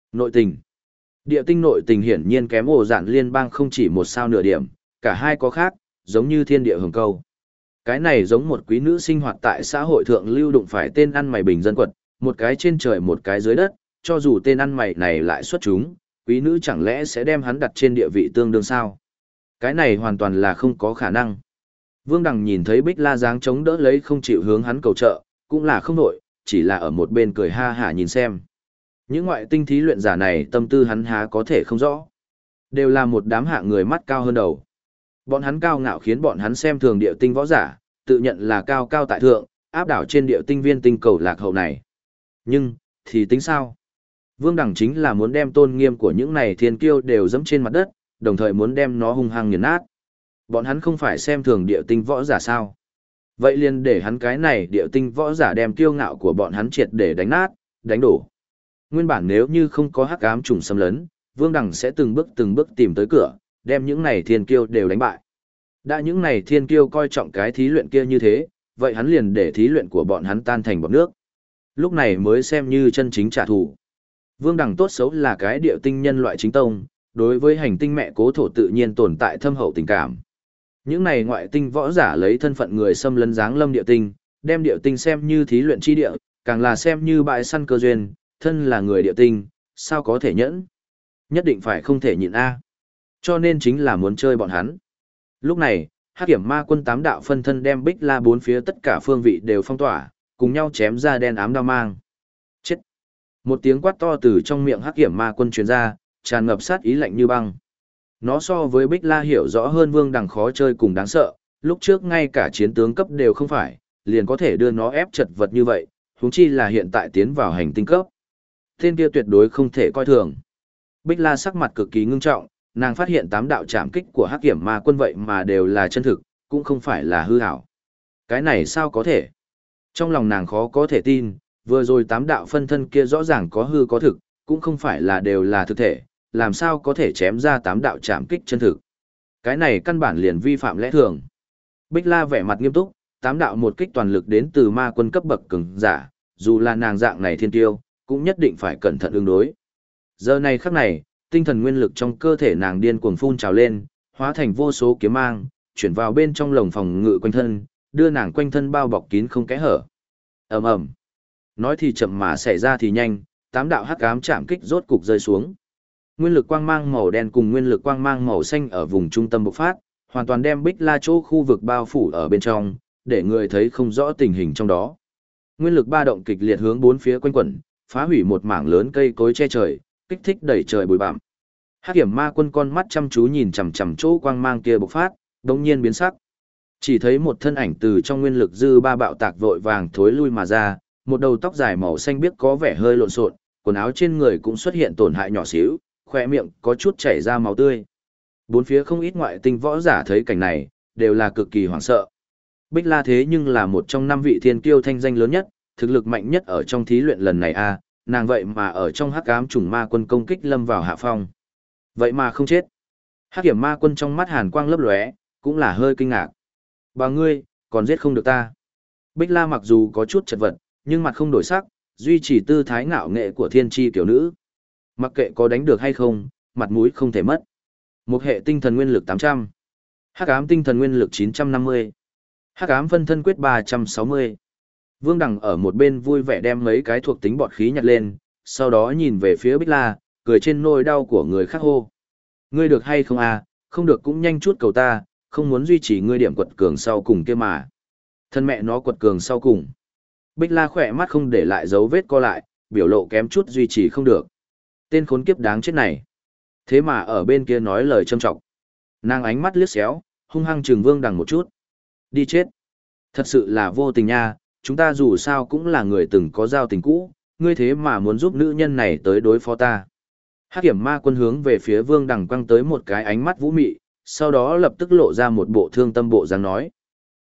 Nội tình. Địa tinh nội tình hiển nhiên kém ổ dạn liên bang không chỉ một sao nửa điểm, cả hai có khác, giống như thiên địa hồng câu. Cái này giống một quý nữ sinh hoạt tại xã hội thượng lưu đụng phải tên ăn mày bình dân quật, một cái trên trời một cái dưới đất, cho dù tên ăn mày này lại xuất chúng, quý nữ chẳng lẽ sẽ đem hắn đặt trên địa vị tương đương sao? Cái này hoàn toàn là không có khả năng. Vương Đằng nhìn thấy Bích La dáng chống đỡ lấy không chịu hướng hắn cầu trợ, cũng là không nổi, chỉ là ở một bên cười ha hả nhìn xem. Những ngoại tinh thí luyện giả này tâm tư hắn há có thể không rõ. Đều là một đám hạ người mắt cao hơn đầu. Bọn hắn cao ngạo khiến bọn hắn xem thường địa tinh võ giả, tự nhận là cao cao tại thượng, áp đảo trên địa tinh viên tinh cầu lạc hậu này. Nhưng, thì tính sao? Vương Đẳng chính là muốn đem tôn nghiêm của những này thiên kiêu đều dẫm trên mặt đất, đồng thời muốn đem nó hung hăng nghiền nát. Bọn hắn không phải xem thường địa tinh võ giả sao? Vậy liền để hắn cái này địa tinh võ giả đem kiêu ngạo của bọn hắn triệt để đánh nát, đánh đổ. Nguyên bản nếu như không có hắc ám trùng xâm lấn, Vương Đằng sẽ từng bước tìm tới cửa, đem những này thiên kiêu đều đánh bại. Đã những này thiên kiêu coi trọng cái thí luyện kia như thế, vậy hắn liền để thí luyện của bọn hắn tan thành bọt nước. Lúc này mới xem như chân chính trả thù. Vương Đằng tốt xấu là cái địa tinh nhân loại chính tông, đối với hành tinh mẹ cố thổ tự nhiên tồn tại thâm hậu tình cảm. Những này ngoại tinh võ giả lấy thân phận người xâm lấn giáng lâm địa tinh, đem địa tinh xem như thí luyện chi địa, càng là xem như bãi săn cơ duyên, thân là người địa tinh, sao có thể nhẫn? Nhất định phải không thể nhịn a. Cho nên chính là muốn chơi bọn hắn. Lúc này, Hắc Kiểm Ma Quân tám đạo phân thân đem Bích La bốn phía tất cả phương vị đều phong tỏa, cùng nhau chém ra đen ám đao mang. Chết! Một tiếng quát to từ trong miệng Hắc Kiểm Ma Quân truyền ra, tràn ngập sát ý lạnh như băng. Nó so với Bích La hiểu rõ hơn Vương Đằng khó chơi cùng đáng sợ, lúc trước ngay cả chiến tướng cấp đều không phải, liền có thể đưa nó ép chật vật như vậy, huống chi là hiện tại tiến vào hành tinh cấp. Tên kia tuyệt đối không thể coi thường. Bích La sắc mặt cực kỳ ngưng trọng, nàng phát hiện tám đạo trảm kích của Hắc Kiểm Ma Quân vậy mà đều là chân thực, cũng không phải là hư ảo. Cái này sao có thể? Trong lòng nàng khó có thể tin, vừa rồi tám đạo phân thân kia rõ ràng có hư có thực, cũng không phải là đều là thực thể, làm sao có thể chém ra tám đạo trảm kích chân thực. Cái này căn bản liền vi phạm lẽ thường. Bích La vẻ mặt nghiêm túc, tám đạo một kích toàn lực đến từ ma quân cấp bậc cường giả, dù là nàng dạng này thiên tiêu, cũng nhất định phải cẩn thận ứng đối. Giờ này khắc này, tinh thần nguyên lực trong cơ thể nàng điên cuồng phun trào lên, hóa thành vô số kiếm mang, chuyển vào bên trong lồng phòng ngự quanh thân, đưa nàng quanh thân bao bọc kín không kẽ hở. Ầm ầm. Nói thì chậm mà xảy ra thì nhanh, tám đạo hắc ám chạm kích rốt cục rơi xuống. Nguyên lực quang mang màu đen cùng nguyên lực quang mang màu xanh ở vùng trung tâm bộc phát, hoàn toàn đem Bích La chỗ khu vực bao phủ ở bên trong, để người thấy không rõ tình hình trong đó. Nguyên lực ba động kịch liệt hướng bốn phía quanh quẩn, phá hủy một mảng lớn cây cối che trời, kích thích đẩy trời bụi bặm. Hắc Kiểm Ma Quân con mắt chăm chú nhìn chằm chằm chỗ quang mang kia bộc phát, đột nhiên biến sắc. Chỉ thấy một thân ảnh từ trong nguyên lực dư ba bạo tạc vội vàng thối lui mà ra, một đầu tóc dài màu xanh biếc có vẻ hơi lộn xộn, quần áo trên người cũng xuất hiện tổn hại nhỏ xíu, khóe miệng có chút chảy ra máu tươi. Bốn phía không ít ngoại tinh võ giả thấy cảnh này, đều là cực kỳ hoảng sợ. Bích La thế nhưng là một trong năm vị thiên kiêu thanh danh lớn nhất, thực lực mạnh nhất ở trong thí luyện lần này a, nàng vậy mà ở trong hắc ám trùng ma quân công kích lâm vào hạ phong. Vậy mà không chết. Hắc Kiểm Ma Quân trong mắt hàn quang lấp lóe, cũng là hơi kinh ngạc. Bà ngươi, còn giết không được ta. Bích La mặc dù có chút chật vật, nhưng mặt không đổi sắc, duy trì tư thái ngạo nghệ của thiên tri tiểu nữ. Mặc kệ có đánh được hay không, mặt mũi không thể mất. Một hệ tinh thần nguyên lực 800. Hắc ám tinh thần nguyên lực 950. Hắc ám phân thân quyết 360. Vương Đằng ở một bên vui vẻ đem mấy cái thuộc tính bọt khí nhặt lên, sau đó nhìn về phía Bích La, cười trên nỗi đau của người khác hô. Ngươi được hay không à, không được cũng nhanh chút cầu ta, không muốn duy trì ngươi điểm quật cường sau cùng kia mà. Thân mẹ nó quật cường sau cùng. Bích La khỏe mắt không để lại dấu vết co lại, biểu lộ kém chút duy trì không được. Tên khốn kiếp đáng chết này. Thế mà ở bên kia nói lời châm trọng. Nàng ánh mắt liếc xéo, hung hăng trừng Vương Đằng một chút. Đi chết. Thật sự là vô tình nha, chúng ta dù sao cũng là người từng có giao tình cũ, ngươi thế mà muốn giúp nữ nhân này tới đối phó ta. Hắc Kiểm Ma Quân hướng về phía Vương Đằng quăng tới một cái ánh mắt vũ mị, sau đó lập tức lộ ra một bộ thương tâm bộ dáng nói.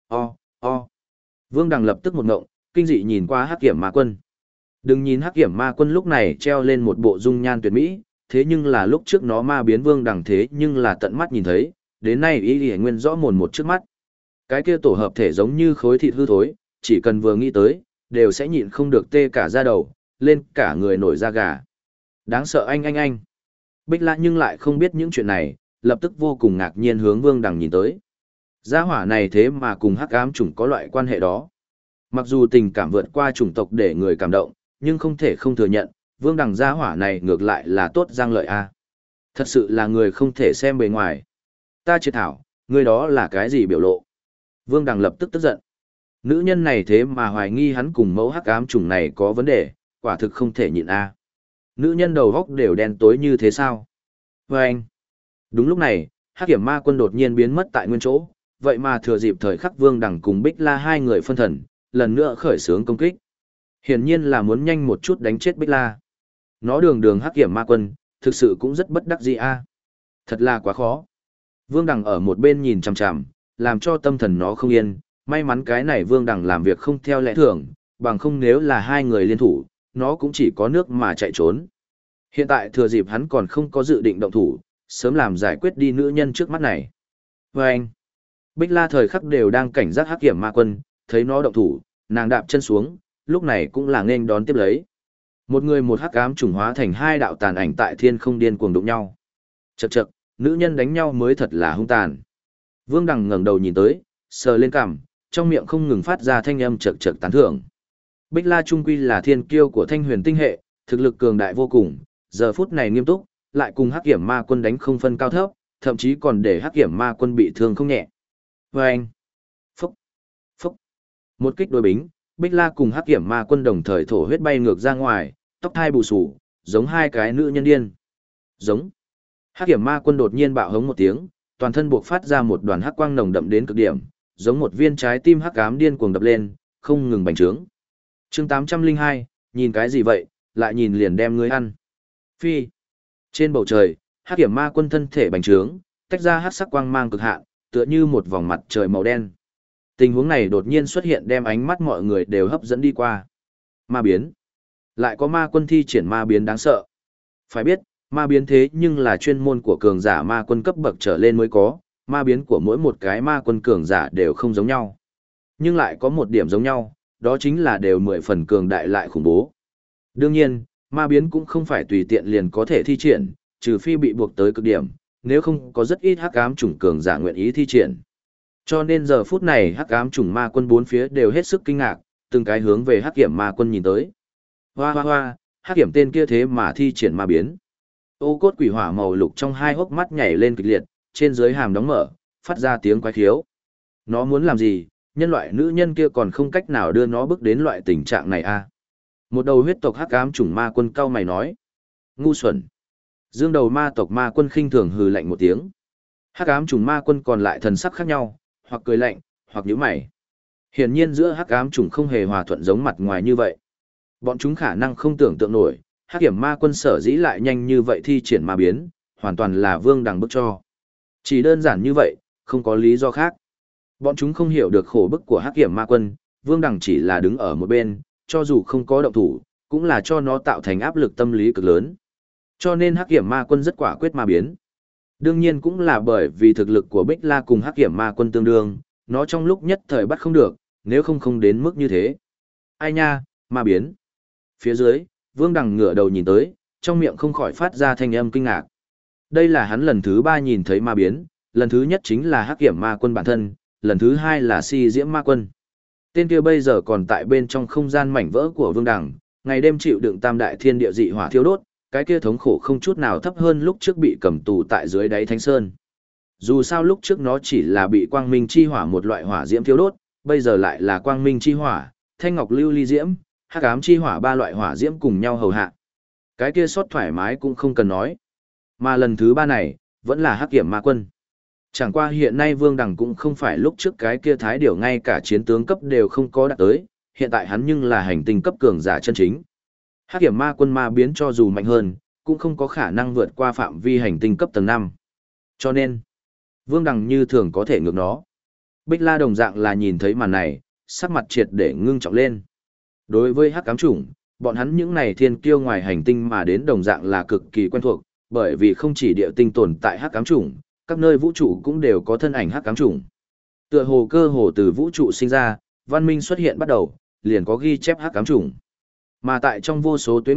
O. Vương Đằng lập tức một ngộng, kinh dị nhìn qua Hắc Kiểm Ma Quân. Đừng nhìn Hắc Kiểm Ma Quân lúc này treo lên một bộ dung nhan tuyệt mỹ, thế nhưng là lúc trước nó ma biến Vương Đằng thế nhưng là tận mắt nhìn thấy, đến nay ý lý nguyên rõ mồn một trước mắt. Cái kia tổ hợp thể giống như khối thịt hư thối, chỉ cần vừa nghĩ tới, đều sẽ nhịn không được tê cả da đầu, lên cả người nổi da gà. Đáng sợ anh. Bích La nhưng lại không biết những chuyện này, lập tức vô cùng ngạc nhiên hướng Vương Đằng nhìn tới. Gia hỏa này thế mà cùng hắc ám chủng có loại quan hệ đó. Mặc dù tình cảm vượt qua chủng tộc để người cảm động, nhưng không thể không thừa nhận, Vương Đằng gia hỏa này ngược lại là tốt giang lợi a. Thật sự là người không thể xem bề ngoài. Ta triệt thảo, người đó là cái gì biểu lộ? Vương Đằng lập tức tức giận. Nữ nhân này thế mà hoài nghi hắn cùng mẫu hắc ám chủng này có vấn đề, quả thực không thể nhịn a. Nữ nhân đầu góc đều đen tối như thế sao? Và anh. Đúng lúc này, hắc kiểm ma quân đột nhiên biến mất tại nguyên chỗ, vậy mà thừa dịp thời khắc Vương Đằng cùng Bích La hai người phân thần, lần nữa khởi xướng công kích. Hiển nhiên là muốn nhanh một chút đánh chết Bích La. Nó đường hắc kiểm ma quân, thực sự cũng rất bất đắc dĩ a. Thật là quá khó. Vương Đằng ở một bên nhìn chằm chằm, làm cho tâm thần nó không yên, may mắn cái này Vương Đằng làm việc không theo lẽ thường, bằng không nếu là hai người liên thủ, nó cũng chỉ có nước mà chạy trốn. Hiện tại thừa dịp hắn còn không có dự định động thủ, sớm làm giải quyết đi nữ nhân trước mắt này. Và anh, Bích La thời khắc đều đang cảnh giác hắc kiểm ma quân, thấy nó động thủ, nàng đạp chân xuống, lúc này cũng là nghênh đón tiếp lấy. Một người một hắc ám trùng hóa thành hai đạo tàn ảnh tại thiên không điên cuồng đụng nhau. Chậc chậc, nữ nhân đánh nhau mới thật là hung tàn. Vương Đằng ngẩng đầu nhìn tới, sờ lên cằm, trong miệng không ngừng phát ra thanh âm chậc chậc tán thưởng. Bích La trung quy là thiên kiêu của Thanh Huyền tinh hệ, thực lực cường đại vô cùng, giờ phút này nghiêm túc, lại cùng hắc kiểm ma quân đánh không phân cao thấp, thậm chí còn để hắc kiểm ma quân bị thương không nhẹ. Và anh, phúc, phúc, một kích đối bính, Bích La cùng hắc kiểm ma quân đồng thời thổ huyết bay ngược ra ngoài, tóc thai bù xù, giống hai cái nữ nhân điên. Giống. Hắc kiểm ma quân đột nhiên bạo hống một tiếng, toàn thân buộc phát ra một đoàn hắc quang nồng đậm đến cực điểm, giống một viên trái tim hắc ám điên cuồng đập lên, không ngừng bành trướng. Chương 802, nhìn cái gì vậy, lại nhìn liền đem ngươi ăn. Phi. Trên bầu trời, hắc kiểm ma quân thân thể bành trướng, tách ra hắc sắc quang mang cực hạn, tựa như một vòng mặt trời màu đen. Tình huống này đột nhiên xuất hiện đem ánh mắt mọi người đều hấp dẫn đi qua. Ma biến. Lại có ma quân thi triển ma biến đáng sợ. Phải biết, ma biến thế nhưng là chuyên môn của cường giả ma quân cấp bậc trở lên mới có, ma biến của mỗi một cái ma quân cường giả đều không giống nhau. Nhưng lại có một điểm giống nhau, đó chính là đều 10 phần cường đại lại khủng bố. Đương nhiên, ma biến cũng không phải tùy tiện liền có thể thi triển, trừ phi bị buộc tới cực điểm, nếu không có rất ít hắc ám chủng cường giả nguyện ý thi triển. Cho nên giờ phút này hắc ám chủng ma quân bốn phía đều hết sức kinh ngạc, từng cái hướng về hắc kiểm ma quân nhìn tới. Hoa hoa hoa, hắc kiểm tên kia thế mà thi triển ma biến. Ô cốt quỷ hỏa màu lục trong hai hốc mắt nhảy lên kịch liệt, trên dưới hàm đóng mở, phát ra tiếng quái khiếu. Nó muốn làm gì, nhân loại nữ nhân kia còn không cách nào đưa nó bước đến loại tình trạng này à? Một đầu huyết tộc hắc ám chủng ma quân cao mày nói. Ngu xuẩn. Dương đầu ma tộc ma quân khinh thường hừ lạnh một tiếng. Hắc ám chủng ma quân còn lại thần sắc khác nhau, hoặc cười lạnh, hoặc nhíu mày. Hiển nhiên giữa hắc ám chủng không hề hòa thuận giống mặt ngoài như vậy. Bọn chúng khả năng không tưởng tượng nổi, hắc kiểm ma quân sở dĩ lại nhanh như vậy thi triển ma biến, hoàn toàn là Vương Đằng bức cho. Chỉ đơn giản như vậy, không có lý do khác. Bọn chúng không hiểu được khổ bức của hắc kiểm ma quân, Vương Đằng chỉ là đứng ở một bên, cho dù không có động thủ, cũng là cho nó tạo thành áp lực tâm lý cực lớn. Cho nên hắc kiểm ma quân rất quả quyết ma biến. Đương nhiên cũng là bởi vì thực lực của Bích La cùng hắc kiểm ma quân tương đương, nó trong lúc nhất thời bắt không được, nếu không đến mức như thế. Ai nha, ma biến. Phía dưới, Vương Đằng ngửa đầu nhìn tới, trong miệng không khỏi phát ra thanh âm kinh ngạc. Đây là hắn lần thứ 3 nhìn thấy ma biến, lần thứ nhất chính là hắc kiểm ma quân bản thân, lần thứ 2 là si diễm ma quân. Tên kia bây giờ còn tại bên trong không gian mảnh vỡ của Vương Đằng, ngày đêm chịu đựng tam đại thiên địa dị hỏa thiêu đốt, cái kia thống khổ không chút nào thấp hơn lúc trước bị cầm tù tại dưới đáy thánh sơn. Dù sao lúc trước nó chỉ là bị quang minh chi hỏa một loại hỏa diễm thiêu đốt, bây giờ lại là quang minh chi hỏa, thanh ngọc lưu ly diễm, hắc ám chi hỏa ba loại hỏa diễm cùng nhau hầu hạ. Cái kia sót thoải mái cũng không cần nói. Mà lần thứ 3 này, vẫn là hắc kiểm ma quân. Chẳng qua hiện nay Vương Đằng cũng không phải lúc trước cái kia thái điểu ngay cả chiến tướng cấp đều không có đạt tới, hiện tại hắn nhưng là hành tinh cấp cường giả chân chính. Hắc kiểm ma quân ma biến cho dù mạnh hơn, cũng không có khả năng vượt qua phạm vi hành tinh cấp tầng 5. Cho nên, Vương Đằng như thường có thể ngược nó. Bích La đồng dạng là nhìn thấy màn này, sắc mặt triệt để ngưng trọng lên. Đối với hắc ám chủng, bọn hắn những này thiên kiêu ngoài hành tinh mà đến đồng dạng là cực kỳ quen thuộc, bởi vì không chỉ địa tinh tồn tại hắc ám chủng, các nơi vũ trụ cũng đều có thân ảnh hắc ám chủng. Tựa hồ cơ hồ từ vũ trụ sinh ra, văn minh xuất hiện bắt đầu, liền có ghi chép hắc ám chủng. Mà tại trong vô số tuế nguyệt,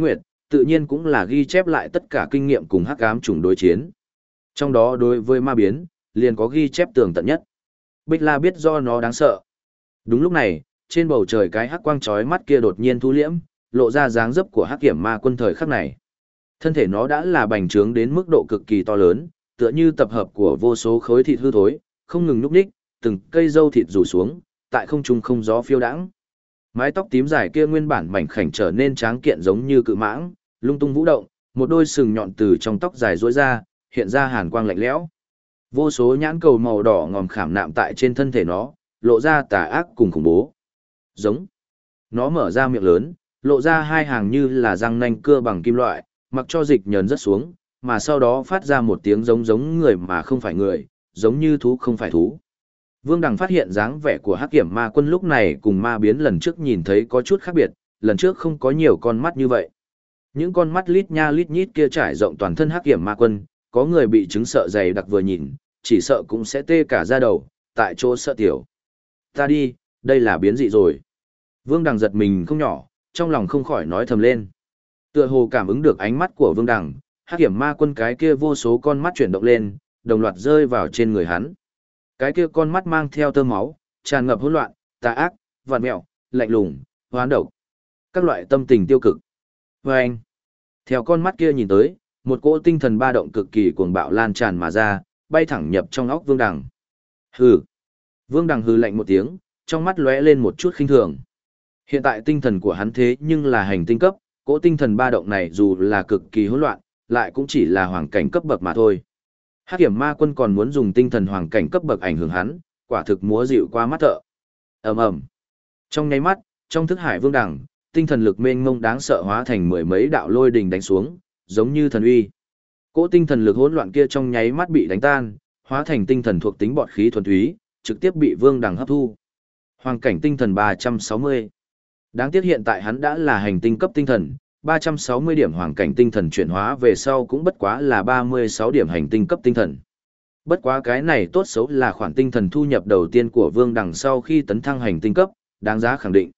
tự nhiên cũng là ghi chép lại tất cả kinh nghiệm cùng hắc ám chủng đối chiến. Trong đó đối với ma biến, liền có ghi chép tường tận nhất. Bích La biết do nó đáng sợ. Đúng lúc này, trên bầu trời cái hắc quang chói mắt kia đột nhiên thu liễm, lộ ra dáng dấp của hắc kiểm ma quân thời khắc này. Thân thể nó đã là bành trướng đến mức độ cực kỳ to lớn, tựa như tập hợp của vô số khối thịt hư thối, không ngừng nhúc nhích, từng cây râu thịt rủ xuống, tại không trung không gió phiêu đãng. Mái tóc tím dài kia nguyên bản mảnh khảnh trở nên tráng kiện giống như cự mãng, lung tung vũ động, một đôi sừng nhọn từ trong tóc dài rũa ra, hiện ra hàn quang lạnh lẽo. Vô số nhãn cầu màu đỏ ngòm khảm nạm tại trên thân thể nó, lộ ra tà ác cùng khủng bố. Giống. Nó mở ra miệng lớn, lộ ra hai hàng như là răng nanh cưa bằng kim loại, mặc cho dịch nhờn rất xuống, mà sau đó phát ra một tiếng giống giống người mà không phải người, giống như thú không phải thú. Vương Đằng phát hiện dáng vẻ của hắc kiểm ma quân lúc này cùng ma biến lần trước nhìn thấy có chút khác biệt, lần trước không có nhiều con mắt như vậy. Những con mắt lít nha lít nhít kia trải rộng toàn thân hắc kiểm ma quân, có người bị chứng sợ dày đặc vừa nhìn, chỉ sợ cũng sẽ tê cả da đầu, tại chỗ sợ tiểu. Ta đi, đây là biến dị rồi. Vương Đằng giật mình không nhỏ, trong lòng không khỏi nói thầm lên. Tựa hồ cảm ứng được ánh mắt của Vương Đằng, hắc kiểm ma quân cái kia vô số con mắt chuyển động lên, đồng loạt rơi vào trên người hắn. Cái kia con mắt mang theo tơ máu, tràn ngập hỗn loạn, tà ác, vằn mẹo, lạnh lùng, hoán độc. Các loại tâm tình tiêu cực. Và anh, theo con mắt kia nhìn tới, một cỗ tinh thần ba động cực kỳ cuồng bạo lan tràn mà ra, bay thẳng nhập trong óc Vương Đằng. Hừ. Vương Đằng hừ lạnh một tiếng, trong mắt lóe lên một chút khinh thường. Hiện tại tinh thần của hắn thế nhưng là hành tinh cấp, cỗ tinh thần ba động này dù là cực kỳ hỗn loạn, lại cũng chỉ là hoàng cảnh cấp bậc mà thôi. Hắc kiểm ma quân còn muốn dùng tinh thần hoàng cảnh cấp bậc ảnh hưởng hắn, quả thực múa dịu qua mắt thợ. Ầm ầm. Trong nháy mắt, trong thức hải Vương Đằng, tinh thần lực mênh mông đáng sợ hóa thành mười mấy đạo lôi đình đánh xuống, giống như thần uy. Cỗ tinh thần lực hỗn loạn kia trong nháy mắt bị đánh tan, hóa thành tinh thần thuộc tính bọt khí thuần túy, trực tiếp bị Vương Đằng hấp thu. Hoàng cảnh tinh thần 360. Đáng tiếc hiện tại hắn đã là hành tinh cấp tinh thần, 360 điểm hoàng cảnh tinh thần chuyển hóa về sau cũng bất quá là 36 điểm hành tinh cấp tinh thần. Bất quá cái này tốt xấu là khoản tinh thần thu nhập đầu tiên của Vương Đằng sau khi tấn thăng hành tinh cấp, đáng giá khẳng định.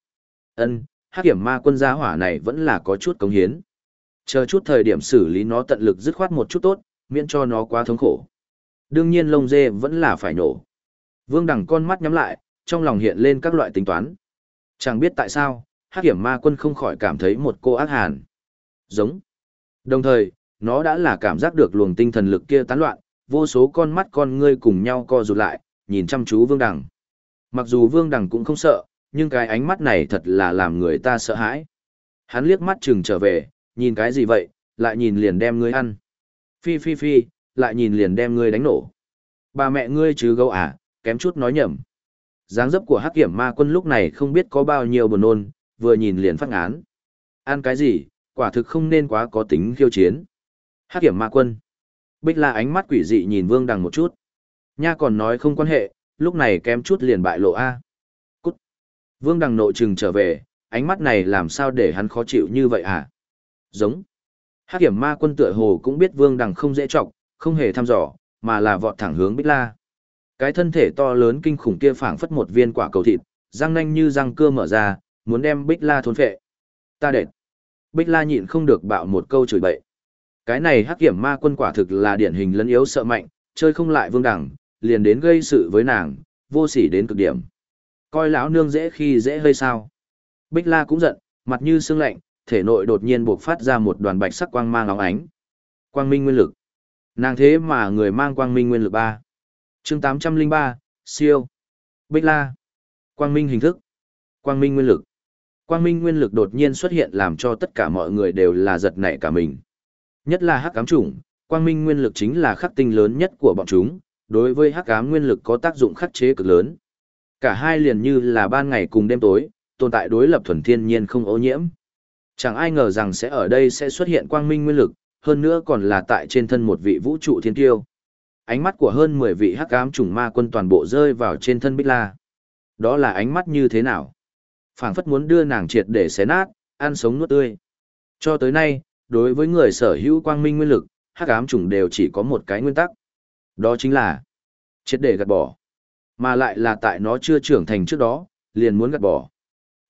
Hắc kiểm ma quân gia hỏa này vẫn là có chút cống hiến. Chờ chút thời điểm xử lý nó tận lực dứt khoát một chút tốt, miễn cho nó quá thống khổ. Đương nhiên lông dê vẫn là phải nổ. Vương Đằng con mắt nhắm lại, trong lòng hiện lên các loại tính toán. Chẳng biết tại sao, hắc kiểm ma quân không khỏi cảm thấy một cô ác hàn. Giống. Đồng thời, nó đã là cảm giác được luồng tinh thần lực kia tán loạn, vô số con mắt con ngươi cùng nhau co rụt lại, nhìn chăm chú Vương Đằng. Mặc dù Vương Đằng cũng không sợ, nhưng cái ánh mắt này thật là làm người ta sợ hãi. Hắn liếc mắt chừng trở về, nhìn cái gì vậy, lại nhìn liền đem ngươi ăn. Phi phi phi, lại nhìn liền đem ngươi đánh nổ. Bà mẹ ngươi chứ gấu à, kém chút nói nhầm. Dáng dấp của hắc kiểm ma quân lúc này không biết có bao nhiêu buồn nôn, vừa nhìn liền phát ngán. Ăn cái gì, quả thực không nên quá có tính khiêu chiến. Hắc kiểm ma quân. Bích La ánh mắt quỷ dị nhìn Vương Đằng một chút. Nha còn nói không quan hệ, lúc này kém chút liền bại lộ a. Cút. Vương Đằng nội trừng trở về, ánh mắt này làm sao để hắn khó chịu như vậy hả? Giống. Hắc kiểm ma quân tựa hồ cũng biết Vương Đằng không dễ trọng, không hề thăm dò, mà là vọt thẳng hướng Bích La. Cái thân thể to lớn kinh khủng kia phảng phất một viên quả cầu thịt, răng nanh như răng cưa mở ra, muốn đem Bích La thôn phệ. Ta đệt. Bích La nhịn không được bạo một câu chửi bậy. Cái này hắc kiểm ma quân quả thực là điển hình lấn yếu sợ mạnh, chơi không lại Vương Đằng, liền đến gây sự với nàng, vô sỉ đến cực điểm. Coi lão nương dễ khi dễ hơi sao. Bích La cũng giận, mặt như sương lạnh, thể nội đột nhiên bộc phát ra một đoàn bạch sắc quang mang óng ánh. Quang minh nguyên lực. Nàng thế mà người mang quang minh nguyên lực 3. Chương 803, siêu. Bích La. Quang minh hình thức. Quang minh nguyên lực. Quang minh nguyên lực đột nhiên xuất hiện làm cho tất cả mọi người đều là giật nảy cả mình. Nhất là hắc ám chủng, quang minh nguyên lực chính là khắc tinh lớn nhất của bọn chúng, đối với hắc ám nguyên lực có tác dụng khắc chế cực lớn. Cả hai liền như là ban ngày cùng đêm tối, tồn tại đối lập thuần thiên nhiên không ô nhiễm. Chẳng ai ngờ rằng sẽ ở đây sẽ xuất hiện quang minh nguyên lực, hơn nữa còn là tại trên thân một vị vũ trụ thiên kiêu. Ánh mắt của hơn 10 vị hắc ám chủng ma quân toàn bộ rơi vào trên thân Bích La. Đó là ánh mắt như thế nào? Phảng phất muốn đưa nàng triệt để xé nát, ăn sống nuốt tươi. Cho tới nay, đối với người sở hữu quang minh nguyên lực, hắc ám chủng đều chỉ có một cái nguyên tắc. Đó chính là triệt để gạt bỏ. Mà lại là tại nó chưa trưởng thành trước đó, liền muốn gạt bỏ.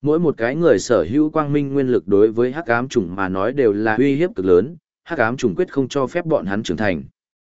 Mỗi một cái người sở hữu quang minh nguyên lực đối với hắc ám chủng mà nói đều là uy hiếp cực lớn, hắc ám chủng quyết không cho phép bọn hắn trưởng thành.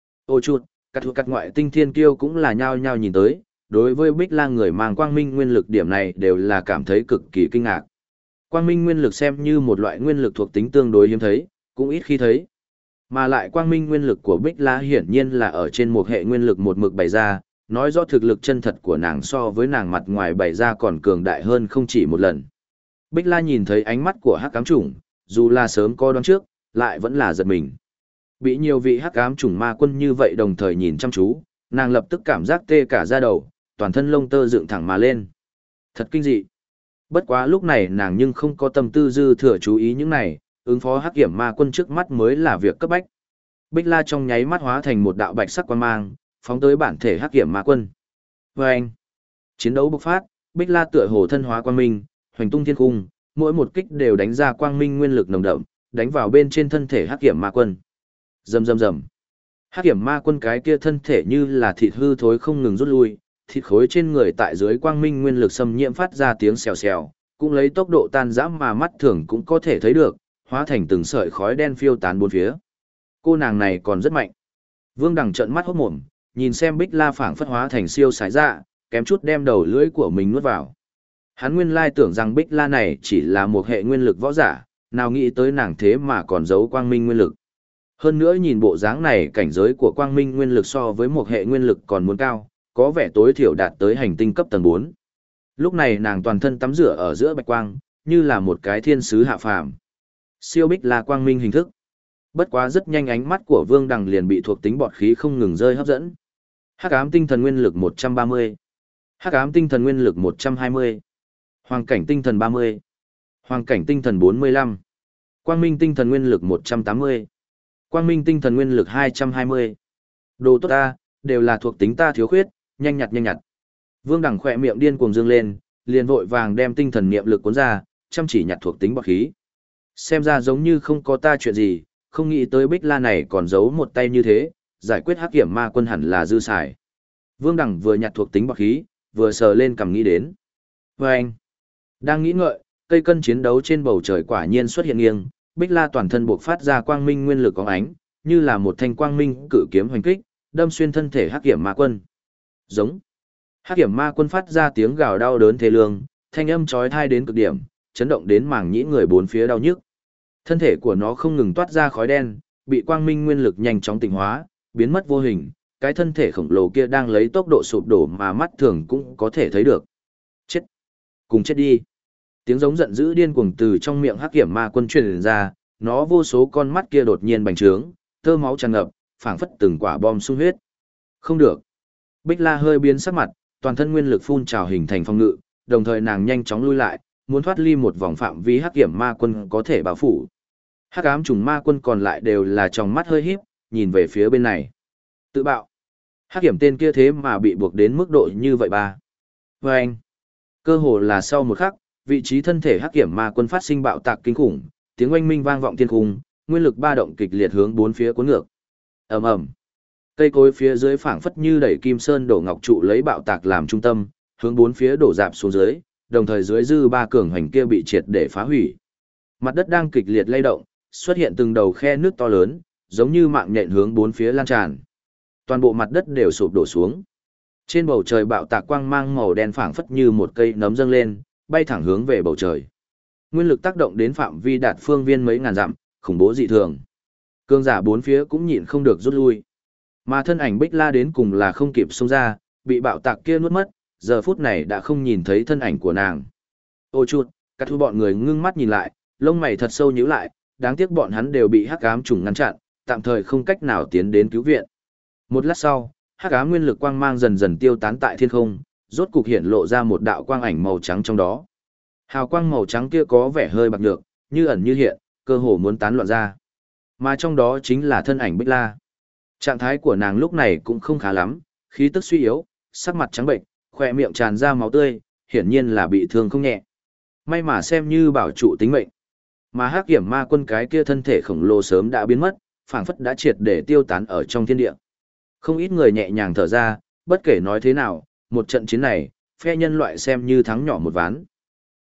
Ô chuột, các thuộc các ngoại tinh thiên kiêu cũng là nhao nhao nhìn tới, đối với Bích La người mang quang minh nguyên lực điểm này đều là cảm thấy cực kỳ kinh ngạc. Quang minh nguyên lực xem như một loại nguyên lực thuộc tính tương đối hiếm thấy, cũng ít khi thấy. Mà lại quang minh nguyên lực của Bích La hiển nhiên là ở trên một hệ nguyên lực một mực bày ra, nói rõ thực lực chân thật của nàng so với nàng mặt ngoài bày ra còn cường đại hơn không chỉ một lần. Bích La nhìn thấy ánh mắt của hắc ám chủng, dù là sớm có đoán trước, lại vẫn là giật mình. Bị nhiều vị hắc ám chủng ma quân như vậy đồng thời nhìn chăm chú, nàng lập tức cảm giác tê cả da đầu, toàn thân lông tơ dựng thẳng mà lên. Thật kinh dị. Bất quá lúc này nàng nhưng không có tâm tư dư thừa chú ý những này, ứng phó hắc kiểm ma quân trước mắt mới là việc cấp bách. Bích La trong nháy mắt hóa thành một đạo bạch sắc quang mang, phóng tới bản thể hắc kiểm ma quân. Vâng! Chiến đấu bộc phát, Bích La tựa hồ thân hóa quang minh, hoành tung thiên cung, mỗi một kích đều đánh ra quang minh nguyên lực nồng đậm, đánh vào bên trên thân thể hắc kiểm ma quân. Rầm rầm rầm. Hắc kiểm ma quân cái kia thân thể như là thịt hư thối không ngừng rút lui, thịt khối trên người tại dưới quang minh nguyên lực xâm nhiễm phát ra tiếng xèo xèo, cũng lấy tốc độ tan rã mà mắt thường cũng có thể thấy được, hóa thành từng sợi khói đen phiêu tán bốn phía. Cô nàng này còn rất mạnh. Vương Đằng trợn mắt hốt mồm, nhìn xem Bích La phảng phất hóa thành siêu sái dạ, kém chút đem đầu lưỡi của mình nuốt vào. Hắn nguyên lai tưởng rằng Bích La này chỉ là một hệ nguyên lực võ giả, nào nghĩ tới nàng thế mà còn giấu quang minh nguyên lực. Hơn nữa nhìn bộ dáng này cảnh giới của quang minh nguyên lực so với một hệ nguyên lực còn muốn cao, có vẻ tối thiểu đạt tới hành tinh cấp tầng 4. Lúc này nàng toàn thân tắm rửa ở giữa bạch quang, như là một cái thiên sứ hạ phàm. Siêu Bích La quang minh hình thức. Bất quá rất nhanh ánh mắt của Vương Đằng liền bị thuộc tính bọt khí không ngừng rơi hấp dẫn. Hắc ám tinh thần nguyên lực 130, Hắc ám tinh thần nguyên lực 120, Hoàng cảnh tinh thần 30, Hoàng cảnh tinh thần 45, Quang minh tinh thần nguyên lực 180, Quang minh tinh thần nguyên lực 220. Đồ tốt ta, đều là thuộc tính ta thiếu khuyết, nhanh nhặt nhanh nhặt. Vương Đằng khỏe miệng điên cuồng dương lên, liền vội vàng đem tinh thần niệm lực cuốn ra, chăm chỉ nhặt thuộc tính bọt khí. Xem ra giống như không có ta chuyện gì, không nghĩ tới Bích La này còn giấu một tay như thế, giải quyết hắc kiểm ma quân hẳn là dư xài. Vương Đằng vừa nhặt thuộc tính bọt khí, vừa sờ lên cầm nghĩ đến. Vâng! Đang nghĩ ngợi, cây cân chiến đấu trên bầu trời quả nhiên xuất hiện nghiêng, Bích La toàn thân buộc phát ra quang minh nguyên lực có ánh, như là một thanh quang minh cự kiếm hoành kích, đâm xuyên thân thể hắc kiểm ma quân. Giống. Hắc kiểm ma quân phát ra tiếng gào đau đớn thê lương, thanh âm chói tai đến cực điểm, chấn động đến màng nhĩ người bốn phía đau nhức. Thân thể của nó không ngừng toát ra khói đen, bị quang minh nguyên lực nhanh chóng tịnh hóa, biến mất vô hình, cái thân thể khổng lồ kia đang lấy tốc độ sụp đổ mà mắt thường cũng có thể thấy được. Chết! Cùng chết đi! Tiếng giống giận dữ điên cuồng từ trong miệng hắc kiểm ma quân truyền ra, nó vô số con mắt kia đột nhiên bành trướng, tơ máu tràn ngập, phảng phất từng quả bom sung huyết. Không được! Bích La hơi biến sắc mặt, toàn thân nguyên lực phun trào hình thành phong ngự, đồng thời nàng nhanh chóng lui lại, muốn thoát ly một vòng phạm vi hắc kiểm ma quân có thể bao phủ. Hắc ám trùng ma quân còn lại đều là tròng mắt hơi híp, nhìn về phía bên này. Tự bạo. Hắc kiểm tên kia thế mà bị buộc đến mức độ như vậy ba. Và anh. Cơ hồ là sau một khắc, vị trí thân thể hắc kiểm ma quân phát sinh bạo tạc kinh khủng, tiếng oanh minh vang vọng thiên cung, nguyên lực ba động kịch liệt hướng bốn phía cuốn ngược. Ầm ầm. Cây cối phía dưới phảng phất như đẩy kim sơn đổ ngọc trụ lấy bạo tạc làm trung tâm, hướng bốn phía đổ rạp xuống dưới, đồng thời dưới dư ba cường hành kia bị triệt để phá hủy. Mặt đất đang kịch liệt lay động, xuất hiện từng đầu khe nước to lớn, giống như mạng nhện hướng bốn phía lan tràn. Toàn bộ mặt đất đều sụp đổ xuống. Trên bầu trời bạo tạc quang mang màu đen phảng phất như một cây nấm dâng lên, bay thẳng hướng về bầu trời. Nguyên lực tác động đến phạm vi đạt phương viên mấy ngàn dặm, khủng bố dị thường. Cương giả bốn phía cũng nhịn không được rút lui. Mà thân ảnh Bích La đến cùng là không kịp xông ra, bị bạo tạc kia nuốt mất, giờ phút này đã không nhìn thấy thân ảnh của nàng. Ôi chuột, các thu bọn người ngưng mắt nhìn lại, lông mày thật sâu nhíu lại, đáng tiếc bọn hắn đều bị hắc ám trùng ngăn chặn, tạm thời không cách nào tiến đến cứu viện. Một lát sau, hắc ám nguyên lực quang mang dần dần tiêu tán tại thiên không, rốt cục hiện lộ ra một đạo quang ảnh màu trắng trong đó. Hào quang màu trắng kia có vẻ hơi bạc nhược, như ẩn như hiện, cơ hồ muốn tán loạn ra. Mà trong đó chính là thân ảnh Bích La. Trạng thái của nàng lúc này cũng không khá lắm, khí tức suy yếu, sắc mặt trắng bệnh, khỏe miệng tràn ra máu tươi, hiển nhiên là bị thương không nhẹ. May mà xem như bảo trụ tính mệnh. Mà hắc kiểm ma quân cái kia thân thể khổng lồ sớm đã biến mất, phảng phất đã triệt để tiêu tán ở trong thiên địa. Không ít người nhẹ nhàng thở ra, bất kể nói thế nào, một trận chiến này, phe nhân loại xem như thắng nhỏ một ván.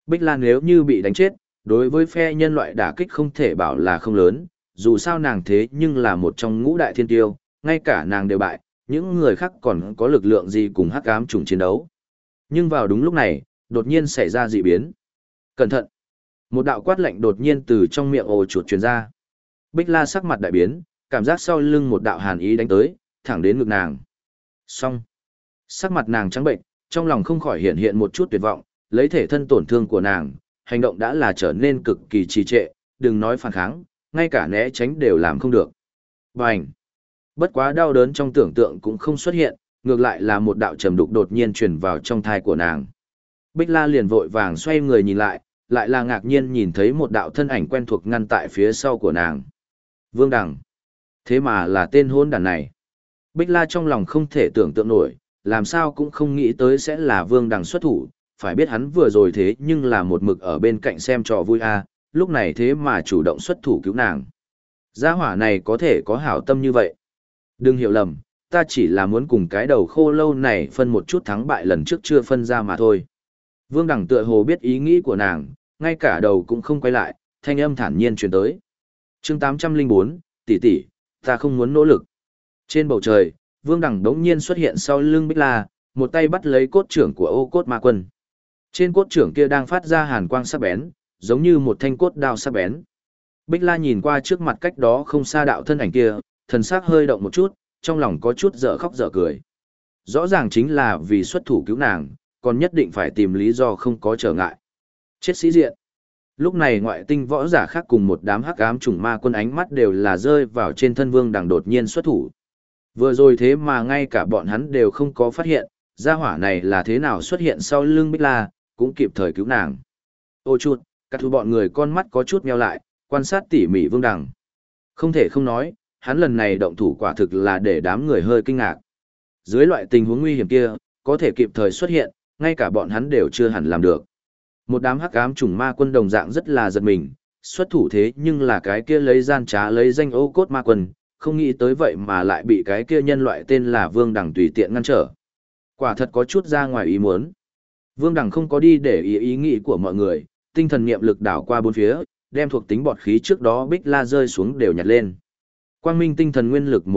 Bích La nếu như bị đánh chết, đối với phe nhân loại đả kích không thể bảo là không lớn, dù sao nàng thế nhưng là một trong ngũ đại thiên tiêu, ngay cả nàng đều bại, những người khác còn có lực lượng gì cùng hắc ám chủng chiến đấu. Nhưng vào đúng lúc này, đột nhiên xảy ra dị biến. Cẩn thận! Một đạo quát lạnh đột nhiên từ trong miệng ồ chuột truyền ra. Bích La sắc mặt đại biến, cảm giác sau lưng một đạo hàn ý đánh tới, thẳng đến ngực nàng. Xong! Sắc mặt nàng trắng bệnh, trong lòng không khỏi hiện hiện một chút tuyệt vọng, lấy thể thân tổn thương của nàng, hành động đã là trở nên cực kỳ trì trệ, đừng nói phản kháng, ngay cả né tránh đều làm không được. Bành! Bất quá đau đớn trong tưởng tượng cũng không xuất hiện, ngược lại là một đạo trầm đục đột nhiên truyền vào trong thai của nàng. Bích La liền vội vàng xoay người nhìn lại là ngạc nhiên nhìn thấy một đạo thân ảnh quen thuộc ngăn tại phía sau của nàng. Vương Đằng! Thế mà là tên hôn đàn này. Bích La trong lòng không thể tưởng tượng nổi, làm sao cũng không nghĩ tới sẽ là Vương Đằng xuất thủ, phải biết hắn vừa rồi thế nhưng là một mực ở bên cạnh xem trò vui lúc này thế mà chủ động xuất thủ cứu nàng. Gia hỏa này có thể có hảo tâm như vậy. Đừng hiểu lầm, ta chỉ là muốn cùng cái đầu khô lâu này phân một chút thắng bại lần trước chưa phân ra mà thôi. Vương Đằng tựa hồ biết ý nghĩ của nàng, ngay cả đầu cũng không quay lại, thanh âm thản nhiên truyền tới. Chương 804, tỷ tỷ, ta không muốn nỗ lực. Trên bầu trời, Vương Đằng đống nhiên xuất hiện sau lưng Bích La, một tay bắt lấy cốt trưởng của Ô Cốt Ma Quân. Trên cốt trưởng kia đang phát ra hàn quang sắc bén, giống như một thanh cốt đao sắc bén. Bích La nhìn qua trước mặt cách đó không xa đạo thân ảnh kia, thần sắc hơi động một chút, trong lòng có chút dở khóc dở cười. Rõ ràng chính là vì xuất thủ cứu nàng, còn nhất định phải tìm lý do không có trở ngại. Chết sĩ diện. Lúc này ngoại tinh võ giả khác cùng một đám hắc ám chủng ma quân ánh mắt đều là rơi vào trên thân Vương Đằng đột nhiên xuất thủ. Vừa rồi thế mà ngay cả bọn hắn đều không có phát hiện, gia hỏa này là thế nào xuất hiện sau lưng Bích La, cũng kịp thời cứu nàng. Ô chút, các thứ bọn người con mắt có chút nheo lại, quan sát tỉ mỉ Vương Đằng. Không thể không nói, hắn lần này động thủ quả thực là để đám người hơi kinh ngạc. Dưới loại tình huống nguy hiểm kia, có thể kịp thời xuất hiện, ngay cả bọn hắn đều chưa hẳn làm được. Một đám hắc ám chủng ma quân đồng dạng rất là giật mình, xuất thủ thế nhưng là cái kia lấy gian trá lấy danh Ô Cốt Ma Quân, không nghĩ tới vậy mà lại bị cái kia nhân loại tên là Vương Đằng tùy tiện ngăn trở. Quả thật có chút ra ngoài ý muốn. Vương Đằng không có đi để ý nghĩ của mọi người, tinh thần niệm lực đảo qua bốn phía, đem thuộc tính bọt khí trước đó Bích La rơi xuống đều nhặt lên. Quang minh tinh thần nguyên lực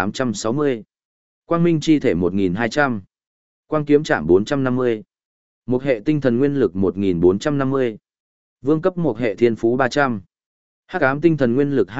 1860, Quang minh chi thể 1200, Quang kiếm trảm 450, một hệ tinh thần nguyên lực 1450, vương cấp một hệ thiên phú 300, hắc ám tinh thần nguyên lực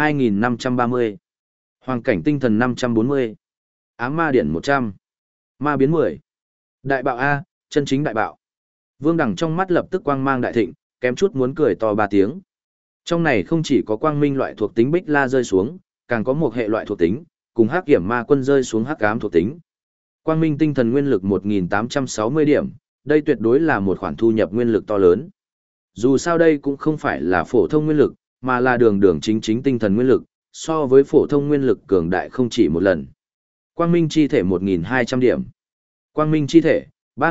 2530, hoàng cảnh tinh thần 540, ám ma điển 100, ma biến 10. Đại bạo A, chân chính đại bạo. Vương Đằng trong mắt lập tức quang mang đại thịnh, kém chút muốn cười to 3 tiếng. Trong này không chỉ có quang minh loại thuộc tính Bích La rơi xuống, càng có một hệ loại thuộc tính, cùng hắc kiểm ma quân rơi xuống hắc ám thuộc tính. Quang minh tinh thần nguyên lực 1860 điểm, đây tuyệt đối là một khoản thu nhập nguyên lực to lớn. Dù sao đây cũng không phải là phổ thông nguyên lực, mà là đường đường chính chính tinh thần nguyên lực, so với phổ thông nguyên lực cường đại không chỉ một lần. Quang minh chi thể 1200 điểm. Quang minh chi thể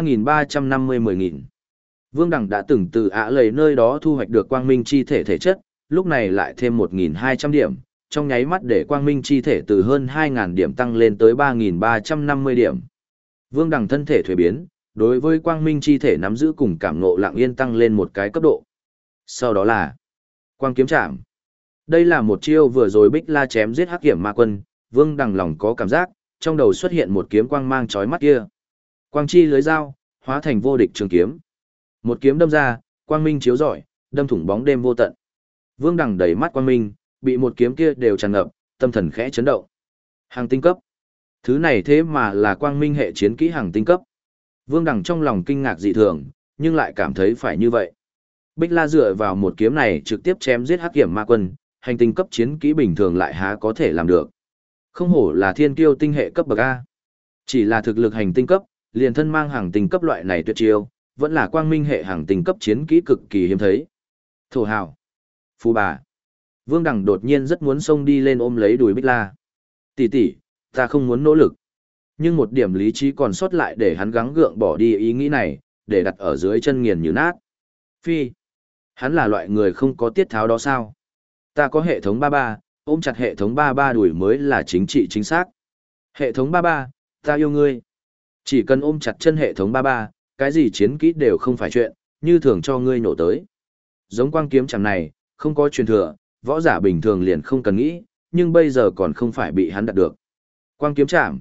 3350-10.000. Vương Đằng đã từng từ Ả Lầy nơi đó thu hoạch được quang minh chi thể thể chất, lúc này lại thêm 1200 điểm, trong nháy mắt để quang minh chi thể từ hơn 2000 điểm tăng lên tới 3350 điểm. Vương Đằng thân thể thuế biến, đối với quang minh chi thể nắm giữ cùng cảm ngộ lặng yên tăng lên một cái cấp độ. Sau đó là quang kiếm trảm. Đây là một chiêu vừa rồi Bích La chém giết hắc kiểm ma quân, Vương Đằng lòng có cảm giác, trong đầu xuất hiện một kiếm quang mang chói mắt kia. Quang chi lưới dao, hóa thành vô địch trường kiếm. Một kiếm đâm ra, quang minh chiếu rọi, đâm thủng bóng đêm vô tận. Vương Đằng đẩy mắt quang minh, bị một kiếm kia đều tràn ngập, tâm thần khẽ chấn động. Hàng tinh cấp. Thứ này thế mà là quang minh hệ chiến kỹ hàng tinh cấp. Vương Đằng trong lòng kinh ngạc dị thường, nhưng lại cảm thấy phải như vậy. Bích La dựa vào một kiếm này trực tiếp chém giết hắc kiểm ma quân, hành tinh cấp chiến kỹ bình thường lại há có thể làm được. Không hổ là thiên kiêu tinh hệ cấp bậc A. Chỉ là thực lực hành tinh cấp, liền thân mang hàng tinh cấp loại này tuyệt chiêu, vẫn là quang minh hệ hàng tinh cấp chiến kỹ cực kỳ hiếm thấy. Thổ hào. Phù bà. Vương Đằng đột nhiên rất muốn xông đi lên ôm lấy đùi Bích La. Tỷ tỷ, ta không muốn nỗ lực. Nhưng một điểm lý trí còn sót lại để hắn gắng gượng bỏ đi ý nghĩ này, để đặt ở dưới chân nghiền như nát. Phi. Hắn là loại người không có tiết tháo đó sao? Ta có hệ thống 33, ôm chặt hệ thống 33 đùi mới là chính trị chính xác. Hệ thống 33, ta yêu ngươi. Chỉ cần ôm chặt chân hệ thống 33, cái gì chiến kỹ đều không phải chuyện, như thường cho ngươi nổ tới. Giống quang kiếm chạm này, không có truyền thừa, võ giả bình thường liền không cần nghĩ, nhưng bây giờ còn không phải bị hắn đạt được. Quang kiếm chạm,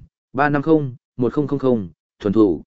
350-1000, thuần thủ.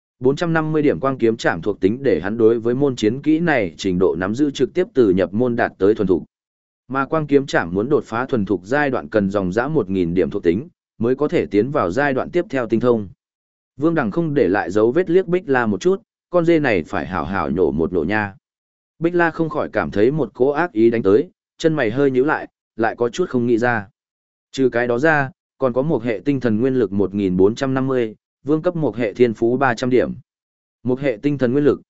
450 điểm quang kiếm chạm thuộc tính để hắn đối với môn chiến kỹ này trình độ nắm giữ trực tiếp từ nhập môn đạt tới thuần thục. Mà quang kiếm chạm muốn đột phá thuần thục giai đoạn cần dòng dã 1000 điểm thuộc tính, mới có thể tiến vào giai đoạn tiếp theo tinh thông. Vương Đằng không để lại dấu vết liếc Bích La một chút, con dê này phải hảo hảo nhổ một nổ nha. Bích La không khỏi cảm thấy một cỗ ác ý đánh tới, chân mày hơi nhíu lại có chút không nghĩ ra. Trừ cái đó ra, còn có một hệ tinh thần nguyên lực 1450, vương cấp một hệ thiên phú 300 điểm. Một hệ tinh thần nguyên lực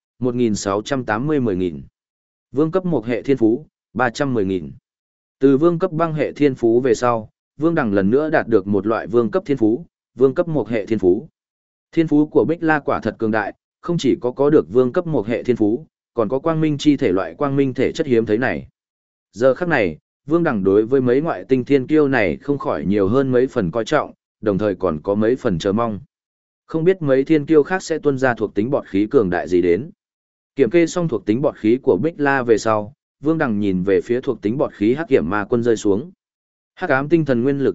1680-10000. Vương cấp một hệ thiên phú 310.000. Từ vương cấp băng hệ thiên phú về sau, Vương Đằng lần nữa đạt được một loại vương cấp thiên phú, vương cấp một hệ thiên phú. Thiên phú của Bích La quả thật cường đại, không chỉ có được vương cấp một hệ thiên phú, còn có quang minh chi thể loại quang minh thể chất hiếm thấy này. Giờ khắc này, Vương Đằng đối với mấy ngoại tinh thiên kiêu này không khỏi nhiều hơn mấy phần coi trọng, đồng thời còn có mấy phần chờ mong. Không biết mấy thiên kiêu khác sẽ tuôn ra thuộc tính bọt khí cường đại gì đến. Kiểm kê xong thuộc tính bọt khí của Bích La về sau, Vương Đằng nhìn về phía thuộc tính bọt khí Hắc Kiểm Ma Quân rơi xuống. Hắc ám tinh thần nguyên lực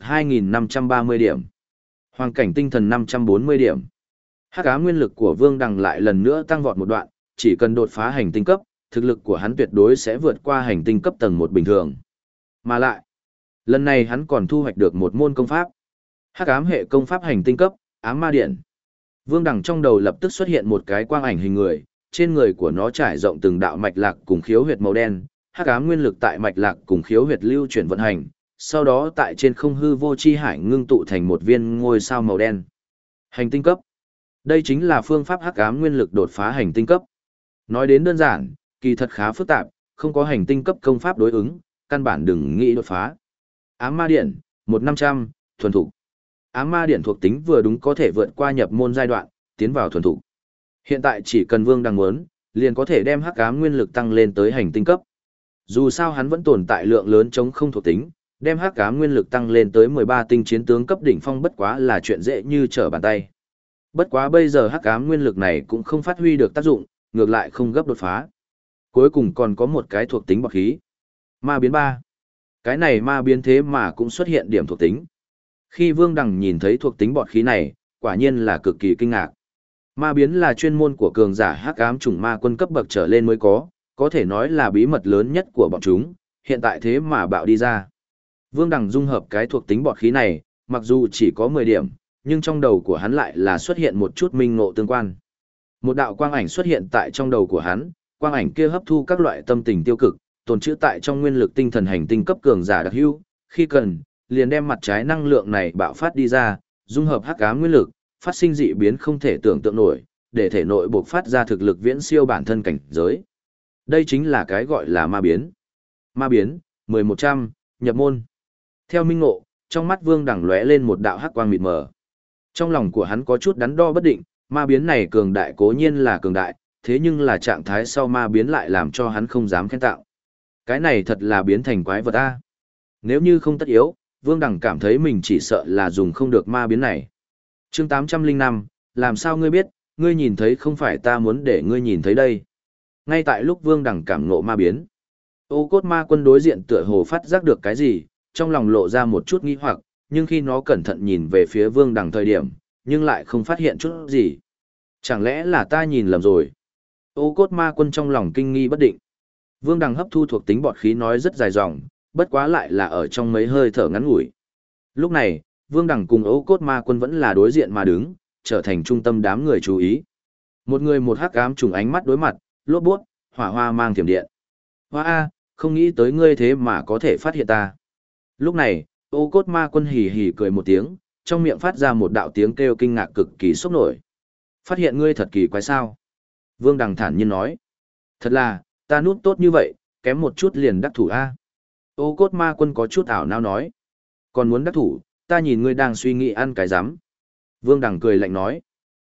2530 điểm. Hoàng cảnh tinh thần 540 điểm. Hắc ám nguyên lực của Vương Đằng lại lần nữa tăng vọt một đoạn, chỉ cần đột phá hành tinh cấp, thực lực của hắn tuyệt đối sẽ vượt qua hành tinh cấp tầng 1 bình thường. Mà lại, lần này hắn còn thu hoạch được một môn công pháp. Hắc ám hệ công pháp hành tinh cấp, Ám Ma Điện. Vương Đằng trong đầu lập tức xuất hiện một cái quang ảnh hình người, trên người của nó trải rộng từng đạo mạch lạc cùng khiếu huyệt màu đen, hắc ám nguyên lực tại mạch lạc cùng khiếu huyệt lưu chuyển vận hành, sau đó tại trên không hư vô chi hải ngưng tụ thành một viên ngôi sao màu đen. Hành tinh cấp. Đây chính là phương pháp hắc ám nguyên lực đột phá hành tinh cấp. Nói đến đơn giản, kỳ thật khá phức tạp, không có hành tinh cấp công pháp đối ứng, căn bản đừng nghĩ đột phá. Ám Ma Điện, 1500, thuần thục. Ám Ma Điện thuộc tính vừa đúng có thể vượt qua nhập môn giai đoạn, tiến vào thuần thục. Hiện tại chỉ cần Vương Đằng muốn, liền có thể đem hắc ám nguyên lực tăng lên tới hành tinh cấp. Dù sao hắn vẫn tồn tại lượng lớn chống không thuộc tính, đem hắc ám nguyên lực tăng lên tới 13 tinh chiến tướng cấp đỉnh phong bất quá là chuyện dễ như trở bàn tay. Bất quá bây giờ hắc ám nguyên lực này cũng không phát huy được tác dụng, ngược lại không gấp đột phá. Cuối cùng còn có một cái thuộc tính bọt khí. Ma biến 3. Cái này ma biến thế mà cũng xuất hiện điểm thuộc tính. Khi Vương Đằng nhìn thấy thuộc tính bọt khí này, quả nhiên là cực kỳ kinh ngạc. Ma biến là chuyên môn của cường giả hắc ám chủng ma quân cấp bậc trở lên mới có thể nói là bí mật lớn nhất của bọn chúng, hiện tại thế mà bạo đi ra. Vương Đằng dung hợp cái thuộc tính bọt khí này, mặc dù chỉ có 10 điểm, nhưng trong đầu của hắn lại là xuất hiện một chút minh ngộ tương quan. Một đạo quang ảnh xuất hiện tại trong đầu của hắn, quang ảnh kia hấp thu các loại tâm tình tiêu cực, tồn trữ tại trong nguyên lực tinh thần hành tinh cấp cường giả đặc hữu, khi cần, liền đem mặt trái năng lượng này bạo phát đi ra, dung hợp hắc ám nguyên lực, phát sinh dị biến không thể tưởng tượng nổi, để thể nội bộc phát ra thực lực viễn siêu bản thân cảnh giới. Đây chính là cái gọi là ma biến. Ma biến, 1100, nhập môn. Theo minh ngộ, trong mắt Vương Đằng lóe lên một đạo hắc quang mịt mờ. Trong lòng của hắn có chút đắn đo bất định, ma biến này cường đại cố nhiên là cường đại, thế nhưng là trạng thái sau ma biến lại làm cho hắn không dám khen tạo. Cái này thật là biến thành quái vật a. Nếu như không tất yếu, Vương Đằng cảm thấy mình chỉ sợ là dùng không được ma biến này. Chương 805, làm sao ngươi biết, ngươi nhìn thấy không phải ta muốn để ngươi nhìn thấy đây. Ngay tại lúc Vương Đằng cảm ngộ ma biến, Ô Cốt Ma Quân đối diện tựa hồ phát giác được cái gì, trong lòng lộ ra một chút nghi hoặc, nhưng khi nó cẩn thận nhìn về phía Vương Đằng thời điểm, nhưng lại không phát hiện chút gì. Chẳng lẽ là ta nhìn lầm rồi? Ô Cốt Ma Quân trong lòng kinh nghi bất định. Vương Đằng hấp thu thuộc tính bọt khí nói rất dài dòng, bất quá lại là ở trong mấy hơi thở ngắn ngủi. Lúc này, Vương Đằng cùng Ô Cốt Ma Quân vẫn là đối diện mà đứng, trở thành trung tâm đám người chú ý. Một người một hắc ám trùng ánh mắt đối mặt, lốp bút, hỏa hoa mang thiểm điện. Hoa a, không nghĩ tới ngươi thế mà có thể phát hiện ta. Lúc này, Ô Cốt Ma Quân hì hì cười một tiếng, trong miệng phát ra một đạo tiếng kêu kinh ngạc cực kỳ sốc nổi. Phát hiện ngươi thật kỳ quái sao? Vương Đằng thản nhiên nói. Thật là, ta núp tốt như vậy, kém một chút liền đắc thủ a. Ô Cốt Ma Quân có chút ảo não nói. Còn muốn đắc thủ, ta nhìn ngươi đang suy nghĩ ăn cái rắm. Vương Đằng cười lạnh nói.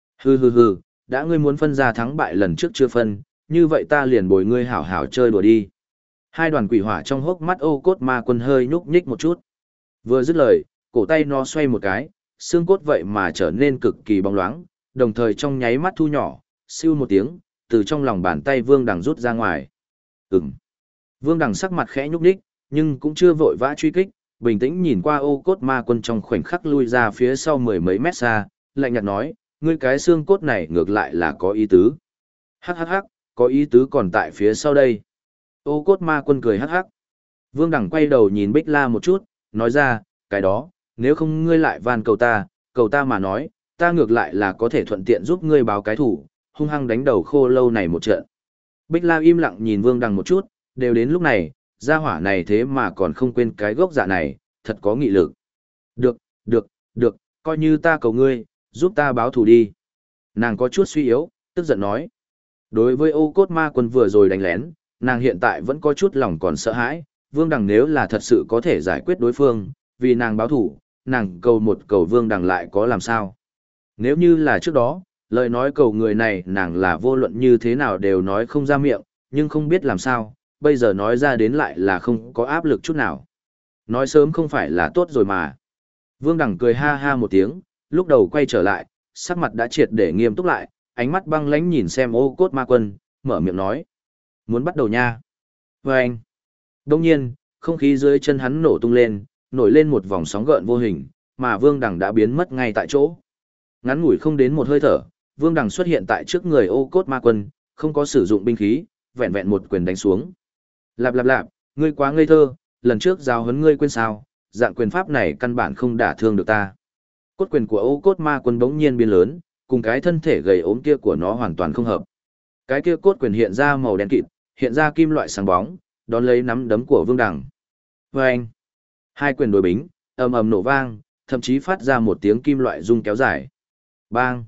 Hừ, đã ngươi muốn phân ra thắng bại lần trước chưa phân, như vậy ta liền bồi ngươi hảo hảo chơi đùa đi. Hai đoàn quỷ hỏa trong hốc mắt Ô Cốt Ma Quân hơi nhúc nhích một chút. Vừa dứt lời, cổ tay nó xoay một cái, xương cốt vậy mà trở nên cực kỳ bóng loáng, đồng thời trong nháy mắt thu nhỏ, siêu một tiếng, từ trong lòng bàn tay Vương Đằng rút ra ngoài. Ừm. Vương Đằng sắc mặt khẽ nhúc nhích, nhưng cũng chưa vội vã truy kích, bình tĩnh nhìn qua ô cốt ma quân trong khoảnh khắc lui ra phía sau mười mấy mét xa, lạnh nhạt nói, ngươi cái xương cốt này ngược lại là có ý tứ. Hắc hắc hắc, có ý tứ còn tại phía sau đây. Ô cốt ma quân cười hắc hắc. Vương Đằng quay đầu nhìn Bích La một chút, nói ra, cái đó, nếu không ngươi lại van cầu ta mà nói, ta ngược lại là có thể thuận tiện giúp ngươi báo cái thủ, hung hăng đánh đầu khô lâu này một trận. Bích La im lặng nhìn Vương Đằng một chút, đều đến lúc này, gia hỏa này thế mà còn không quên cái gốc dạ này, thật có nghị lực. Được, được, coi như ta cầu ngươi, giúp ta báo thù đi. Nàng có chút suy yếu, tức giận nói. Đối với ô cốt ma quân vừa rồi đánh lén, nàng hiện tại vẫn có chút lòng còn sợ hãi, Vương Đằng nếu là thật sự có thể giải quyết đối phương, vì nàng báo thù, nàng cầu một cầu Vương Đằng lại có làm sao. Nếu như là trước đó, lời nói cầu người này nàng là vô luận như thế nào đều nói không ra miệng, nhưng không biết làm sao, bây giờ nói ra đến lại là không có áp lực chút nào. Nói sớm không phải là tốt rồi mà. Vương Đằng cười ha ha một tiếng, lúc đầu quay trở lại, sắc mặt đã triệt để nghiêm túc lại, ánh mắt băng lãnh nhìn xem ô cốt ma quân, mở miệng nói. Muốn bắt đầu nha. Và anh. Đông nhiên, không khí dưới chân hắn nổ tung lên, nổi lên một vòng sóng gợn vô hình, mà Vương Đằng đã biến mất ngay tại chỗ. Ngắn ngủi không đến một hơi thở, Vương Đằng xuất hiện tại trước người ô cốt ma quân, không có sử dụng binh khí, vẹn vẹn một quyền đánh xuống. Lạp lạp lạp, ngươi quá ngây thơ, lần trước giáo huấn ngươi quên sao, dạng quyền pháp này căn bản không đả thương được ta. Cốt quyền của ô cốt ma quân bỗng nhiên biến lớn, cùng cái thân thể gầy ốm kia của nó hoàn toàn không hợp. Cái kia cốt quyền hiện ra màu đen kịt, hiện ra kim loại sáng bóng, đón lấy nắm đấm của Vương Đằng. Và anh, hai quyền đối bính, ầm ầm nổ vang, thậm chí phát ra một tiếng kim loại rung kéo dài. Bang!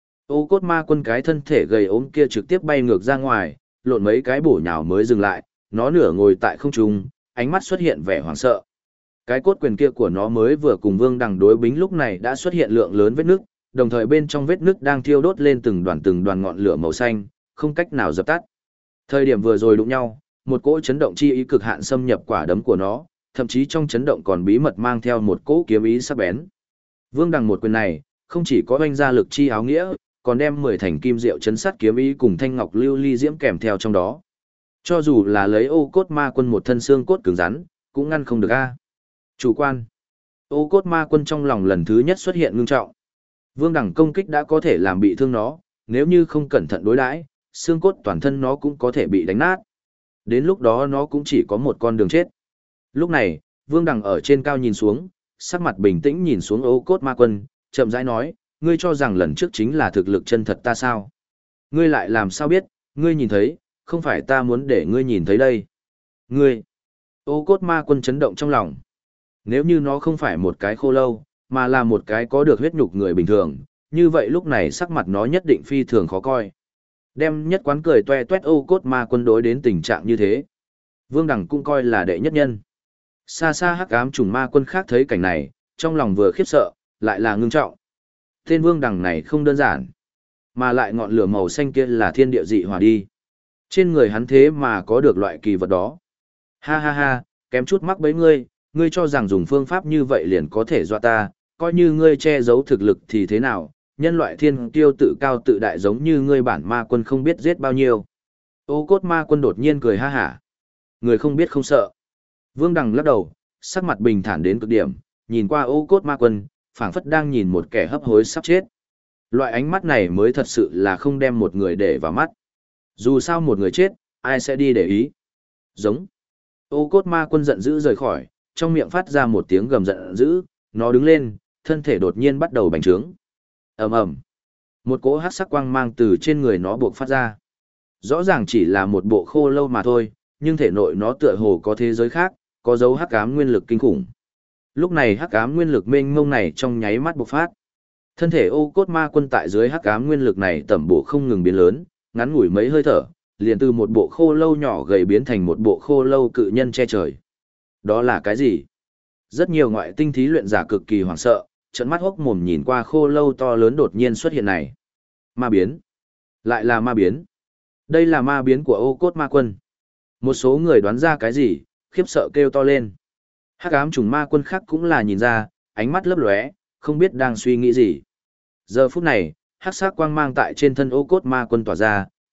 Ô cốt ma quân cái thân thể gầy ốm kia trực tiếp bay ngược ra ngoài, lộn mấy cái bổ nhào mới dừng lại, nó nửa ngồi tại không trung, ánh mắt xuất hiện vẻ hoảng sợ. Cái cốt quyền kia của nó mới vừa cùng Vương Đằng đối bính lúc này đã xuất hiện lượng lớn vết nứt, đồng thời bên trong vết nứt đang thiêu đốt lên từng đoàn ngọn lửa màu xanh, không cách nào dập tắt. Thời điểm vừa rồi đụng nhau, một cỗ chấn động chi ý cực hạn xâm nhập quả đấm của nó, thậm chí trong chấn động còn bí mật mang theo một cỗ kiếm ý sắc bén. Vương Đằng một quyền này, không chỉ có oanh ra lực chi áo nghĩa, còn đem 10 thành kim diệu chấn sát kiếm ý cùng thanh ngọc lưu ly diễm kèm theo trong đó. Cho dù là lấy ô cốt ma quân một thân xương cốt cứng rắn, cũng ngăn không được a. Chủ quan. Ô cốt ma quân trong lòng lần thứ nhất xuất hiện ngưng trọng. Vương Đằng công kích đã có thể làm bị thương nó, nếu như không cẩn thận đối đãi, xương cốt toàn thân nó cũng có thể bị đánh nát. Đến lúc đó nó cũng chỉ có một con đường chết. Lúc này, Vương Đằng ở trên cao nhìn xuống, sắc mặt bình tĩnh nhìn xuống ô cốt ma quân, chậm rãi nói, ngươi cho rằng lần trước chính là thực lực chân thật ta sao? Ngươi lại làm sao biết, ngươi nhìn thấy, không phải ta muốn để ngươi nhìn thấy đây. Ngươi, ô cốt ma quân chấn động trong lòng. Nếu như nó không phải một cái khô lâu, mà là một cái có được huyết nhục người bình thường, như vậy lúc này sắc mặt nó nhất định phi thường khó coi. Đem nhất quán cười toe toét ô cốt ma quân đối đến tình trạng như thế. Vương Đằng cũng coi là đệ nhất nhân. Xa xa hắc ám trùng ma quân khác thấy cảnh này, trong lòng vừa khiếp sợ, lại là ngưng trọng. Tên Vương Đằng này không đơn giản, mà lại ngọn lửa màu xanh kia là thiên địa dị hỏa đi. Trên người hắn thế mà có được loại kỳ vật đó. Ha ha ha, kém chút mắc bấy ngươi cho rằng dùng phương pháp như vậy liền có thể dọa ta, coi như ngươi che giấu thực lực thì thế nào, nhân loại thiên kiêu tự cao tự đại giống như ngươi bản ma quân không biết giết bao nhiêu. Ô cốt ma quân đột nhiên cười ha hả. Người không biết không sợ. Vương Đằng lắc đầu, sắc mặt bình thản đến cực điểm, nhìn qua ô cốt ma quân, phảng phất đang nhìn một kẻ hấp hối sắp chết. Loại ánh mắt này mới thật sự là không đem một người để vào mắt. Dù sao một người chết, ai sẽ đi để ý. Giống. Ô cốt ma quân giận dữ rời khỏi, trong miệng phát ra một tiếng gầm giận dữ, nó đứng lên, thân thể đột nhiên bắt đầu bành trướng. Ầm ầm. Một cỗ hắc sắc quang mang từ trên người nó buộc phát ra. Rõ ràng chỉ là một bộ khô lâu mà thôi, nhưng thể nội nó tựa hồ có thế giới khác, có dấu hắc ám nguyên lực kinh khủng. Lúc này hắc ám nguyên lực mênh mông này trong nháy mắt bộc phát. Thân thể ô cốt ma quân tại dưới hắc ám nguyên lực này tẩm bổ không ngừng biến lớn, ngắn ngủi mấy hơi thở, liền từ một bộ khô lâu nhỏ gầy biến thành một bộ khô lâu cự nhân che trời. Đó là cái gì? Rất nhiều ngoại tinh thí luyện giả cực kỳ hoảng sợ, trợn mắt hốc mồm nhìn qua khô lâu to lớn đột nhiên xuất hiện này. Ma biến. Lại là ma biến. Đây là ma biến của ô cốt ma quân. Một số người đoán ra cái gì, khiếp sợ kêu to lên. Hắc ám trùng ma quân khác cũng là nhìn ra, ánh mắt lấp lóe, không biết đang suy nghĩ gì. Giờ phút này, hắc sắc quang mang tại trên thân ô cốt ma quân tỏa ra,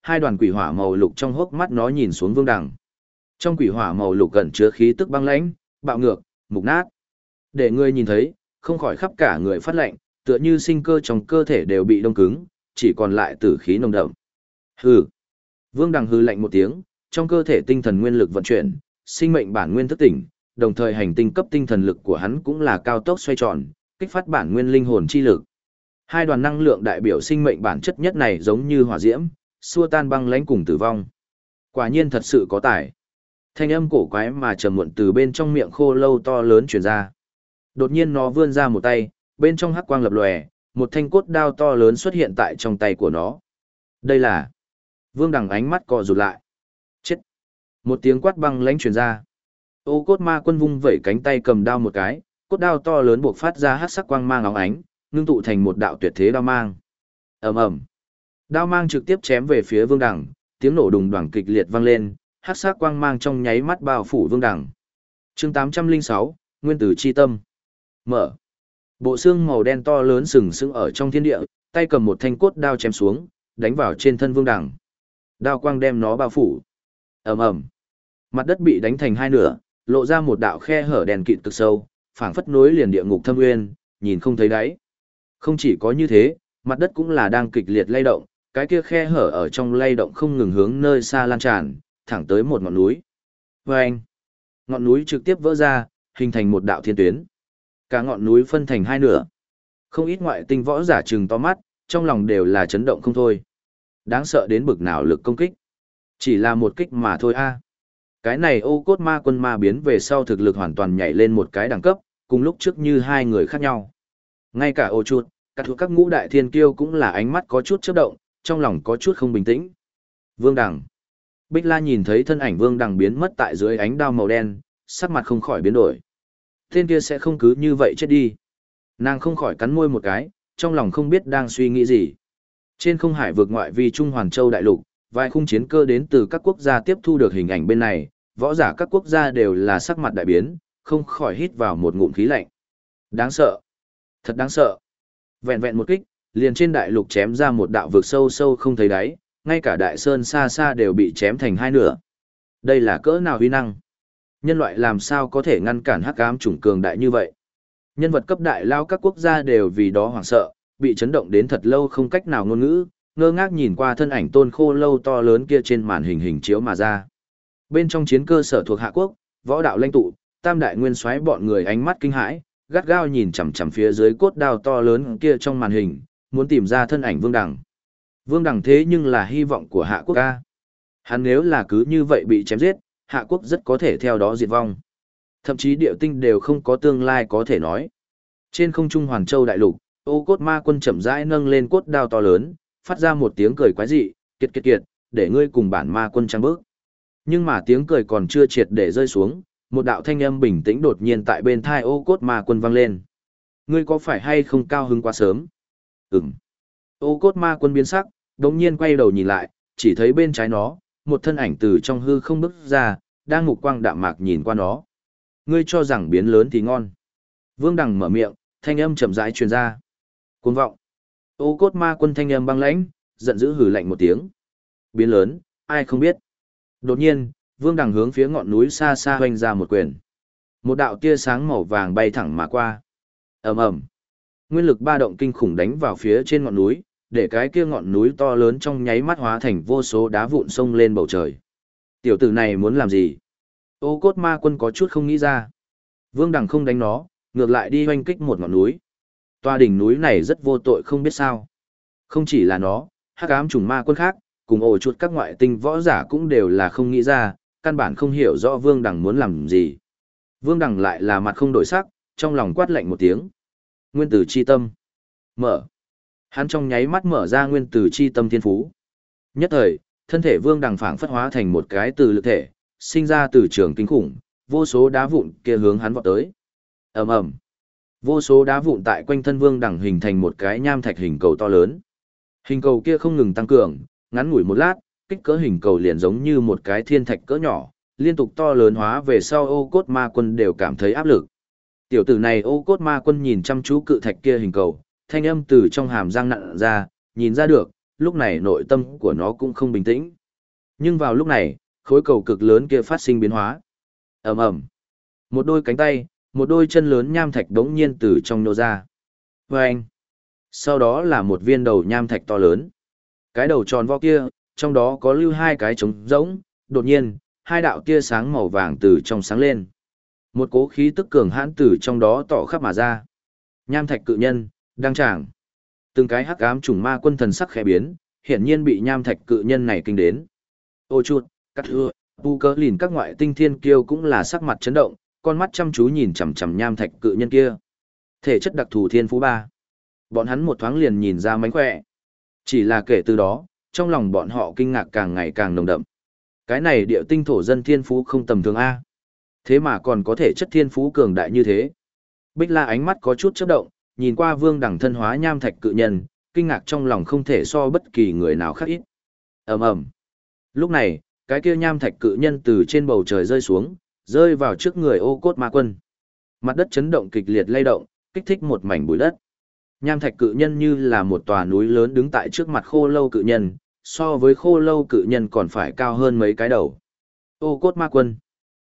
hai đoàn quỷ hỏa màu lục trong hốc mắt nó nhìn xuống Vương Đằng. Trong quỷ hỏa màu lục gần chứa khí tức băng lãnh, bạo ngược, mục nát. Để ngươi nhìn thấy, không khỏi khắp cả người phát lạnh, tựa như sinh cơ trong cơ thể đều bị đông cứng, chỉ còn lại tử khí nồng đậm. Hừ. Vương Đằng hừ lạnh một tiếng, trong cơ thể tinh thần nguyên lực vận chuyển, sinh mệnh bản nguyên thức tỉnh, đồng thời hành tinh cấp tinh thần lực của hắn cũng là cao tốc xoay tròn, kích phát bản nguyên linh hồn chi lực. Hai đoàn năng lượng đại biểu sinh mệnh bản chất nhất này giống như hỏa diễm, xua tan băng lãnh cùng tử vong. Quả nhiên thật sự có tài. Thanh âm cổ quái mà trầm muộn từ bên trong miệng khô lâu to lớn truyền ra. Đột nhiên nó vươn ra một tay, bên trong hắc quang lập lòe, một thanh cốt đao to lớn xuất hiện tại trong tay của nó. Đây là... Vương Đằng ánh mắt co rụt lại. Chết! Một tiếng quát băng lãnh truyền ra. Ô cốt ma quân vung vẩy cánh tay cầm đao một cái, cốt đao to lớn buộc phát ra hắc sắc quang mang óng ánh, ngưng tụ thành một đạo tuyệt thế đao mang. Ầm ầm. Đao mang trực tiếp chém về phía Vương Đằng, tiếng nổ đùng đoàng kịch liệt vang lên, hắc sắc quang mang trong nháy mắt bao phủ Vương Đằng. Chương 806, Nguyên tử chi tâm. Mở. Bộ xương màu đen to lớn sừng sững ở trong thiên địa, tay cầm một thanh cốt đao chém xuống, đánh vào trên thân Vương Đằng. Đao quang đem nó bao phủ. Ầm ầm. Mặt đất bị đánh thành hai nửa, lộ ra một đạo khe hở đèn kịt cực sâu, phảng phất nối liền địa ngục thâm nguyên, nhìn không thấy đáy. Không chỉ có như thế, mặt đất cũng là đang kịch liệt lay động, cái kia khe hở ở trong lay động không ngừng hướng nơi xa lan tràn, thẳng tới một ngọn núi. Vâng! Ngọn núi trực tiếp vỡ ra, hình thành một đạo thiên tuyến. Cả ngọn núi phân thành hai nửa. Không ít ngoại tinh võ giả trừng to mắt, trong lòng đều là chấn động không thôi. Đáng sợ đến bực nào lực công kích. Chỉ là một kích mà thôi a. Cái này ô cốt ma quân ma biến về sau thực lực hoàn toàn nhảy lên một cái đẳng cấp, cùng lúc trước như hai người khác nhau. Ngay cả ô chuột, các ngũ đại thiên kiêu cũng là ánh mắt có chút chớp động, trong lòng có chút không bình tĩnh. Vương Đằng. Bích La nhìn thấy thân ảnh Vương Đằng biến mất tại dưới ánh đao màu đen, sắc mặt không khỏi biến đổi. Tên kia sẽ không cứ như vậy chết đi. Nàng không khỏi cắn môi một cái, trong lòng không biết đang suy nghĩ gì. Trên không hải vực ngoại vi Trung Hoàn Châu đại lục, vài khung chiến cơ đến từ các quốc gia tiếp thu được hình ảnh bên này, võ giả các quốc gia đều là sắc mặt đại biến, không khỏi hít vào một ngụm khí lạnh. Đáng sợ. Thật đáng sợ. Vẹn vẹn một kích, liền trên đại lục chém ra một đạo vực sâu sâu không thấy đáy, ngay cả đại sơn xa xa đều bị chém thành hai nửa. Đây là cỡ nào uy năng? Nhân loại làm sao có thể ngăn cản hắc ám chủng cường đại như vậy? Nhân vật cấp đại lao các quốc gia đều vì đó hoảng sợ, bị chấn động đến thật lâu không cách nào ngôn ngữ, ngơ ngác nhìn qua thân ảnh tôn khô lâu to lớn kia trên màn hình hình chiếu mà ra. Bên trong chiến cơ sở thuộc Hạ Quốc, võ đạo lãnh tụ, tam đại nguyên soái bọn người ánh mắt kinh hãi, gắt gao nhìn chằm chằm phía dưới cốt đao to lớn kia trong màn hình, muốn tìm ra thân ảnh Vương Đằng. Vương Đằng thế nhưng là hy vọng của Hạ Quốc ca. Hắn nếu là cứ như vậy bị chém giết, Hạ Quốc rất có thể theo đó diệt vong. Thậm chí địa tinh đều không có tương lai có thể nói. Trên không trung Hoàn Châu đại lục, ô cốt ma quân chậm rãi nâng lên cốt đao to lớn, phát ra một tiếng cười quái dị, kiệt kiệt kiệt, để ngươi cùng bản ma quân trang bước. Nhưng mà tiếng cười còn chưa triệt để rơi xuống, một đạo thanh âm bình tĩnh đột nhiên tại bên thai ô cốt ma quân vang lên. Ngươi có phải hay không cao hứng quá sớm? Ừm. Ô cốt ma quân biến sắc, đống nhiên quay đầu nhìn lại, chỉ thấy bên trái nó, một thân ảnh từ trong hư không bước ra, đang mục quang đạm mạc nhìn qua nó. Ngươi cho rằng biến lớn thì ngon. Vương Đằng mở miệng, thanh âm chậm rãi truyền ra. Cuồng vọng. Ô cốt ma quân thanh âm băng lãnh, giận dữ hừ lạnh một tiếng. Biến lớn, ai không biết. Đột nhiên, Vương Đằng hướng phía ngọn núi xa xa hoành ra một quyền. Một đạo tia sáng màu vàng bay thẳng mà qua. Ầm ầm. Nguyên lực ba động kinh khủng đánh vào phía trên ngọn núi, để cái kia ngọn núi to lớn trong nháy mắt hóa thành vô số đá vụn xông lên bầu trời. Tiểu tử này muốn làm gì? Ô cốt ma quân có chút không nghĩ ra. Vương Đằng không đánh nó, ngược lại đi hoanh kích một ngọn núi. Toa đỉnh núi này rất vô tội không biết sao. Không chỉ là nó, hắc ám trùng ma quân khác, cùng ổ chuột các ngoại tinh võ giả cũng đều là không nghĩ ra, căn bản không hiểu rõ Vương Đằng muốn làm gì. Vương Đằng lại là mặt không đổi sắc, trong lòng quát lạnh một tiếng. Nguyên tử chi tâm. Mở. Hắn trong nháy mắt mở ra nguyên tử chi tâm thiên phú. Nhất thời, thân thể Vương Đằng phảng phất hóa thành một cái từ lực thể, sinh ra từ trường kinh khủng, vô số đá vụn kia hướng hắn vọt tới. Ầm ầm. Vô số đá vụn tại quanh thân Vương Đằng hình thành một cái nham thạch hình cầu to lớn. Hình cầu kia không ngừng tăng cường, ngắn ngủi một lát, kích cỡ hình cầu liền giống như một cái thiên thạch cỡ nhỏ, liên tục to lớn hóa về sau ô cốt ma quân đều cảm thấy áp lực. Tiểu tử này ô cốt ma quân nhìn chăm chú cự thạch kia hình cầu, thanh âm từ trong hàm răng nặn ra, nhìn ra được, lúc này nội tâm của nó cũng không bình tĩnh. Nhưng vào lúc này, khối cầu cực lớn kia phát sinh biến hóa. Ầm ầm. Một đôi cánh tay, một đôi chân lớn nham thạch đống nhiên từ trong nô ra. Vâng! Sau đó là một viên đầu nham thạch to lớn. Cái đầu tròn vo kia, trong đó có lưu hai cái trống rỗng, đột nhiên, hai đạo tia sáng màu vàng từ trong sáng lên. Một cố khí tức cường hãn từ trong đó tỏ khắp mà ra. Nham thạch cự nhân, đang tràng. Từng cái hắc ám trùng ma quân thần sắc khẽ biến, hiển nhiên bị nham thạch cự nhân này kinh đến. Ô chuột, cắt hưa, bu cớ lìn các ngoại tinh thiên kiêu cũng là sắc mặt chấn động, con mắt chăm chú nhìn chằm chằm nham thạch cự nhân kia. Thể chất đặc thù thiên phú 3. Bọn hắn một thoáng liền nhìn ra mánh khỏe. Chỉ là kể từ đó, trong lòng bọn họ kinh ngạc càng ngày càng nồng đậm. Cái này địa tinh thổ dân thiên phú không tầm thường A. Thế mà còn có thể chất thiên phú cường đại như thế. Bích La ánh mắt có chút chớp động, nhìn qua Vương Đằng thân hóa nham thạch cự nhân, kinh ngạc trong lòng không thể so bất kỳ người nào khác ít. Ầm ầm. Lúc này, cái kia nham thạch cự nhân từ trên bầu trời rơi xuống, rơi vào trước người Ô Cốt Ma Quân. Mặt đất chấn động kịch liệt lay động, kích thích một mảnh bụi đất. Nham thạch cự nhân như là một tòa núi lớn đứng tại trước mặt khô lâu cự nhân, so với khô lâu cự nhân còn phải cao hơn mấy cái đầu. Ô Cốt Ma Quân.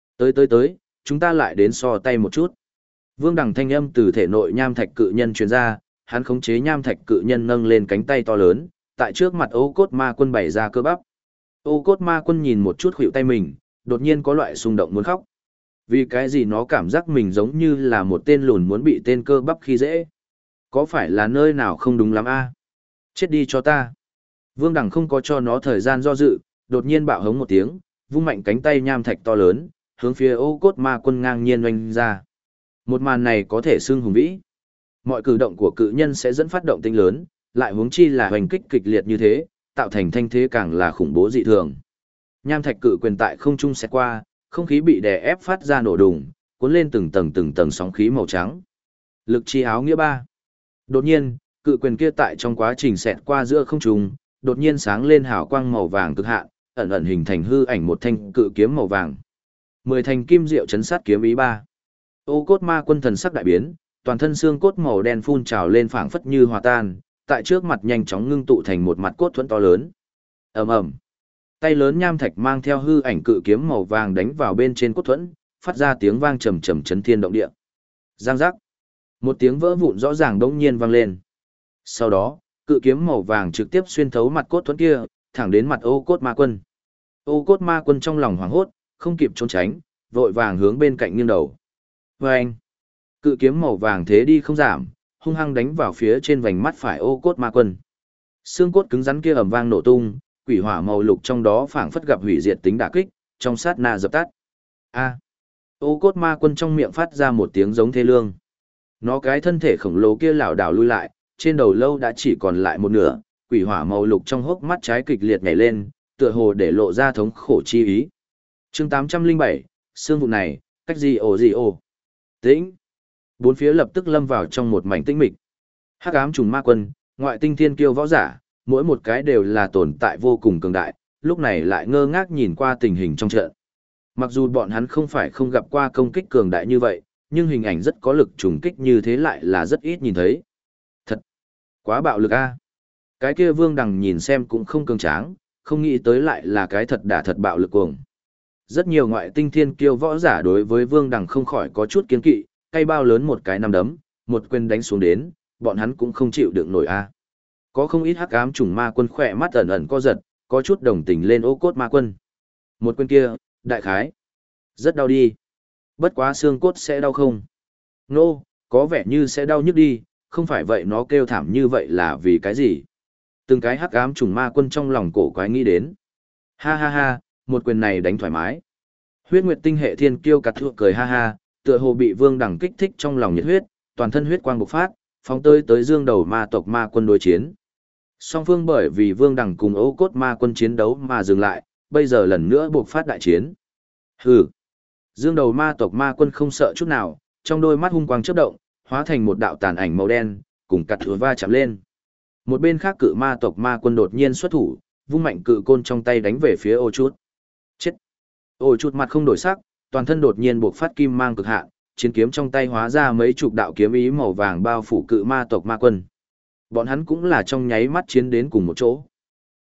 Tới, chúng ta lại đến so tay một chút. Vương Đằng thanh âm từ thể nội nham thạch cự nhân truyền ra, hắn khống chế nham thạch cự nhân nâng lên cánh tay to lớn, tại trước mặt Ô Cốt Ma Quân bày ra cơ bắp. Ô Cốt Ma Quân nhìn một chút khuỷu tay mình, đột nhiên có loại xung động muốn khóc. Vì cái gì nó cảm giác mình giống như là một tên lùn muốn bị tên cơ bắp khi dễ. Có phải là nơi nào không đúng lắm a? Chết đi cho ta. Vương Đằng không có cho nó thời gian do dự, đột nhiên bạo hống một tiếng, vung mạnh cánh tay nham thạch to lớn, hướng phía Ô Cốt Ma Quân ngang nhiên oanh ra. Một màn này có thể xưng hùng vĩ. Mọi cử động của cự nhân sẽ dẫn phát động tĩnh lớn, lại huống chi là hoành kích kịch liệt như thế, tạo thành thanh thế càng là khủng bố dị thường. Nham thạch cự quyền tại không trung xẹt qua, không khí bị đè ép phát ra nổ đùng, cuốn lên từng tầng sóng khí màu trắng. Lực chi áo nghĩa 3. Đột nhiên, cự quyền kia tại trong quá trình xẹt qua giữa không trung, đột nhiên sáng lên hào quang màu vàng cực hạn, ẩn ẩn hình thành hư ảnh một thanh cự kiếm màu vàng. 10 thành kim diệu chấn sát kiếm ý 3. Ô Cốt Ma Quân thần sắc đại biến, toàn thân xương cốt màu đen phun trào lên phảng phất như hòa tan, tại trước mặt nhanh chóng ngưng tụ thành một mặt cốt thuẫn to lớn. Ầm ầm. Tay lớn nham thạch mang theo hư ảnh cự kiếm màu vàng đánh vào bên trên cốt thuẫn, phát ra tiếng vang trầm trầm chấn thiên động địa. Giang giác. Một tiếng vỡ vụn rõ ràng đống nhiên vang lên. Sau đó, cự kiếm màu vàng trực tiếp xuyên thấu mặt cốt thuẫn kia, thẳng đến mặt Ô Cốt Ma Quân. Ô Cốt Ma Quân trong lòng hoảng hốt, không kịp trốn tránh, vội vàng hướng bên cạnh nghiêng đầu. Vâng! Cự kiếm màu vàng thế đi không giảm, hung hăng đánh vào phía trên vành mắt phải Ô Cốt Ma Quân. Xương cốt cứng rắn kia ầm vang nổ tung, quỷ hỏa màu lục trong đó phảng phất gặp hủy diệt tính đả kích, trong sát na dập tắt. A! Ô Cốt Ma Quân trong miệng phát ra một tiếng giống thê lương. Nó cái thân thể khổng lồ kia lảo đảo lui lại, trên đầu lâu đã chỉ còn lại một nửa, quỷ hỏa màu lục trong hốc mắt trái kịch liệt nhảy lên, tựa hồ để lộ ra thống khổ chi ý. Chương 807, xương vụn này, cách gì ồ. Tĩnh. Bốn phía lập tức lâm vào trong một mảnh tĩnh mịch. Hắc ám trùng ma quân, ngoại tinh thiên kiêu võ giả, mỗi một cái đều là tồn tại vô cùng cường đại, lúc này lại ngơ ngác nhìn qua tình hình trong trận. Mặc dù bọn hắn không phải không gặp qua công kích cường đại như vậy, nhưng hình ảnh rất có lực trùng kích như thế lại là rất ít nhìn thấy. Thật quá bạo lực a. Cái kia Vương Đằng nhìn xem cũng không cường tráng, không nghĩ tới lại là cái thật đả thật bạo lực cuồng. Rất nhiều ngoại tinh thiên kiêu võ giả đối với Vương Đằng không khỏi có chút kiên kỵ, cây bao lớn một cái nắm đấm, một quyền đánh xuống đến, bọn hắn cũng không chịu đựng nổi a. Có không ít hắc ám trùng ma quân khỏe mắt ẩn ẩn co giật, có chút đồng tình lên Ô Cốt Ma Quân. Một quyền kia, đại khái, rất đau đi. Bất quá xương cốt sẽ đau không? Nô, có vẻ như sẽ đau nhức đi, không phải vậy nó kêu thảm như vậy là vì cái gì? Từng cái hắc ám trùng ma quân trong lòng cổ quái nghĩ đến. Ha ha ha, một quyền này đánh thoải mái. Huyết Nguyệt tinh hệ thiên kiêu cặt thượng cười ha ha, tựa hồ bị Vương Đằng kích thích trong lòng nhiệt huyết, toàn thân huyết quang bộc phát, phóng tới dương đầu ma tộc ma quân đối chiến. Song phương bởi vì Vương Đằng cùng Ô Cốt Ma Quân chiến đấu mà dừng lại, bây giờ lần nữa buộc phát đại chiến. Hừ. Dương đầu ma tộc ma quân không sợ chút nào, trong đôi mắt hung quang chớp động, hóa thành một đạo tàn ảnh màu đen, cùng cặt thủa va chạm lên. Một bên khác cự ma tộc ma quân đột nhiên xuất thủ, vung mạnh cự côn trong tay đánh về phía Ô Chút. Chết. Ô Chút mặt không đổi sắc, toàn thân đột nhiên buộc phát kim mang cực hạn, chiến kiếm trong tay hóa ra mấy chục đạo kiếm ý màu vàng bao phủ cự ma tộc ma quân. Bọn hắn cũng là trong nháy mắt chiến đến cùng một chỗ.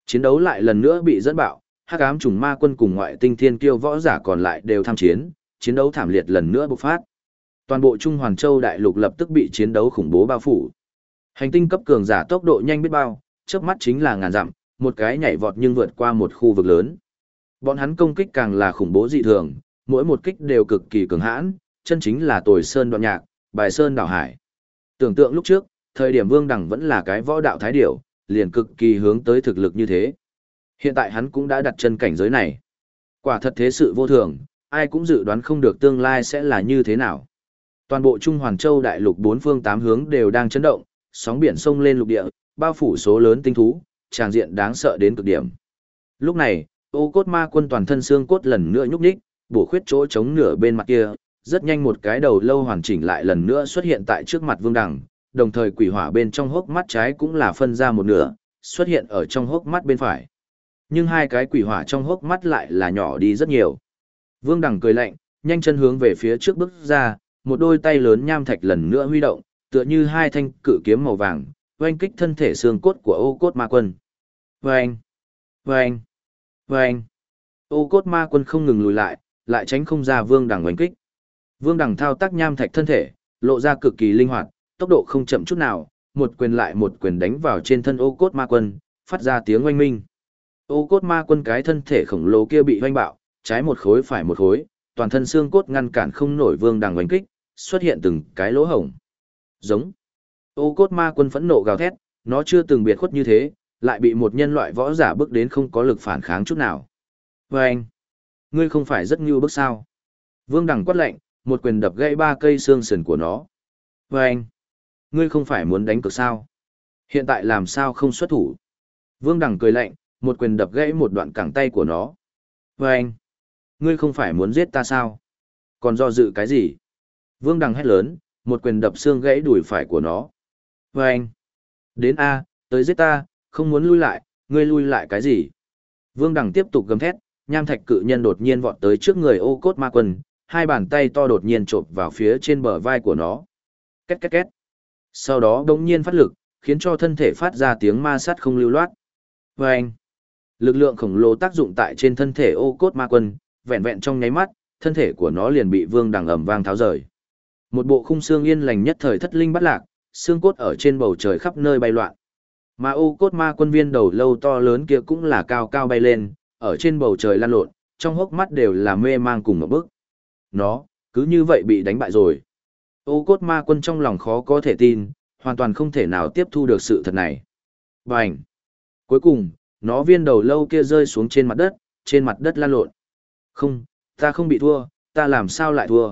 Chiến đấu lại lần nữa bị dẫn bạo, Hắc ám trùng ma quân cùng ngoại tinh thiên kiêu võ giả còn lại đều tham chiến, chiến đấu thảm liệt lần nữa bộc phát. Toàn bộ Trung Hoàn Châu đại lục lập tức bị chiến đấu khủng bố bao phủ. Hành tinh cấp cường giả tốc độ nhanh biết bao, chớp mắt chính là ngàn dặm, một cái nhảy vọt nhưng vượt qua một khu vực lớn. Bọn hắn công kích càng là khủng bố dị thường, mỗi một kích đều cực kỳ cường hãn, chân chính là tồi sơn đoạn nhạc, bài sơn đảo hải. Tưởng tượng lúc trước, thời điểm Vương Đằng vẫn là cái võ đạo thái điểu, liền cực kỳ hướng tới thực lực như thế. Hiện tại hắn cũng đã đặt chân cảnh giới này. Quả thật thế sự vô thường, ai cũng dự đoán không được tương lai sẽ là như thế nào. Toàn bộ Trung Hoàn Châu đại lục bốn phương tám hướng đều đang chấn động, sóng biển sông lên lục địa, bao phủ số lớn tinh thú, tràng diện đáng sợ đến cực điểm. Lúc này, Ô Cốt Ma Quân toàn thân xương cốt lần nữa nhúc nhích, bổ khuyết chỗ trống nửa bên mặt kia, rất nhanh một cái đầu lâu hoàn chỉnh lại lần nữa xuất hiện tại trước mặt Vương Đằng, đồng thời quỷ hỏa bên trong hốc mắt trái cũng là phân ra một nửa, xuất hiện ở trong hốc mắt bên phải. Nhưng hai cái quỷ hỏa trong hốc mắt lại là nhỏ đi rất nhiều. Vương Đằng cười lạnh, nhanh chân hướng về phía trước bước ra, một đôi tay lớn nham thạch lần nữa huy động, tựa như hai thanh cự kiếm màu vàng, oanh kích thân thể xương cốt của Ô Cốt Ma Quân. Oanh, oanh, oanh. Ô Cốt Ma Quân không ngừng lùi lại tránh không ra Vương Đằng oanh kích. Vương Đằng thao tác nham thạch thân thể, lộ ra cực kỳ linh hoạt, tốc độ không chậm chút nào, một quyền lại một quyền đánh vào trên thân Ô Cốt Ma Quân, phát ra tiếng oanh minh. Ô Cốt Ma Quân cái thân thể khổng lồ kia bị oanh bạo, trái một khối phải một khối, toàn thân xương cốt ngăn cản không nổi Vương Đằng oanh kích, xuất hiện từng cái lỗ hổng. Giống. Ô Cốt Ma Quân phẫn nộ gào thét, nó chưa từng biệt khuất như thế, lại bị một nhân loại võ giả bước đến không có lực phản kháng chút nào. Vâng! Ngươi không phải rất ngưu bức sao? Vương Đằng quát lạnh, một quyền đập gãy 3 cây xương sườn của nó. Vâng! Ngươi không phải muốn đánh cược sao? Hiện tại làm sao không xuất thủ? Vương Đằng cười lạnh, một quyền đập gãy một đoạn cẳng tay của nó. Vâng! Ngươi không phải muốn giết ta sao? Còn do dự cái gì? Vương Đằng hét lớn, một quyền đập xương gãy đùi phải của nó. Vâng! Đến A, tới giết ta, không muốn lui lại, ngươi lui lại cái gì? Vương Đằng tiếp tục gầm thét, nham thạch cự nhân đột nhiên vọt tới trước người Ô Cốt Ma Quân, hai bàn tay to đột nhiên chộp vào phía trên bờ vai của nó. Két két két. Sau đó đống nhiên phát lực, khiến cho thân thể phát ra tiếng ma sát không lưu loát. Vâng! Lực lượng khổng lồ tác dụng tại trên thân thể Ô Cốt Ma Quân, vẹn vẹn trong nháy mắt, thân thể của nó liền bị Vương Đằng ầm vang tháo rời. Một bộ khung xương yên lành nhất thời thất linh bắt lạc, xương cốt ở trên bầu trời khắp nơi bay loạn. Mà Ô Cốt Ma Quân viên đầu lâu to lớn kia cũng là cao cao bay lên, ở trên bầu trời lăn lộn, trong hốc mắt đều là mê mang cùng một bức. Nó, cứ như vậy bị đánh bại rồi. Ô Cốt Ma Quân trong lòng khó có thể tin, hoàn toàn không thể nào tiếp thu được sự thật này. Bành! Cuối cùng, nó viên đầu lâu kia rơi xuống trên mặt đất lăn lộn. Không, ta không bị thua, ta làm sao lại thua?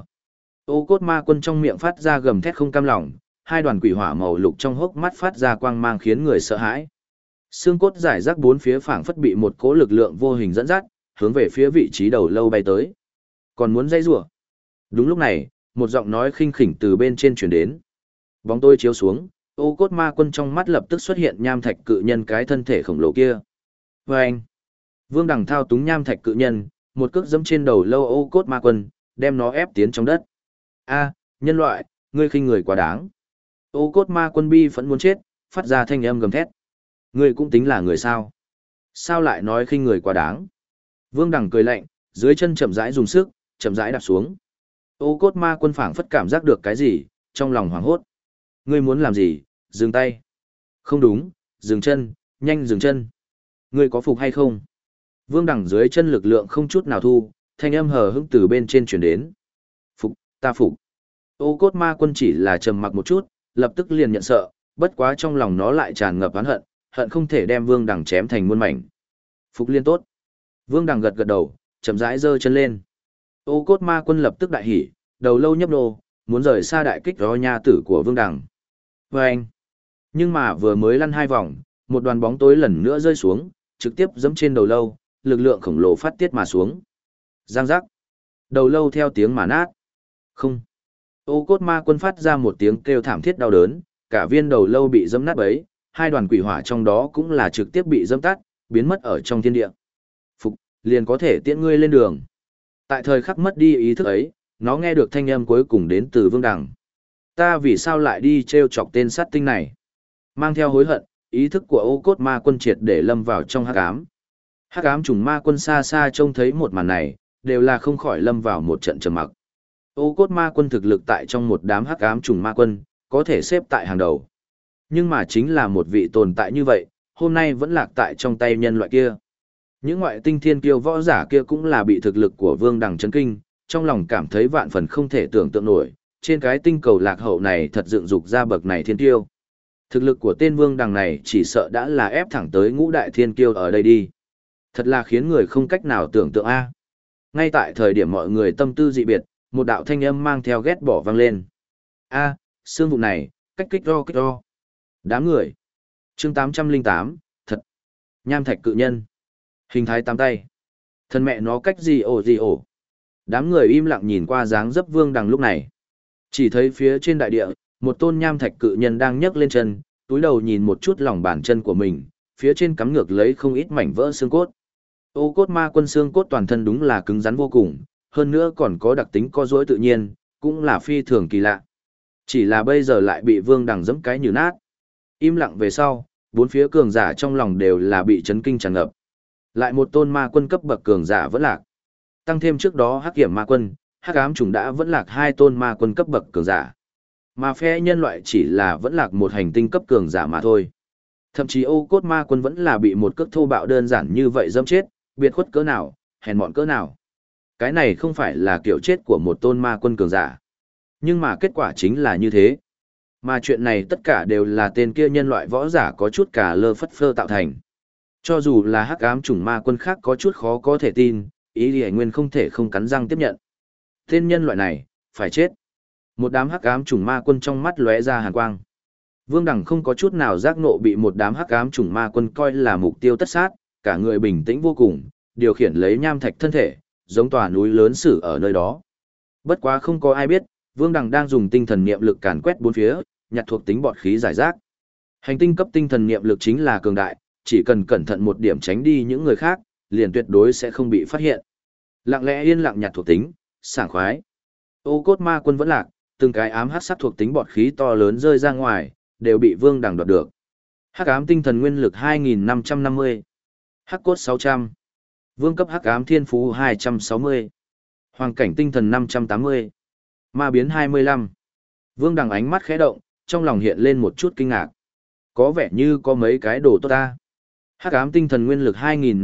Ô Cốt Ma Quân trong miệng phát ra gầm thét không cam lòng, hai đoàn quỷ hỏa màu lục trong hốc mắt phát ra quang mang khiến người sợ hãi. Xương cốt giải rác bốn phía phảng phất bị một cỗ lực lượng vô hình dẫn dắt, hướng về phía vị trí đầu lâu bay tới. Còn muốn dây rủa? Đúng lúc này, một giọng nói khinh khỉnh từ bên trên truyền đến. Bóng tôi chiếu xuống, Ô Cốt Ma Quân trong mắt lập tức xuất hiện nham thạch cự nhân cái thân thể khổng lồ kia. Vâng! Vương Đằng thao túng nham thạch cự nhân, một cước giẫm trên đầu lâu Ô Cốt Ma Quân, đem nó ép tiến trong đất. A, nhân loại, ngươi khinh người quá đáng. Ô Cốt Ma Quân bi phẫn muốn chết, phát ra thanh âm gầm thét. Ngươi cũng tính là người sao? Sao lại nói khinh người quá đáng? Vương Đằng cười lạnh, dưới chân chậm rãi dùng sức, chậm rãi đạp xuống. Ô Cốt Ma Quân phảng phất cảm giác được cái gì, trong lòng hoảng hốt. Ngươi muốn làm gì? Dừng tay. Không đúng, dừng chân, nhanh dừng chân. Ngươi có phục hay không? Vương Đằng dưới chân lực lượng không chút nào thu, thanh âm hờ hững từ bên trên truyền đến. Phục, ta phục. Ô Cốt Ma Quân chỉ là trầm mặc một chút, lập tức liền nhận sợ, bất quá trong lòng nó lại tràn ngập oán hận, hận không thể đem Vương Đằng chém thành muôn mảnh. Phục liên tốt. Vương Đằng gật gật đầu, chậm rãi giơ chân lên. Ô Cốt Ma Quân lập tức đại hỉ, đầu lâu nhấp nô, muốn rời xa đại kích đó nha tử của Vương Đằng. Vâng! Nhưng mà vừa mới lăn 2 vòng, một đoàn bóng tối lần nữa rơi xuống, trực tiếp giẫm trên đầu lâu, lực lượng khổng lồ phát tiết mà xuống. Giang giác! Đầu lâu theo tiếng mà nát. Không! Ô Cốt Ma Quân phát ra một tiếng kêu thảm thiết đau đớn, cả viên đầu lâu bị giẫm nát bấy, hai đoàn quỷ hỏa trong đó cũng là trực tiếp bị giẫm tắt, biến mất ở trong thiên địa. Phục, liền có thể tiễn ngươi lên đường. Tại thời khắc mất đi ý thức ấy, nó nghe được thanh âm cuối cùng đến từ Vương Đằng. Ta vì sao lại đi trêu chọc tên sát tinh này? Mang theo hối hận, ý thức của ô cốt ma quân triệt để lâm vào trong hắc ám. Hắc ám trùng ma quân xa xa trông thấy một màn này, đều là không khỏi lâm vào một trận trầm mặc. Ô cốt ma quân thực lực tại trong một đám hắc ám trùng ma quân, có thể xếp tại hàng đầu. Nhưng mà chính là một vị tồn tại như vậy, hôm nay vẫn lạc tại trong tay nhân loại kia. Những ngoại tinh thiên kiêu võ giả kia cũng là bị thực lực của Vương Đằng chấn kinh, trong lòng cảm thấy vạn phần không thể tưởng tượng nổi, trên cái tinh cầu lạc hậu này thật dựng dục ra bậc này thiên kiêu. Thực lực của tên Vương Đằng này chỉ sợ đã là ép thẳng tới ngũ đại thiên kiêu ở đây đi. Thật là khiến người không cách nào tưởng tượng a. Ngay tại thời điểm mọi người tâm tư dị biệt, một đạo thanh âm mang theo ghét bỏ vang lên. A, xương vụ này, kích ro. Đám người. Chương 808, thật. Nham thạch cự nhân. Hình thái tám tay. Thân mẹ nó cách gì ổ. Đám người im lặng nhìn qua dáng dấp Vương Đằng lúc này. Chỉ thấy phía trên đại địa, một tôn nham thạch cự nhân đang nhấc lên chân, túi đầu nhìn một chút lòng bàn chân của mình, phía trên cắm ngược lấy không ít mảnh vỡ xương cốt. Ô cốt ma quân xương cốt toàn thân đúng là cứng rắn vô cùng, hơn nữa còn có đặc tính co duỗi tự nhiên, cũng là phi thường kỳ lạ. Chỉ là bây giờ lại bị Vương Đằng giẫm cái như nát. Im lặng về sau, bốn phía cường giả trong lòng đều là bị chấn kinh tràn ngập. Lại một tôn ma quân cấp bậc cường giả vẫn lạc. Tăng thêm trước đó hắc kiểm ma quân, hắc ám trùng đã vẫn lạc hai tôn ma quân cấp bậc cường giả. Mà phe nhân loại chỉ là vẫn lạc một hành tinh cấp cường giả mà thôi. Thậm chí ô cốt ma quân vẫn là bị một cước thô bạo đơn giản như vậy dẫm chết, biệt khuất cỡ nào, hèn mọn cỡ nào. Cái này không phải là kiểu chết của một tôn ma quân cường giả. Nhưng mà kết quả chính là như thế. Mà chuyện này tất cả đều là tên kia nhân loại võ giả có chút cả lơ phất phơ tạo thành. Cho dù là hắc ám chủng ma quân khác có chút khó có thể tin, ý thì nguyên không thể không cắn răng tiếp nhận. Tên nhân loại này, phải chết. Một đám hắc ám chủng ma quân trong mắt lóe ra hàn quang. Vương Đằng không có chút nào giác nộ bị một đám hắc ám chủng ma quân coi là mục tiêu tất sát, cả người bình tĩnh vô cùng, điều khiển lấy nham thạch thân thể, giống tòa núi lớn sử ở nơi đó. Bất quá không có ai biết, Vương Đằng đang dùng tinh thần niệm lực càn quét bốn phía, nhặt thuộc tính bọt khí giải rác. Hành tinh cấp tinh thần niệm lực chính là cường đại, chỉ cần cẩn thận một điểm tránh đi những người khác, liền tuyệt đối sẽ không bị phát hiện. Lặng lẽ yên lặng nhặt thuộc tính, sảng khoái. Ô cốt ma quân vẫn lạc, từng cái ám hắc sắc thuộc tính bọt khí to lớn rơi ra ngoài, đều bị Vương Đằng đoạt được. Hắc ám tinh thần nguyên lực 2550, hắc cốt 600, vương cấp hắc ám thiên phú 260, hoàng cảnh tinh thần 580, ma biến 25. Vương Đằng ánh mắt khẽ động, trong lòng hiện lên một chút kinh ngạc. Có vẻ như có mấy cái đồ tốt ta. Hắc ám tinh thần nguyên lực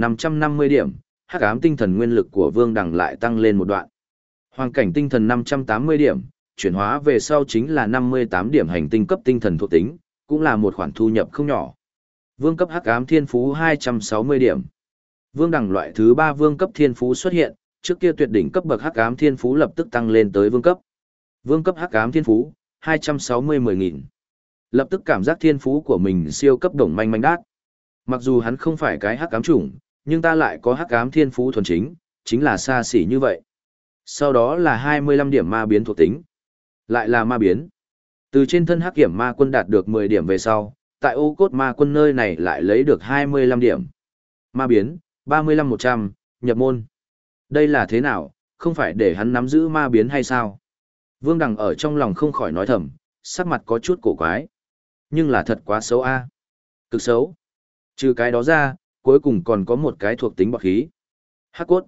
2550 điểm, hắc ám tinh thần nguyên lực của Vương Đằng lại tăng lên một đoạn. Hoàng cảnh tinh thần 580 điểm, chuyển hóa về sau chính là 58 điểm hành tinh cấp tinh thần thuộc tính, cũng là một khoản thu nhập không nhỏ. Vương cấp hắc ám thiên phú 260 điểm. Vương Đằng loại thứ 3 vương cấp thiên phú xuất hiện, trước kia tuyệt đỉnh cấp bậc hắc ám thiên phú lập tức tăng lên tới vương cấp. Vương cấp hắc ám thiên phú 260-10.000. Lập tức cảm giác thiên phú của mình siêu cấp đồng manh manh đát. Mặc dù hắn không phải cái hắc ám chủng, nhưng ta lại có hắc ám thiên phú thuần chính, chính là xa xỉ như vậy. Sau đó là 25 điểm ma biến thuộc tính. Lại là ma biến. Từ trên thân hắc kiểm ma quân đạt được 10 điểm về sau, tại ô cốt ma quân nơi này lại lấy được 25 điểm. Ma biến, 35-100, nhập môn. Đây là thế nào, không phải để hắn nắm giữ ma biến hay sao? Vương Đằng ở trong lòng không khỏi nói thầm, sắc mặt có chút cổ quái. Nhưng là thật quá xấu a. Cực xấu. Trừ cái đó ra, cuối cùng còn có một cái thuộc tính bọt khí. Hắc cốt.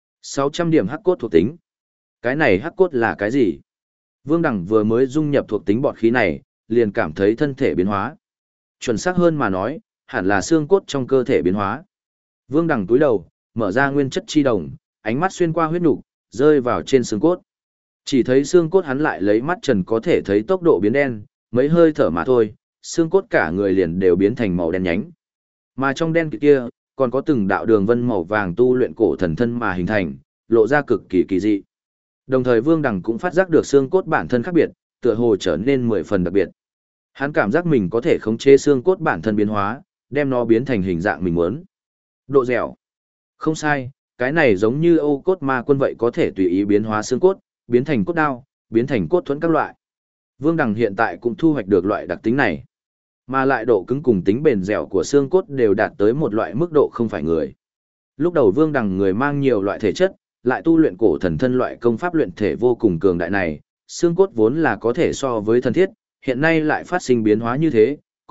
600 điểm hắc cốt thuộc tính. Cái này hắc cốt là cái gì? Vương Đằng vừa mới dung nhập thuộc tính bọt khí này, liền cảm thấy thân thể biến hóa. Chuẩn xác hơn mà nói, hẳn là xương cốt trong cơ thể biến hóa. Vương Đằng túi đầu, mở ra nguyên chất chi đồng, ánh mắt xuyên qua huyết nục, rơi vào trên xương cốt. Chỉ thấy xương cốt hắn lại lấy mắt trần có thể thấy tốc độ biến đen, mấy hơi thở mà thôi, xương cốt cả người liền đều biến thành màu đen nhánh. Mà trong đen kia, còn có từng đạo đường vân màu vàng tu luyện cổ thần thân mà hình thành, lộ ra cực kỳ kỳ dị. Đồng thời Vương Đằng cũng phát giác được xương cốt bản thân khác biệt, tựa hồ trở nên 10 phần đặc biệt. Hắn cảm giác mình có thể khống chế xương cốt bản thân biến hóa, đem nó biến thành hình dạng mình muốn. Độ dẻo. Không sai, cái này giống như ô cốt ma quân vậy có thể tùy ý biến hóa xương cốt, biến thành cốt đao, biến thành cốt thuẫn các loại. Vương Đằng hiện tại cũng thu hoạch được loại đặc tính này. Mà lại độ cứng cùng tính bền dẻo của xương cốt đều đạt tới một loại mức độ không phải người. Lúc đầu Vương Đằng người mang nhiều loại thể chất, lại tu luyện cổ thần thân loại công pháp luyện thể vô cùng cường đại này, xương cốt vốn là có thể so với thân thiết, hiện nay lại phát sinh biến hóa như thế,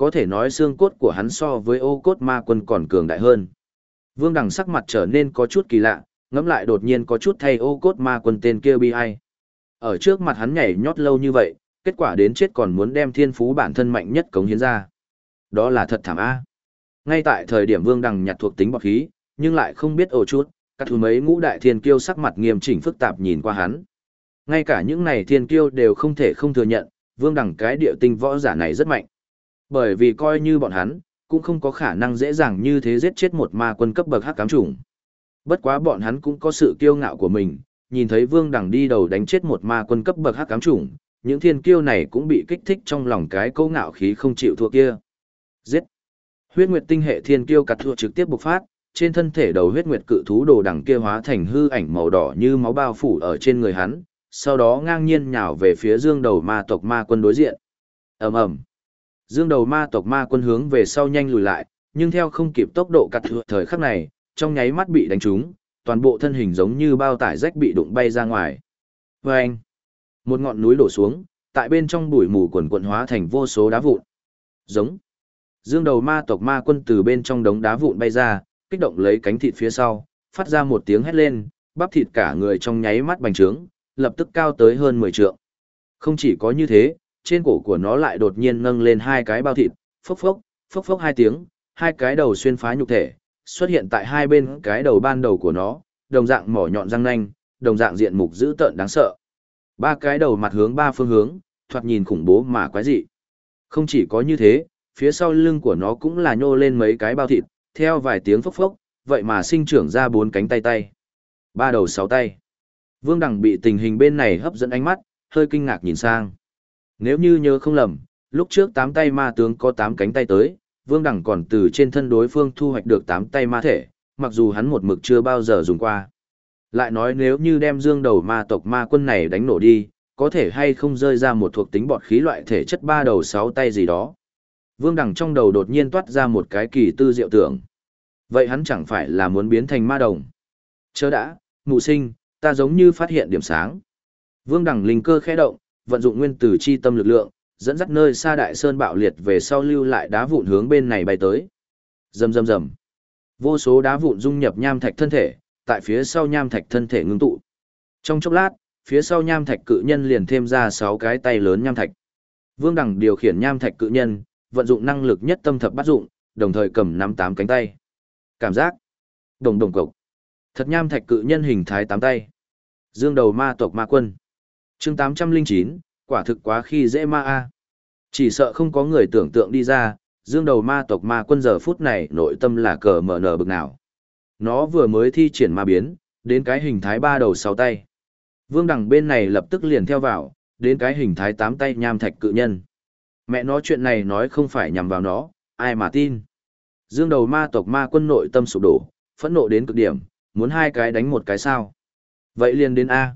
có thể nói xương cốt của hắn so với ô cốt ma quân còn cường đại hơn. Vương Đằng sắc mặt trở nên có chút kỳ lạ, ngẫm lại đột nhiên có chút thay ô cốt ma quân tên kia bi ai. Ở trước mặt hắn nhảy nhót lâu như vậy, kết quả đến chết còn muốn đem thiên phú bản thân mạnh nhất cống hiến ra. Đó là thật thảm a. Ngay tại thời điểm Vương Đằng nhặt thuộc tính bọt khí, nhưng lại không biết ổ chút, các thứ mấy ngũ đại thiên kiêu sắc mặt nghiêm chỉnh phức tạp nhìn qua hắn. Ngay cả những này thiên kiêu đều không thể không thừa nhận, Vương Đằng cái địa tinh võ giả này rất mạnh. Bởi vì coi như bọn hắn, cũng không có khả năng dễ dàng như thế giết chết một ma quân cấp bậc hắc ám chủng. Bất quá bọn hắn cũng có sự kiêu ngạo của mình, nhìn thấy Vương Đằng đi đầu đánh chết một ma quân cấp bậc hắc ám chủng, những thiên kiêu này cũng bị kích thích trong lòng cái câu ngạo khí không chịu thua kia. Giết! Huyết Nguyệt tinh hệ thiên kiêu cắt thua trực tiếp bộc phát, trên thân thể đầu huyết nguyệt cự thú đồ đằng kia hóa thành hư ảnh màu đỏ như máu bao phủ ở trên người hắn, sau đó ngang nhiên nhào về phía dương đầu ma tộc ma quân đối diện. Ầm ầm. Dương đầu ma tộc ma quân hướng về sau nhanh lùi lại, nhưng theo không kịp tốc độ cắt thua thời khắc này, trong nháy mắt bị đánh trúng, toàn bộ thân hình giống như bao tải rách bị đụng bay ra ngoài. Vâng! Một ngọn núi đổ xuống, tại bên trong bụi mù quần quần hóa thành vô số đá vụn. Giống. Dương đầu ma tộc ma quân từ bên trong đống đá vụn bay ra, kích động lấy cánh thịt phía sau, phát ra một tiếng hét lên, bắp thịt cả người trong nháy mắt bành trướng, lập tức cao tới hơn 10 trượng. Không chỉ có như thế, trên cổ của nó lại đột nhiên nâng lên hai cái bao thịt, phốc phốc hai tiếng, hai cái đầu xuyên phá nhục thể, xuất hiện tại hai bên cái đầu ban đầu của nó, đồng dạng mỏ nhọn răng nanh, đồng dạng diện mục dữ tợn đáng sợ. Ba cái đầu mặt hướng ba phương hướng, thoạt nhìn khủng bố mà quái dị. Không chỉ có như thế, phía sau lưng của nó cũng là nhô lên mấy cái bao thịt, theo vài tiếng phốc phốc, vậy mà sinh trưởng ra 4 cánh tay. Ba đầu 6 tay. Vương Đằng bị tình hình bên này hấp dẫn ánh mắt, hơi kinh ngạc nhìn sang. Nếu như nhớ không lầm, lúc trước 8 tay ma tướng có 8 cánh tay tới, Vương Đằng còn từ trên thân đối phương thu hoạch được 8 tay ma thể, mặc dù hắn một mực chưa bao giờ dùng qua. Lại nói nếu như đem dương đầu ma tộc ma quân này đánh nổ đi, có thể hay không rơi ra một thuộc tính bọt khí loại thể chất 3 đầu 6 tay gì đó. Vương Đằng trong đầu đột nhiên toát ra một cái kỳ tư diệu tưởng. Vậy hắn chẳng phải là muốn biến thành ma đồng? Chớ đã, mụ sinh, ta giống như phát hiện điểm sáng. Vương Đằng linh cơ khẽ động, vận dụng nguyên tử chi tâm lực lượng, dẫn dắt nơi xa đại sơn bạo liệt về sau lưu lại đá vụn hướng bên này bay tới. Rầm rầm rầm. Vô số đá vụn dung nhập nham thạch thân thể, tại phía sau nham thạch thân thể ngưng tụ. Trong chốc lát, phía sau nham thạch cự nhân liền thêm ra 6 cái tay lớn nham thạch. Vương Đằng điều khiển nham thạch cự nhân, vận dụng năng lực nhất tâm thập bát dụng, đồng thời cầm nắm 8 cánh tay. Cảm giác đồng đồng cộc. Thật nham thạch cự nhân hình thái 8 tay. Dương đầu ma tộc ma quân. Chương 809, quả thực quá khi dễ ma a. Chỉ sợ không có người tưởng tượng đi ra, dương đầu ma tộc ma quân giờ phút này nội tâm là cờ mở nở bực nào. Nó vừa mới thi triển ma biến, đến cái hình thái 3 đầu 6 tay. Vương Đằng bên này lập tức liền theo vào, đến cái hình thái 8 tay nham thạch cự nhân. Mẹ nó chuyện này nói không phải nhằm vào nó, ai mà tin. Dương đầu ma tộc ma quân nội tâm sụp đổ, phẫn nộ đến cực điểm, muốn hai cái đánh một cái sao. Vậy liền đến A.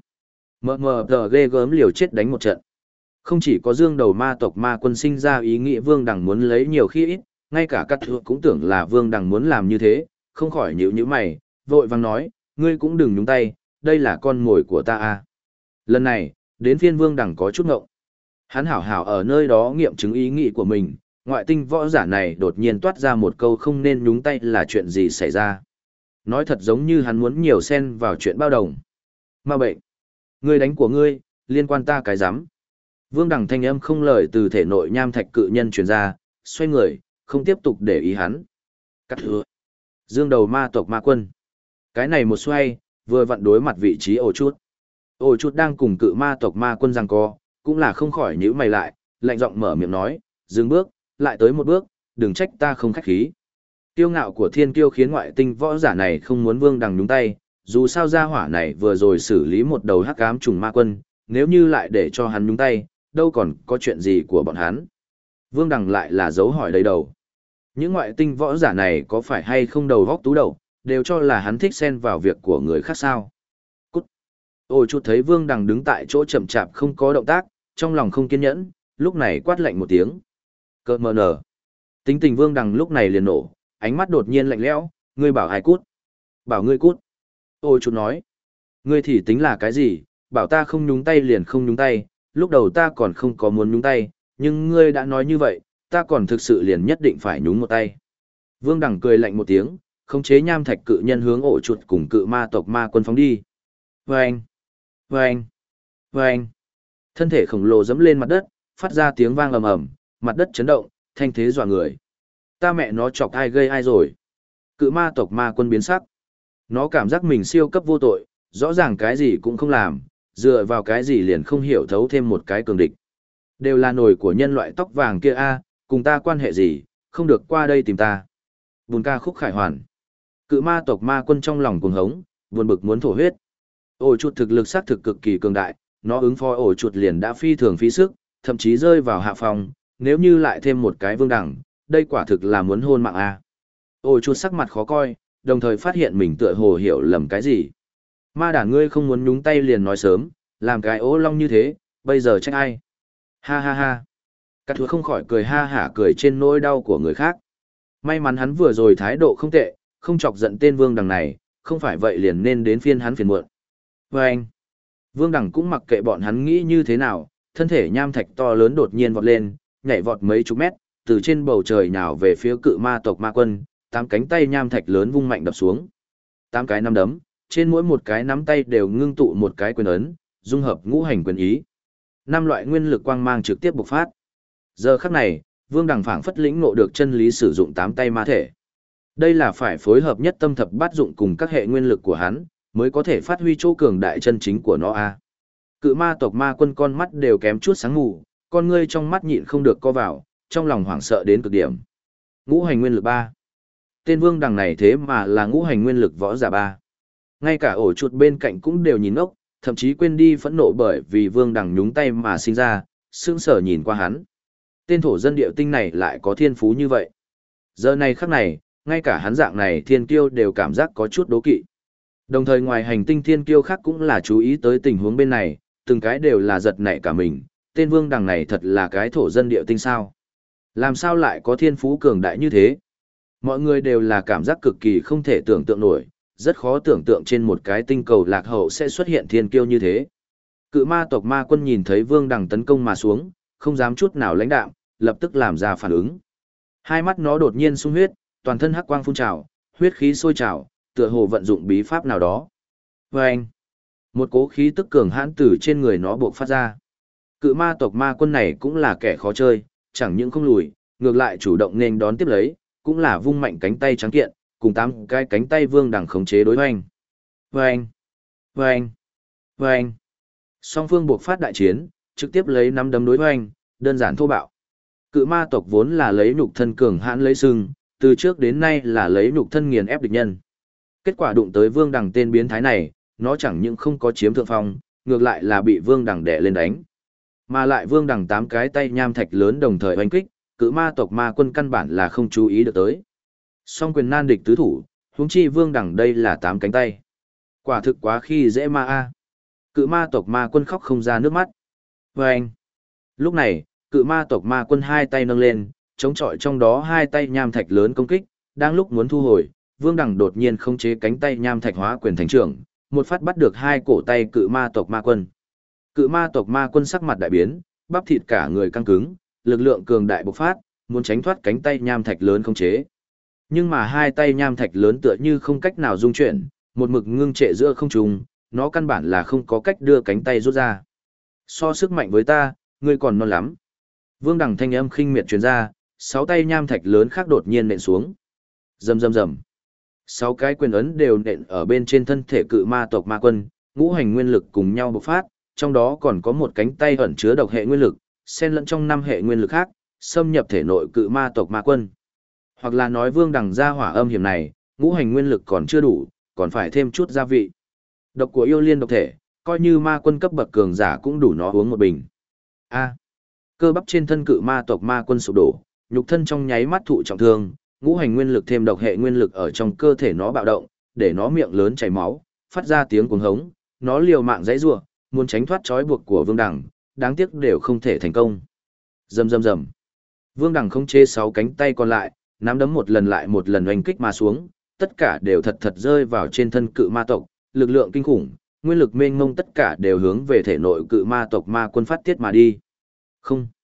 MMG ghê gớm liều chết đánh một trận. Không chỉ có dương đầu ma tộc ma quân sinh ra ý nghĩ Vương Đằng muốn lấy nhiều khi ít, ngay cả các thượng cũng tưởng là Vương Đằng muốn làm như thế, không khỏi nhíu mày, vội vàng nói, ngươi cũng đừng nhúng tay, đây là con mồi của ta A. Lần này, đến phiên Vương Đằng có chút ngộng. Hắn hảo hảo ở nơi đó nghiệm chứng ý nghĩ của mình, ngoại tinh võ giả này đột nhiên toát ra một câu không nên nhúng tay là chuyện gì xảy ra. Nói thật giống như hắn muốn nhiều xen vào chuyện bao đồng. Ma bệnh. Ngươi đánh của ngươi, liên quan ta cái rắm. Vương Đằng thanh âm không lời từ thể nội nham thạch cự nhân truyền ra, xoay người, không tiếp tục để ý hắn. Cắt hứa. Dương đầu ma tộc ma quân. Cái này một xoay, vừa vặn đối mặt vị trí ổ chút. Ổ chút đang cùng cự ma tộc ma quân giằng co, cũng là không khỏi nhíu mày lại, lạnh giọng mở miệng nói, dừng bước, lại tới một bước, đừng trách ta không khách khí. Kiêu ngạo của thiên kiêu khiến ngoại tinh võ giả này không muốn Vương Đằng nhúng tay, dù sao gia hỏa này vừa rồi xử lý một đầu hắc ám trùng ma quân, nếu như lại để cho hắn nhúng tay, đâu còn có chuyện gì của bọn hắn. Vương Đằng lại là dấu hỏi đầy đầu. Những ngoại tinh võ giả này có phải hay không đầu góc tú đầu, đều cho là hắn thích xen vào việc của người khác sao. Cút. Ôi chút thấy Vương Đằng đứng tại chỗ chậm chạp không có động tác, trong lòng không kiên nhẫn, lúc này quát lạnh một tiếng. Cơ mờ nở. Tính tình Vương Đằng lúc này liền nổ, ánh mắt đột nhiên lạnh lẽo, ngươi bảo ai cút? Bảo ngươi cút. Ôi chút nói. Ngươi thì tính là cái gì, bảo ta không nhúng tay liền không nhúng tay, lúc đầu ta còn không có muốn nhúng tay, nhưng ngươi đã nói như vậy, ta còn thực sự liền nhất định phải nhúng một tay. Vương Đằng cười lạnh một tiếng, khống chế nham thạch cự nhân hướng ổ chuột cùng cự ma tộc ma quân phóng đi. Vâng! Vâng! Vâng! Thân thể khổng lồ dẫm lên mặt đất, phát ra tiếng vang ầm ầm, mặt đất chấn động, thanh thế dọa người. Ta mẹ nó chọc ai gây ai rồi? Cự ma tộc ma quân biến sắc. Nó cảm giác mình siêu cấp vô tội, rõ ràng cái gì cũng không làm, dựa vào cái gì liền không hiểu thấu thêm một cái cường địch. Đều là nổi của nhân loại tóc vàng kia a, cùng ta quan hệ gì, không được qua đây tìm ta. Bùn ca khúc khải hoàn. Cự ma tộc ma quân trong lòng cuồng hống, buồn bực muốn thổ huyết. Ổ chuột thực lực xác thực cực kỳ cường đại, nó ứng phó ổ chuột liền đã phi thường phí sức, thậm chí rơi vào hạ phòng, nếu như lại thêm một cái vương đẳng, đây quả thực là muốn hôn mạng a. Ổ chuột sắc mặt khó coi, đồng thời phát hiện mình tựa hồ hiểu lầm cái gì. Ma đản ngươi không muốn nhúng tay liền nói sớm, làm cái ố long như thế, bây giờ trách ai? Ha ha ha. Cát thua không khỏi cười ha hả cười trên nỗi đau của người khác. May mắn hắn vừa rồi thái độ không tệ, không chọc giận tên vương đằng này, không phải vậy liền nên đến phiên hắn phiền muộn. Và anh, vương đằng cũng mặc kệ bọn hắn nghĩ như thế nào, thân thể nham thạch to lớn đột nhiên vọt lên, nhảy vọt mấy chục mét, từ trên bầu trời nhào về phía cự ma tộc ma quân, 8 cánh tay nham thạch lớn vung mạnh đập xuống. 8 cái nắm đấm, trên mỗi một cái nắm tay đều ngưng tụ một cái quyền ấn, dung hợp ngũ hành quyền ý. 5 loại nguyên lực quang mang trực tiếp bộc phát. Giờ khắc này, Vương Đằng phảng phất lĩnh ngộ được chân lý sử dụng 8 tay ma thể. Đây là phải phối hợp nhất tâm thập bát dụng cùng các hệ nguyên lực của hắn, mới có thể phát huy chỗ cường đại chân chính của nó a. Cự ma tộc ma quân con mắt đều kém chút sáng ngủ, con ngươi trong mắt nhịn không được co vào, trong lòng hoảng sợ đến cực điểm. Ngũ hành nguyên lực 3. Tên Vương Đằng này thế mà là ngũ hành nguyên lực võ giả 3. Ngay cả ổ chuột bên cạnh cũng đều nhìn ngốc, thậm chí quên đi phẫn nộ bởi vì Vương Đằng nhúng tay mà sinh ra, sững sờ nhìn qua hắn. Tên thổ dân điệu tinh này lại có thiên phú như vậy. Giờ này khắc này, ngay cả hắn dạng này thiên kiêu đều cảm giác có chút đố kỵ. Đồng thời ngoài hành tinh thiên kiêu khác cũng là chú ý tới tình huống bên này, từng cái đều là giật nảy cả mình, tên Vương Đằng này thật là cái thổ dân điệu tinh sao. Làm sao lại có thiên phú cường đại như thế? Mọi người đều là cảm giác cực kỳ không thể tưởng tượng nổi, rất khó tưởng tượng trên một cái tinh cầu lạc hậu sẽ xuất hiện thiên kiêu như thế. Cự ma tộc ma quân nhìn thấy Vương Đằng tấn công mà xuống, không dám chút nào lãnh đạm, lập tức làm ra phản ứng. Hai mắt nó đột nhiên sung huyết, toàn thân hắc quang phun trào, huyết khí sôi trào, tựa hồ vận dụng bí pháp nào đó. Vâng! Một cố khí tức cường hãn từ trên người nó buộc phát ra. Cự ma tộc ma quân này cũng là kẻ khó chơi, chẳng những không lùi, ngược lại chủ động nên đón tiếp lấy, cũng là vung mạnh cánh tay trắng kiện, cùng 8 cái cánh tay Vương Đằng khống chế đối hoành. Vâng! Vâng! Vâng! Song phương buộc phát đại chiến, trực tiếp lấy nắm đấm đối hoành, đơn giản thô bạo. Cự ma tộc vốn là lấy nhục thân cường hãn lấy sừng, từ trước đến nay là lấy nhục thân nghiền ép địch nhân. Kết quả đụng tới Vương Đằng tên biến thái này, nó chẳng những không có chiếm thượng phong, ngược lại là bị Vương Đằng đè lên đánh. Mà lại Vương Đằng 8 cái tay nham thạch lớn đồng thời oanh kích, cự ma tộc ma quân căn bản là không chú ý được tới. Song quyền nan địch tứ thủ, huống chi Vương Đằng đây là 8 cánh tay. Quả thực quá khi dễ ma a. Cự ma tộc ma quân khóc không ra nước mắt. Vâng! Lúc này, cự ma tộc ma quân 2 tay nâng lên, chống chọi trong đó 2 tay nham thạch lớn công kích, đang lúc muốn thu hồi, Vương Đằng đột nhiên khống chế cánh tay nham thạch hóa quyền thành trưởng, một phát bắt được 2 cổ tay cự ma tộc ma quân. Cự ma tộc ma quân sắc mặt đại biến, bắp thịt cả người căng cứng, lực lượng cường đại bộc phát, muốn tránh thoát cánh tay nham thạch lớn khống chế. Nhưng mà 2 tay nham thạch lớn tựa như không cách nào dung chuyển, một mực ngưng trệ giữa không trung, nó căn bản là không có cách đưa cánh tay rút ra. So sức mạnh với ta, ngươi còn non lắm. Vương Đằng thanh âm khinh miệt truyền ra, 6 tay nham thạch lớn khác đột nhiên nện xuống. Rầm rầm rầm. 6 cái quyền ấn đều nện ở bên trên thân thể cự ma tộc ma quân, ngũ hành nguyên lực cùng nhau bộc phát, trong đó còn có một cánh tay ẩn chứa độc hệ nguyên lực, xen lẫn trong 5 hệ nguyên lực khác, xâm nhập thể nội cự ma tộc ma quân. Hoặc là nói Vương Đằng ra hỏa âm hiểm này, ngũ hành nguyên lực còn chưa đủ, còn phải thêm chút gia vị. Độc của yêu liên độc thể, coi như ma quân cấp bậc cường giả cũng đủ nó uống một bình. A. Cơ bắp trên thân cự ma tộc ma quân sụp đổ, nhục thân trong nháy mắt thụ trọng thương, ngũ hành nguyên lực thêm độc hệ nguyên lực ở trong cơ thể nó bạo động, để nó miệng lớn chảy máu, phát ra tiếng cuồng hống, nó liều mạng giãy giụa, muốn tránh thoát trói buộc của Vương Đằng, đáng tiếc đều không thể thành công. Rầm rầm rầm. Vương Đằng không chế 6 cánh tay còn lại, nắm đấm một lần lại một lần oanh kích mà xuống, tất cả đều thật thật rơi vào trên thân cự ma tộc, lực lượng kinh khủng, nguyên lực mênh mông tất cả đều hướng về thể nội cự ma tộc ma quân phát tiết mà đi. Không.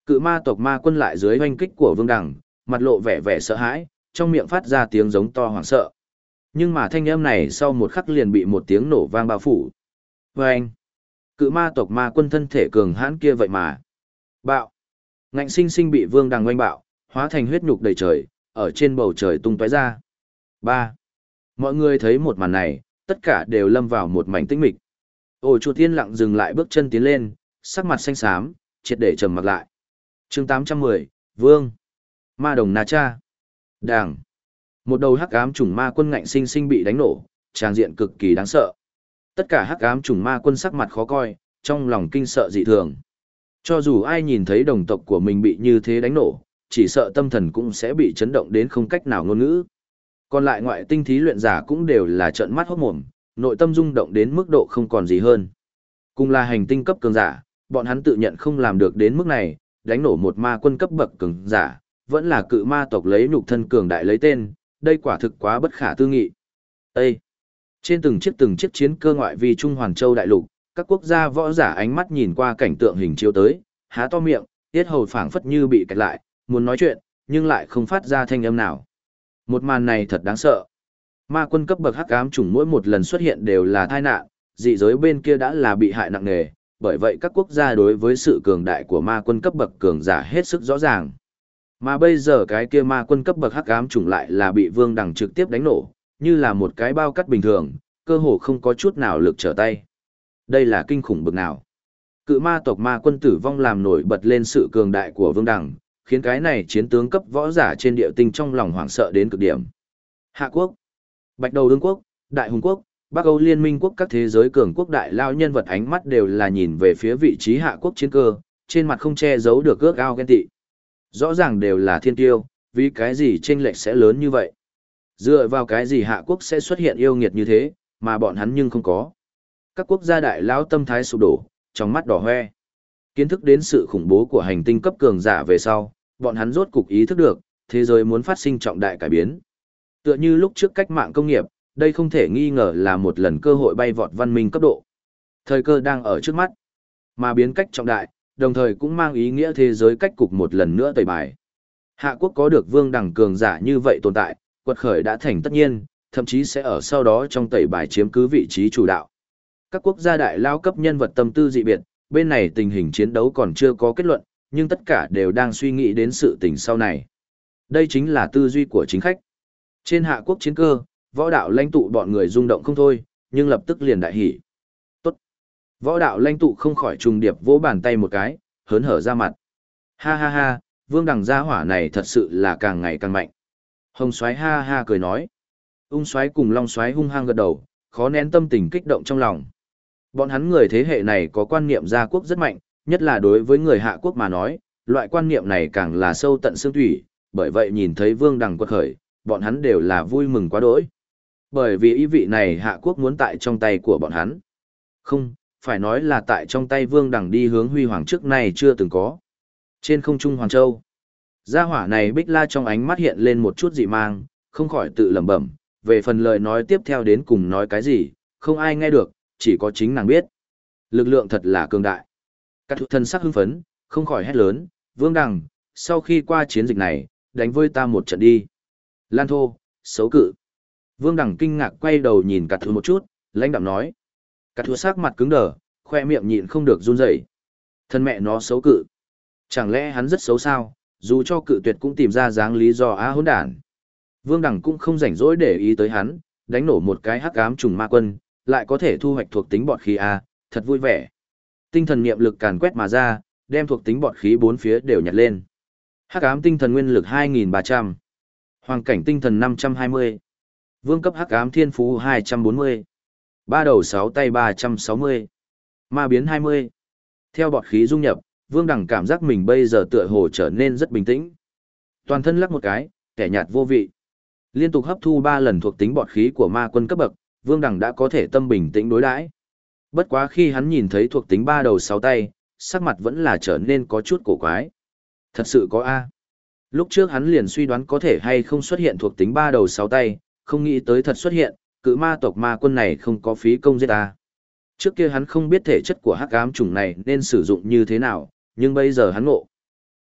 Cự ma tộc ma quân lại dưới oanh kích của Vương Đằng, mặt lộ vẻ vẻ sợ hãi, trong miệng phát ra tiếng giống to hoảng sợ. Nhưng mà thanh âm này sau một khắc liền bị một tiếng nổ vang bao phủ. Vâng! Cự ma tộc ma quân thân thể cường hãn kia vậy mà. Bạo! Ngạnh sinh sinh bị Vương Đằng oanh bạo, hóa thành huyết nhục đầy trời, ở trên bầu trời tung tóe ra. 3. Mọi người thấy một màn này, tất cả đều lâm vào một mảnh tĩnh mịch. Ôi Chu Tiên lặng dừng lại bước chân tiến lên, sắc mặt xanh xám, triệt để trầm mặt lại. Chương 810, Vương. Ma đồng Na Cha. Đảng. Một đầu hắc ám trùng ma quân ngạnh sinh sinh bị đánh nổ, tràng diện cực kỳ đáng sợ. Tất cả hắc ám trùng ma quân sắc mặt khó coi, trong lòng kinh sợ dị thường. Cho dù ai nhìn thấy đồng tộc của mình bị như thế đánh nổ, chỉ sợ tâm thần cũng sẽ bị chấn động đến không cách nào ngôn ngữ. Còn lại ngoại tinh thí luyện giả cũng đều là trợn mắt hốt mồm, nội tâm rung động đến mức độ không còn gì hơn. Cùng là hành tinh cấp cường giả, bọn hắn tự nhận không làm được đến mức này, đánh nổ một ma quân cấp bậc cường giả, vẫn là cự ma tộc lấy nhục thân cường đại lấy tên, đây quả thực quá bất khả tư nghị. Ê! Trên từng chiếc chiến cơ ngoại vi Trung Hoàn Châu đại lục, các quốc gia võ giả ánh mắt nhìn qua cảnh tượng hình chiếu tới, há to miệng, tiết hầu phảng phất như bị kẹt lại, muốn nói chuyện, nhưng lại không phát ra thanh âm nào. Một màn này thật đáng sợ. Ma quân cấp bậc hắc ám chủng mỗi một lần xuất hiện đều là tai nạn, dị giới bên kia đã là bị hại nặng nề, bởi vậy các quốc gia đối với sự cường đại của ma quân cấp bậc cường giả hết sức rõ ràng. Mà bây giờ cái kia ma quân cấp bậc hắc ám chủng lại là bị Vương Đằng trực tiếp đánh nổ, như là một cái bao cắt bình thường, cơ hồ không có chút nào lực trở tay. Đây là kinh khủng bậc nào? Cự ma tộc ma quân tử vong làm nổi bật lên sự cường đại của Vương Đằng, khiến cái này chiến tướng cấp võ giả trên địa tinh trong lòng hoảng sợ đến cực điểm. Hạ quốc, Bạch Đầu Đương quốc, Đại Hùng quốc, Bắc Âu Liên minh quốc, các thế giới cường quốc đại lao nhân vật ánh mắt đều là nhìn về phía vị trí hạ quốc chiến cơ, trên mặt không che giấu được ước ao ghen tị. Rõ ràng đều là thiên tiêu, vì cái gì chênh lệch sẽ lớn như vậy? Dựa vào cái gì hạ quốc sẽ xuất hiện yêu nghiệt như thế, mà bọn hắn nhưng không có. Các quốc gia đại lao tâm thái sụp đổ, trong mắt đỏ hoe. Kiến thức đến sự khủng bố của hành tinh cấp cường giả về sau, bọn hắn rốt cục ý thức được, thế giới muốn phát sinh trọng đại cải biến. Tựa như lúc trước cách mạng công nghiệp, đây không thể nghi ngờ là một lần cơ hội bay vọt văn minh cấp độ. Thời cơ đang ở trước mắt, mà biến cách trọng đại, đồng thời cũng mang ý nghĩa thế giới cách cục một lần nữa tẩy bài. Hạ quốc có được Vương Đằng cường giả như vậy tồn tại, quật khởi đã thành tất nhiên, thậm chí sẽ ở sau đó trong tẩy bài chiếm cứ vị trí chủ đạo. Các quốc gia đại lao cấp nhân vật tâm tư dị biệt, bên này tình hình chiến đấu còn chưa có kết luận, nhưng tất cả đều đang suy nghĩ đến sự tình sau này. Đây chính là tư duy của chính khách. Trên hạ quốc chiến cơ, võ đạo lãnh tụ bọn người rung động không thôi, nhưng lập tức liền đại hỉ. Tốt. Võ đạo lãnh tụ không khỏi trùng điệp vỗ bàn tay một cái, hớn hở ra mặt. Ha ha ha, Vương Đằng gia hỏa này thật sự là càng ngày càng mạnh. Hồng Soái ha ha cười nói. Ung Soái cùng Long Soái hung hăng gật đầu, khó nén tâm tình kích động trong lòng. Bọn hắn người thế hệ này có quan niệm gia quốc rất mạnh, nhất là đối với người hạ quốc mà nói, loại quan niệm này càng là sâu tận xương thủy, bởi vậy nhìn thấy Vương Đằng quật khởi, bọn hắn đều là vui mừng quá đỗi. Bởi vì ý vị này hạ quốc muốn tại trong tay của bọn hắn. Không, phải nói là tại trong tay Vương Đằng đi hướng huy hoàng trước này chưa từng có. Trên không trung Hoàn Châu, gia hỏa này Bích La trong ánh mắt hiện lên một chút dị mang, không khỏi tự lẩm bẩm, về phần lời nói tiếp theo đến cùng nói cái gì, không ai nghe được, chỉ có chính nàng biết. Lực lượng thật là cường đại. Các thân sắc hưng phấn, không khỏi hét lớn, Vương Đằng, sau khi qua chiến dịch này, đánh với ta một trận đi. Lan thô, xấu cự. Vương Đằng kinh ngạc quay đầu nhìn Cát Thú một chút, lãnh đạm nói. Cát Thú sắc mặt cứng đờ, khoe miệng nhịn không được run rẩy. Thân mẹ nó xấu cự. Chẳng lẽ hắn rất xấu sao, dù cho cự tuyệt cũng tìm ra dáng lý do hỗn đản. Vương Đằng cũng không rảnh rỗi để ý tới hắn, đánh nổ một cái hắc ám trùng ma quân, lại có thể thu hoạch thuộc tính bọt khí A, thật vui vẻ. Tinh thần niệm lực càn quét mà ra, đem thuộc tính bọt khí bốn phía đều nhặt lên. Hắc ám tinh thần nguyên lực 2.300, hoàng cảnh tinh thần 520, vương cấp hắc ám thiên phú 240, ba đầu sáu tay 360, ma biến 20. Theo bọt khí dung nhập, Vương Đằng cảm giác mình bây giờ tựa hồ trở nên rất bình tĩnh. Toàn thân lắc một cái, kẻ nhạt vô vị. Liên tục hấp thu 3 lần thuộc tính bọt khí của ma quân cấp bậc, Vương Đằng đã có thể tâm bình tĩnh đối đãi. Bất quá khi hắn nhìn thấy thuộc tính 3 đầu 6 tay, sắc mặt vẫn là trở nên có chút cổ quái. Thật sự có A. Lúc trước hắn liền suy đoán có thể hay không xuất hiện thuộc tính 3 đầu 6 tay, không nghĩ tới thật xuất hiện, cự ma tộc ma quân này không có phí công giết A. Trước kia hắn không biết thể chất của hắc ám chủng này nên sử dụng như thế nào, nhưng bây giờ hắn ngộ.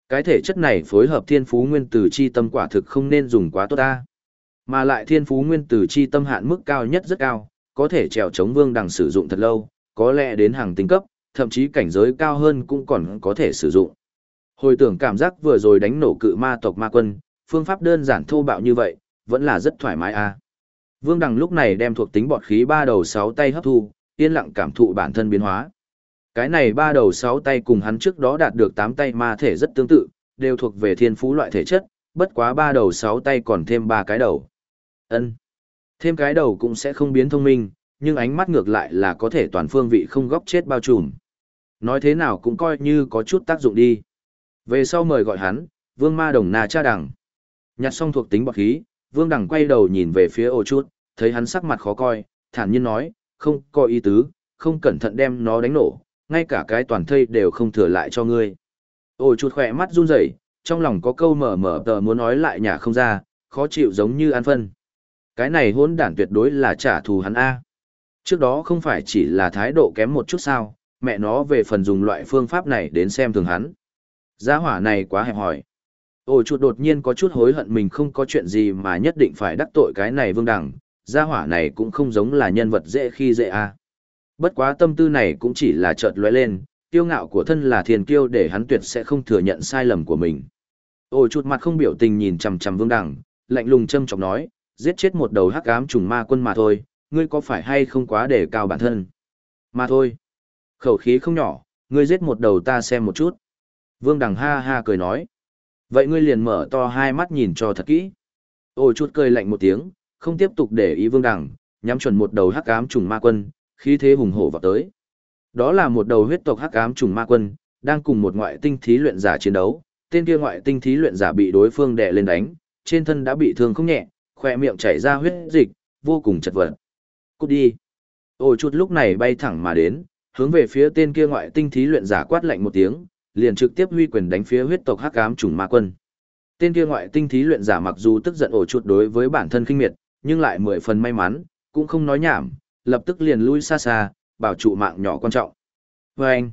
Cái thể chất này phối hợp thiên phú nguyên tử chi tâm quả thực không nên dùng quá tốt ta. Mà lại thiên phú nguyên tử chi tâm hạn mức cao nhất rất cao, có thể trèo chống Vương Đằng sử dụng thật lâu, có lẽ đến hàng tinh cấp, thậm chí cảnh giới cao hơn cũng còn có thể sử dụng. Hồi tưởng cảm giác vừa rồi đánh nổ cự ma tộc ma quân, phương pháp đơn giản thô bạo như vậy, vẫn là rất thoải mái a. Vương Đằng lúc này đem thuộc tính bọt khí ba đầu sáu tay hấp thu, yên lặng cảm thụ bản thân biến hóa. Cái này ba đầu sáu tay cùng hắn trước đó đạt được 8 tay ma thể rất tương tự, đều thuộc về thiên phú loại thể chất, bất quá ba đầu sáu tay còn thêm ba cái đầu. Ân, thêm cái đầu cũng sẽ không biến thông minh, nhưng ánh mắt ngược lại là có thể toàn phương vị không góc chết bao trùm. Nói thế nào cũng coi như có chút tác dụng đi. Về sau mời gọi hắn, Vương Ma Đồng Na Cha Đằng. Nhặt xong thuộc tính bọt khí, Vương Đằng quay đầu nhìn về phía Ô Chút, thấy hắn sắc mặt khó coi, thản nhiên nói, không có ý tứ, không cẩn thận đem nó đánh nổ, ngay cả cái toàn thây đều không thừa lại cho ngươi. Ô Chút khỏe mắt run rẩy, trong lòng có câu mở mở tờ muốn nói lại nhà không ra, khó chịu giống như ăn phân. Cái này hỗn đản tuyệt đối là trả thù hắn A. Trước đó không phải chỉ là thái độ kém một chút sao, mẹ nó về phần dùng loại phương pháp này đến xem thường hắn. Gia hỏa này quá hẹp hòi. Ôi chuột đột nhiên có chút hối hận mình không có chuyện gì mà nhất định phải đắc tội cái này Vương Đằng. Gia hỏa này cũng không giống là nhân vật dễ khi dễ A. Bất quá tâm tư này cũng chỉ là chợt lóe lên, kiêu ngạo của thân là thiên kiêu để hắn tuyệt sẽ không thừa nhận sai lầm của mình. Ôi chuột mặt không biểu tình nhìn chằm chằm Vương Đằng, lạnh lùng châm chọc nói, giết chết một đầu hắc ám trùng ma quân mà thôi, ngươi có phải hay không quá đề cao bản thân? Mà thôi. Khẩu khí không nhỏ, ngươi giết một đầu ta xem một chút. Vương Đằng ha ha cười nói. Vậy ngươi liền mở to hai mắt nhìn cho thật kỹ. Ôi chút cười lạnh một tiếng, không tiếp tục để ý Vương Đằng, nhắm chuẩn một đầu hắc ám trùng ma quân, khí thế hùng hổ vào tới. Đó là một đầu huyết tộc hắc ám trùng ma quân, đang cùng một ngoại tinh thí luyện giả chiến đấu. Tên kia ngoại tinh thí luyện giả bị đối phương đè lên đánh, trên thân đã bị thương không nhẹ, khỏe miệng chảy ra huyết dịch, vô cùng chật vật. Cút đi. Ôi chút lúc này bay thẳng mà đến, hướng về phía tên kia ngoại tinh thí luyện giả quát lạnh một tiếng, liền trực tiếp huy quyền đánh phía huyết tộc hắc ám trùng ma quân. Tên kia ngoại tinh thí luyện giả mặc dù tức giận ổ chuột đối với bản thân khinh miệt, nhưng lại 10 phần may mắn, cũng không nói nhảm, lập tức liền lui xa xa, bảo trụ mạng nhỏ quan trọng. Và anh,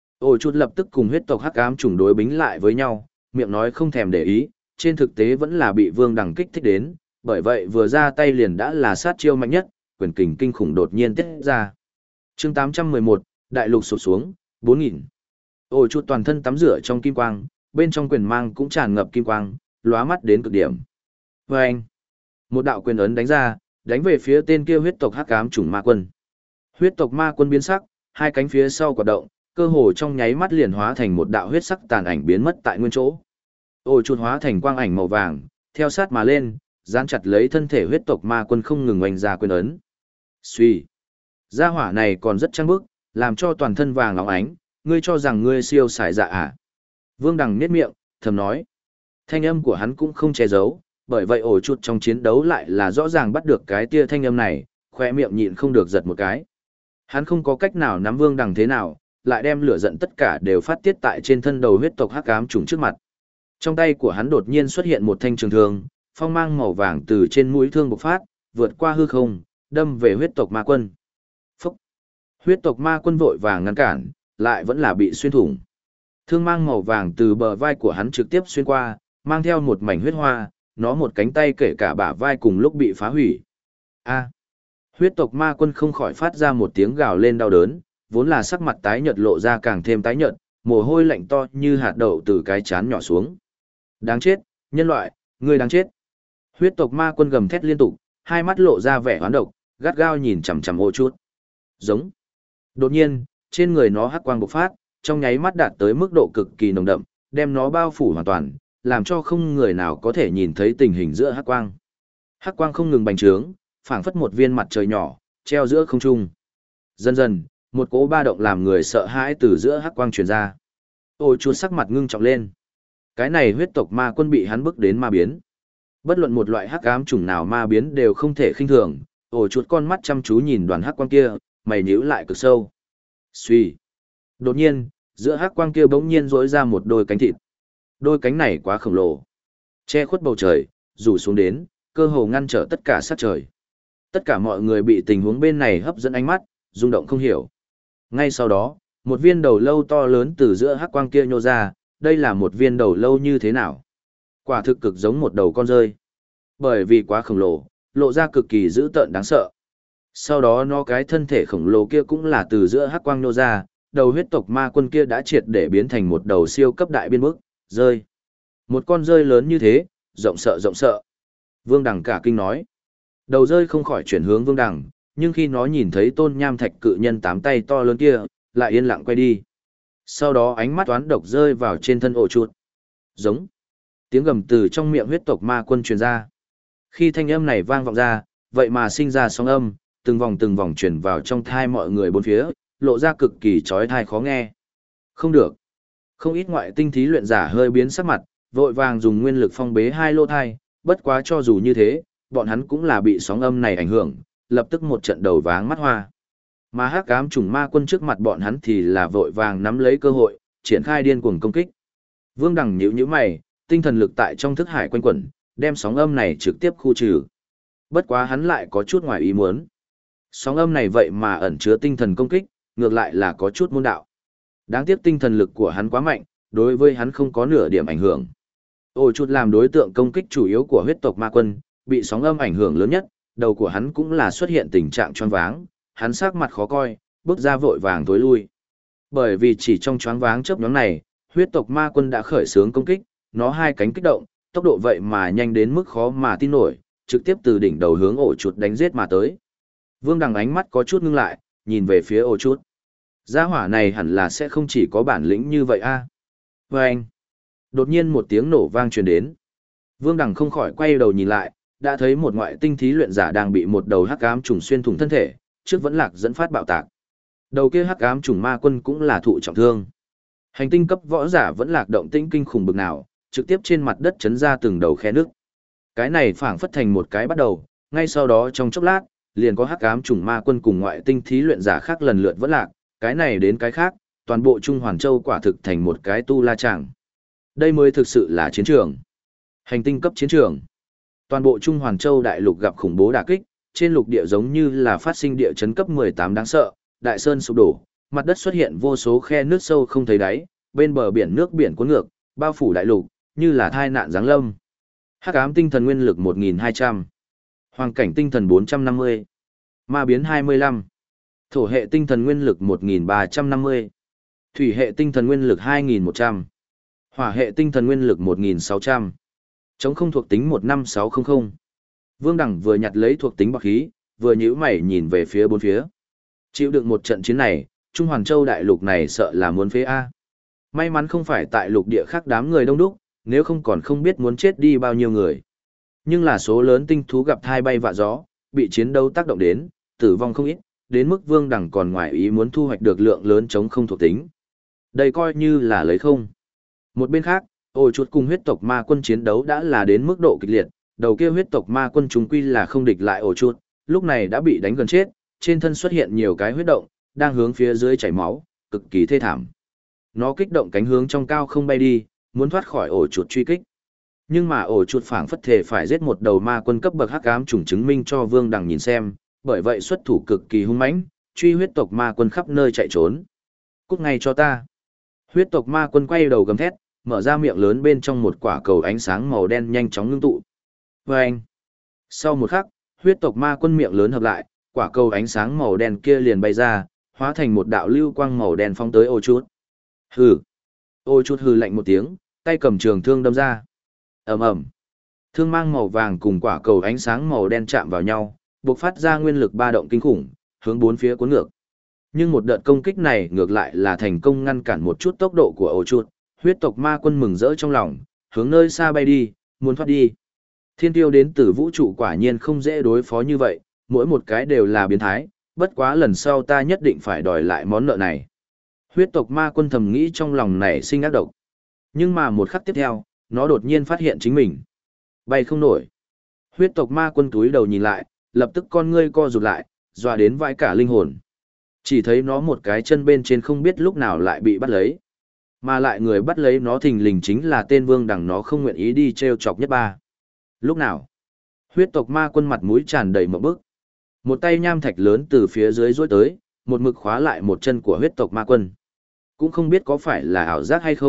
ổ chuột lập tức cùng huyết tộc hắc ám trùng đối bính lại với nhau, miệng nói không thèm để ý, trên thực tế vẫn là bị Vương Đằng kích thích đến, bởi vậy vừa ra tay liền đã là sát chiêu mạnh nhất, quyền kình kinh khủng đột nhiên tiết ra. Chương 811, đại lục sụp xuống, 4000. Ôi chuột toàn thân tắm rửa trong kim quang, bên trong quyền mang cũng tràn ngập kim quang, lóa mắt đến cực điểm. Và anh, một đạo quyền ấn đánh ra, đánh về phía tên kia huyết tộc hắc ám trùng ma quân. Huyết tộc ma quân biến sắc, hai cánh phía sau quạt động, cơ hồ trong nháy mắt liền hóa thành một đạo huyết sắc tàn ảnh biến mất tại nguyên chỗ. Ôi chuột hóa thành quang ảnh màu vàng, theo sát mà lên, dán chặt lấy thân thể huyết tộc ma quân không ngừng oanh ra quyền ấn. Suy, gia hỏa này còn rất trăng bức, làm cho toàn thân vàng óng ánh, ngươi cho rằng ngươi siêu sải dạ à? Vương Đằng nhếch miệng, thầm nói. Thanh âm của hắn cũng không che giấu, bởi vậy ổ chuột trong chiến đấu lại là rõ ràng bắt được cái tia thanh âm này, khoe miệng nhịn không được giật một cái. Hắn không có cách nào nắm Vương Đằng thế nào, lại đem lửa giận tất cả đều phát tiết tại trên thân đầu huyết tộc hắc ám trùng trước mặt. Trong tay của hắn đột nhiên xuất hiện một thanh trường thương, phong mang màu vàng từ trên mũi thương bộc phát, vượt qua hư không, đâm về huyết tộc ma quân. Phúc! Huyết tộc ma quân vội vàng ngăn cản, lại vẫn là bị xuyên thủng. Thương mang màu vàng từ bờ vai của hắn trực tiếp xuyên qua, mang theo một mảnh huyết hoa, nó một cánh tay kể cả bả vai cùng lúc bị phá hủy. A! Huyết tộc ma quân không khỏi phát ra một tiếng gào lên đau đớn, vốn là sắc mặt tái nhợt lộ ra càng thêm tái nhợt, mồ hôi lạnh to như hạt đậu từ cái trán nhỏ xuống. Đáng chết, nhân loại, ngươi đáng chết. Huyết tộc ma quân gầm thét liên tục, hai mắt lộ ra vẻ hoán độc, gắt gao nhìn chằm chằm Ô Chút. Giống. Đột nhiên, trên người nó hắc quang bộc phát, trong nháy mắt đạt tới mức độ cực kỳ nồng đậm, đem nó bao phủ hoàn toàn, làm cho không người nào có thể nhìn thấy tình hình giữa hắc quang. Hắc quang không ngừng bành trướng, phảng phất một viên mặt trời nhỏ, treo giữa không trung. Dần dần, một cỗ ba động làm người sợ hãi từ giữa hắc quang truyền ra. Ôi Chút sắc mặt ngưng trọng lên. Cái này huyết tộc ma quân bị hắn bức đến ma biến. Bất luận một loại hắc ám chủng nào ma biến đều không thể khinh thường. Ôi Chút con mắt chăm chú nhìn đoàn hắc quang kia, mày nhíu lại cực sâu. Suy. Đột nhiên, giữa hắc quang kia bỗng nhiên rỗi ra một đôi cánh thịt. Đôi cánh này quá khổng lồ, che khuất bầu trời, rủ xuống đến, cơ hồ ngăn trở tất cả sát trời. Tất cả mọi người bị tình huống bên này hấp dẫn ánh mắt, rung động không hiểu. Ngay sau đó, một viên đầu lâu to lớn từ giữa hắc quang kia nhô ra, đây là một viên đầu lâu như thế nào? Quả thực cực giống một đầu con rơi. Bởi vì quá khổng lồ, lộ ra cực kỳ dữ tợn đáng sợ. Sau đó nó cái thân thể khổng lồ kia cũng là từ giữa hắc quang nô ra, đầu huyết tộc ma quân kia đã triệt để biến thành một đầu siêu cấp đại biên bức, rơi. Một con rơi lớn như thế, rộng sợ rộng sợ. Vương Đằng cả kinh nói. Đầu rơi không khỏi chuyển hướng Vương Đằng, nhưng khi nó nhìn thấy tôn nham thạch cự nhân 8 tay to lớn kia, lại yên lặng quay đi. Sau đó ánh mắt toán độc rơi vào trên thân ổ chuột. Giống. Tiếng gầm từ trong miệng huyết tộc ma quân truyền ra. Khi thanh âm này vang vọng ra, vậy mà sinh ra sóng âm, từng vòng truyền vào trong thai mọi người bốn phía, lộ ra cực kỳ chói tai khó nghe. Không được. Không ít ngoại tinh thí luyện giả hơi biến sắc mặt, vội vàng dùng nguyên lực phong bế hai lỗ thai, bất quá cho dù như thế, bọn hắn cũng là bị sóng âm này ảnh hưởng, lập tức một trận đầu váng mắt hoa. Mà hắc ám trùng ma quân trước mặt bọn hắn thì là vội vàng nắm lấy cơ hội, triển khai điên cuồng công kích. Vương Đằng nhíu nhíu mày, tinh thần lực tại trong thức hải quanh quẩn, đem sóng âm này trực tiếp khu trừ. Bất quá hắn lại có chút ngoài ý muốn. Sóng âm này vậy mà ẩn chứa tinh thần công kích, ngược lại là có chút môn đạo. Đáng tiếc tinh thần lực của hắn quá mạnh, đối với hắn không có nửa điểm ảnh hưởng. Ổ chuột làm đối tượng công kích chủ yếu của huyết tộc ma quân, bị sóng âm ảnh hưởng lớn nhất, đầu của hắn cũng là xuất hiện tình trạng choáng váng, hắn sắc mặt khó coi, bước ra vội vàng tối lui. Bởi vì chỉ trong choáng váng chớp nhoáng này, huyết tộc ma quân đã khởi xướng công kích, nó hai cánh kích động, tốc độ vậy mà nhanh đến mức khó mà tin nổi, trực tiếp từ đỉnh đầu hướng ổ chuột đánh giết mà tới. Vương Đằng ánh mắt có chút ngưng lại, nhìn về phía ổ chuột. Gia hỏa này hẳn là sẽ không chỉ có bản lĩnh như vậy a. Và anh, đột nhiên một tiếng nổ vang truyền đến. Vương Đằng không khỏi quay đầu nhìn lại, đã thấy một ngoại tinh thí luyện giả đang bị một đầu hắc ám trùng xuyên thủng thân thể, trước vẫn lạc dẫn phát bạo tạc. Đầu kia hắc ám trùng ma quân cũng là thụ trọng thương. Hành tinh cấp võ giả vẫn lạc động tĩnh kinh khủng bực nào, trực tiếp trên mặt đất chấn ra từng đầu khe nước. Cái này phảng phất thành một cái bắt đầu, ngay sau đó trong chốc lát, liền có hắc ám trùng ma quân cùng ngoại tinh thí luyện giả khác lần lượt vẫn lạc, cái này đến cái khác, toàn bộ Trung Hoàn Châu quả thực thành một cái tu la tràng. Đây mới thực sự là chiến trường. Hành tinh cấp chiến trường. Toàn bộ Trung Hoàn Châu đại lục gặp khủng bố đả kích, trên lục địa giống như là phát sinh địa chấn cấp 18 đáng sợ, đại sơn sụp đổ, mặt đất xuất hiện vô số khe nước sâu không thấy đáy, bên bờ biển nước biển cuốn ngược, bao phủ đại lục, như là thai nạn giáng lâm. Hắc ám tinh thần nguyên lực 1200, hoàng cảnh tinh thần 450, ma biến 25, thổ hệ tinh thần nguyên lực 1350, thủy hệ tinh thần nguyên lực 2100, hỏa hệ tinh thần nguyên lực 1600. Chống không thuộc tính 15600. Vương Đằng vừa nhặt lấy thuộc tính bạc khí, vừa nhíu mày nhìn về phía bốn phía. Chịu đựng một trận chiến này, Trung Hoàn Châu đại lục này sợ là muốn phế A. May mắn không phải tại lục địa khác đám người đông đúc, nếu không còn không biết muốn chết đi bao nhiêu người. Nhưng là số lớn tinh thú gặp thai bay vạ gió, bị chiến đấu tác động đến, tử vong không ít, đến mức Vương Đằng còn ngoài ý muốn thu hoạch được lượng lớn chống không thuộc tính. Đây coi như là lấy không. Một bên khác, ổ chuột cùng huyết tộc ma quân chiến đấu đã là đến mức độ kịch liệt, đầu kia huyết tộc ma quân chúng quy là không địch lại ổ chuột, lúc này đã bị đánh gần chết, trên thân xuất hiện nhiều cái huyết động, đang hướng phía dưới chảy máu, cực kỳ thê thảm. Nó kích động cánh hướng trong cao không bay đi, muốn thoát khỏi ổ chuột truy kích. Nhưng mà ổ chuột phảng phất thể phải giết một đầu ma quân cấp bậc hắc ám trùng chứng minh cho Vương Đằng nhìn xem, bởi vậy xuất thủ cực kỳ hung mãnh, truy huyết tộc ma quân khắp nơi chạy trốn. Cút ngay cho ta. Huyết tộc ma quân quay đầu gầm thét, mở ra miệng lớn bên trong một quả cầu ánh sáng màu đen nhanh chóng ngưng tụ. Vâng! Sau một khắc, huyết tộc ma quân miệng lớn hợp lại, quả cầu ánh sáng màu đen kia liền bay ra, hóa thành một đạo lưu quang màu đen phóng tới ô chút. Hừ! Ô chút hừ lạnh một tiếng, tay cầm trường thương đâm ra. Ầm ầm! Thương mang màu vàng cùng quả cầu ánh sáng màu đen chạm vào nhau, bộc phát ra nguyên lực ba động kinh khủng, hướng bốn phía cuốn ngược. Nhưng một đợt công kích này ngược lại là thành công ngăn cản một chút tốc độ của ổ chuột, huyết tộc ma quân mừng rỡ trong lòng, hướng nơi xa bay đi, muốn thoát đi. Thiên tiêu đến từ vũ trụ quả nhiên không dễ đối phó như vậy, mỗi một cái đều là biến thái, bất quá lần sau ta nhất định phải đòi lại món nợ này. Huyết tộc ma quân thầm nghĩ trong lòng này sinh ác độc. Nhưng mà một khắc tiếp theo, nó đột nhiên phát hiện chính mình. Bay không nổi. Huyết tộc ma quân túi đầu nhìn lại, lập tức con ngươi co rụt lại, dọa đến vãi cả linh hồn. Chỉ thấy nó một cái chân bên trên không biết lúc nào lại bị bắt lấy. Mà lại người bắt lấy nó thình lình chính là tên Vương Đằng nó không nguyện ý đi treo chọc nhất ba. Lúc nào? Huyết tộc ma quân mặt mũi tràn đầy mộng bức. Một tay nham thạch lớn từ phía dưới duỗi tới, một mực khóa lại một chân của huyết tộc ma quân. Cũng không biết có phải là ảo giác hay không,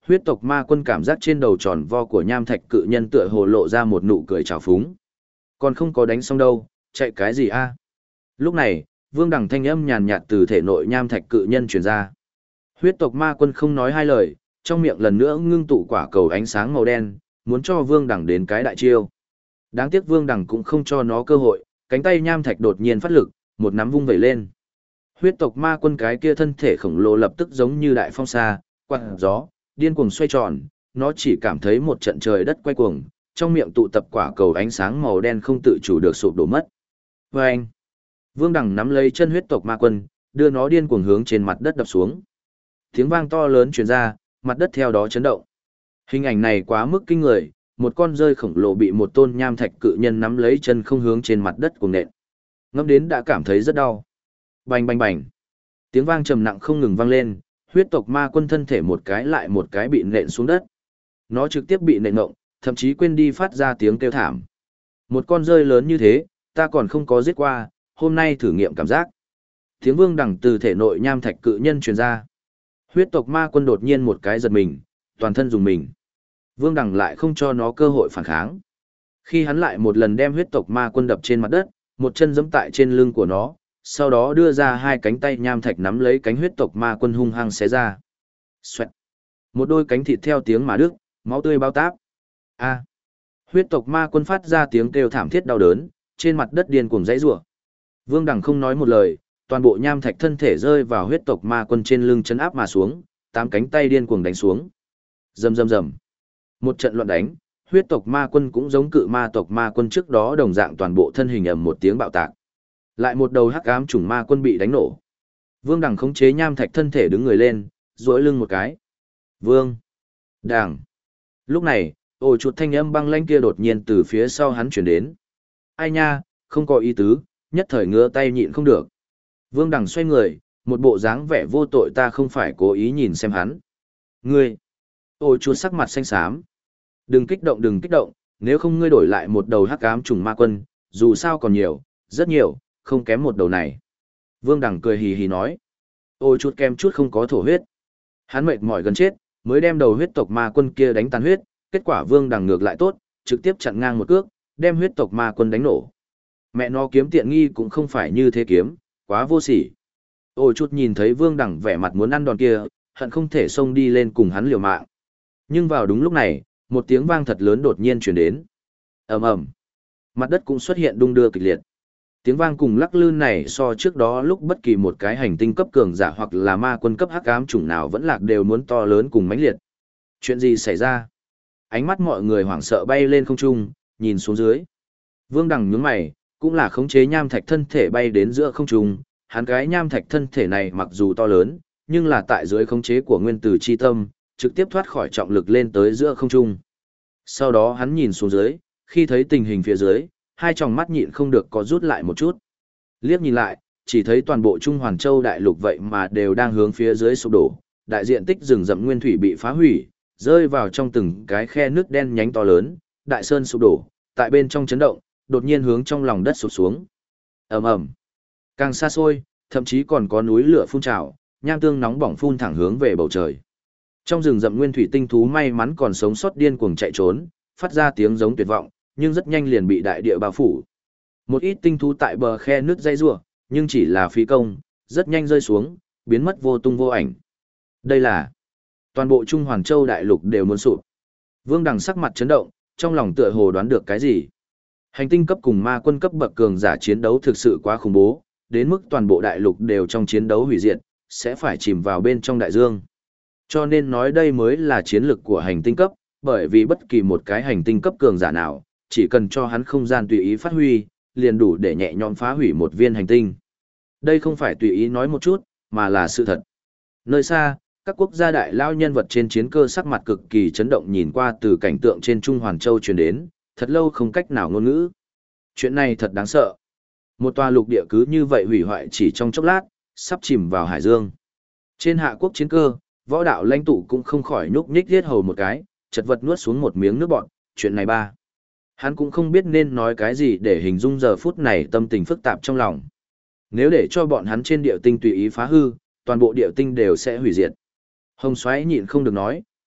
huyết tộc ma quân cảm giác trên đầu tròn vo của nham thạch cự nhân tựa hồ lộ ra một nụ cười trào phúng. Còn không có đánh xong đâu, chạy cái gì a? Lúc này, Vương Đằng thanh âm nhàn nhạt từ thể nội nham thạch cự nhân truyền ra. Huyết tộc ma quân không nói hai lời, trong miệng lần nữa ngưng tụ quả cầu ánh sáng màu đen, muốn cho Vương Đằng đến cái đại chiêu. Đáng tiếc Vương Đằng cũng không cho nó cơ hội, cánh tay nham thạch đột nhiên phát lực, một nắm vung vẩy lên. Huyết tộc ma quân cái kia thân thể khổng lồ lập tức giống như đại phong sa, quạt gió, điên cuồng xoay tròn, nó chỉ cảm thấy một trận trời đất quay cuồng, trong miệng tụ tập quả cầu ánh sáng màu đen không tự chủ được sụp đổ mất. Vâng! Vương Đằng nắm lấy chân huyết tộc ma quân, đưa nó điên cuồng hướng trên mặt đất đập xuống. Tiếng vang to lớn truyền ra, mặt đất theo đó chấn động. Hình ảnh này quá mức kinh người, một con rơi khổng lồ bị một tôn nham thạch cự nhân nắm lấy chân không hướng trên mặt đất cuồng nện. Ngẫm đến đã cảm thấy rất đau. Bành bành bành. Tiếng vang trầm nặng không ngừng vang lên, huyết tộc ma quân thân thể một cái lại một cái bị nện xuống đất. Nó trực tiếp bị nện ngộng, thậm chí quên đi phát ra tiếng kêu thảm. Một con rơi lớn như thế, ta còn không có giết qua, hôm nay thử nghiệm cảm giác. Tiếng Vương Đằng từ thể nội nham thạch cự nhân truyền ra. Huyết tộc ma quân đột nhiên một cái giật mình, toàn thân dùng mình. Vương Đằng lại không cho nó cơ hội phản kháng. Khi hắn lại một lần đem huyết tộc ma quân đập trên mặt đất, một chân giẫm tại trên lưng của nó, sau đó đưa ra hai cánh tay nham thạch nắm lấy cánh huyết tộc ma quân hung hăng xé ra. Xoẹt. Một đôi cánh thịt theo tiếng mà đứt, máu tươi bao táp. A. Huyết tộc ma quân phát ra tiếng kêu thảm thiết đau đớn, trên mặt đất điên cuồng giãy giụa. Vương Đằng không nói một lời, toàn bộ nham thạch thân thể rơi vào huyết tộc ma quân trên lưng chấn áp mà xuống, tám cánh tay điên cuồng đánh xuống. Rầm rầm rầm. Một trận loạn đánh, huyết tộc ma quân cũng giống cự ma tộc ma quân trước đó đồng dạng toàn bộ thân hình ầm một tiếng bạo tạc. Lại một đầu hắc ám chủng ma quân bị đánh nổ. Vương Đằng khống chế nham thạch thân thể đứng người lên, duỗi lưng một cái. Vương Đằng. Lúc này, ồ chuột thanh âm băng lãnh kia đột nhiên từ phía sau hắn chuyển đến. Ai nha, không có ý tứ, nhất thời ngứa tay nhịn không được. Vương Đằng xoay người, một bộ dáng vẻ vô tội, ta không phải cố ý nhìn xem hắn. Ngươi. Ồ chuột sắc mặt xanh xám. Đừng kích động, đừng kích động, nếu không ngươi đổi lại một đầu hắc ám trùng ma quân, dù sao còn nhiều, rất nhiều, không kém một đầu này. Vương Đằng cười hì hì nói. Ôi chút kem chút không có thổ huyết. Hắn mệt mỏi gần chết, mới đem đầu huyết tộc ma quân kia đánh tan huyết, kết quả Vương Đằng ngược lại tốt, trực tiếp chặn ngang một cước, đem huyết tộc ma quân đánh nổ. Mẹ nó kiếm tiện nghi cũng không phải như thế kiếm, quá vô sỉ. Ôi chút nhìn thấy Vương Đằng vẻ mặt muốn ăn đòn kia, hận không thể xông đi lên cùng hắn liều mạng. Nhưng vào đúng lúc này, một tiếng vang thật lớn đột nhiên truyền đến. Ầm ầm. Mặt đất cũng xuất hiện đung đưa kịch liệt. Tiếng vang cùng lắc lư này so trước đó lúc bất kỳ một cái hành tinh cấp cường giả hoặc là ma quân cấp hắc ám chủng nào vẫn lạc đều muốn to lớn cùng mãnh liệt. Chuyện gì xảy ra? Ánh mắt mọi người hoảng sợ bay lên không trung, nhìn xuống dưới. Vương Đằng nhướng mày, cũng là khống chế nham thạch thân thể bay đến giữa không trung, hắn cái nham thạch thân thể này mặc dù to lớn, nhưng là tại dưới khống chế của nguyên tử chi tâm, trực tiếp thoát khỏi trọng lực lên tới giữa không trung. Sau đó hắn nhìn xuống dưới, khi thấy tình hình phía dưới, hai tròng mắt nhịn không được có rút lại một chút. Liếc nhìn lại, chỉ thấy toàn bộ Trung Hoàn Châu đại lục vậy mà đều đang hướng phía dưới sụp đổ, đại diện tích rừng rậm nguyên thủy bị phá hủy, rơi vào trong từng cái khe nước đen nhánh to lớn, đại sơn sụp đổ, tại bên trong chấn động, đột nhiên hướng trong lòng đất sụp xuống. Ầm ầm. Càng xa xôi, thậm chí còn có núi lửa phun trào, nham tương nóng bỏng phun thẳng hướng về bầu trời. Trong rừng rậm nguyên thủy tinh thú may mắn còn sống sót điên cuồng chạy trốn, phát ra tiếng giống tuyệt vọng, nhưng rất nhanh liền bị đại địa bao phủ. Một ít tinh thú tại bờ khe nước dây rủa, nhưng chỉ là phí công, rất nhanh rơi xuống, biến mất vô tung vô ảnh. Đây là toàn bộ Trung Hoàn Châu đại lục đều muốn sụp. Vương Đằng sắc mặt chấn động, trong lòng tựa hồ đoán được cái gì. Hành tinh cấp cùng ma quân cấp bậc cường giả chiến đấu thực sự quá khủng bố, đến mức toàn bộ đại lục đều trong chiến đấu hủy diệt, sẽ phải chìm vào bên trong đại dương. Cho nên nói đây mới là chiến lực của hành tinh cấp, bởi vì bất kỳ một cái hành tinh cấp cường giả nào, chỉ cần cho hắn không gian tùy ý phát huy, liền đủ để nhẹ nhõm phá hủy một viên hành tinh. Đây không phải tùy ý nói một chút, mà là sự thật. Nơi xa, các quốc gia đại lao nhân vật trên chiến cơ sắc mặt cực kỳ chấn động nhìn qua từ cảnh tượng trên Trung Hoàn Châu truyền đến, thật lâu không cách nào ngôn ngữ. Chuyện này thật đáng sợ. Một tòa lục địa cứ như vậy hủy hoại chỉ trong chốc lát, sắp chìm vào hải dương. Trên hạ quốc chiến cơ, võ đạo lãnh tụ cũng không khỏi nhúc nhích giết hầu một cái, chật vật nuốt xuống một miếng nước bọt, chuyện này ba. Hắn cũng không biết nên nói cái gì để hình dung giờ phút này tâm tình phức tạp trong lòng. Nếu để cho bọn hắn trên địa tinh tùy ý phá hư, toàn bộ địa tinh đều sẽ hủy diệt. Hồng Soái nhịn không được nói,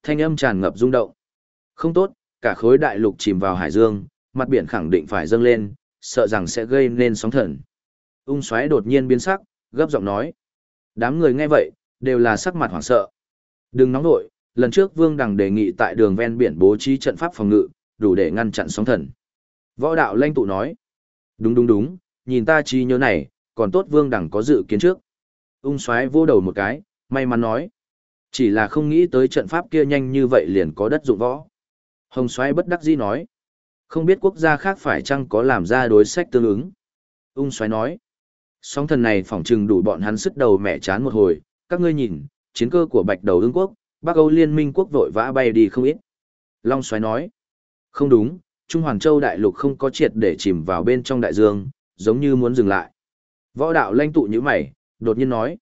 thanh âm tràn ngập rung động. Không tốt, cả khối đại lục chìm vào hải dương, mặt biển khẳng định phải dâng lên, sợ rằng sẽ gây nên sóng thần. Ung Soái đột nhiên biến sắc, gấp giọng nói. Đám người nghe vậy, đều là sắc mặt hoảng sợ. Đừng nóng nội, lần trước Vương Đằng đề nghị tại đường ven biển bố trí trận pháp phòng ngự, đủ để ngăn chặn sóng thần. Võ đạo lãnh tụ nói. Đúng, nhìn ta trí nhớ này, còn tốt Vương Đằng có dự kiến trước. Ung Soái vô đầu một cái, may mắn nói. Chỉ là không nghĩ tới trận pháp kia nhanh như vậy liền có đất dụng võ. Hồng Soái bất đắc dĩ nói. Không biết quốc gia khác phải chăng có làm ra đối sách tương ứng. Ung Soái nói. Sóng thần này phỏng chừng đủ bọn hắn sức đầu mẹ chán một hồi, các ngươi nhìn, chiến cơ của Bạch Đầu Ưng quốc, Bắc Âu Liên minh quốc vội vã bay đi không ít. Long Soái nói. Không đúng, Trung Hoàn Châu đại lục không có triệt để chìm vào bên trong đại dương, giống như muốn dừng lại. Võ đạo lãnh tụ như mày, đột nhiên nói.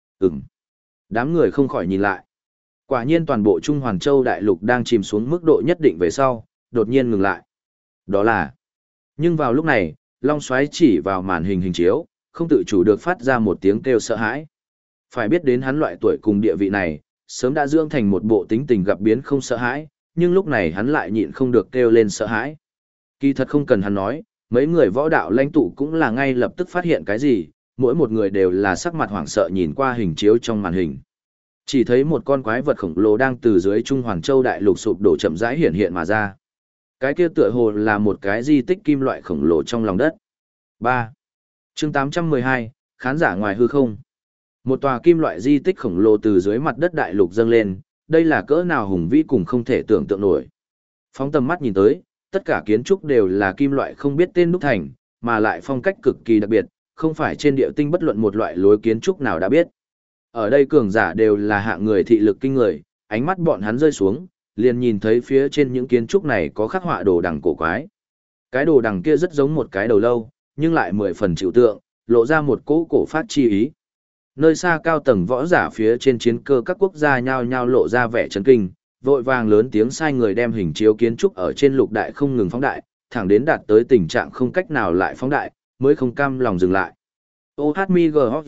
Đám người không khỏi nhìn lại. Quả nhiên toàn bộ Trung Hoàn Châu đại lục đang chìm xuống mức độ nhất định về sau, đột nhiên ngừng lại. Đó là. Nhưng vào lúc này, Long Soái chỉ vào màn hình hình chiếu, không tự chủ được phát ra một tiếng kêu sợ hãi. Phải biết đến hắn loại tuổi cùng địa vị này, sớm đã dưỡng thành một bộ tính tình gặp biến không sợ hãi, nhưng lúc này hắn lại nhịn không được kêu lên sợ hãi. Kỳ thật không cần hắn nói, mấy người võ đạo lãnh tụ cũng là ngay lập tức phát hiện cái gì, mỗi một người đều là sắc mặt hoảng sợ nhìn qua hình chiếu trong màn hình. Chỉ thấy một con quái vật khổng lồ đang từ dưới Trung Hoàn Châu đại lục sụp đổ chậm rãi hiện hiện mà ra. Cái kia tựa hồ là một cái di tích kim loại khổng lồ trong lòng đất. 3. Chương 812, khán giả ngoài hư không. Một tòa kim loại di tích khổng lồ từ dưới mặt đất đại lục dâng lên, đây là cỡ nào hùng vĩ cùng không thể tưởng tượng nổi. Phóng tầm mắt nhìn tới, tất cả kiến trúc đều là kim loại không biết tên đúc thành, mà lại phong cách cực kỳ đặc biệt, không phải trên địa tinh bất luận một loại lối kiến trúc nào đã biết. Ở đây cường giả đều là hạng người thị lực kinh người, ánh mắt bọn hắn rơi xuống, liền nhìn thấy phía trên những kiến trúc này có khắc họa đồ đằng cổ quái. Cái đồ đằng kia rất giống một cái đầu lâu, nhưng lại 10 phần chịu tượng, lộ ra một cỗ cổ phát chi ý. Nơi xa cao tầng võ giả phía trên chiến cơ các quốc gia nhao nhao lộ ra vẻ chấn kinh, vội vàng lớn tiếng sai người đem hình chiếu kiến trúc ở trên lục đại không ngừng phóng đại, thẳng đến đạt tới tình trạng không cách nào lại phóng đại, mới không cam lòng dừng lại. OHMGHG,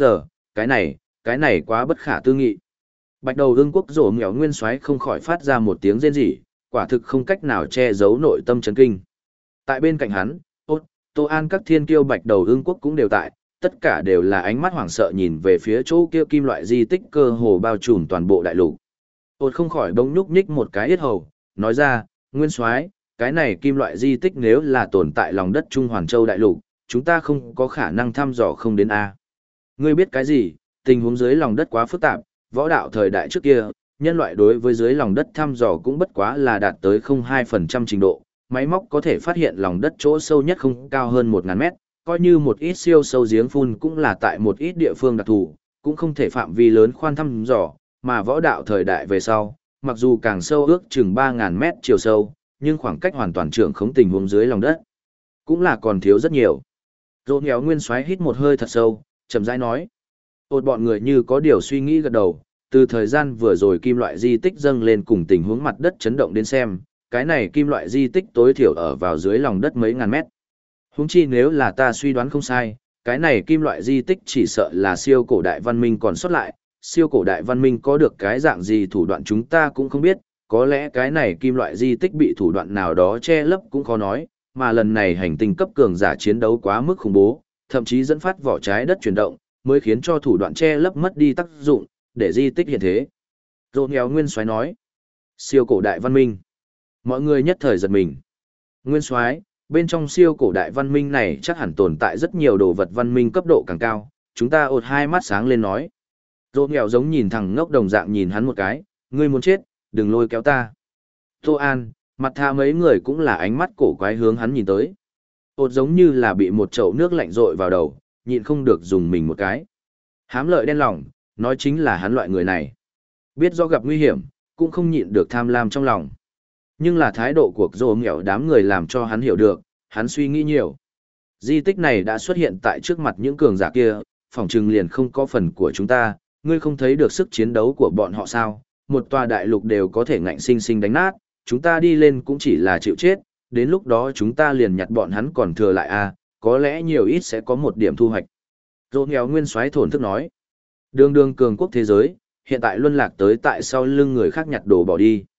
cái này quá bất khả tư nghị. Bạch Đầu Ưng quốc rổ nghèo nguyên soái không khỏi phát ra một tiếng rên rỉ, quả thực không cách nào che giấu nội tâm chấn kinh. Tại bên cạnh hắn, Tô An các thiên kiêu Bạch Đầu Ưng quốc cũng đều tại, tất cả đều là ánh mắt hoảng sợ nhìn về phía chỗ kia kim loại di tích cơ hồ bao trùm toàn bộ đại lục. Không khỏi bỗng nhúc nhích một cái yết hầu, nói ra, nguyên soái, cái này kim loại di tích nếu là tồn tại lòng đất Trung Hoàn Châu đại lục, chúng ta không có khả năng thăm dò không đến A. Ngươi biết cái gì, tình huống dưới lòng đất quá phức tạp, võ đạo thời đại trước kia, nhân loại đối với dưới lòng đất thăm dò cũng bất quá là đạt tới 0,2% trình độ, máy móc có thể phát hiện lòng đất chỗ sâu nhất không cao hơn 1.000 mét, coi như một ít siêu sâu giếng phun cũng là tại một ít địa phương đặc thù, cũng không thể phạm vi lớn khoan thăm dò, mà võ đạo thời đại về sau, mặc dù càng sâu ước chừng 3.000 mét chiều sâu, nhưng khoảng cách hoàn toàn trưởng không tình huống dưới lòng đất, cũng là còn thiếu rất nhiều. Rô nghèo nguyên soái hít một hơi thật sâu, chậm rãi nói. Bọn người như có điều suy nghĩ gật đầu, từ thời gian vừa rồi kim loại di tích dâng lên cùng tình huống mặt đất chấn động đến xem, cái này kim loại di tích tối thiểu ở vào dưới lòng đất mấy ngàn mét. Huống chi nếu là ta suy đoán không sai, cái này kim loại di tích chỉ sợ là siêu cổ đại văn minh còn sót lại, siêu cổ đại văn minh có được cái dạng gì thủ đoạn chúng ta cũng không biết, có lẽ cái này kim loại di tích bị thủ đoạn nào đó che lấp cũng khó nói, mà lần này hành tinh cấp cường giả chiến đấu quá mức khủng bố, thậm chí dẫn phát vỏ trái đất chuyển động, mới khiến cho thủ đoạn che lấp mất đi tác dụng, để di tích hiện thế. Rô nghèo nguyên soái nói, siêu cổ đại văn minh. Mọi người nhất thời giật mình. Nguyên soái, bên trong siêu cổ đại văn minh này chắc hẳn tồn tại rất nhiều đồ vật văn minh cấp độ càng cao, chúng ta hai mắt sáng lên nói. Rô nghèo giống nhìn thằng ngốc đồng dạng nhìn hắn một cái, ngươi muốn chết, đừng lôi kéo ta. Tô An, mặt tha mấy người cũng là ánh mắt cổ quái hướng hắn nhìn tới. Giống như là bị một chậu nước lạnh rội vào đầu, nhịn không được dùng mình một cái. Hám lợi đen lòng, nói chính là hắn loại người này. Biết do gặp nguy hiểm, cũng không nhịn được tham lam trong lòng. Nhưng là thái độ của Rô nghèo đám người làm cho hắn hiểu được, hắn suy nghĩ nhiều. Di tích này đã xuất hiện tại trước mặt những cường giả kia, phỏng chừng liền không có phần của chúng ta, ngươi không thấy được sức chiến đấu của bọn họ sao, một tòa đại lục đều có thể ngạnh sinh sinh đánh nát, chúng ta đi lên cũng chỉ là chịu chết, đến lúc đó chúng ta liền nhặt bọn hắn còn thừa lại a, có lẽ nhiều ít sẽ có một điểm thu hoạch. Rô nghèo nguyên soái thổn thức nói, đường đường cường quốc thế giới, hiện tại luân lạc tới tại sau lưng người khác nhặt đồ bỏ đi.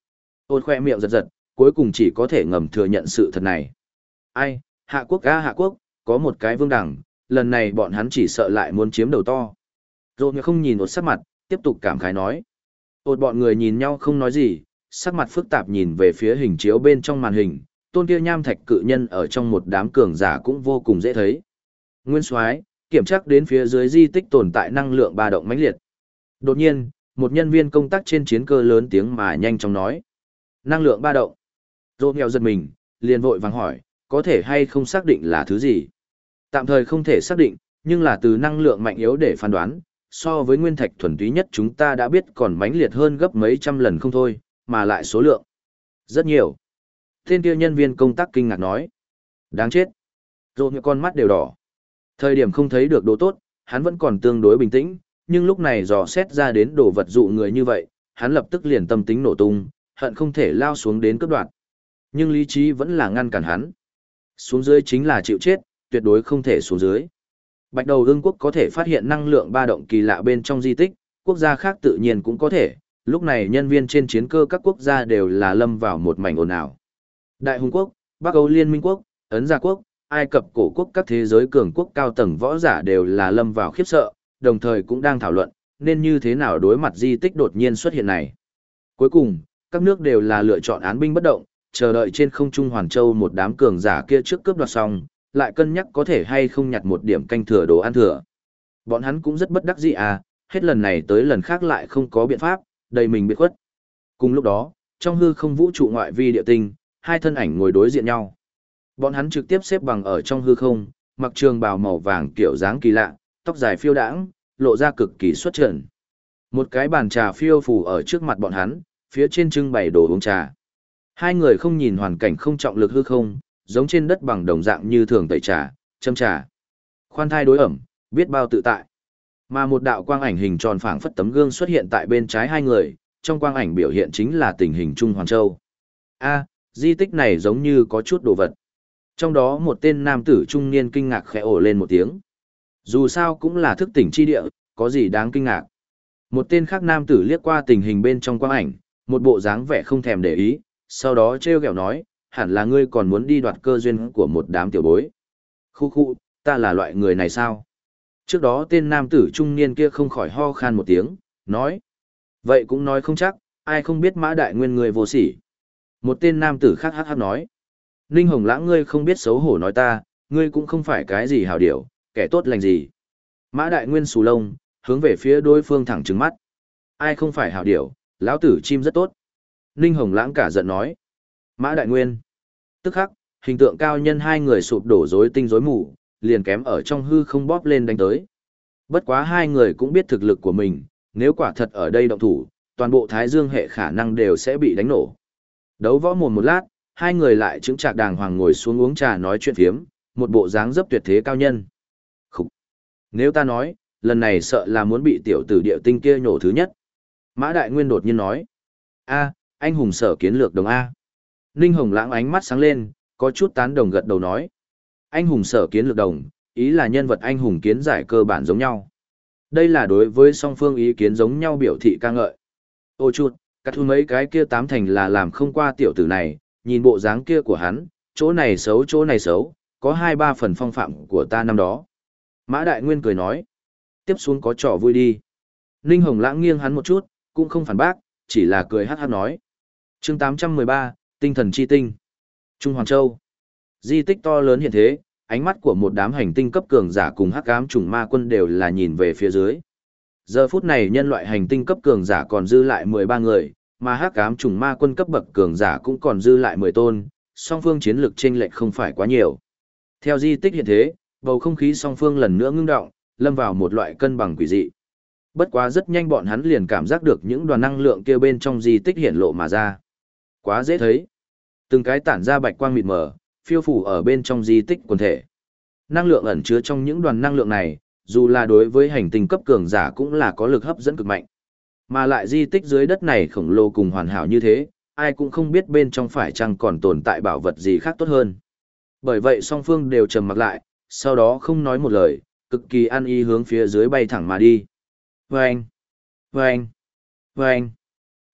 Ôn khoe miệng giật giật, cuối cùng chỉ có thể ngầm thừa nhận sự thật này. Ai, Hạ Quốc a Hạ Quốc, có một cái vương đẳng, lần này bọn hắn chỉ sợ lại muốn chiếm đầu to. Rồi không nhìn ột sắc mặt, tiếp tục cảm khái nói. Ột bọn người nhìn nhau không nói gì, sắc mặt phức tạp nhìn về phía hình chiếu bên trong màn hình, tôn kia nham thạch cự nhân ở trong một đám cường giả cũng vô cùng dễ thấy. Nguyên Soái, kiểm tra đến phía dưới di tích tồn tại năng lượng ba động mãnh liệt. Đột nhiên, một nhân viên công tác trên chiến cơ lớn tiếng mà nhanh chóng nói. Năng lượng ba động. Rồi nghèo giật mình, liền vội vàng hỏi, có thể hay không xác định là thứ gì? Tạm thời không thể xác định, nhưng là từ năng lượng mạnh yếu để phán đoán, so với nguyên thạch thuần túy nhất chúng ta đã biết còn mãnh liệt hơn gấp mấy trăm lần không thôi, mà lại số lượng rất nhiều. Tên kia nhân viên công tác kinh ngạc nói. Đáng chết. Rồi những con mắt đều đỏ. Thời điểm không thấy được đồ tốt, hắn vẫn còn tương đối bình tĩnh, nhưng lúc này dò xét ra đến đồ vật dụ người như vậy, hắn lập tức liền tâm tính nổ tung, hận không thể lao xuống đến cướp đoạt. Nhưng lý trí vẫn là ngăn cản hắn. Xuống dưới chính là chịu chết, tuyệt đối không thể xuống dưới. Bạch đầu ương quốc có thể phát hiện năng lượng ba động kỳ lạ bên trong di tích, quốc gia khác tự nhiên cũng có thể. Lúc này nhân viên trên chiến cơ các quốc gia đều là lâm vào một mảnh ồn ào. Đại Hùng quốc, Bắc Âu Liên minh quốc, Ấn Gia quốc, Ai Cập cổ quốc, các thế giới cường quốc cao tầng võ giả đều là lâm vào khiếp sợ, đồng thời cũng đang thảo luận, nên như thế nào đối mặt di tích đột nhiên xuất hiện này. Cuối cùng, các nước đều là lựa chọn án binh bất động, chờ đợi trên không trung Hoàn Châu một đám cường giả kia trước cướp đoạt xong, lại cân nhắc có thể hay không nhặt một điểm canh thừa đồ ăn thừa. Bọn hắn cũng rất bất đắc dĩ à, hết lần này tới lần khác lại không có biện pháp, đầy mình biệt khuất. Cùng lúc đó, trong hư không vũ trụ ngoại vi địa tinh, hai thân ảnh ngồi đối diện nhau. Bọn hắn trực tiếp xếp bằng ở trong hư không, mặc trường bào màu vàng kiểu dáng kỳ lạ, tóc dài phiêu đãng, lộ ra cực kỳ xuất trần. Một cái bàn trà phiêu phù ở trước mặt bọn hắn, phía trên trưng bày đồ uống trà. Hai người không nhìn hoàn cảnh không trọng lực hư không, giống trên đất bằng đồng dạng như thường tẩy trà, châm trà. Khoan thai đối ẩm, biết bao tự tại. Mà một đạo quang ảnh hình tròn phảng phất tấm gương xuất hiện tại bên trái hai người, trong quang ảnh biểu hiện chính là tình hình Trung Hoàn Châu. A, di tích này giống như có chút đồ vật. Trong đó một tên nam tử trung niên kinh ngạc khẽ ồ lên một tiếng. Dù sao cũng là thức tỉnh chi địa, có gì đáng kinh ngạc. Một tên khác nam tử liếc qua tình hình bên trong quang ảnh, một bộ dáng vẻ không thèm để ý, sau đó trêu ghẹo nói, hẳn là ngươi còn muốn đi đoạt cơ duyên của một đám tiểu bối. Khu khu, ta là loại người này sao? Trước đó tên nam tử trung niên kia không khỏi ho khan một tiếng, nói. Vậy cũng nói không chắc, ai không biết Mã Đại Nguyên người vô sỉ. Một tên nam tử khác hắc nói. Ninh Hồng Lãng ngươi không biết xấu hổ nói ta, ngươi cũng không phải cái gì hảo điểu, kẻ tốt lành gì. Mã Đại Nguyên xù lông, hướng về phía đối phương thẳng trừng mắt. Ai không phải hảo điểu, lão tử chim rất tốt. Ninh Hồng Lãng cả giận nói. Mã Đại Nguyên. Tức khắc, hình tượng cao nhân hai người sụp đổ rối tinh rối mù, liền kém ở trong hư không bóp lên đánh tới. Bất quá hai người cũng biết thực lực của mình, nếu quả thật ở đây động thủ, toàn bộ Thái Dương hệ khả năng đều sẽ bị đánh nổ. Đấu võ mồm một lát, hai người lại chứng trạc đàng hoàng ngồi xuống uống trà nói chuyện phiếm, một bộ dáng dấp tuyệt thế cao nhân. Khúc! Nếu ta nói, lần này sợ là muốn bị tiểu tử địa tinh kia nhổ thứ nhất. Mã Đại Nguyên đột nhiên nói. A, anh hùng Sở Kiến lược đồng A. Ninh Hồng Lãng ánh mắt sáng lên, có chút tán đồng gật đầu nói. Anh hùng Sở Kiến lược đồng, ý là nhân vật anh hùng kiến giải cơ bản giống nhau. Đây là đối với song phương ý kiến giống nhau biểu thị ca ngợi. Ô chút, cắt thu mấy cái kia tám thành là làm không qua tiểu tử này, nhìn bộ dáng kia của hắn, chỗ này xấu, có 2-3 phần phong phạm của ta năm đó. Mã Đại Nguyên cười nói, tiếp xuống có trò vui đi. Ninh Hồng Lãng nghiêng hắn một chút, cũng không phản bác, chỉ là cười hát hát nói. Chương 813, Tinh thần chi tinh. Trung Hoàn Châu. Di tích to lớn hiện thế, ánh mắt của một đám hành tinh cấp cường giả cùng hắc ám trùng ma quân đều là nhìn về phía dưới. Giờ phút này nhân loại hành tinh cấp cường giả còn dư lại 13 người, mà hắc ám trùng ma quân cấp bậc cường giả cũng còn dư lại 10 tôn, song phương chiến lực chênh lệch không phải quá nhiều. Theo di tích hiện thế, bầu không khí song phương lần nữa ngưng động, lâm vào một loại cân bằng quỷ dị. Bất quá rất nhanh bọn hắn liền cảm giác được những đoàn năng lượng kia bên trong di tích hiện lộ mà ra. Quá dễ thấy. Từng cái tản ra bạch quang mịt mờ, phiêu phủ ở bên trong di tích quần thể. Năng lượng ẩn chứa trong những đoàn năng lượng này, dù là đối với hành tinh cấp cường giả cũng là có lực hấp dẫn cực mạnh. Mà lại di tích dưới đất này khổng lồ cùng hoàn hảo như thế, ai cũng không biết bên trong phải chăng còn tồn tại bảo vật gì khác tốt hơn. Bởi vậy song phương đều trầm mặc lại, sau đó không nói một lời, cực kỳ an ý hướng phía dưới bay thẳng mà đi. Vâng! Vâng! Vâng!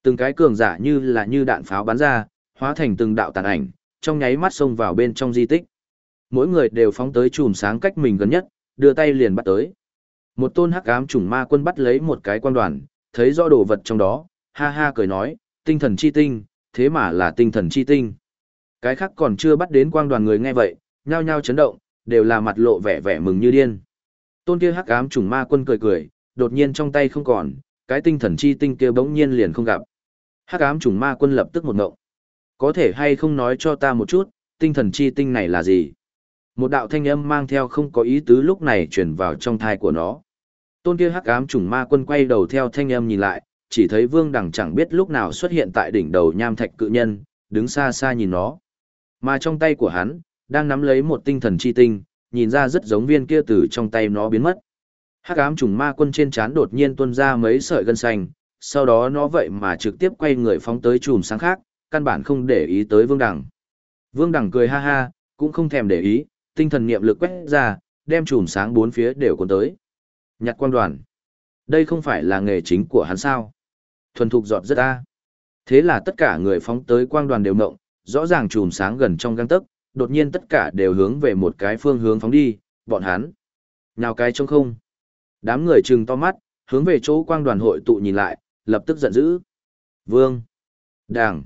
Từng cái cường giả như đạn pháo bắn ra, hóa thành từng đạo tàn ảnh, trong nháy mắt xông vào bên trong di tích. Mỗi người đều phóng tới chùm sáng cách mình gần nhất, đưa tay liền bắt tới. Một tôn hắc ám chủng ma quân bắt lấy một cái quan đoàn, thấy rõ đồ vật trong đó, ha ha cười nói, tinh thần chi tinh, thế mà là tinh thần chi tinh. Cái khác còn chưa bắt đến quang đoàn người nghe vậy, nhao nhao chấn động, đều là mặt lộ vẻ vẻ mừng như điên. Tôn kia hắc ám chủng ma quân cười cười, đột nhiên trong tay không còn, cái tinh thần chi tinh kia bỗng nhiên liền không gặp. Hắc ám chủng ma quân lập tức một ngộng. Có thể hay không nói cho ta một chút, tinh thần chi tinh này là gì? Một đạo thanh âm mang theo không có ý tứ lúc này truyền vào trong thai của nó. Tôn kia hắc ám chủng ma quân quay đầu theo thanh âm nhìn lại, chỉ thấy Vương Đằng chẳng biết lúc nào xuất hiện tại đỉnh đầu nham thạch cự nhân, đứng xa xa nhìn nó. Mà trong tay của hắn, đang nắm lấy một tinh thần chi tinh, nhìn ra rất giống viên kia từ trong tay nó biến mất. Hắc ám trùng ma quân trên trán đột nhiên tuôn ra mấy sợi gân xanh, sau đó nó vậy mà trực tiếp quay người phóng tới chùm sáng khác, căn bản không để ý tới Vương Đằng. Vương Đằng cười ha ha, cũng không thèm để ý, tinh thần niệm lực quét ra, đem chùm sáng bốn phía đều cuốn tới. Nhặt quang đoàn. Đây không phải là nghề chính của hắn sao? Thuần thục giọt rất a. Thế là tất cả người phóng tới quang đoàn đều mộng, rõ ràng chùm sáng gần trong gang tấc, đột nhiên tất cả đều hướng về một cái phương hướng phóng đi, bọn hắn. Nhào cái trông không. Đám người trừng to mắt, hướng về chỗ quang đoàn hội tụ nhìn lại, lập tức giận dữ. Vương, Đảng,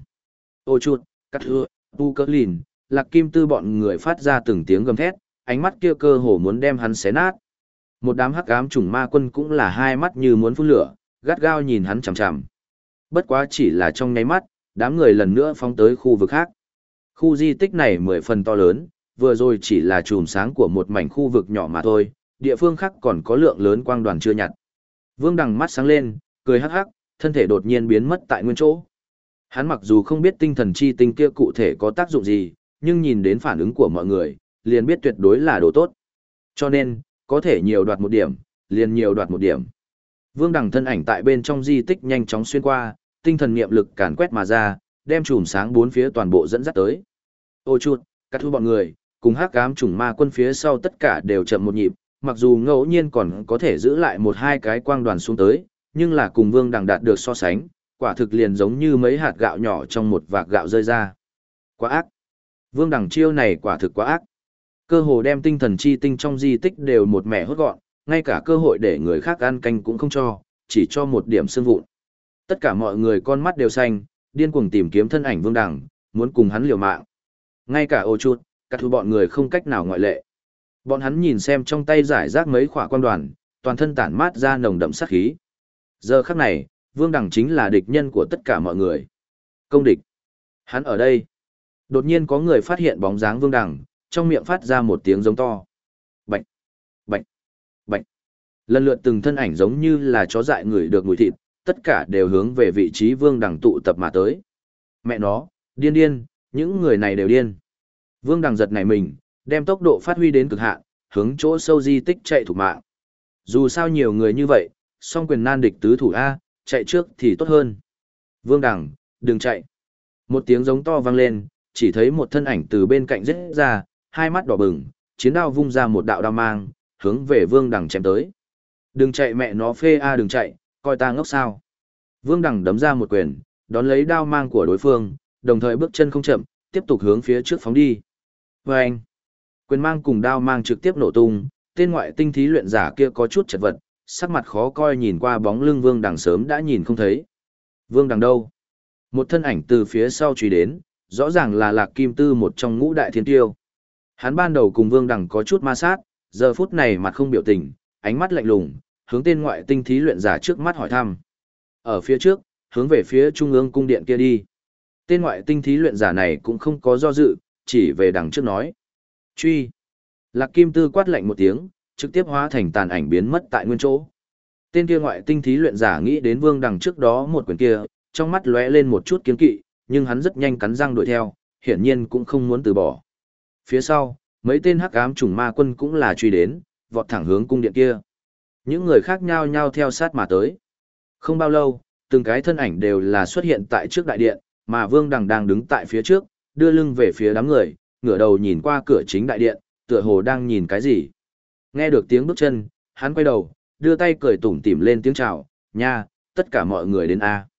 Ô Chuột, Cắt Hưa, Tu Cơ Lìn, Lạc Kim Tư bọn người phát ra từng tiếng gầm thét, ánh mắt kia cơ hồ muốn đem hắn xé nát. Một đám hắc ám chủng ma quân cũng là hai mắt như muốn phun lửa, gắt gao nhìn hắn chằm chằm. Bất quá chỉ là trong nháy mắt, đám người lần nữa phóng tới khu vực khác. Khu di tích này 10 phần to lớn, vừa rồi chỉ là chùm sáng của một mảnh khu vực nhỏ mà thôi, địa phương khác còn có lượng lớn quang đoàn chưa nhặt. Vương Đằng mắt sáng lên, cười hắc hắc, thân thể đột nhiên biến mất tại nguyên chỗ. Hắn mặc dù không biết tinh thần chi tinh kia cụ thể có tác dụng gì, nhưng nhìn đến phản ứng của mọi người, liền biết tuyệt đối là đồ tốt. Cho nên, có thể nhiều đoạt một điểm, liền nhiều đoạt một điểm. Vương Đằng thân ảnh tại bên trong di tích nhanh chóng xuyên qua, tinh thần niệm lực càn quét mà ra, đem chùm sáng bốn phía toàn bộ dẫn dắt tới. Ô Chuột, Cắt Thu bọn người, cùng hắc ám chủng ma quân phía sau tất cả đều chậm một nhịp, mặc dù ngẫu nhiên còn có thể giữ lại một hai cái quang đoàn xuống tới, nhưng là cùng Vương Đằng đạt được so sánh, quả thực liền giống như mấy hạt gạo nhỏ trong một vạc gạo rơi ra. Quá ác. Vương Đằng chiêu này quả thực quá ác. Cơ hồ đem tinh thần chi tinh trong di tích đều một mẻ hốt gọn, ngay cả cơ hội để người khác ăn canh cũng không cho, chỉ cho một điểm xương vụn. Tất cả mọi người con mắt đều xanh, điên cuồng tìm kiếm thân ảnh Vương Đằng, muốn cùng hắn liều mạng. Ngay cả Ô Chuột, Cắt Thu bọn người không cách nào ngoại lệ. Bọn hắn nhìn xem trong tay giải rác mấy khỏa quan đoàn, toàn thân tản mát ra nồng đậm sát khí. Giờ khắc này, Vương Đằng chính là địch nhân của tất cả mọi người. Công địch. Hắn ở đây. Đột nhiên có người phát hiện bóng dáng Vương Đằng, trong miệng phát ra một tiếng giống to. Bạch, bạch, bạch. Lần lượt từng thân ảnh giống như là chó dại người được mùi thịt, tất cả đều hướng về vị trí Vương Đằng tụ tập mà tới. Mẹ nó, điên điên, những người này đều điên. Vương Đằng giật nảy mình, đem tốc độ phát huy đến cực hạn, hướng chỗ sâu di tích chạy thủ mạng. Dù sao nhiều người như vậy, song quyền nan địch tứ thủ A, chạy trước thì tốt hơn. Vương Đằng, đừng chạy. Một tiếng giống to vang lên, chỉ thấy một thân ảnh từ bên cạnh rết ra, hai mắt đỏ bừng, chiến đao vung ra một đạo đao mang, hướng về Vương Đằng chém tới. Đừng chạy mẹ nó phê A, đừng chạy, coi ta ngốc sao. Vương Đằng đấm ra một quyền, đón lấy đao mang của đối phương, đồng thời bước chân không chậm, tiếp tục hướng phía trước phóng đi. Vâng! Quyền mang cùng đao mang trực tiếp nổ tung, tên ngoại tinh thí luyện giả kia có chút chật vật, sắc mặt khó coi nhìn qua bóng lưng Vương Đằng sớm đã nhìn không thấy. Vương Đằng đâu? Một thân ảnh từ phía sau truy đến, rõ ràng là Lạc Kim Tư một trong ngũ đại thiên tiêu. Hắn ban đầu cùng Vương Đằng có chút ma sát, giờ phút này mặt không biểu tình, ánh mắt lạnh lùng, hướng tên ngoại tinh thí luyện giả trước mắt hỏi thăm. Ở phía trước, hướng về phía trung ương cung điện kia đi. Tên ngoại tinh thí luyện giả này cũng không có do dự, chỉ về đằng trước nói. Truy. Lạc Kim Tư quát lạnh một tiếng, trực tiếp hóa thành tàn ảnh biến mất tại nguyên chỗ. Tên kia ngoại tinh thí luyện giả nghĩ đến Vương Đằng trước đó một quyền kia, trong mắt lóe lên một chút kiên kỵ, nhưng hắn rất nhanh cắn răng đuổi theo, hiển nhiên cũng không muốn từ bỏ. Phía sau, mấy tên hắc ám chủng ma quân cũng là truy đến, vọt thẳng hướng cung điện kia. Những người khác nhao nhao theo sát mà tới. Không bao lâu, từng cái thân ảnh đều là xuất hiện tại trước đại điện, mà Vương Đằng đang đứng tại phía trước, đưa lưng về phía đám người, ngửa đầu nhìn qua cửa chính đại điện, tựa hồ đang nhìn cái gì. Nghe được tiếng bước chân, hắn quay đầu, đưa tay cười tủm tỉm lên tiếng chào, nha, tất cả mọi người đến A.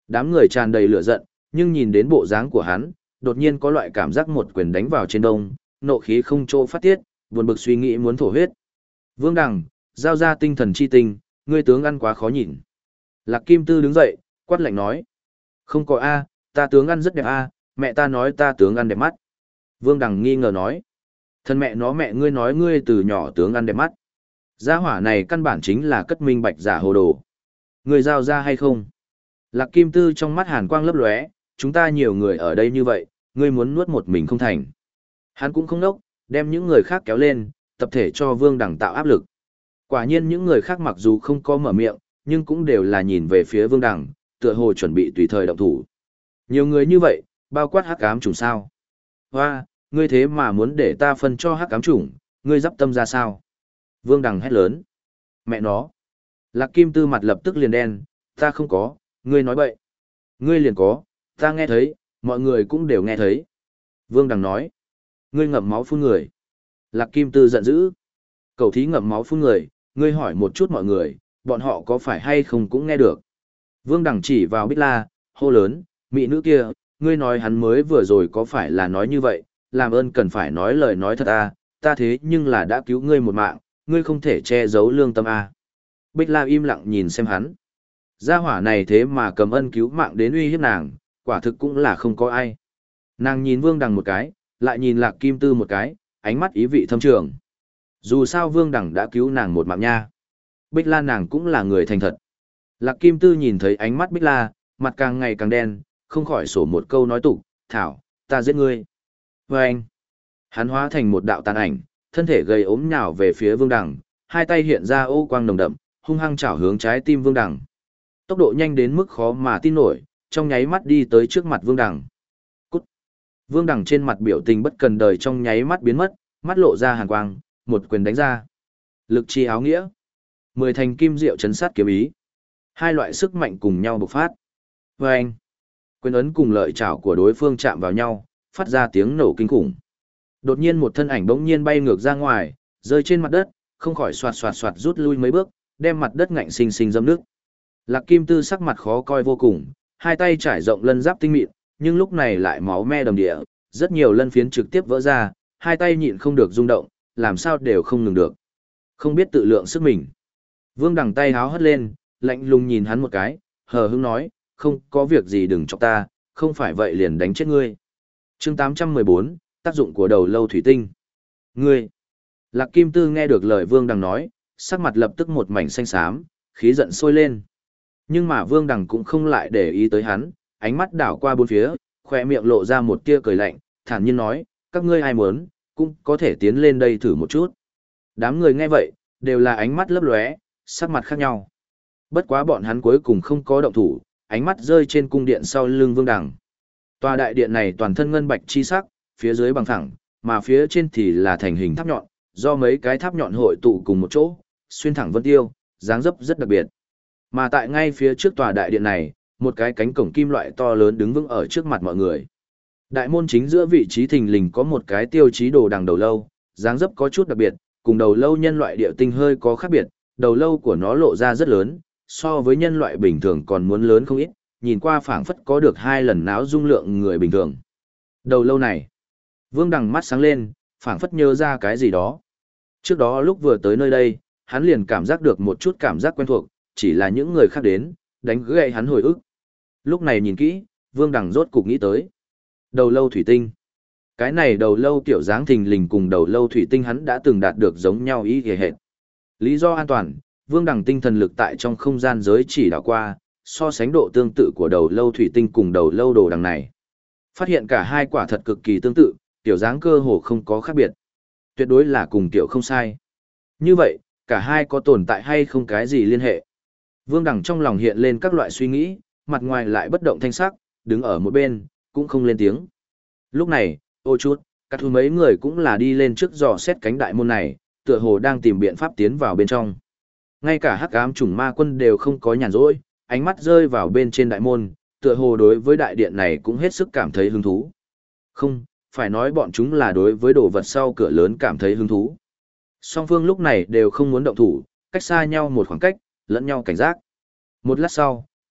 Đám người tràn đầy lửa giận, nhưng nhìn đến bộ dáng của hắn, đột nhiên có loại cảm giác một quyền đánh vào trên đông, nộ khí không chỗ phát tiết, buồn bực suy nghĩ muốn thổ huyết. Vương Đằng, giao ra tinh thần chi tinh, ngươi tướng ăn quá khó nhìn. Lạc Kim Tư đứng dậy, quát lạnh nói. Không có A, ta tướng ăn rất đẹp A, mẹ ta nói ta tướng ăn đẹp mắt. Vương Đằng nghi ngờ nói. Thân mẹ nó mẹ ngươi nói ngươi từ nhỏ tướng ăn đẹp mắt. Gia hỏa này căn bản chính là cất minh bạch giả hồ đồ. Ngươi giao ra hay không? Lạc Kim Tư trong mắt hàn quang lấp lóe, chúng ta nhiều người ở đây như vậy, ngươi muốn nuốt một mình không thành. Hắn cũng không nốc, đem những người khác kéo lên, tập thể cho Vương Đằng tạo áp lực. Quả nhiên những người khác mặc dù không có mở miệng, nhưng cũng đều là nhìn về phía Vương Đằng, tựa hồ chuẩn bị tùy thời động thủ. Nhiều người như vậy, bao quát hắc ám chủng sao? Hoa, ngươi thế mà muốn để ta phân cho hắc ám chủng, ngươi dắp tâm ra sao? Vương Đằng hét lớn. Mẹ nó. Lạc Kim Tư mặt lập tức liền đen, ta không có, ngươi nói bậy. Ngươi liền có, ta nghe thấy, mọi người cũng đều nghe thấy. Vương Đằng nói. Ngươi ngậm máu phun người. Lạc Kim Tư giận dữ. Cầu thí ngậm máu phun người, ngươi hỏi một chút mọi người, bọn họ có phải hay không cũng nghe được. Vương Đằng chỉ vào Bích La, hô lớn, mỹ nữ kia, ngươi nói hắn mới vừa rồi có phải là nói như vậy, làm ơn cần phải nói lời nói thật à, ta thế nhưng là đã cứu ngươi một mạng, ngươi không thể che giấu lương tâm à. Bích La im lặng nhìn xem hắn. Gia hỏa này thế mà cầm ân cứu mạng đến uy hiếp nàng, quả thực cũng là không có ai. Nàng nhìn Vương Đằng một cái, lại nhìn Lạc Kim Tư một cái, ánh mắt ý vị thâm trường. Dù sao Vương Đằng đã cứu nàng một mạng nha. Bích La nàng cũng là người thành thật. Lạc Kim Tư nhìn thấy ánh mắt Bích La, mặt càng ngày càng đen, không khỏi sổ một câu nói tục, thảo, ta giết ngươi. Và anh, hắn hóa thành một đạo tàn ảnh, thân thể gầy ốm nhào về phía Vương Đằng, hai tay hiện ra ô quang nồng đậm, hung hăng chảo hướng trái tim Vương Đằng. Tốc độ nhanh đến mức khó mà tin nổi, trong nháy mắt đi tới trước mặt Vương Đằng. Cút. Vương Đằng trên mặt biểu tình bất cần đời trong nháy mắt biến mất, mắt lộ ra hàn quang, một quyền đánh ra. Lực chi áo nghĩa. 10 thành kim diệu chấn sát kiếm ý. Hai loại sức mạnh cùng nhau bộc phát. Và anh, quyền ấn cùng lợi chảo của đối phương chạm vào nhau, phát ra tiếng nổ kinh khủng. Đột nhiên một thân ảnh bỗng nhiên bay ngược ra ngoài, rơi trên mặt đất, không khỏi xoạt xoạt xoạt rút lui mấy bước, đem mặt đất ngạnh xinh xinh dâm nước. Lạc Kim Tư sắc mặt khó coi vô cùng, hai tay trải rộng lân giáp tinh mịn, nhưng lúc này lại máu me đầm địa, rất nhiều lân phiến trực tiếp vỡ ra, hai tay nhịn không được rung động, làm sao đều không ngừng được. Không biết tự lượng sức mình. Vương Đằng tay háo hất lên, lạnh lùng nhìn hắn một cái, hờ hững nói, không có việc gì đừng chọc ta, không phải vậy liền đánh chết ngươi. Chương 814, tác dụng của đầu lâu thủy tinh. Ngươi. Lạc Kim Tư nghe được lời Vương Đằng nói, sắc mặt lập tức một mảnh xanh xám, khí giận sôi lên. Nhưng mà Vương Đằng cũng không lại để ý tới hắn, ánh mắt đảo qua bốn phía, khỏe miệng lộ ra một tia cười lạnh, thản nhiên nói, các ngươi ai muốn, cũng có thể tiến lên đây thử một chút. Đám người nghe vậy, đều là ánh mắt lấp lóe, sắc mặt khác nhau. Bất quá bọn hắn cuối cùng không có động thủ, ánh mắt rơi trên cung điện sau lưng Vương Đằng. Tòa đại điện này toàn thân ngân bạch chi sắc, phía dưới bằng thẳng, mà phía trên thì là thành hình tháp nhọn, do mấy cái tháp nhọn hội tụ cùng một chỗ, xuyên thẳng vân tiêu, dáng dấp rất đặc biệt. Mà tại ngay phía trước tòa đại điện này, một cái cánh cổng kim loại to lớn đứng vững ở trước mặt mọi người. Đại môn chính giữa vị trí thình lình có một cái tiêu chí đồ đằng đầu lâu, dáng dấp có chút đặc biệt, cùng đầu lâu nhân loại địa tinh hơi có khác biệt, đầu lâu của nó lộ ra rất lớn, so với nhân loại bình thường còn muốn lớn không ít, nhìn qua phảng phất có được 2 lần náo dung lượng người bình thường. Đầu lâu này, Vương Đằng mắt sáng lên, phảng phất nhớ ra cái gì đó. Trước đó lúc vừa tới nơi đây, hắn liền cảm giác được một chút cảm giác quen thuộc, chỉ là những người khác đến, đánh gãy hắn hồi ức. Lúc này nhìn kỹ, Vương Đằng rốt cục nghĩ tới. Đầu lâu thủy tinh. Cái này đầu lâu kiểu dáng thình lình cùng đầu lâu thủy tinh hắn đã từng đạt được giống nhau ý hề hệt. Lý do an toàn, Vương Đằng tinh thần lực tại trong không gian giới chỉ đảo qua, so sánh độ tương tự của đầu lâu thủy tinh cùng đầu lâu đồ đằng này. Phát hiện cả hai quả thật cực kỳ tương tự, tiểu dáng cơ hồ không có khác biệt. Tuyệt đối là cùng tiểu không sai. Như vậy, cả hai có tồn tại hay không cái gì liên hệ? Vương Đằng trong lòng hiện lên các loại suy nghĩ, mặt ngoài lại bất động thanh sắc, đứng ở một bên, cũng không lên tiếng. Lúc này, ô chút, các thứ mấy người cũng là đi lên trước dò xét cánh đại môn này, tựa hồ đang tìm biện pháp tiến vào bên trong. Ngay cả hắc ám chủng ma quân đều không có nhàn rỗi, ánh mắt rơi vào bên trên đại môn, tựa hồ đối với đại điện này cũng hết sức cảm thấy hứng thú. Không, phải nói bọn chúng là đối với đồ vật sau cửa lớn cảm thấy hứng thú. Song phương lúc này đều không muốn động thủ, cách xa nhau một khoảng cách, lẫn nhau cảnh giác. Một lát sau,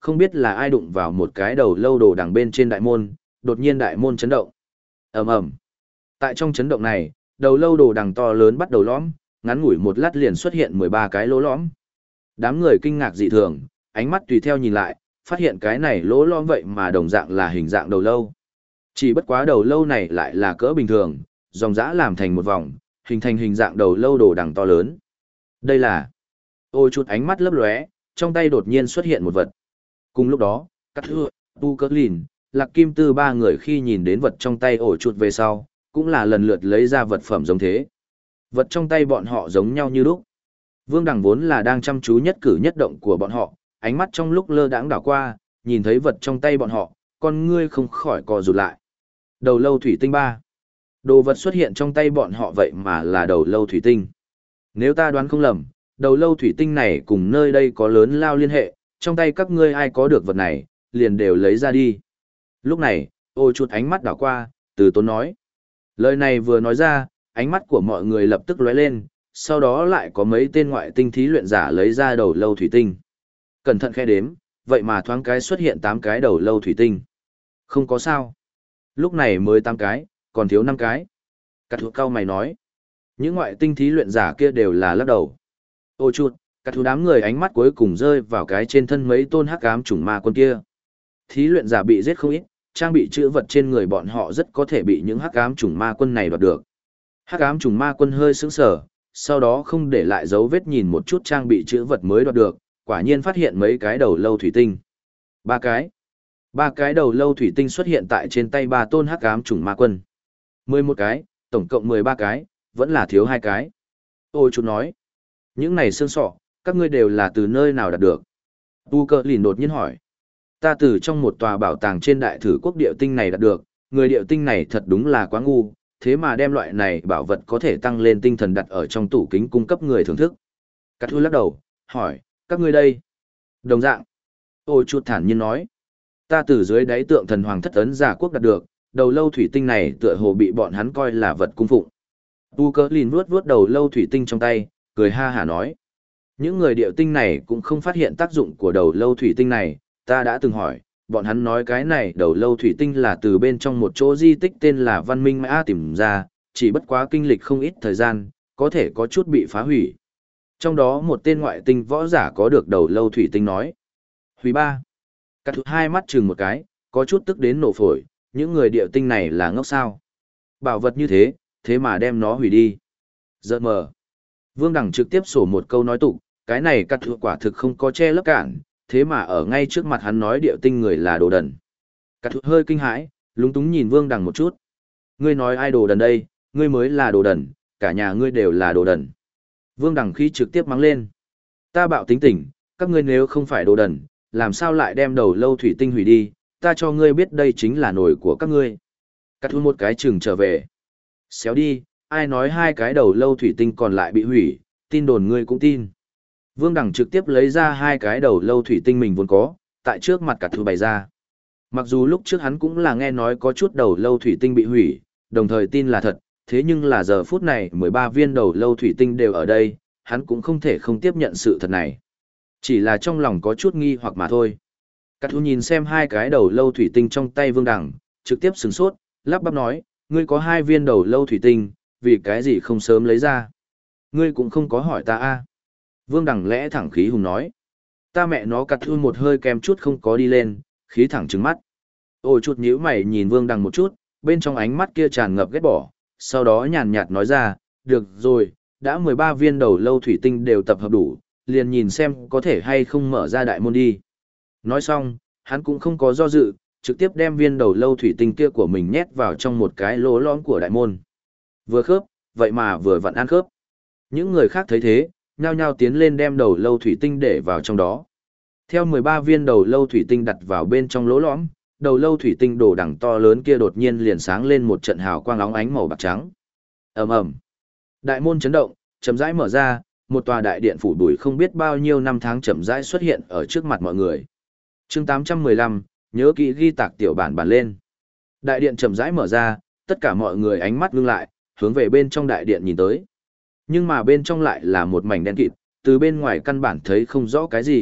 không biết là ai đụng vào một cái đầu lâu đồ đằng bên trên đại môn, đột nhiên đại môn chấn động. Ầm ầm. Tại trong chấn động này, đầu lâu đồ đằng to lớn bắt đầu lõm, ngắn ngủi một lát liền xuất hiện 13 cái lỗ lõm. Đám người kinh ngạc dị thường, ánh mắt tùy theo nhìn lại, phát hiện cái này lỗ lõm vậy mà đồng dạng là hình dạng đầu lâu. Chỉ bất quá đầu lâu này lại là cỡ bình thường, dòng dã làm thành một vòng, hình thành hình dạng đầu lâu đồ đằng to lớn. Đây là... Ôi chút ánh mắt lấp lóe, trong tay đột nhiên xuất hiện một vật. Cùng lúc đó, Cát Thưa, Tu Cơ Lìn, Lạc Kim Tư ba người khi nhìn đến vật trong tay ổ chuột về sau, cũng là lần lượt lấy ra vật phẩm giống thế. Vật trong tay bọn họ giống nhau như lúc. Vương Đằng vốn là đang chăm chú nhất cử nhất động của bọn họ, ánh mắt trong lúc lơ đãng đảo qua, nhìn thấy vật trong tay bọn họ, con ngươi không khỏi co rụt lại. Đầu lâu thủy tinh 3. Đồ vật xuất hiện trong tay bọn họ vậy mà là đầu lâu thủy tinh. Nếu ta đoán không lầm, đầu lâu thủy tinh này cùng nơi đây có lớn lao liên hệ, trong tay các ngươi ai có được vật này, liền đều lấy ra đi. Lúc này, Ôi chút ánh mắt đảo qua, từ tốn nói. Lời này vừa nói ra, ánh mắt của mọi người lập tức lóe lên, sau đó lại có mấy tên ngoại tinh thí luyện giả lấy ra đầu lâu thủy tinh. Cẩn thận khe đếm, vậy mà thoáng cái xuất hiện 8 cái đầu lâu thủy tinh. Không có sao. Lúc này mới 8 cái, còn thiếu 5 cái. Cát Thưa cao mày nói. Những ngoại tinh thí luyện giả kia đều là lắc đầu. Ôi chuột, Cát Thưa đám người ánh mắt cuối cùng rơi vào cái trên thân mấy tôn hắc ám chủng ma quân kia. Thí luyện giả bị giết không ít, trang bị chữ vật trên người bọn họ rất có thể bị những hắc ám chủng ma quân này đoạt được. Hắc ám chủng ma quân hơi sững sờ, sau đó không để lại dấu vết nhìn một chút trang bị chữ vật mới đoạt được, quả nhiên phát hiện mấy cái đầu lâu thủy tinh. 3 cái. 3 cái đầu lâu thủy tinh xuất hiện tại trên tay 3 tôn hắc ám chủng ma quân. 11 cái, tổng cộng 13 cái, vẫn là thiếu 2 cái. Ôi chú nói, những này xương sọ, các ngươi đều là từ nơi nào đạt được? Tu Cơ Lìn đột nhiên hỏi. Ta từ trong một tòa bảo tàng trên đại thử quốc điệu tinh này đạt được, người điệu tinh này thật đúng là quá ngu, thế mà đem loại này bảo vật có thể tăng lên tinh thần đặt ở trong tủ kính cung cấp người thưởng thức. Cát Thưa lắc đầu, hỏi, các ngươi đây? Đồng dạng. Ôi chuột thản nhiên nói. Ta từ dưới đáy tượng thần hoàng thất ấn giả quốc đạt được, đầu lâu thủy tinh này tựa hồ bị bọn hắn coi là vật cung phụng. Tu Cơ Lìn vuốt vuốt đầu lâu thủy tinh trong tay, cười ha hả nói. Những người điệu tinh này cũng không phát hiện tác dụng của đầu lâu thủy tinh này, ta đã từng hỏi, bọn hắn nói cái này đầu lâu thủy tinh là từ bên trong một chỗ di tích tên là Văn Minh Mã tìm ra, chỉ bất quá kinh lịch không ít thời gian, có thể có chút bị phá hủy. Trong đó một tên ngoại tinh võ giả có được đầu lâu thủy tinh nói. Hủy 3. Cát Thưa hai mắt chừng một cái, có chút tức đến nổ phổi, những người điệu tinh này là ngốc sao. Bảo vật như thế, thế mà đem nó hủy đi. Giật mờ. Vương Đằng trực tiếp sổ một câu nói tục, cái này Cát Thưa quả thực không có che lấp cản, thế mà ở ngay trước mặt hắn nói điệu tinh người là đồ đần. Cát Thưa hơi kinh hãi, lúng túng nhìn Vương Đằng một chút. Ngươi nói ai đồ đần đây, ngươi mới là đồ đần, cả nhà ngươi đều là đồ đần. Vương Đằng khi trực tiếp mắng lên. Ta bạo tính tình, các ngươi nếu không phải đồ đần, làm sao lại đem đầu lâu thủy tinh hủy đi, ta cho ngươi biết đây chính là nồi của các ngươi. Cát Thưa một cái chừng trở về. Xéo đi, ai nói 2 cái đầu lâu thủy tinh còn lại bị hủy, tin đồn ngươi cũng tin. Vương Đằng trực tiếp lấy ra 2 cái đầu lâu thủy tinh mình vốn có, tại trước mặt Cát Thưa bày ra. Mặc dù lúc trước hắn cũng là nghe nói có chút đầu lâu thủy tinh bị hủy, đồng thời tin là thật, thế nhưng là giờ phút này 13 viên đầu lâu thủy tinh đều ở đây, hắn cũng không thể không tiếp nhận sự thật này. Chỉ là trong lòng có chút nghi hoặc mà thôi. Cát Thưa nhìn xem 2 cái đầu lâu thủy tinh trong tay Vương Đằng, trực tiếp sửng sốt, lắp bắp nói, ngươi có 2 viên đầu lâu thủy tinh, vì cái gì không sớm lấy ra? Ngươi cũng không có hỏi ta a. Vương Đằng lẽ thẳng khí hùng nói. Ta mẹ nó. Cát Thưa một hơi kèm chút không có đi lên, khí thẳng trừng mắt. Ôi chút nhíu mày nhìn Vương Đằng một chút, bên trong ánh mắt kia tràn ngập ghét bỏ, sau đó nhàn nhạt nói ra, được rồi, đã 13 viên đầu lâu thủy tinh đều tập hợp đủ, liền nhìn xem có thể hay không mở ra đại môn đi. Nói xong, hắn cũng không có do dự, trực tiếp đem viên đầu lâu thủy tinh kia của mình nhét vào trong một cái lỗ lõm của đại môn. Vừa khớp, vậy mà vừa vặn ăn khớp. Những người khác thấy thế, nhao nhao tiến lên đem đầu lâu thủy tinh để vào trong đó. Theo 13 viên đầu lâu thủy tinh đặt vào bên trong lỗ lõm, đầu lâu thủy tinh đồ đằng to lớn kia đột nhiên liền sáng lên một trận hào quang óng ánh màu bạc trắng. Ầm ầm. Đại môn chấn động, chậm rãi mở ra, một tòa đại điện phủ bụi không biết bao nhiêu năm tháng chậm rãi xuất hiện ở trước mặt mọi người. Chương 815, nhớ kỹ ghi tạc tiểu bản bản lên. Đại điện chậm rãi mở ra, tất cả mọi người ánh mắt ngưng lại, hướng về bên trong đại điện nhìn tới. Nhưng mà bên trong lại là một mảnh đen kịt, từ bên ngoài căn bản thấy không rõ cái gì,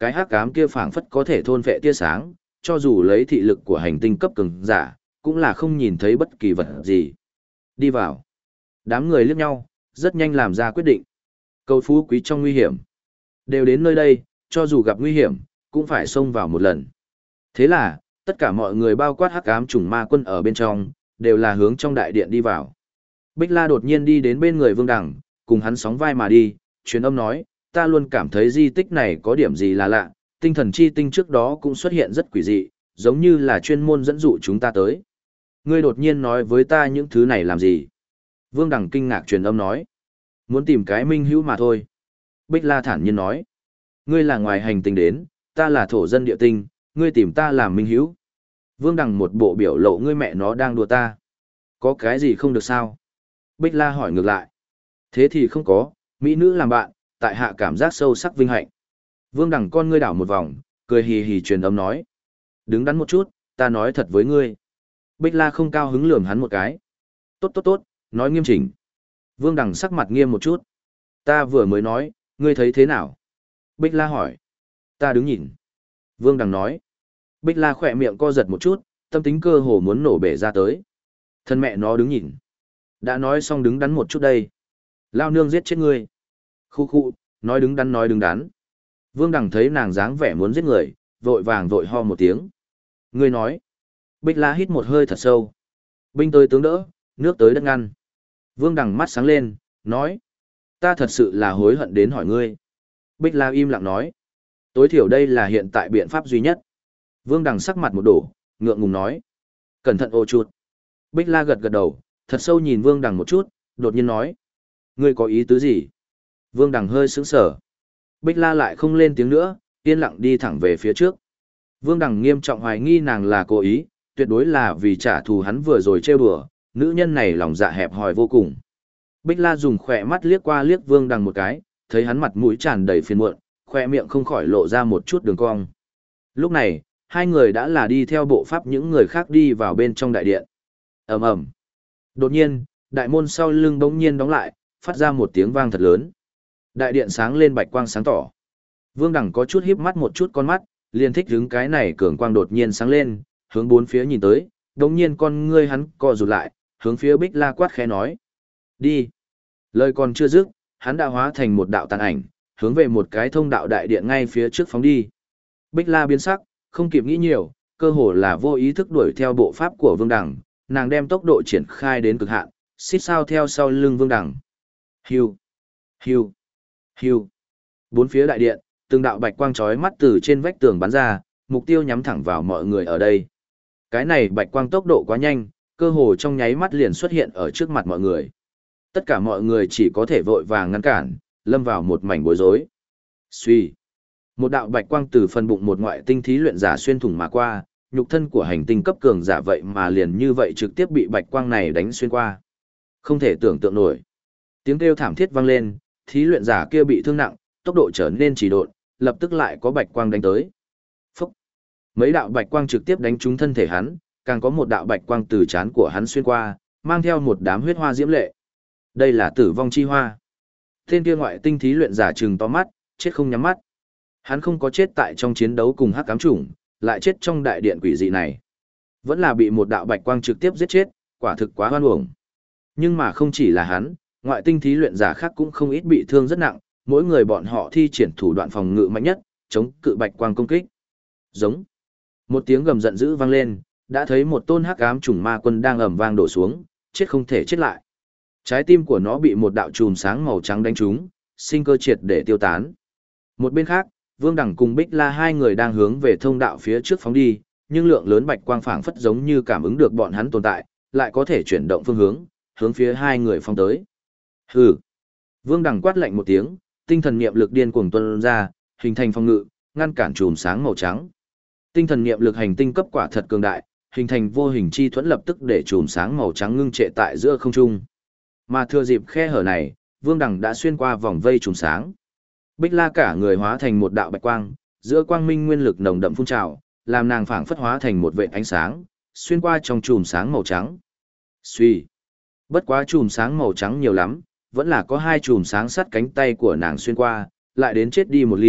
cái hắc ám kia phảng phất có thể thôn vệ tia sáng, cho dù lấy thị lực của hành tinh cấp cường giả, cũng là không nhìn thấy bất kỳ vật gì. Đi vào. Đám người liếc nhau, rất nhanh làm ra quyết định. Cầu phú quý trong nguy hiểm. Đều đến nơi đây, cho dù gặp nguy hiểm, cũng phải xông vào một lần. Thế là, tất cả mọi người bao quát hắc ám chủng ma quân ở bên trong, đều là hướng trong đại điện đi vào. Bích La đột nhiên đi đến bên người Vương Đằng, cùng hắn sóng vai mà đi, truyền âm nói, ta luôn cảm thấy di tích này có điểm gì là lạ, tinh thần chi tinh trước đó cũng xuất hiện rất quỷ dị, giống như là chuyên môn dẫn dụ chúng ta tới. Ngươi đột nhiên nói với ta những thứ này làm gì? Vương Đằng kinh ngạc truyền âm nói, muốn tìm cái minh hữu mà thôi. Bích La thản nhiên nói, ngươi là ngoài hành tinh đến, ta là thổ dân địa tinh, ngươi tìm ta làm minh hữu. Vương Đằng một bộ biểu lộ ngươi mẹ nó đang đùa ta. Có cái gì không được sao? Bích La hỏi ngược lại. Thế thì không có, mỹ nữ làm bạn, tại hạ cảm giác sâu sắc vinh hạnh. Vương Đằng con ngươi đảo một vòng, cười hì hì truyền âm nói. Đứng đắn một chút, ta nói thật với ngươi. Bích La không cao hứng lườm hắn một cái. Tốt tốt tốt, nói nghiêm chỉnh. Vương Đằng sắc mặt nghiêm một chút. Ta vừa mới nói, ngươi thấy thế nào? Bích La hỏi. Ta đứng nhìn. Vương Đằng nói. Bích La khỏe miệng co giật một chút, tâm tính cơ hồ muốn nổ bể ra tới. Thân mẹ nó đứng nhìn. Đã nói xong đứng đắn một chút đây. Lao nương giết chết ngươi. Khu khu, nói đứng đắn nói đứng đắn. Vương Đằng thấy nàng dáng vẻ muốn giết người, vội vàng vội ho một tiếng. Ngươi nói. Bích La hít một hơi thật sâu. Binh tới tướng đỡ, nước tới đất ngăn. Vương Đằng mắt sáng lên, nói. Ta thật sự là hối hận đến hỏi ngươi. Bích La im lặng nói. Tối thiểu đây là hiện tại biện pháp duy nhất. Vương Đằng sắc mặt một đổ, ngượng ngùng nói. Cẩn thận ô chuột. Bích La gật gật đầu, thật sâu nhìn Vương Đằng một chút, đột nhiên nói. Ngươi có ý tứ gì? Vương Đằng hơi sững sờ. Bích La lại không lên tiếng nữa, yên lặng đi thẳng về phía trước. Vương Đằng nghiêm trọng hoài nghi nàng là cố ý, tuyệt đối là vì trả thù hắn vừa rồi trêu đùa, nữ nhân này lòng dạ hẹp hòi vô cùng. Bích La dùng khỏe mắt liếc qua liếc Vương Đằng một cái, thấy hắn mặt mũi tràn đầy phiền muộn, khỏe miệng không khỏi lộ ra một chút đường cong. Lúc này, hai người đã là đi theo bộ pháp những người khác đi vào bên trong đại điện. Ầm ầm. Đột nhiên, đại môn sau lưng bỗng nhiên đóng lại, phát ra một tiếng vang thật lớn. Đại điện sáng lên bạch quang sáng tỏ. Vương Đằng có chút híp mắt một chút con mắt, liền thích hứng cái này cường quang đột nhiên sáng lên, hướng bốn phía nhìn tới, đống nhiên con ngươi hắn co rụt lại, hướng phía Bích La quát khẽ nói. Đi. Lời còn chưa dứt, hắn đã hóa thành một đạo tàn ảnh, hướng về một cái thông đạo đại điện ngay phía trước phóng đi. Bích La biến sắc, không kịp nghĩ nhiều, cơ hồ là vô ý thức đuổi theo bộ pháp của Vương Đằng, nàng đem tốc độ triển khai đến cực hạn, xít sao theo sau lưng Vương Đằng. Hiu, hiu, hiu. Bốn phía đại điện, từng đạo bạch quang chói mắt từ trên vách tường bắn ra, mục tiêu nhắm thẳng vào mọi người ở đây. Cái này bạch quang tốc độ quá nhanh, cơ hồ trong nháy mắt liền xuất hiện ở trước mặt mọi người. Tất cả mọi người chỉ có thể vội vàng ngăn cản, lâm vào một mảnh bối rối. Suy. Một đạo bạch quang từ phần bụng một ngoại tinh thí luyện giả xuyên thủng mà qua, nhục thân của hành tinh cấp cường giả vậy mà liền như vậy trực tiếp bị bạch quang này đánh xuyên qua. Không thể tưởng tượng nổi. Tiếng kêu thảm thiết vang lên, thí luyện giả kia bị thương nặng, tốc độ trở nên trì độn, lập tức lại có bạch quang đánh tới. Phúc! Mấy đạo bạch quang trực tiếp đánh trúng thân thể hắn, càng có một đạo bạch quang từ trán của hắn xuyên qua, mang theo một đám huyết hoa diễm lệ. Đây là tử vong chi hoa. Tên kia ngoại tinh thí luyện giả trừng to mắt, chết không nhắm mắt. Hắn không có chết tại trong chiến đấu cùng hắc ám chủng, lại chết trong đại điện quỷ dị này. Vẫn là bị một đạo bạch quang trực tiếp giết chết, quả thực quá hoan uổng. Nhưng mà không chỉ là hắn, ngoại tinh thí luyện giả khác cũng không ít bị thương rất nặng, mỗi người bọn họ thi triển thủ đoạn phòng ngự mạnh nhất, chống cự bạch quang công kích. Giống. Một tiếng gầm giận dữ vang lên, đã thấy một tôn hắc ám chủng ma quân đang ầm vang đổ xuống, chết không thể chết lại. Trái tim của nó bị một đạo chùm sáng màu trắng đánh trúng, sinh cơ triệt để tiêu tán. Một bên khác, Vương Đằng cùng Bích La hai người đang hướng về thông đạo phía trước phóng đi, nhưng lượng lớn bạch quang phảng phất giống như cảm ứng được bọn hắn tồn tại, lại có thể chuyển động phương hướng, hướng phía hai người phóng tới. Hừ. Vương Đằng quát lạnh một tiếng, tinh thần niệm lực điên cuồng tuôn ra, hình thành phòng ngự, ngăn cản chùm sáng màu trắng. Tinh thần niệm lực hành tinh cấp quả thật cường đại, hình thành vô hình chi thuẫn lập tức để chùm sáng màu trắng ngưng trệ tại giữa không trung. Mà thừa dịp khe hở này, Vương Đằng đã xuyên qua vòng vây chùm sáng. Bích La cả người hóa thành một đạo bạch quang, giữa quang minh nguyên lực nồng đậm phun trào, làm nàng phảng phất hóa thành một vệt ánh sáng, xuyên qua trong chùm sáng màu trắng. Suy. Bất quá chùm sáng màu trắng nhiều lắm, vẫn là có hai chùm sáng sắt cánh tay của nàng xuyên qua, lại đến chết đi một ly,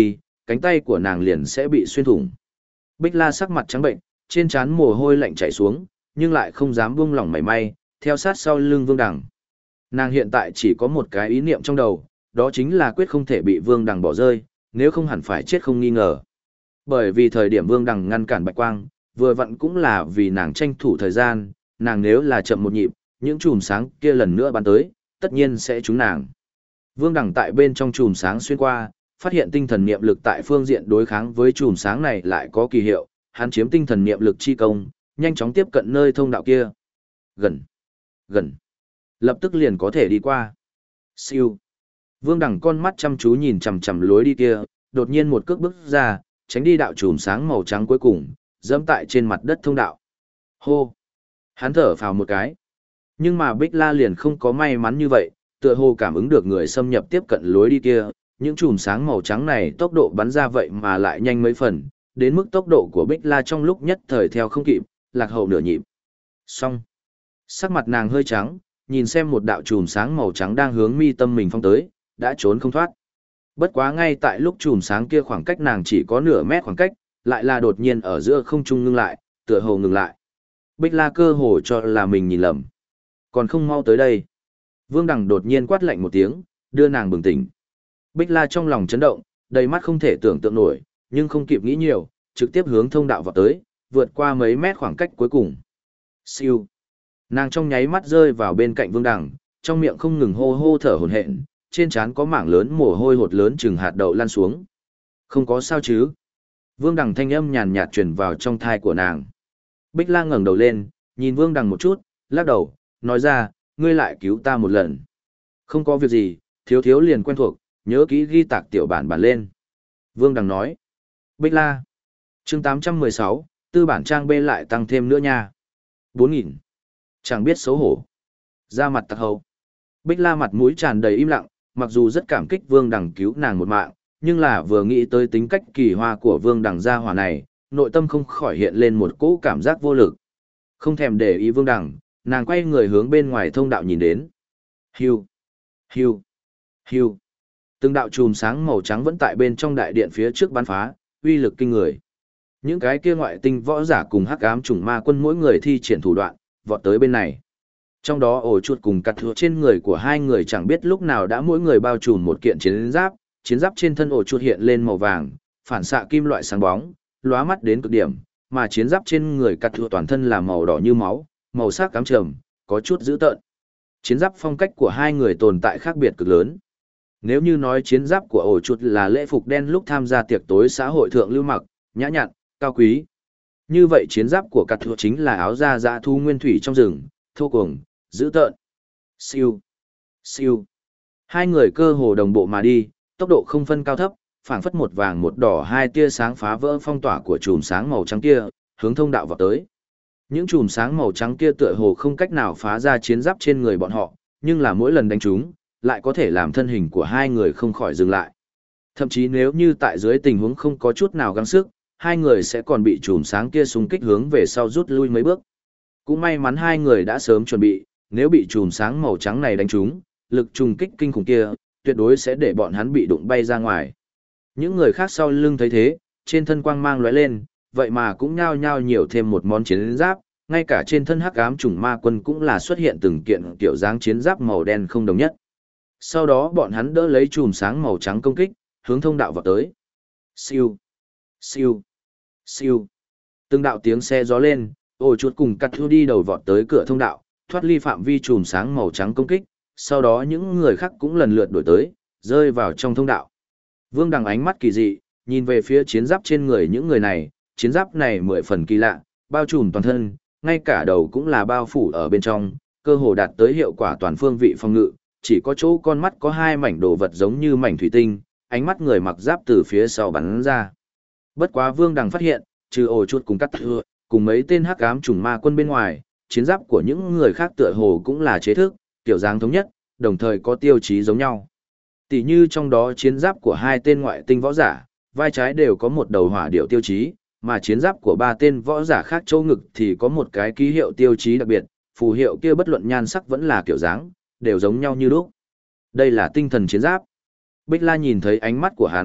cánh tay của nàng liền sẽ bị xuyên thủng. Bích La sắc mặt trắng bệnh, trên trán mồ hôi lạnh chảy xuống, nhưng lại không dám buông lỏng mảy may, theo sát sau lưng Vương Đằng. Nàng hiện tại chỉ có một cái ý niệm trong đầu, đó chính là quyết không thể bị Vương Đằng bỏ rơi, nếu không hẳn phải chết không nghi ngờ. Bởi vì thời điểm Vương Đằng ngăn cản Bạch Quang, vừa vặn cũng là vì nàng tranh thủ thời gian, nàng nếu là chậm một nhịp, những chùm sáng kia lần nữa bắn tới, tất nhiên sẽ trúng nàng. Vương Đằng tại bên trong chùm sáng xuyên qua, phát hiện tinh thần niệm lực tại phương diện đối kháng với chùm sáng này lại có kỳ hiệu, hắn chiếm tinh thần niệm lực chi công, nhanh chóng tiếp cận nơi thông đạo kia. Gần, gần, lập tức liền có thể đi qua. Siêu. Vương Đằng con mắt chăm chú nhìn chằm chằm lối đi kia, đột nhiên một cước bước ra, tránh đi đạo chùm sáng màu trắng cuối cùng, dẫm tại trên mặt đất thông đạo. Hô. Hắn thở phào một cái. Nhưng mà Bích La liền không có may mắn như vậy, tựa hồ cảm ứng được người xâm nhập tiếp cận lối đi kia, những chùm sáng màu trắng này tốc độ bắn ra vậy mà lại nhanh mấy phần, đến mức tốc độ của Bích La trong lúc nhất thời theo không kịp, lạc hậu nửa nhịp. Xong. Sắc mặt nàng hơi trắng, nhìn xem một đạo chùm sáng màu trắng đang hướng mi tâm mình phong tới, đã trốn không thoát. Bất quá ngay tại lúc chùm sáng kia khoảng cách nàng chỉ có nửa mét khoảng cách, lại là đột nhiên ở giữa không trung ngưng lại, tựa hồ ngừng lại. Bích La cơ hồ cho là mình nhìn lầm. Còn không mau tới đây. Vương Đằng đột nhiên quát lạnh một tiếng, đưa nàng bừng tỉnh. Bích La trong lòng chấn động, đầy mắt không thể tưởng tượng nổi, nhưng không kịp nghĩ nhiều, trực tiếp hướng thông đạo vào tới, vượt qua mấy mét khoảng cách cuối cùng. Siêu. Nàng trong nháy mắt rơi vào bên cạnh Vương Đằng, trong miệng không ngừng hô hô thở hổn hển, trên trán có mảng lớn mồ hôi hột lớn chừng hạt đậu lan xuống. Không có sao chứ? Vương Đằng thanh âm nhàn nhạt truyền vào trong thai của nàng. Bích La ngẩng đầu lên, nhìn Vương Đằng một chút, lắc đầu, nói ra, ngươi lại cứu ta một lần. Không có việc gì, thiếu thiếu liền quen thuộc, nhớ kỹ ghi tạc tiểu bản bản lên. Vương Đằng nói. Bích La. Chương 816, tư bản trang B lại tăng thêm nữa nha. 4.000. Chẳng biết xấu hổ. Ra mặt tặc hầu. Bích La mặt mũi tràn đầy im lặng, mặc dù rất cảm kích Vương Đằng cứu nàng một mạng, nhưng là vừa nghĩ tới tính cách kỳ hoa của Vương Đằng gia hỏa này, nội tâm không khỏi hiện lên một cỗ cảm giác vô lực. Không thèm để ý Vương Đằng, nàng quay người hướng bên ngoài thông đạo nhìn đến. Hiu, hiu, hiu. Từng đạo chùm sáng màu trắng vẫn tại bên trong đại điện phía trước bắn phá, uy lực kinh người. Những cái kia ngoại tinh võ giả cùng hắc ám chủng ma quân mỗi người thi triển thủ đoạn, vọt tới bên này. Trong đó ổ chuột cùng cặt thua trên người của hai người chẳng biết lúc nào đã mỗi người bao trùm một kiện chiến giáp trên thân ổ chuột hiện lên màu vàng, phản xạ kim loại sáng bóng, lóa mắt đến cực điểm, mà chiến giáp trên người cặt thua toàn thân là màu đỏ như máu, màu sắc cám trầm, có chút dữ tợn. Chiến giáp phong cách của hai người tồn tại khác biệt cực lớn. Nếu như nói chiến giáp của ổ chuột là lễ phục đen lúc tham gia tiệc tối xã hội thượng lưu mặc, nhã nhặn, cao quý. Như vậy chiến giáp của cặt thua chính là áo da dã thu nguyên thủy trong rừng, thô cuồng, dữ tợn. Siêu, siêu. Hai người cơ hồ đồng bộ mà đi, tốc độ không phân cao thấp, phảng phất một vàng một đỏ hai tia sáng phá vỡ phong tỏa của chùm sáng màu trắng kia, hướng thông đạo vào tới. Những chùm sáng màu trắng kia tựa hồ không cách nào phá ra chiến giáp trên người bọn họ, nhưng là mỗi lần đánh chúng, lại có thể làm thân hình của hai người không khỏi dừng lại. Thậm chí nếu như tại dưới tình huống không có chút nào gắng sức, hai người sẽ còn bị chùm sáng kia xung kích hướng về sau rút lui mấy bước. Cũng may mắn hai người đã sớm chuẩn bị, nếu bị chùm sáng màu trắng này đánh trúng, lực trùng kích kinh khủng kia, tuyệt đối sẽ để bọn hắn bị đụng bay ra ngoài. Những người khác sau lưng thấy thế, trên thân quang mang lóe lên, vậy mà cũng nhao nhao nhiều thêm một món chiến giáp, ngay cả trên thân hắc ám trùng ma quân cũng là xuất hiện từng kiện kiểu dáng chiến giáp màu đen không đồng nhất. Sau đó bọn hắn đỡ lấy chùm sáng màu trắng công kích, hướng thông đạo vào tới. Siêu, siêu, siêu. Từng đạo tiếng xe gió lên, ổ chuột cùng cắt thu đi đầu vọt tới cửa thông đạo, thoát ly phạm vi chùm sáng màu trắng công kích, sau đó những người khác cũng lần lượt đổi tới, rơi vào trong thông đạo. Vương Đằng ánh mắt kỳ dị, nhìn về phía chiến giáp trên người những người này, chiến giáp này 10 phần kỳ lạ, bao trùm toàn thân, ngay cả đầu cũng là bao phủ ở bên trong, cơ hồ đạt tới hiệu quả toàn phương vị phòng ngự, chỉ có chỗ con mắt có hai mảnh đồ vật giống như mảnh thủy tinh, ánh mắt người mặc giáp từ phía sau bắn ra. Bất quá Vương Đằng phát hiện, trừ ổ chuột cùng cắt thưa, cùng mấy tên hắc ám trùng ma quân bên ngoài, chiến giáp của những người khác tựa hồ cũng là chế thức, kiểu dáng thống nhất, đồng thời có tiêu chí giống nhau. Tỷ như trong đó chiến giáp của hai tên ngoại tinh võ giả, vai trái đều có một đầu hỏa điệu tiêu chí, mà chiến giáp của ba tên võ giả khác chỗ ngực thì có một cái ký hiệu tiêu chí đặc biệt, phù hiệu kia bất luận nhan sắc vẫn là kiểu dáng, đều giống nhau như lúc. Đây là tinh thần chiến giáp. Bích La nhìn thấy ánh mắt của hắn,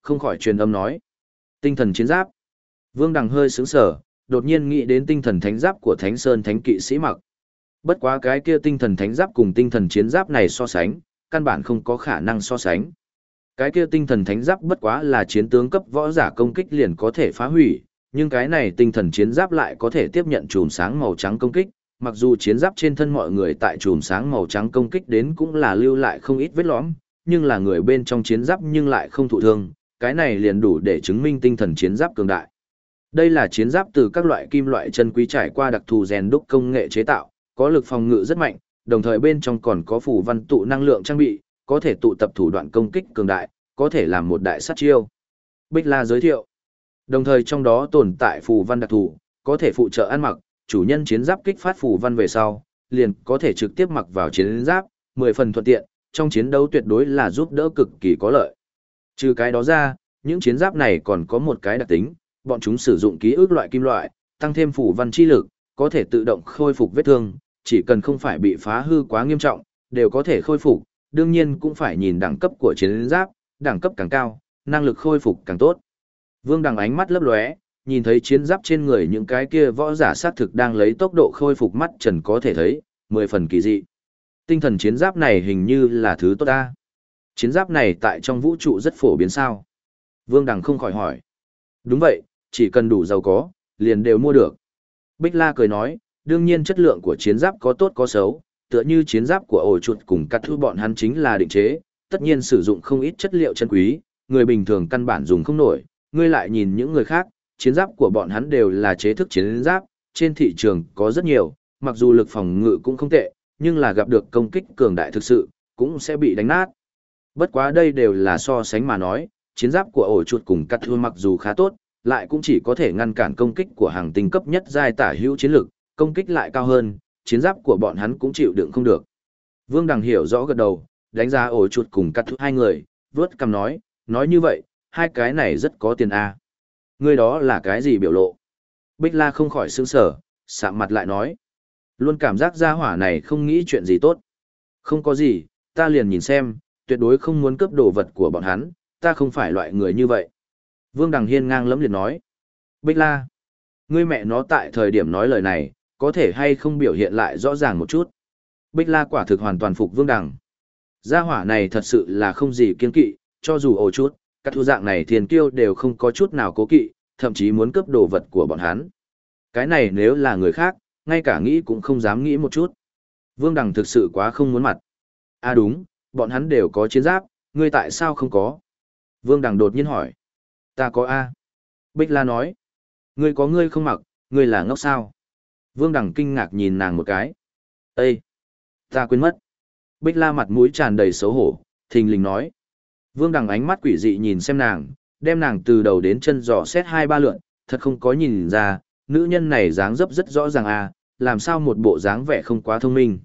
không khỏi truyền âm nói. Tinh thần chiến giáp. Vương Đằng hơi sững sờ, đột nhiên nghĩ đến tinh thần thánh giáp của Thánh Sơn Thánh kỵ sĩ mặc. Bất quá cái kia tinh thần thánh giáp cùng tinh thần chiến giáp này so sánh, căn bản không có khả năng so sánh. Cái kia tinh thần thánh giáp bất quá là chiến tướng cấp võ giả công kích liền có thể phá hủy, nhưng cái này tinh thần chiến giáp lại có thể tiếp nhận chùm sáng màu trắng công kích, mặc dù chiến giáp trên thân mọi người tại chùm sáng màu trắng công kích đến cũng là lưu lại không ít vết lõm, nhưng là người bên trong chiến giáp nhưng lại không thụ thương, cái này liền đủ để chứng minh tinh thần chiến giáp cường đại. Đây là chiến giáp từ các loại kim loại chân quý trải qua đặc thù rèn đúc công nghệ chế tạo, có lực phòng ngự rất mạnh, đồng thời bên trong còn có phù văn tụ năng lượng trang bị, có thể tụ tập thủ đoạn công kích cường đại, có thể làm một đại sát chiêu. Bích La giới thiệu. Đồng thời trong đó tồn tại phù văn đặc thù, có thể phụ trợ ăn mặc, chủ nhân chiến giáp kích phát phù văn về sau, liền có thể trực tiếp mặc vào chiến giáp, 10 phần thuận tiện, trong chiến đấu tuyệt đối là giúp đỡ cực kỳ có lợi. Trừ cái đó ra, những chiến giáp này còn có một cái đặc tính, bọn chúng sử dụng ký ức loại kim loại, tăng thêm phù văn chi lực, có thể tự động khôi phục vết thương, chỉ cần không phải bị phá hư quá nghiêm trọng, đều có thể khôi phục, đương nhiên cũng phải nhìn đẳng cấp của chiến giáp, đẳng cấp càng cao, năng lực khôi phục càng tốt. Vương Đằng ánh mắt lấp lóe, nhìn thấy chiến giáp trên người những cái kia võ giả sát thực đang lấy tốc độ khôi phục mắt trần có thể thấy, 10 phần kỳ dị. Tinh thần chiến giáp này hình như là thứ tốt ta. Chiến giáp này tại trong vũ trụ rất phổ biến sao? Vương Đằng không khỏi hỏi. Đúng vậy, chỉ cần đủ giàu có, liền đều mua được. Bích La cười nói, đương nhiên chất lượng của chiến giáp có tốt có xấu, tựa như chiến giáp của ổ chuột cùng cắt thu bọn hắn chính là định chế, tất nhiên sử dụng không ít chất liệu chân quý, người bình thường căn bản dùng không nổi, ngươi lại nhìn những người khác, chiến giáp của bọn hắn đều là chế thức chiến giáp, trên thị trường có rất nhiều, mặc dù lực phòng ngự cũng không tệ, nhưng là gặp được công kích cường đại thực sự, cũng sẽ bị đánh nát. Bất quá đây đều là so sánh mà nói, chiến giáp của ổ chuột cùng cắt thu mặc dù khá tốt, lại cũng chỉ có thể ngăn cản công kích của hàng tinh cấp nhất giai tả hữu chiến lực, công kích lại cao hơn, chiến giáp của bọn hắn cũng chịu đựng không được. Vương Đằng hiểu rõ gật đầu, đánh giá ổ chuột cùng cắt thu hai người, vớt cằm nói như vậy, hai cái này rất có tiền a. Người đó là cái gì biểu lộ? Bích La không khỏi sững sờ, sạm mặt lại nói. Luôn cảm giác gia hỏa này không nghĩ chuyện gì tốt. Không có gì, ta liền nhìn xem, tuyệt đối không muốn cướp đồ vật của bọn hắn, ta không phải loại người như vậy. Vương Đằng hiên ngang lẫm liệt nói. Bích La, ngươi mẹ nó tại thời điểm nói lời này, có thể hay không biểu hiện lại rõ ràng một chút. Bích La quả thực hoàn toàn phục Vương Đằng. Gia hỏa này thật sự là không gì kiên kỵ, cho dù ổ chút, các thu dạng này thiền kiêu đều không có chút nào cố kỵ, thậm chí muốn cướp đồ vật của bọn hắn. Cái này nếu là người khác, ngay cả nghĩ cũng không dám nghĩ một chút. Vương Đằng thực sự quá không muốn mặt. À đúng, bọn hắn đều có chiến giáp, ngươi tại sao không có? Vương Đằng đột nhiên hỏi. Ta có A. Bích La nói. Ngươi có ngươi không mặc, ngươi là ngốc sao? Vương Đằng kinh ngạc nhìn nàng một cái. Ê! Ta quên mất. Bích La mặt mũi tràn đầy xấu hổ, thình lình nói. Vương Đằng ánh mắt quỷ dị nhìn xem nàng, đem nàng từ đầu đến chân dò xét 2-3 lượn, thật không có nhìn ra, nữ nhân này dáng dấp rất rõ ràng à, làm sao một bộ dáng vẻ không quá thông minh.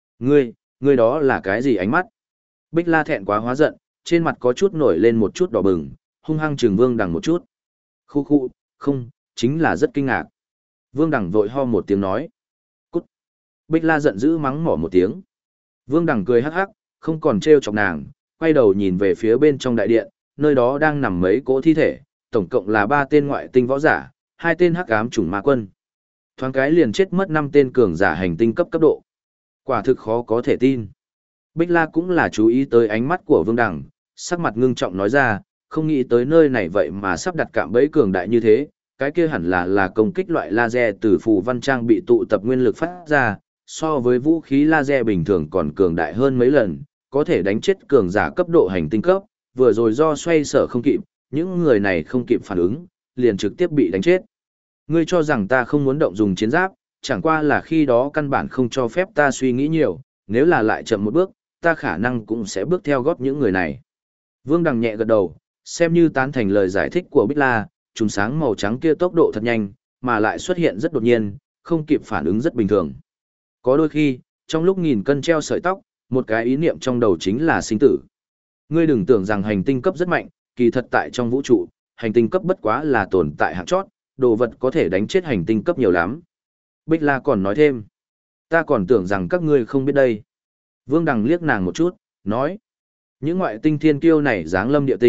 Ngươi đó là cái gì ánh mắt? Bích La thẹn quá hóa giận, trên mặt có chút nổi lên một chút đỏ bừng, hung hăng trừng Vương Đằng một chút. Khu, không, chính là rất kinh ngạc. Vương Đằng vội ho một tiếng nói. Cút. Bích La giận dữ mắng mỏ một tiếng. Vương Đằng cười hắc hắc, không còn trêu chọc nàng, quay đầu nhìn về phía bên trong đại điện, nơi đó đang nằm mấy cỗ thi thể, tổng cộng là 3 tên ngoại tinh võ giả, 2 tên hắc ám chủng ma quân. Thoáng cái liền chết mất 5 tên cường giả hành tinh cấp độ. Quả thực khó có thể tin. Bích La cũng là chú ý tới ánh mắt của Vương Đằng, sắc mặt ngưng trọng nói ra, không nghĩ tới nơi này vậy mà sắp đặt cạm bẫy cường đại như thế, cái kia hẳn là công kích loại laser từ phù văn trang bị tụ tập nguyên lực phát ra, so với vũ khí laser bình thường còn cường đại hơn mấy lần, có thể đánh chết cường giả cấp độ hành tinh cấp, vừa rồi do xoay sở không kịp, những người này không kịp phản ứng, liền trực tiếp bị đánh chết. Ngươi cho rằng ta không muốn động dùng chiến giáp, chẳng qua là khi đó căn bản không cho phép ta suy nghĩ nhiều, nếu là lại chậm một bước, ta khả năng cũng sẽ bước theo gót những người này. Vương Đằng nhẹ gật đầu, xem như tán thành lời giải thích của Bích La, chùm sáng màu trắng kia tốc độ thật nhanh, mà lại xuất hiện rất đột nhiên, không kịp phản ứng rất bình thường. Có đôi khi, trong lúc nghìn cân treo sợi tóc, một cái ý niệm trong đầu chính là sinh tử. Ngươi đừng tưởng rằng hành tinh cấp rất mạnh, kỳ thật tại trong vũ trụ, hành tinh cấp bất quá là tồn tại hạng chót, đồ vật có thể đánh chết hành tinh cấp nhiều lắm. Bích La còn nói thêm, ta còn tưởng rằng các ngươi không biết đây. Vương Đằng liếc nàng một chút, nói, những ngoại tinh thiên kiêu này dáng lâm địa tinh,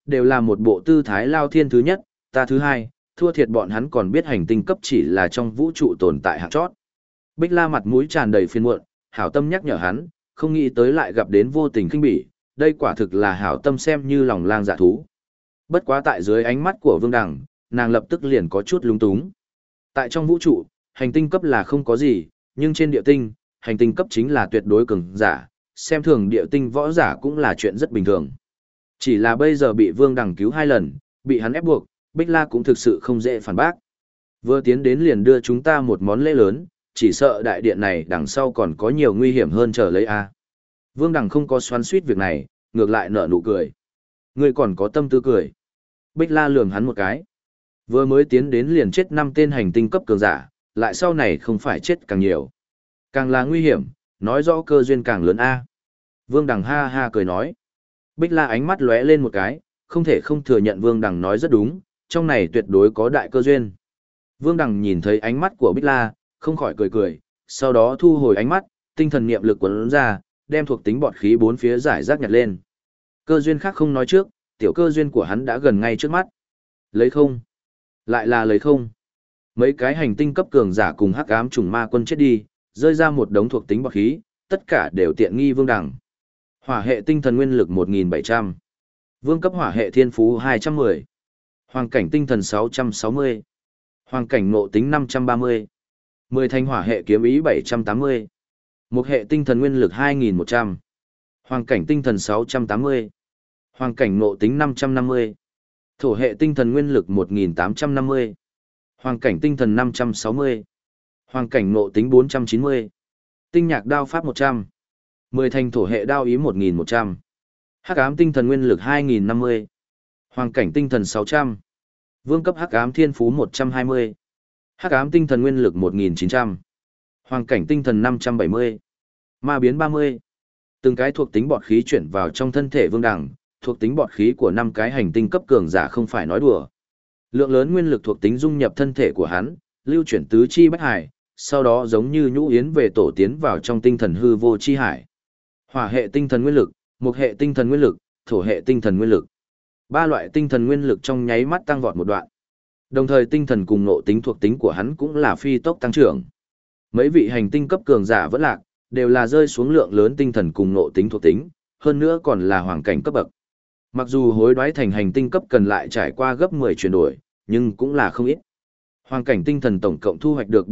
đều là một bộ tư thái lao thiên thứ nhất, ta thứ hai, thua thiệt bọn hắn còn biết hành tinh cấp chỉ là trong vũ trụ tồn tại hạng chót. Bích La mặt mũi tràn đầy phiền muộn, hảo tâm nhắc nhở hắn, không nghĩ tới lại gặp đến vô tình khinh bỉ, đây quả thực là hảo tâm xem như lòng lang dạ thú. Bất quá tại dưới ánh mắt của Vương Đằng, nàng lập tức liền có chút lúng túng. Tại trong vũ trụ, hành tinh cấp là không có gì, nhưng trên địa tinh, hành tinh cấp chính là tuyệt đối cường giả, xem thường địa tinh võ giả cũng là chuyện rất bình thường. Chỉ là bây giờ bị Vương Đằng cứu 2 lần, bị hắn ép buộc, Bích La cũng thực sự không dễ phản bác. Vừa tiến đến liền đưa chúng ta một món lễ lớn, chỉ sợ đại điện này đằng sau còn có nhiều nguy hiểm hơn chờ lấy a. Vương Đằng không có xoắn suýt việc này, ngược lại nở nụ cười. Ngươi còn có tâm tư cười. Bích La lườm hắn một cái. Vừa mới tiến đến liền chết 5 tên hành tinh cấp cường giả, lại sau này không phải chết càng nhiều. Càng là nguy hiểm, nói rõ cơ duyên càng lớn a. Vương Đằng ha ha cười nói. Bích La ánh mắt lóe lên một cái, không thể không thừa nhận Vương Đằng nói rất đúng, trong này tuyệt đối có đại cơ duyên. Vương Đằng nhìn thấy ánh mắt của Bích La, không khỏi cười cười, sau đó thu hồi ánh mắt, tinh thần niệm lực cuốn ra, đem thuộc tính bọt khí bốn phía giải rác nhặt lên. Cơ duyên khác không nói trước, tiểu cơ duyên của hắn đã gần ngay trước mắt. Lấy không? Lại là lấy không? Mấy cái hành tinh cấp cường giả cùng hắc ám trùng ma quân chết đi, rơi ra một đống thuộc tính bọt khí, tất cả đều tiện nghi Vương Đằng. Hỏa hệ tinh thần nguyên lực 1700. Vương cấp hỏa hệ thiên phú 210. Hoàng cảnh tinh thần 660. Hoàng cảnh ngộ tính 530. 10 thanh hỏa hệ kiếm ý 780. Một hệ tinh thần nguyên lực 2100. Hoàng cảnh tinh thần 680. Hoàng cảnh ngộ tính 550. Thổ hệ tinh thần nguyên lực 1850. Hoàng cảnh tinh thần 560. Hoàng cảnh ngộ tính 490. Tinh nhạc đao pháp 100. 10 thanh thổ hệ đao ý 1100. Hắc ám tinh thần nguyên lực 2050. Hoàng cảnh tinh thần 600. Vương cấp hắc ám thiên phú 120. Hắc ám tinh thần nguyên lực 1900. Hoàng cảnh tinh thần 570. Ma biến 30. Từng cái thuộc tính bọt khí chuyển vào trong thân thể Vương Đằng, thuộc tính bọt khí của 5 cái hành tinh cấp cường giả không phải nói đùa. Lượng lớn nguyên lực thuộc tính dung nhập thân thể của hắn, lưu chuyển tứ chi bách hải, sau đó giống như nhũ yến về tổ tiến vào trong tinh thần hư vô chi hải. Hỏa hệ tinh thần nguyên lực, mộc hệ tinh thần nguyên lực, thổ hệ tinh thần nguyên lực. 3 loại tinh thần nguyên lực trong nháy mắt tăng vọt một đoạn. Đồng thời tinh thần cùng ngộ tính thuộc tính của hắn cũng là phi tốc tăng trưởng. Mấy vị hành tinh cấp cường giả vẫn lạc, đều là rơi xuống lượng lớn tinh thần cùng ngộ tính thuộc tính, hơn nữa còn là hoàng cảnh cấp bậc. Mặc dù hối đoái thành hành tinh cấp cần lại trải qua gấp 10 chuyển đổi, nhưng cũng là không ít. Hoàng cảnh tinh thần tổng cộng thu hoạch được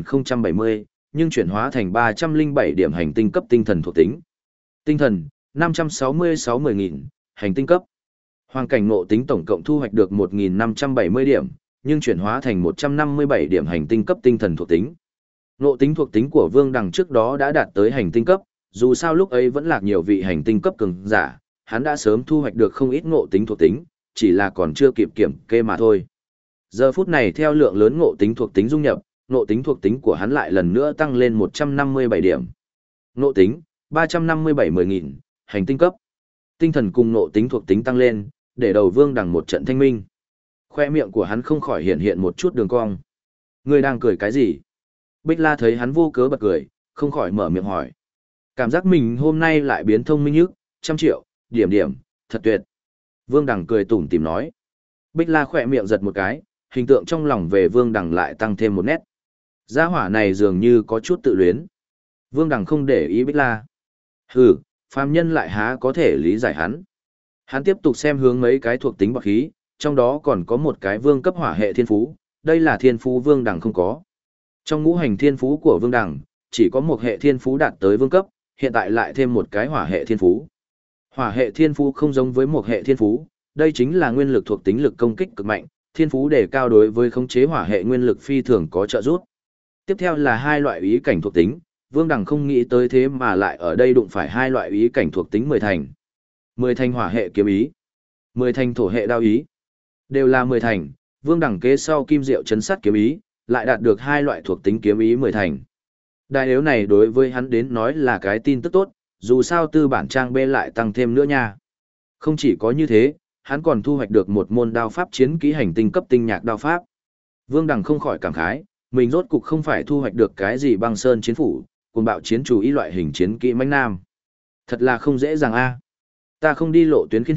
3070, nhưng chuyển hóa thành 307 điểm hành tinh cấp tinh thần thuộc tính. Tinh thần 566-10.000, hành tinh cấp. Hoàng cảnh ngộ tính tổng cộng thu hoạch được 1570 điểm, nhưng chuyển hóa thành 157 điểm hành tinh cấp tinh thần thuộc tính. Ngộ tính thuộc tính của Vương Đằng trước đó đã đạt tới hành tinh cấp, dù sao lúc ấy vẫn lạc nhiều vị hành tinh cấp cường giả, hắn đã sớm thu hoạch được không ít ngộ tính thuộc tính, chỉ là còn chưa kịp kiểm kê mà thôi. Giờ phút này theo lượng lớn ngộ tính thuộc tính dung nhập, ngộ tính thuộc tính của hắn lại lần nữa tăng lên 157 điểm. Ngộ tính 357-10.000, hành tinh cấp. Tinh thần cùng ngộ tính thuộc tính tăng lên, để đầu Vương Đằng một trận thanh minh. Khoe miệng của hắn không khỏi hiện hiện một chút đường cong. Ngươi đang cười cái gì? Bích La thấy hắn vô cớ bật cười, không khỏi mở miệng hỏi. Cảm giác mình hôm nay lại biến thông minh nhức, 100 triệu, điểm, thật tuyệt. Vương Đằng cười tủm tỉm nói. Bích La khỏe miệng giật một cái, hình tượng trong lòng về Vương Đằng lại tăng thêm một nét. Gia hỏa này dường như có chút tự luyến. Vương Đằng không để ý Bích La. Hừ, phàm nhân lại há có thể lý giải hắn. Hắn tiếp tục xem hướng mấy cái thuộc tính bọt khí, trong đó còn có một cái vương cấp hỏa hệ thiên phú, đây là thiên phú Vương Đằng không có. Trong ngũ hành thiên phú của Vương Đằng, chỉ có một hệ thiên phú đạt tới vương cấp, hiện tại lại thêm một cái hỏa hệ thiên phú. Hỏa hệ thiên phú không giống với một hệ thiên phú, đây chính là nguyên lực thuộc tính lực công kích cực mạnh, thiên phú đề cao đối với khống chế hỏa hệ nguyên lực phi thường có trợ giúp. Tiếp theo là 2 loại ý cảnh thuộc tính, Vương Đằng không nghĩ tới thế mà lại ở đây đụng phải 2 loại ý cảnh thuộc tính 10 thành. 10 thành hỏa hệ kiếm ý, 10 thành thổ hệ đao ý. Đều là 10 thành, Vương Đằng kế sau kim diệu chấn sát kiếm ý, lại đạt được 2 loại thuộc tính kiếm ý 10 thành. Đại yếu này đối với hắn đến nói là cái tin tức tốt, dù sao tư bản trang B lại tăng thêm nữa nha. Không chỉ có như thế, hắn còn thu hoạch được một môn đao pháp chiến kỹ hành tinh cấp tinh nhạc đao pháp. Vương Đằng không khỏi cảm khái, mình rốt cục không phải thu hoạch được cái gì băng sơn chiến phủ, cùng bạo chiến chủ ý loại hình chiến kỹ mãnh nam. Thật là không dễ dàng a. Ta không đi lộ tuyến khiên thịt,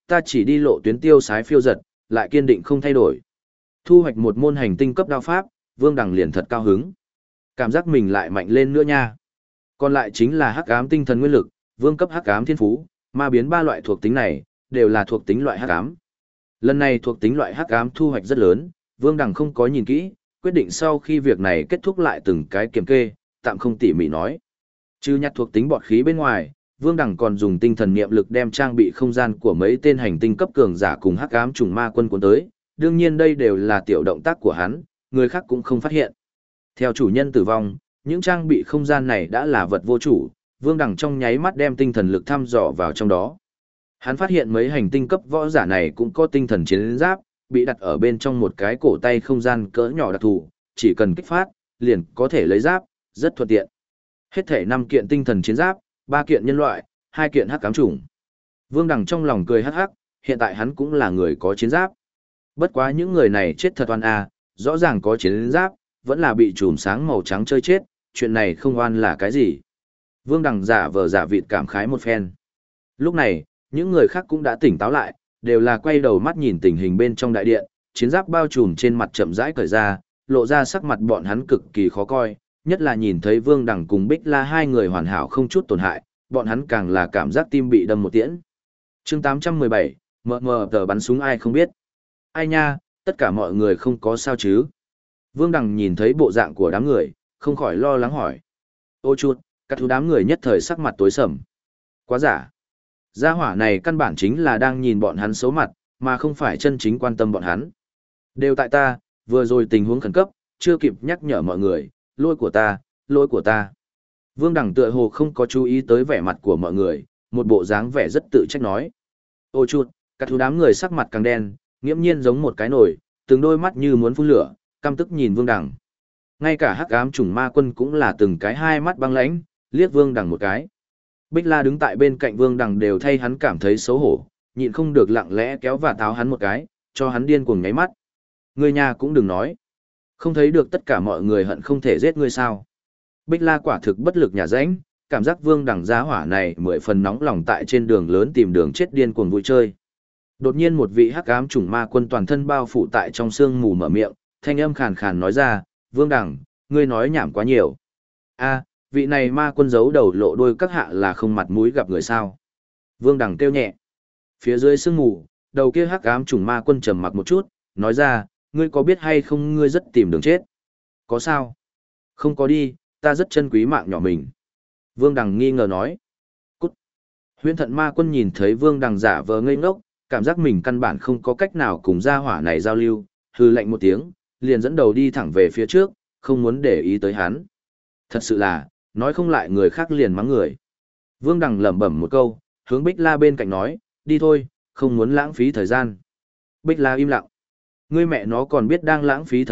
ta chỉ đi lộ tuyến tiêu sái phiêu giật, lại kiên định không thay đổi. Thu hoạch một môn hành tinh cấp đao pháp, Vương Đằng liền thật cao hứng. Cảm giác mình lại mạnh lên nữa nha. Còn lại chính là hắc ám tinh thần nguyên lực, vương cấp hắc ám thiên phú, ma biến ba loại thuộc tính này, đều là thuộc tính loại hắc ám. Lần này thuộc tính loại hắc ám thu hoạch rất lớn, Vương Đằng không có nhìn kỹ, quyết định sau khi việc này kết thúc lại từng cái kiểm kê, tạm không tỉ mỉ nói. Trừ nhặt thuộc tính bọt khí bên ngoài, Vương Đằng còn dùng tinh thần niệm lực đem trang bị không gian của mấy tên hành tinh cấp cường giả cùng hắc ám trùng ma quân cuốn tới, đương nhiên đây đều là tiểu động tác của hắn, người khác cũng không phát hiện. Theo chủ nhân tử vong, những trang bị không gian này đã là vật vô chủ, Vương Đằng trong nháy mắt đem tinh thần lực thăm dò vào trong đó. Hắn phát hiện mấy hành tinh cấp võ giả này cũng có tinh thần chiến giáp, bị đặt ở bên trong một cái cổ tay không gian cỡ nhỏ đặc thù, chỉ cần kích phát, liền có thể lấy giáp, rất thuận tiện. Hết thể 5 kiện tinh thần chiến giáp, 3 kiện nhân loại, 2 kiện hắc ám chủng. Vương Đằng trong lòng cười hắc hắc, hiện tại hắn cũng là người có chiến giáp. Bất quá những người này chết thật oan a, rõ ràng có chiến giáp, vẫn là bị chùm sáng màu trắng chơi chết, chuyện này không oan là cái gì. Vương Đằng giả vờ giả vịt cảm khái một phen. Lúc này, những người khác cũng đã tỉnh táo lại, đều là quay đầu mắt nhìn tình hình bên trong đại điện, chiến giáp bao trùm trên mặt chậm rãi cởi ra, lộ ra sắc mặt bọn hắn cực kỳ khó coi, nhất là nhìn thấy Vương Đằng cùng Bích La hai người hoàn hảo không chút tổn hại, bọn hắn càng là cảm giác tim bị đâm một tiễn. Chương 817, mờ tờ bắn súng ai không biết. Ai nha, tất cả mọi người không có sao chứ. Vương Đằng nhìn thấy bộ dạng của đám người, không khỏi lo lắng hỏi. Ô chuột, các thứ đám người nhất thời sắc mặt tối sầm. Quá giả. Gia hỏa này căn bản chính là đang nhìn bọn hắn xấu mặt, mà không phải chân chính quan tâm bọn hắn. Đều tại ta, vừa rồi tình huống khẩn cấp, chưa kịp nhắc nhở mọi người, lỗi của ta, lỗi của ta. Vương Đằng tựa hồ không có chú ý tới vẻ mặt của mọi người, một bộ dáng vẻ rất tự trách nói. Ô chuột, các thứ đám người sắc mặt càng đen, nghiễm nhiên giống một cái nồi, từng đôi mắt như muốn phun lửa, căm tức nhìn Vương Đằng. Ngay cả hắc ám chủng ma quân cũng là từng cái hai mắt băng lãnh, liếc Vương Đằng một cái. Bích La đứng tại bên cạnh Vương Đằng đều thay hắn cảm thấy xấu hổ, nhịn không được lặng lẽ kéo và táo hắn một cái, cho hắn điên cuồng nháy mắt. Người nhà cũng đừng nói. Không thấy được tất cả mọi người hận không thể giết ngươi sao. Bích La quả thực bất lực nhả rãnh, cảm giác Vương Đằng giá hỏa này 10 phần nóng lòng tại trên đường lớn tìm đường chết điên cuồng vui chơi. Đột nhiên một vị hắc ám chủng ma quân toàn thân bao phủ tại trong sương mù mở miệng, thanh âm khàn khàn nói ra, Vương Đằng, ngươi nói nhảm quá nhiều. A, vị này ma quân giấu đầu lộ đuôi các hạ là không mặt mũi gặp người sao. Vương Đằng kêu nhẹ. Phía dưới sương mù, đầu kia hắc ám chủng ma quân trầm mặc một chút, nói ra, ngươi có biết hay không ngươi rất tìm đường chết. Có sao? Không có đi, ta rất trân quý mạng nhỏ mình. Vương Đằng nghi ngờ nói. Cút. Huyễn Thận ma quân nhìn thấy Vương Đằng giả vờ ngây ngốc, cảm giác mình căn bản không có cách nào cùng gia hỏa này giao lưu, hư lạnh một tiếng, liền dẫn đầu đi thẳng về phía trước, không muốn để ý tới hắn. Thật sự là, nói không lại người khác liền mắng người. Vương Đằng lẩm bẩm một câu, hướng Bích La bên cạnh nói, đi thôi, không muốn lãng phí thời gian. Bích La im lặng. Ngươi mẹ nó còn biết đang lãng phí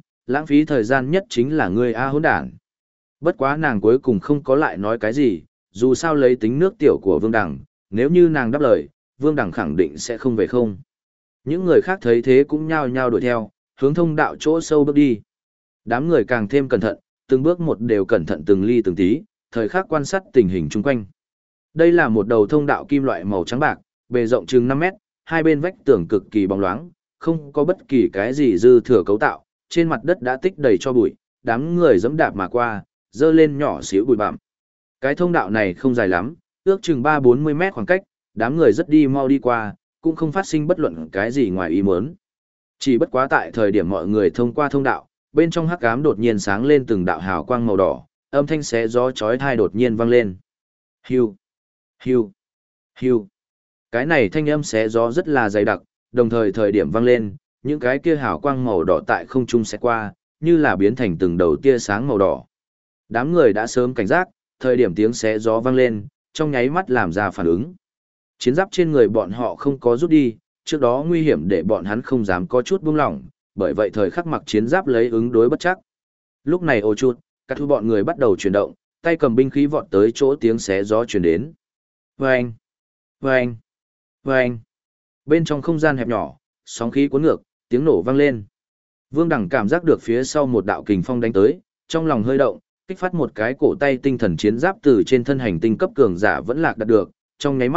thời gian nhất chính là ngươi A hỗn đản. Bất quá nàng cuối cùng không có lại nói cái gì, dù sao lấy tính nước tiểu của Vương Đằng, nếu như nàng đáp lời, Vương Đằng khẳng định sẽ không về không. Những người khác thấy thế cũng nhao nhao đuổi theo, hướng thông đạo chỗ sâu bước đi. Đám người càng thêm cẩn thận, từng bước một đều cẩn thận từng ly từng tí, thời khắc quan sát tình hình chung quanh. Đây là một đầu thông đạo kim loại màu trắng bạc, bề rộng chừng 5 mét, hai bên vách tường cực kỳ bóng loáng, không có bất kỳ cái gì dư thừa cấu tạo, trên mặt đất đã tích đầy cho bụi, đám người giẫm đạp mà qua, dơ lên nhỏ xíu bụi bặm. Cái thông đạo này không dài lắm, ước chừng 3-40 mét khoảng cách, đám người rất đi mau đi qua, cũng không phát sinh bất luận cái gì ngoài ý muốn. Chỉ bất quá tại thời điểm mọi người thông qua thông đạo, bên trong hắc ám đột nhiên sáng lên từng đạo hào quang màu đỏ, âm thanh xé gió chói tai đột nhiên vang lên. Hiu, hiu, hiu. Cái này thanh âm xé gió rất là dày đặc, đồng thời thời điểm vang lên, những cái kia hào quang màu đỏ tại không trung sẽ qua, như là biến thành từng đầu tia sáng màu đỏ. Đám người đã sớm cảnh giác, thời điểm tiếng xé gió vang lên, trong nháy mắt làm ra phản ứng. Chiến giáp trên người bọn họ không có rút đi, trước đó nguy hiểm để bọn hắn không dám có chút buông lỏng, bởi vậy thời khắc mặc chiến giáp lấy ứng đối bất chắc. Lúc này ô chút, các thu bọn người bắt đầu chuyển động, tay cầm binh khí vọt tới chỗ tiếng xé gió truyền đến. Vâng! Vâng! Vâng! Bên trong không gian hẹp nhỏ, sóng khí cuốn ngược, tiếng nổ vang lên. Vương Đằng cảm giác được phía sau một đạo kình phong đánh tới, trong lòng hơi động, kích phát một cái cổ tay tinh thần chiến giáp từ trên thân hành tinh cấp cường giả vẫn lạc đạt được, trong nháy mắt,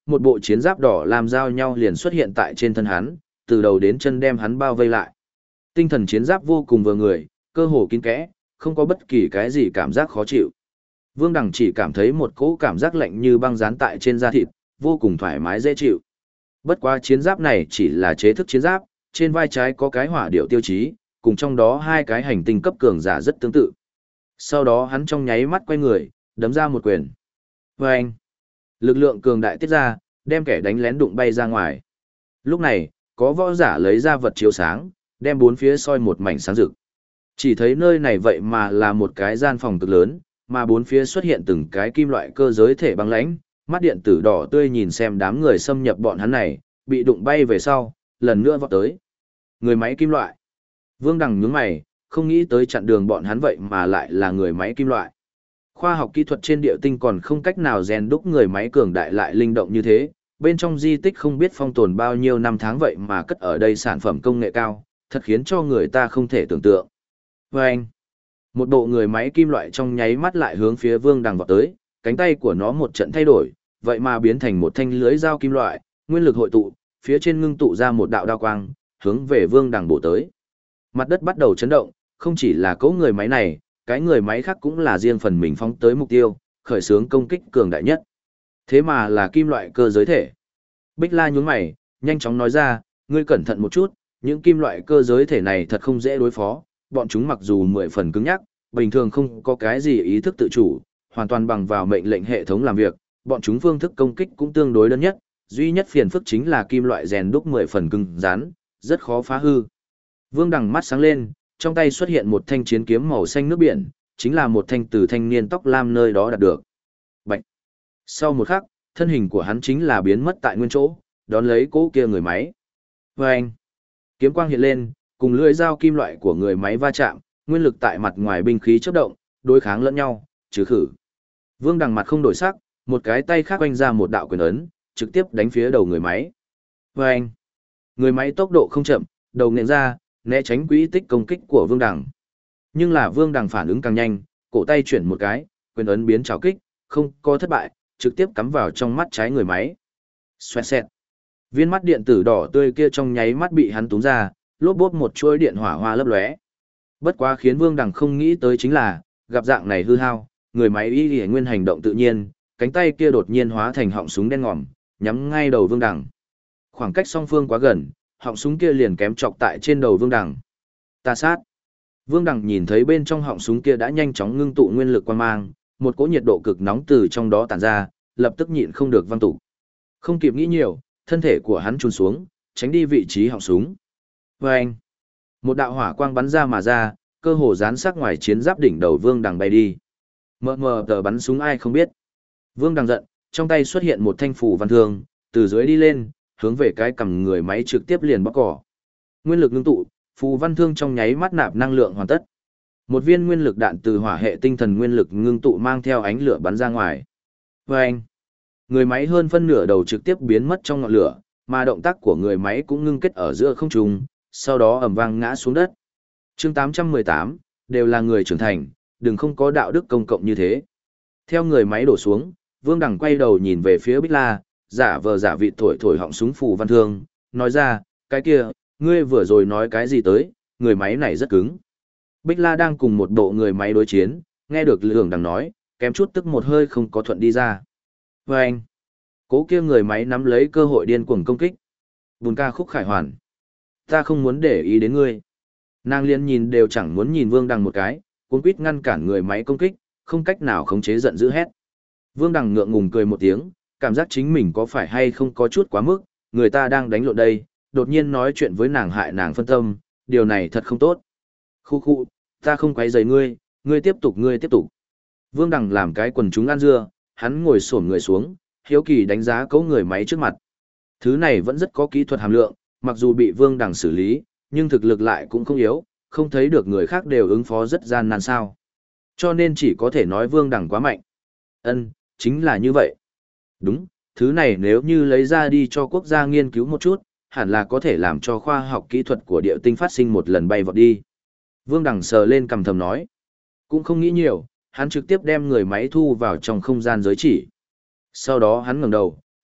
một bộ chiến giáp đỏ làm giao nhau liền xuất hiện tại trên thân hắn, từ đầu đến chân đem hắn bao vây lại. Tinh thần chiến giáp vô cùng vừa người, cơ hồ kín kẽ, không có bất kỳ cái gì cảm giác khó chịu. Vương Đằng chỉ cảm thấy một cỗ cảm giác lạnh như băng dán tại trên da thịt, vô cùng thoải mái dễ chịu. Bất quá chiến giáp này chỉ là chế thức chiến giáp, trên vai trái có cái hỏa điệu tiêu chí, cùng trong đó hai cái hành tinh cấp cường giả rất tương tự. Sau đó hắn trong nháy mắt quay người, đấm ra một quyền. Vâng! Lực lượng cường đại tiết ra, đem kẻ đánh lén đụng bay ra ngoài. Lúc này, có võ giả lấy ra vật chiếu sáng, đem bốn phía soi một mảnh sáng rực. Chỉ thấy nơi này vậy mà là một cái gian phòng cực lớn, mà bốn phía xuất hiện từng cái kim loại cơ giới thể băng lãnh, mắt điện tử đỏ tươi nhìn xem đám người xâm nhập bọn hắn này, bị đụng bay về sau, lần nữa vọt tới. Người máy kim loại. Vương Đằng nhướng mày, không nghĩ tới chặn đường bọn hắn vậy mà lại là người máy kim loại. Khoa học kỹ thuật trên địa tinh còn không cách nào rèn đúc người máy cường đại lại linh động như thế, bên trong di tích không biết phong tồn bao nhiêu năm tháng vậy mà cất ở đây sản phẩm công nghệ cao, thật khiến cho người ta không thể tưởng tượng. Và anh, một bộ người máy kim loại trong nháy mắt lại hướng phía Vương Đằng vọt tới, cánh tay của nó một trận thay đổi, vậy mà biến thành một thanh lưới dao kim loại, nguyên lực hội tụ, phía trên ngưng tụ ra một đạo đao quang, hướng về Vương Đằng bổ tới. Mặt đất bắt đầu chấn động, không chỉ là cỗ người máy này, cái người máy khác cũng là riêng phần mình phóng tới mục tiêu, khởi xướng công kích cường đại nhất. Thế mà là kim loại cơ giới thể. Bích La nhún mày, nhanh chóng nói ra, ngươi cẩn thận một chút, những kim loại cơ giới thể này thật không dễ đối phó, bọn chúng mặc dù 10 phần cứng nhắc, bình thường không có cái gì ý thức tự chủ, hoàn toàn bằng vào mệnh lệnh hệ thống làm việc, bọn chúng phương thức công kích cũng tương đối đơn nhất, duy nhất phiền phức chính là kim loại rèn đúc 10 phần cứng rắn, rất khó phá hư. Vương Đằng mắt sáng lên, trong tay xuất hiện một thanh chiến kiếm màu xanh nước biển, chính là một thanh từ thanh niên tóc lam nơi đó đạt được. Bạch. Sau một khắc, thân hình của hắn chính là biến mất tại nguyên chỗ, đón lấy cỗ kia người máy. Vâng. Kiếm quang hiện lên, cùng lưỡi dao kim loại của người máy va chạm, nguyên lực tại mặt ngoài binh khí chớp động, đối kháng lẫn nhau, trừ khử. Vương Đằng mặt không đổi sắc, một cái tay khác quanh ra một đạo quyền ấn, trực tiếp đánh phía đầu người máy. Vâng. Người máy tốc độ không chậm, đầu nện ra, né tránh quỹ tích công kích của Vương Đằng. Nhưng là Vương Đằng phản ứng càng nhanh, cổ tay chuyển một cái, quyền ấn biến trảo kích, không có thất bại, trực tiếp cắm vào trong mắt trái người máy. Xoẹt xẹt. Viên mắt điện tử đỏ tươi kia trong nháy mắt bị hắn túm ra, lốp bốp một chuỗi điện hỏa hoa lấp lóe. Bất quá khiến Vương Đằng không nghĩ tới chính là, gặp dạng này hư hao, người máy y nguyên hành động tự nhiên, cánh tay kia đột nhiên hóa thành họng súng đen ngòm, nhắm ngay đầu Vương Đằng. Khoảng cách song phương quá gần, họng súng kia liền kém chọc tại trên đầu Vương Đằng. Ta sát. Vương Đằng nhìn thấy bên trong họng súng kia đã nhanh chóng ngưng tụ nguyên lực quang mang, một cỗ nhiệt độ cực nóng từ trong đó tản ra, lập tức nhịn không được văng tụ. Không kịp nghĩ nhiều, thân thể của hắn chùn xuống, tránh đi vị trí họng súng. Vâng! Một đạo hỏa quang bắn ra mà ra, cơ hồ dán sát ngoài chiến giáp đỉnh đầu Vương Đằng bay đi. Mờ mờ tờ bắn súng ai không biết. Vương Đằng giận, trong tay xuất hiện một thanh phủ văn thương, từ dưới đi lên, hướng về cái cầm người máy trực tiếp liền bóc cỏ. Nguyên lực ngưng tụ, phù văn thương trong nháy mắt nạp năng lượng hoàn tất. Một viên nguyên lực đạn từ hỏa hệ tinh thần nguyên lực ngưng tụ mang theo ánh lửa bắn ra ngoài. Vâng! Người máy hơn phân nửa đầu trực tiếp biến mất trong ngọn lửa, mà động tác của người máy cũng ngưng kết ở giữa không trung, sau đó ầm vang ngã xuống đất. Chương 818, đều là người trưởng thành, đừng không có đạo đức công cộng như thế. Theo người máy đổ xuống, Vương Đằng quay đầu nhìn về phía Bích La, giả vờ giả vịt thổi thổi họng súng phù văn thương, nói ra, cái kia, ngươi vừa rồi nói cái gì tới, người máy này rất cứng. Bích La đang cùng một bộ người máy đối chiến, nghe được Lương Đằng nói, kém chút tức một hơi không có thuận đi ra. Và anh, cố kia người máy nắm lấy cơ hội điên cuồng công kích. Bùn ca khúc khải hoàn. Ta không muốn để ý đến ngươi. Nàng liên nhìn đều chẳng muốn nhìn Vương Đằng một cái, cuống quýt ngăn cản người máy công kích, không cách nào khống chế giận dữ hét. Vương Đằng ngượng ngùng cười một tiếng, cảm giác chính mình có phải hay không có chút quá mức, người ta đang đánh lộn đây, đột nhiên nói chuyện với nàng hại nàng phân tâm, điều này thật không tốt. Khu khu, ta không quấy rầy ngươi, ngươi tiếp tục ngươi tiếp tục. Vương Đằng làm cái quần chúng ăn dưa, hắn ngồi xổm người xuống, hiếu kỳ đánh giá cấu người máy trước mặt. Thứ này vẫn rất có kỹ thuật hàm lượng, mặc dù bị Vương Đằng xử lý, nhưng thực lực lại cũng không yếu, không thấy được người khác đều ứng phó rất gian nan sao. Cho nên chỉ có thể nói Vương Đằng quá mạnh. Ân, chính là như vậy. Đúng, thứ này nếu như lấy ra đi cho quốc gia nghiên cứu một chút, hẳn là có thể làm cho khoa học kỹ thuật của địa tinh phát sinh một lần bay vọt đi. Vương Đằng sờ lên cằm thầm nói. Cũng không nghĩ nhiều, hắn trực tiếp đem người máy thu vào trong không gian giới chỉ. Sau đó hắn ngẩng đầu,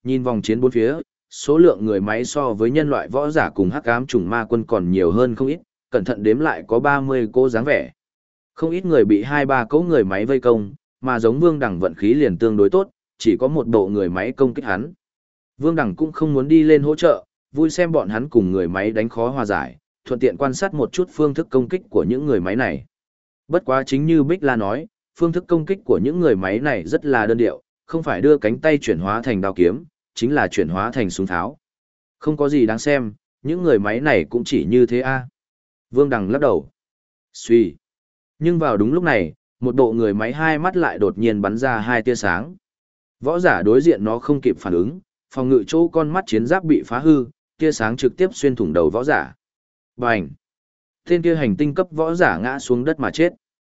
Nhìn vòng chiến bốn phía, số lượng người máy so với nhân loại võ giả cùng hắc ám trùng ma quân còn nhiều hơn không ít, cẩn thận đếm lại có 30 cô dáng vẻ. Không ít người bị 2-3 cỗ người máy vây công, mà giống Vương Đằng vận khí liền tương đối tốt, chỉ có một bộ người máy công kích hắn. Vương Đằng cũng không muốn đi lên hỗ trợ, vui xem bọn hắn cùng người máy đánh khó hòa giải, thuận tiện quan sát một chút phương thức công kích của những người máy này. Bất quá chính như Bích La nói, phương thức công kích của những người máy này rất là đơn điệu, không phải đưa cánh tay chuyển hóa thành đao kiếm, chính là chuyển hóa thành súng tháo. Không có gì đáng xem, những người máy này cũng chỉ như thế a. Vương Đằng lắc đầu. Suy. Nhưng vào đúng lúc này, một bộ người máy hai mắt lại đột nhiên bắn ra hai tia sáng. Võ giả đối diện nó không kịp phản ứng, phòng ngự chỗ con mắt chiến giáp bị phá hư, tia sáng trực tiếp xuyên thủng đầu võ giả. Bành! Tên kia hành tinh cấp võ giả ngã xuống đất mà chết.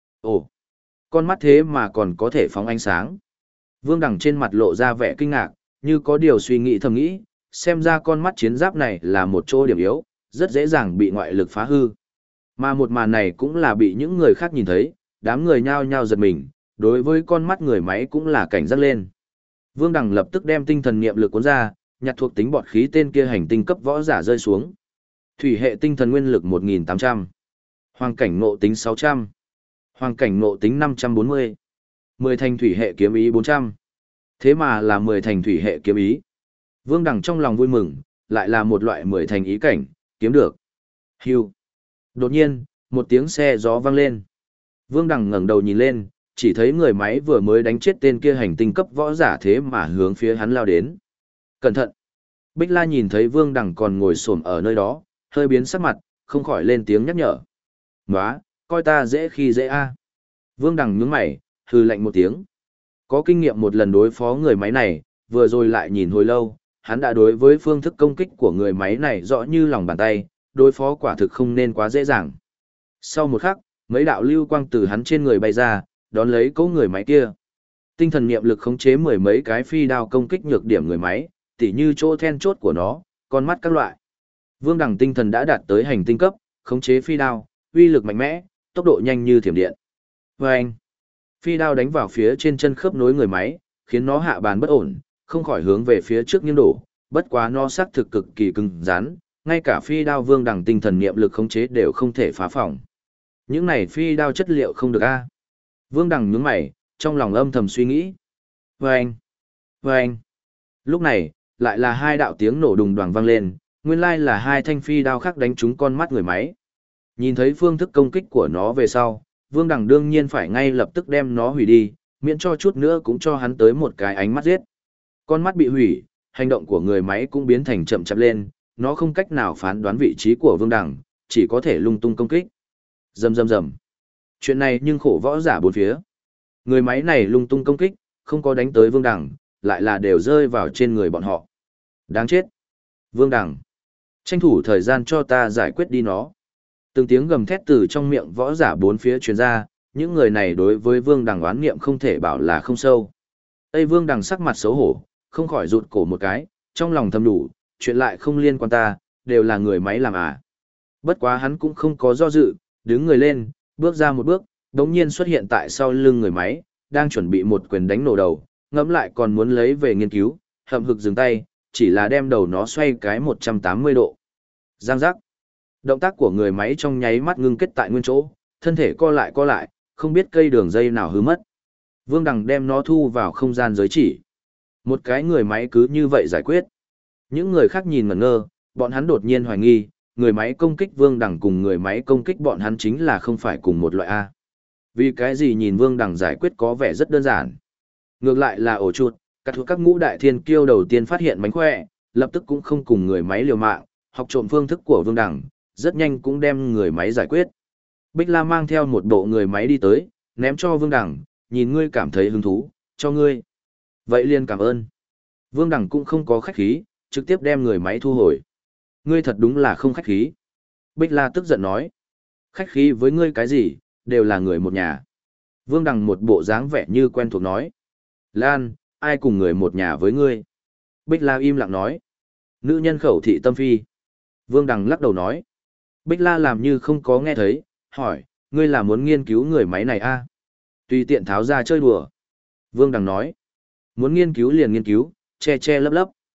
Ồ! Con mắt thế mà còn có thể phóng ánh sáng. Vương Đằng trên mặt lộ ra vẻ kinh ngạc, như có điều suy nghĩ thầm nghĩ, xem ra con mắt chiến giáp này là một chỗ điểm yếu, rất dễ dàng bị ngoại lực phá hư. Mà một màn này cũng là bị những người khác nhìn thấy, đám người nhao nhao giật mình, đối với con mắt người máy cũng là cảnh giác lên. Vương Đằng lập tức đem tinh thần niệm lực cuốn ra, nhặt thuộc tính bọt khí tên kia hành tinh cấp võ giả rơi xuống. Thủy hệ tinh thần nguyên lực 1.800, hoàng cảnh ngộ tính 600, hoàng cảnh ngộ tính 540, 10 thành thủy hệ kiếm ý 400. Thế mà là 10 thành thủy hệ kiếm ý. Vương Đằng trong lòng vui mừng, lại là một loại 10 thành ý cảnh, kiếm được. Hưu. Đột nhiên, một tiếng xe gió vang lên. Vương Đằng ngẩng đầu nhìn lên, chỉ thấy người máy vừa mới đánh chết tên kia hành tinh cấp võ giả thế mà hướng phía hắn lao đến. Cẩn thận! Bích La nhìn thấy Vương Đằng còn ngồi xổm ở nơi đó, hơi biến sắc mặt, không khỏi lên tiếng nhắc nhở. Nóa, coi ta dễ khi dễ a. Vương Đằng nhướng mày, hừ lạnh một tiếng. Có kinh nghiệm một lần đối phó người máy này, vừa rồi lại nhìn hồi lâu, hắn đã đối với phương thức công kích của người máy này rõ như lòng bàn tay, đối phó quả thực không nên quá dễ dàng. Sau một khắc, mấy đạo lưu quang từ hắn trên người bay ra, đón lấy cỗ người máy kia. Tinh thần niệm lực khống chế mười mấy cái phi đao công kích nhược điểm người máy, tỉ như chỗ then chốt của nó, con mắt các loại. Vương Đằng tinh thần đã đạt tới hành tinh cấp, khống chế phi đao, uy lực mạnh mẽ, tốc độ nhanh như thiểm điện. Vâng! Phi đao đánh vào phía trên chân khớp nối người máy, khiến nó hạ bàn bất ổn, không khỏi hướng về phía trước nghiêng đổ, bất quá nó xác thực cực kỳ cứng rắn, ngay cả phi đao Vương Đằng tinh thần niệm lực khống chế đều không thể phá phỏng. Những này phi đao chất liệu không được a. Vương Đằng nhướng mày, trong lòng âm thầm suy nghĩ. Vâng! Vâng! Lúc này, lại là hai đạo tiếng nổ đùng đoàng vang lên, nguyên lai là hai thanh phi đao khác đánh trúng con mắt người máy. Nhìn thấy phương thức công kích của nó về sau, Vương Đằng đương nhiên phải ngay lập tức đem nó hủy đi, miễn cho chút nữa cũng cho hắn tới một cái ánh mắt giết. Con mắt bị hủy, hành động của người máy cũng biến thành chậm chạp lên, nó không cách nào phán đoán vị trí của Vương Đằng, chỉ có thể lung tung công kích. Rầm rầm rầm. Chuyện này nhưng khổ võ giả bốn phía. Người máy này lung tung công kích, không có đánh tới Vương Đằng, lại là đều rơi vào trên người bọn họ. Đáng chết. Vương Đằng. Tranh thủ thời gian cho ta giải quyết đi nó. Từng tiếng gầm thét từ trong miệng võ giả bốn phía truyền ra, những người này đối với Vương Đằng oán niệm không thể bảo là không sâu. Tây Vương Đằng sắc mặt xấu hổ, không khỏi rụt cổ một cái, trong lòng thầm đủ, chuyện lại không liên quan ta, đều là người máy làm à. Bất quá hắn cũng không có do dự, đứng người lên, bước ra một bước, đống nhiên xuất hiện tại sau lưng người máy, đang chuẩn bị một quyền đánh nổ đầu, ngẫm lại còn muốn lấy về nghiên cứu, hậm hực dừng tay, chỉ là đem đầu nó xoay cái 180 độ. Giang giác. Động tác của người máy trong nháy mắt ngưng kết tại nguyên chỗ, thân thể co lại, không biết cây đường dây nào hư mất. Vương Đằng đem nó thu vào không gian giới chỉ. Một cái người máy cứ như vậy giải quyết. Những người khác nhìn ngẩn ngơ, bọn hắn đột nhiên hoài nghi, người máy công kích Vương Đằng cùng người máy công kích bọn hắn chính là không phải cùng một loại A. Vì cái gì nhìn Vương Đằng giải quyết có vẻ rất đơn giản. Ngược lại là ổ chuột, các ngũ đại thiên kiêu đầu tiên phát hiện mánh khỏe, lập tức cũng không cùng người máy liều mạng, học trộm phương thức của Vương Đằng, rất nhanh cũng đem người máy giải quyết. Bích La mang theo một bộ người máy đi tới, ném cho Vương Đằng, nhìn ngươi cảm thấy hứng thú, cho ngươi. Vậy liền cảm ơn. Vương Đằng cũng không có khách khí, trực tiếp đem người máy thu hồi. Ngươi thật đúng là không khách khí. Bích La tức giận nói. Khách khí với ngươi cái gì, đều là người một nhà. Vương Đằng một bộ dáng vẻ như quen thuộc nói. Lan, ai cùng người một nhà với ngươi? Bích La im lặng nói. Nữ nhân khẩu thị tâm phi. Vương Đằng lắc đầu nói. Bích La làm như không có nghe thấy, hỏi, ngươi là muốn nghiên cứu người máy này a? Tùy tiện tháo ra chơi đùa. Vương Đằng nói. Muốn nghiên cứu liền nghiên cứu, che che lấp lấp.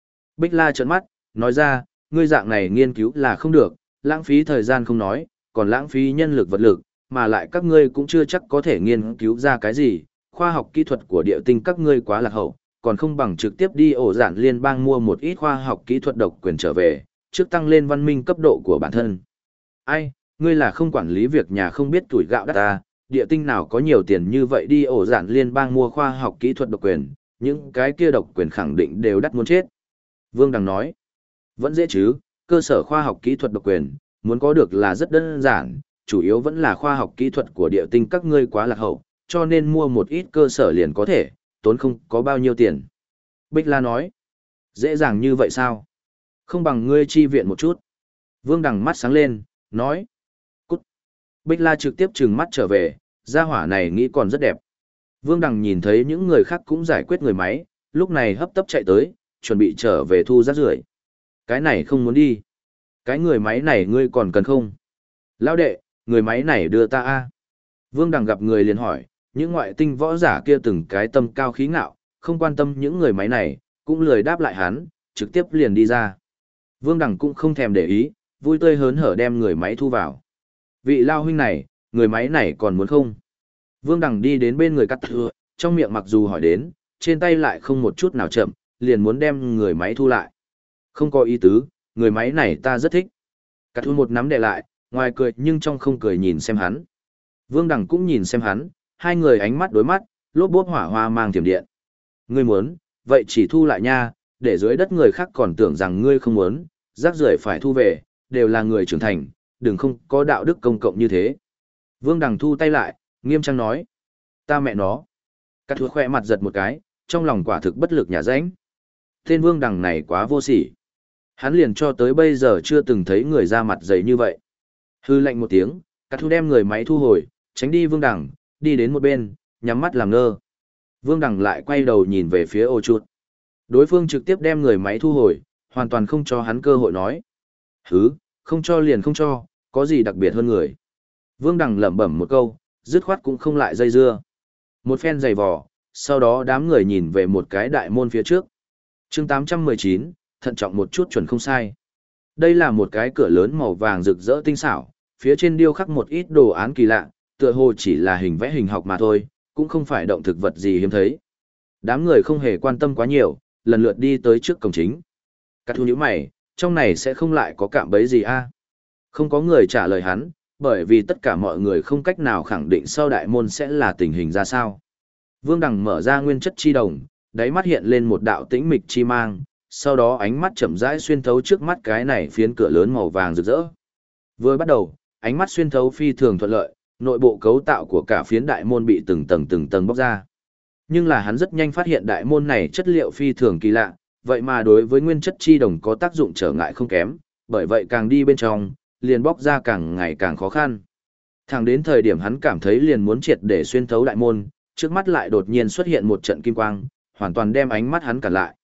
Bích La trợn mắt, nói ra, ngươi dạng này nghiên cứu là không được, lãng phí thời gian không nói, còn lãng phí nhân lực vật lực, mà lại các ngươi cũng chưa chắc có thể nghiên cứu ra cái gì, khoa học kỹ thuật của địa tinh các ngươi quá lạc hậu, còn không bằng trực tiếp đi ổ giản liên bang mua một ít khoa học kỹ thuật độc quyền trở về, trước tăng lên văn minh cấp độ của bản thân. Ai, ngươi là không quản lý việc nhà không biết tuổi gạo đắt ta, địa tinh nào có nhiều tiền như vậy đi ổ giản liên bang mua khoa học kỹ thuật độc quyền, những cái kia độc quyền khẳng định đều đắt muốn chết. Vương Đằng nói, vẫn dễ chứ, cơ sở khoa học kỹ thuật độc quyền, muốn có được là rất đơn giản, chủ yếu vẫn là khoa học kỹ thuật của địa tinh các ngươi quá lạc hậu, cho nên mua một ít cơ sở liền có thể, tốn không có bao nhiêu tiền. Bích La nói, dễ dàng như vậy sao? Không bằng ngươi chi viện một chút. Vương Đằng mắt sáng lên, nói, cút. Bích La trực tiếp trừng mắt trở về, gia hỏa này nghĩ còn rất đẹp. Vương Đằng nhìn thấy những người khác cũng giải quyết người máy, lúc này hấp tấp chạy tới, chuẩn bị trở về thu rác rưởi. Cái này không muốn đi. Cái người máy này ngươi còn cần không? Lão đệ, người máy này đưa ta a. Vương Đằng gặp người liền hỏi, những ngoại tinh võ giả kia từng cái tâm cao khí ngạo, không quan tâm những người máy này, cũng lười đáp lại hắn, trực tiếp liền đi ra. Vương Đằng cũng không thèm để ý, vui tươi hớn hở đem người máy thu vào. Vị lao huynh này, người máy này còn muốn không? Vương Đằng đi đến bên người cắt thưa, trong miệng mặc dù hỏi đến, trên tay lại không một chút nào chậm, liền muốn đem người máy thu lại. Không có ý tứ, người máy này ta rất thích. Cắt thưa một nắm đè lại, ngoài cười nhưng trong không cười nhìn xem hắn. Vương Đằng cũng nhìn xem hắn, hai người ánh mắt đối mắt, lốp bốp hỏa hoa mang tiềm điện. Ngươi muốn, vậy chỉ thu lại nha, để dưới đất người khác còn tưởng rằng ngươi không muốn, rác rưởi phải thu về, đều là người trưởng thành, đừng không có đạo đức công cộng như thế. Vương Đằng thu tay lại, nghiêm trang nói. Ta mẹ nó. Cắt thua khoe mặt giật một cái, trong lòng quả thực bất lực nhả rãnh. Tên Vương Đằng này quá vô sỉ. Hắn liền cho tới bây giờ chưa từng thấy người ra mặt dày như vậy. Hư lạnh một tiếng, cắt thu đem người máy thu hồi, tránh đi Vương Đằng, đi đến một bên, nhắm mắt làm ngơ. Vương Đằng lại quay đầu nhìn về phía ô chuột. Đối phương trực tiếp đem người máy thu hồi, hoàn toàn không cho hắn cơ hội nói. Hứ, không cho liền không cho, có gì đặc biệt hơn người. Vương Đằng lẩm bẩm một câu, dứt khoát cũng không lại dây dưa. Một phen giày vò, sau đó đám người nhìn về một cái đại môn phía trước. chương 819, thận trọng một chút chuẩn không sai. Đây là một cái cửa lớn màu vàng rực rỡ tinh xảo, phía trên điêu khắc một ít đồ án kỳ lạ, tựa hồ chỉ là hình vẽ hình học mà thôi, cũng không phải động thực vật gì hiếm thấy. Đám người không hề quan tâm quá nhiều, lần lượt đi tới trước cổng chính. Cắt thu nhíu mày, trong này sẽ không lại có cạm bẫy gì a? Không có người trả lời hắn, bởi vì tất cả mọi người không cách nào khẳng định sau đại môn sẽ là tình hình ra sao. Vương Đằng mở ra nguyên chất chi đồng, đáy mắt hiện lên một đạo tĩnh mịch chi mang, sau đó ánh mắt chậm rãi xuyên thấu trước mắt cái này phiến cửa lớn màu vàng rực rỡ. Vừa bắt đầu, ánh mắt xuyên thấu phi thường thuận lợi, nội bộ cấu tạo của cả phiến đại môn bị từng tầng bóc ra. Nhưng là hắn rất nhanh phát hiện đại môn này chất liệu phi thường kỳ lạ, vậy mà đối với nguyên chất chi đồng có tác dụng trở ngại không kém, bởi vậy càng đi bên trong, liền bóc ra càng ngày càng khó khăn. Thẳng đến thời điểm hắn cảm thấy liền muốn triệt để xuyên thấu đại môn, trước mắt lại đột nhiên xuất hiện một trận kim quang, hoàn toàn đem ánh mắt hắn cản lại.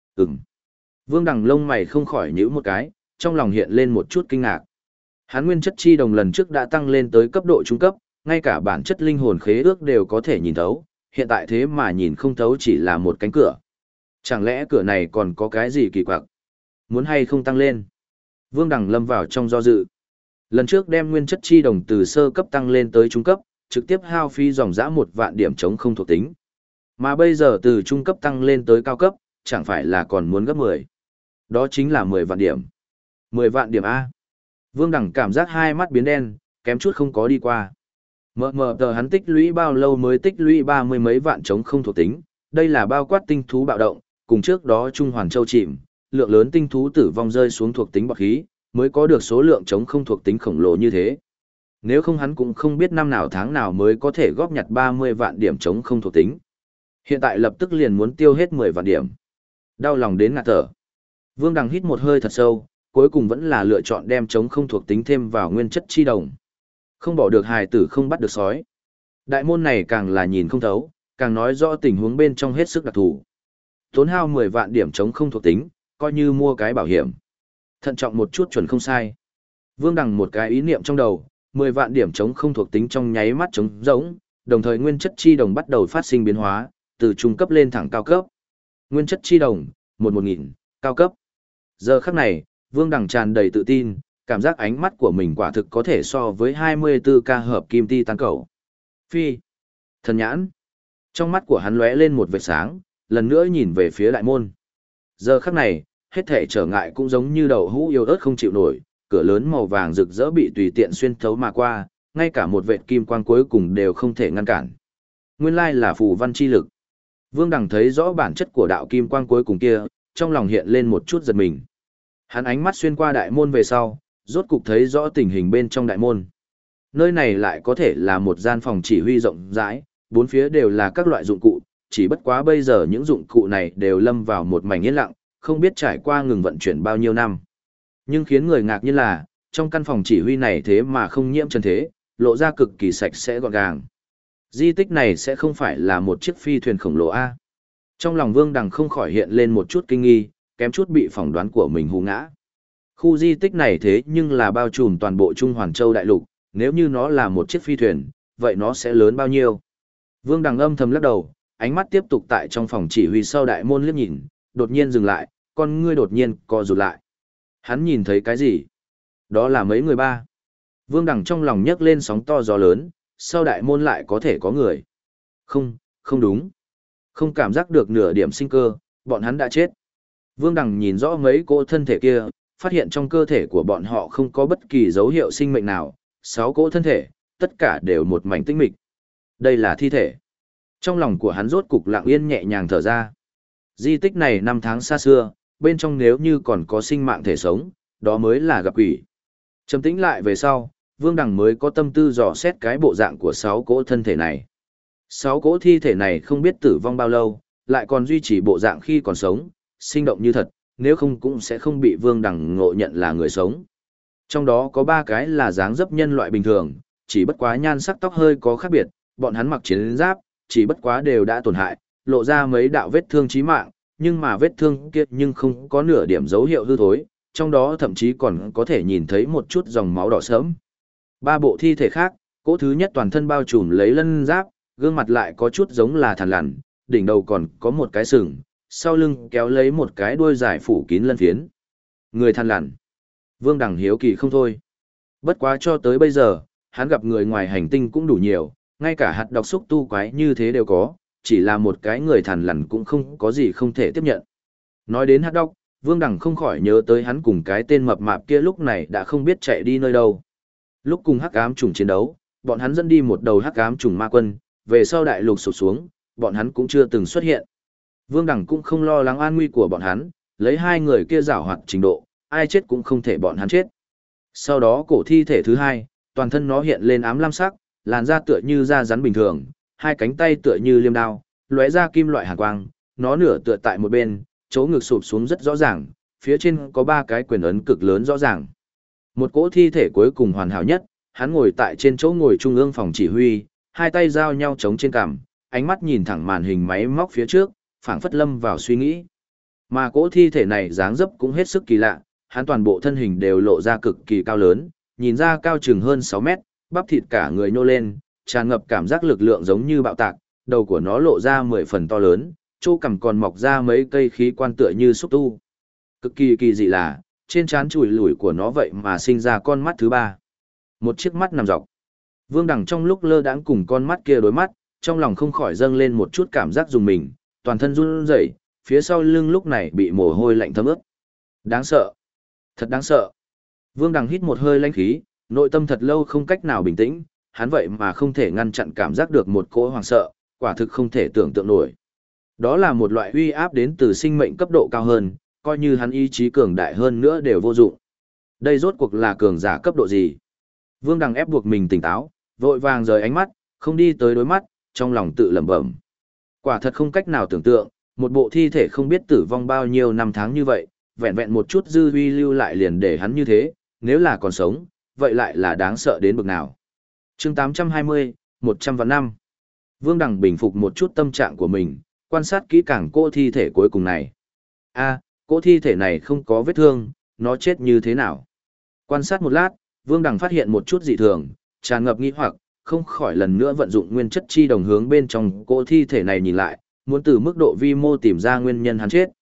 Vương Đằng lông mày không khỏi nhíu một cái, trong lòng hiện lên một chút kinh ngạc. Hắn nguyên chất chi đồng lần trước đã tăng lên tới cấp độ trung cấp, ngay cả bản chất linh hồn khế ước đều có thể nhìn thấu, hiện tại thế mà nhìn không thấu chỉ là một cánh cửa. Chẳng lẽ cửa này còn có cái gì kỳ quặc? Muốn hay không tăng lên? Vương Đằng lâm vào trong do dự. Lần trước đem nguyên chất chi đồng từ sơ cấp tăng lên tới trung cấp, trực tiếp hao phí dòng dã 1 vạn điểm chống không thuộc tính. Mà bây giờ từ trung cấp tăng lên tới cao cấp, chẳng phải là còn muốn gấp 10. Đó chính là 10 vạn điểm. 10 vạn điểm A. Vương Đằng cảm giác hai mắt biến đen, kém chút không có đi qua. Mờ tờ hắn tích lũy bao lâu mới tích lũy 30 mấy vạn chống không thuộc tính, đây là bao quát tinh thú bạo động, cùng trước đó Trung Hoàn Châu chìm, lượng lớn tinh thú tử vong rơi xuống thuộc tính bọt khí, mới có được số lượng chống không thuộc tính khổng lồ như thế. Nếu không hắn cũng không biết năm nào tháng nào mới có thể góp nhặt 30 vạn điểm chống không thuộc tính. Hiện tại lập tức liền muốn tiêu hết 10 vạn điểm. Đau lòng đến ngạt thở. Vương Đằng hít một hơi thật sâu, cuối cùng vẫn là lựa chọn đem chống không thuộc tính thêm vào nguyên chất chi đồng. Không bỏ được hài tử không bắt được sói. Đại môn này càng là nhìn không thấu, càng nói rõ tình huống bên trong hết sức đặc thù. Tốn hao 10 vạn điểm chống không thuộc tính, coi như mua cái bảo hiểm. Thận trọng một chút chuẩn không sai. Vương Đằng một cái ý niệm trong đầu, 10 vạn điểm chống không thuộc tính trong nháy mắt trống rỗng, đồng thời nguyên chất chi đồng bắt đầu phát sinh biến hóa, từ trung cấp lên thẳng cao cấp. Nguyên chất chi đồng, 1-1000, cao cấp, Giờ khắc này, Vương Đằng tràn đầy tự tin, cảm giác ánh mắt của mình quả thực có thể so với 24K hợp kim ti tăng cầu. Phi. Thần nhãn. Trong mắt của hắn lóe lên một vệt sáng, lần nữa nhìn về phía đại môn. Giờ khắc này, hết thể trở ngại cũng giống như đậu hũ yếu ớt không chịu nổi, cửa lớn màu vàng rực rỡ bị tùy tiện xuyên thấu mà qua, ngay cả một vệt kim quang cuối cùng đều không thể ngăn cản. Nguyên lai là phù văn chi lực. Vương Đằng thấy rõ bản chất của đạo kim quang cuối cùng kia, trong lòng hiện lên một chút giật mình. Hắn ánh mắt xuyên qua đại môn về sau, rốt cục thấy rõ tình hình bên trong đại môn. Nơi này lại có thể là một gian phòng chỉ huy rộng rãi, bốn phía đều là các loại dụng cụ, chỉ bất quá bây giờ những dụng cụ này đều lâm vào một mảnh yên lặng, không biết trải qua ngừng vận chuyển bao nhiêu năm. Nhưng khiến người ngạc nhiên là, trong căn phòng chỉ huy này thế mà không nhiễm trần thế, lộ ra cực kỳ sạch sẽ gọn gàng. Di tích này sẽ không phải là một chiếc phi thuyền khổng lồ A. Trong lòng Vương Đằng không khỏi hiện lên một chút kinh nghi, kém chút bị phỏng đoán của mình hù ngã. Khu di tích này thế nhưng là bao trùm toàn bộ Trung Hoàn Châu đại lục, nếu như nó là một chiếc phi thuyền, vậy nó sẽ lớn bao nhiêu? Vương Đằng âm thầm lắc đầu, ánh mắt tiếp tục tại trong phòng chỉ huy sau đại môn liếc nhìn, đột nhiên dừng lại, con ngươi đột nhiên co rụt lại. Hắn nhìn thấy cái gì? Đó là mấy người ba. Vương Đằng trong lòng nhấc lên sóng to gió lớn, sau đại môn lại có thể có người. Không, không đúng. Không cảm giác được nửa điểm sinh cơ, bọn hắn đã chết. Vương Đằng nhìn rõ mấy cỗ thân thể kia, phát hiện trong cơ thể của bọn họ không có bất kỳ dấu hiệu sinh mệnh nào, 6 cỗ thân thể, tất cả đều một mảnh tĩnh mịch. Đây là thi thể. Trong lòng của hắn rốt cục lặng yên nhẹ nhàng thở ra. Di tích này năm tháng xa xưa, bên trong nếu như còn có sinh mạng thể sống, đó mới là gặp quỷ. Trầm tĩnh lại về sau, Vương Đằng mới có tâm tư dò xét cái bộ dạng của 6 cỗ thân thể này. 6 cỗ thi thể này không biết tử vong bao lâu, lại còn duy trì bộ dạng khi còn sống, sinh động như thật, nếu không cũng sẽ không bị Vương Đằng ngộ nhận là người sống. Trong đó có 3 cái là dáng dấp nhân loại bình thường, chỉ bất quá nhan sắc tóc hơi có khác biệt, bọn hắn mặc chiến giáp, chỉ bất quá đều đã tổn hại, lộ ra mấy đạo vết thương chí mạng, nhưng mà vết thương kia nhưng không có nửa điểm dấu hiệu hư thối, trong đó thậm chí còn có thể nhìn thấy một chút dòng máu đỏ sớm. 3 bộ thi thể khác, cỗ thứ nhất toàn thân bao trùm lấy lân giáp, gương mặt lại có chút giống là thằn lằn, đỉnh đầu còn có một cái sừng, sau lưng kéo lấy một cái đuôi dài phủ kín lân phiến. Người thằn lằn. Vương Đằng hiếu kỳ không thôi. Bất quá cho tới bây giờ, hắn gặp người ngoài hành tinh cũng đủ nhiều, ngay cả hạt độc xúc tu quái như thế đều có, chỉ là một cái người thằn lằn cũng không có gì không thể tiếp nhận. Nói đến hạt độc, Vương Đằng không khỏi nhớ tới hắn cùng cái tên mập mạp kia lúc này đã không biết chạy đi nơi đâu. Lúc cùng hắc ám trùng chiến đấu, bọn hắn dẫn đi một đầu hắc ám trùng ma quân, về sau đại lục sụp xuống, bọn hắn cũng chưa từng xuất hiện. Vương Đằng cũng không lo lắng an nguy của bọn hắn, lấy 2 người kia giảo hoạt trình độ, ai chết cũng không thể bọn hắn chết. Sau đó cổ thi thể thứ 2, toàn thân nó hiện lên ám lam sắc, làn da tựa như da rắn bình thường, 2 cánh tay tựa như liêm đao, lóe ra kim loại hàn quang, nó nửa tựa tại một bên, chỗ ngực sụp xuống rất rõ ràng, phía trên có 3 cái quyền ấn cực lớn rõ ràng. Một cỗ thi thể cuối cùng hoàn hảo nhất, hắn ngồi tại trên chỗ ngồi trung ương phòng chỉ huy, 2 tay giao nhau chống trên cằm, ánh mắt nhìn thẳng màn hình máy móc phía trước, phảng phất lâm vào suy nghĩ. Mà cỗ thi thể này dáng dấp cũng hết sức kỳ lạ, hắn toàn bộ thân hình đều lộ ra cực kỳ cao lớn, nhìn ra cao chừng hơn 6 mét, bắp thịt cả người nhô lên, tràn ngập cảm giác lực lượng giống như bạo tạc, đầu của nó lộ ra 10 phần to lớn, chỗ cằm còn mọc ra mấy cây khí quan tựa như xúc tu. Cực kỳ kỳ dị là, trên trán chùi lủi của nó vậy mà sinh ra con mắt thứ 3. Một chiếc mắt nằm dọc. Vương Đằng trong lúc lơ đãng cùng con mắt kia đối mắt, trong lòng không khỏi dâng lên một chút cảm giác dùng mình, toàn thân run rẩy, phía sau lưng lúc này bị mồ hôi lạnh thấm ướt. Đáng sợ. Thật đáng sợ. Vương Đằng hít một hơi lãnh khí, nội tâm thật lâu không cách nào bình tĩnh, hắn vậy mà không thể ngăn chặn cảm giác được một cỗ hoảng sợ, quả thực không thể tưởng tượng nổi. Đó là một loại uy áp đến từ sinh mệnh cấp độ cao hơn, coi như hắn ý chí cường đại hơn nữa đều vô dụng. Đây rốt cuộc là cường giả cấp độ gì? Vương Đằng ép buộc mình tỉnh táo, vội vàng rời ánh mắt, không đi tới đối mắt, trong lòng tự lẩm bẩm. Quả thật không cách nào tưởng tượng, một bộ thi thể không biết tử vong bao nhiêu năm tháng như vậy, vẹn vẹn một chút dư uy lưu lại liền để hắn như thế, nếu là còn sống, vậy lại là đáng sợ đến bực nào. Chương 820, 100 vạn năm. Vương Đằng bình phục một chút tâm trạng của mình, quan sát kỹ càng cô thi thể cuối cùng này. Cô thi thể này không có vết thương, nó chết như thế nào? Quan sát một lát, Vương Đằng phát hiện một chút dị thường, tràn ngập nghi hoặc, không khỏi lần nữa vận dụng nguyên chất chi đồng hướng bên trong cô thi thể này nhìn lại, muốn từ mức độ vi mô tìm ra nguyên nhân hắn chết.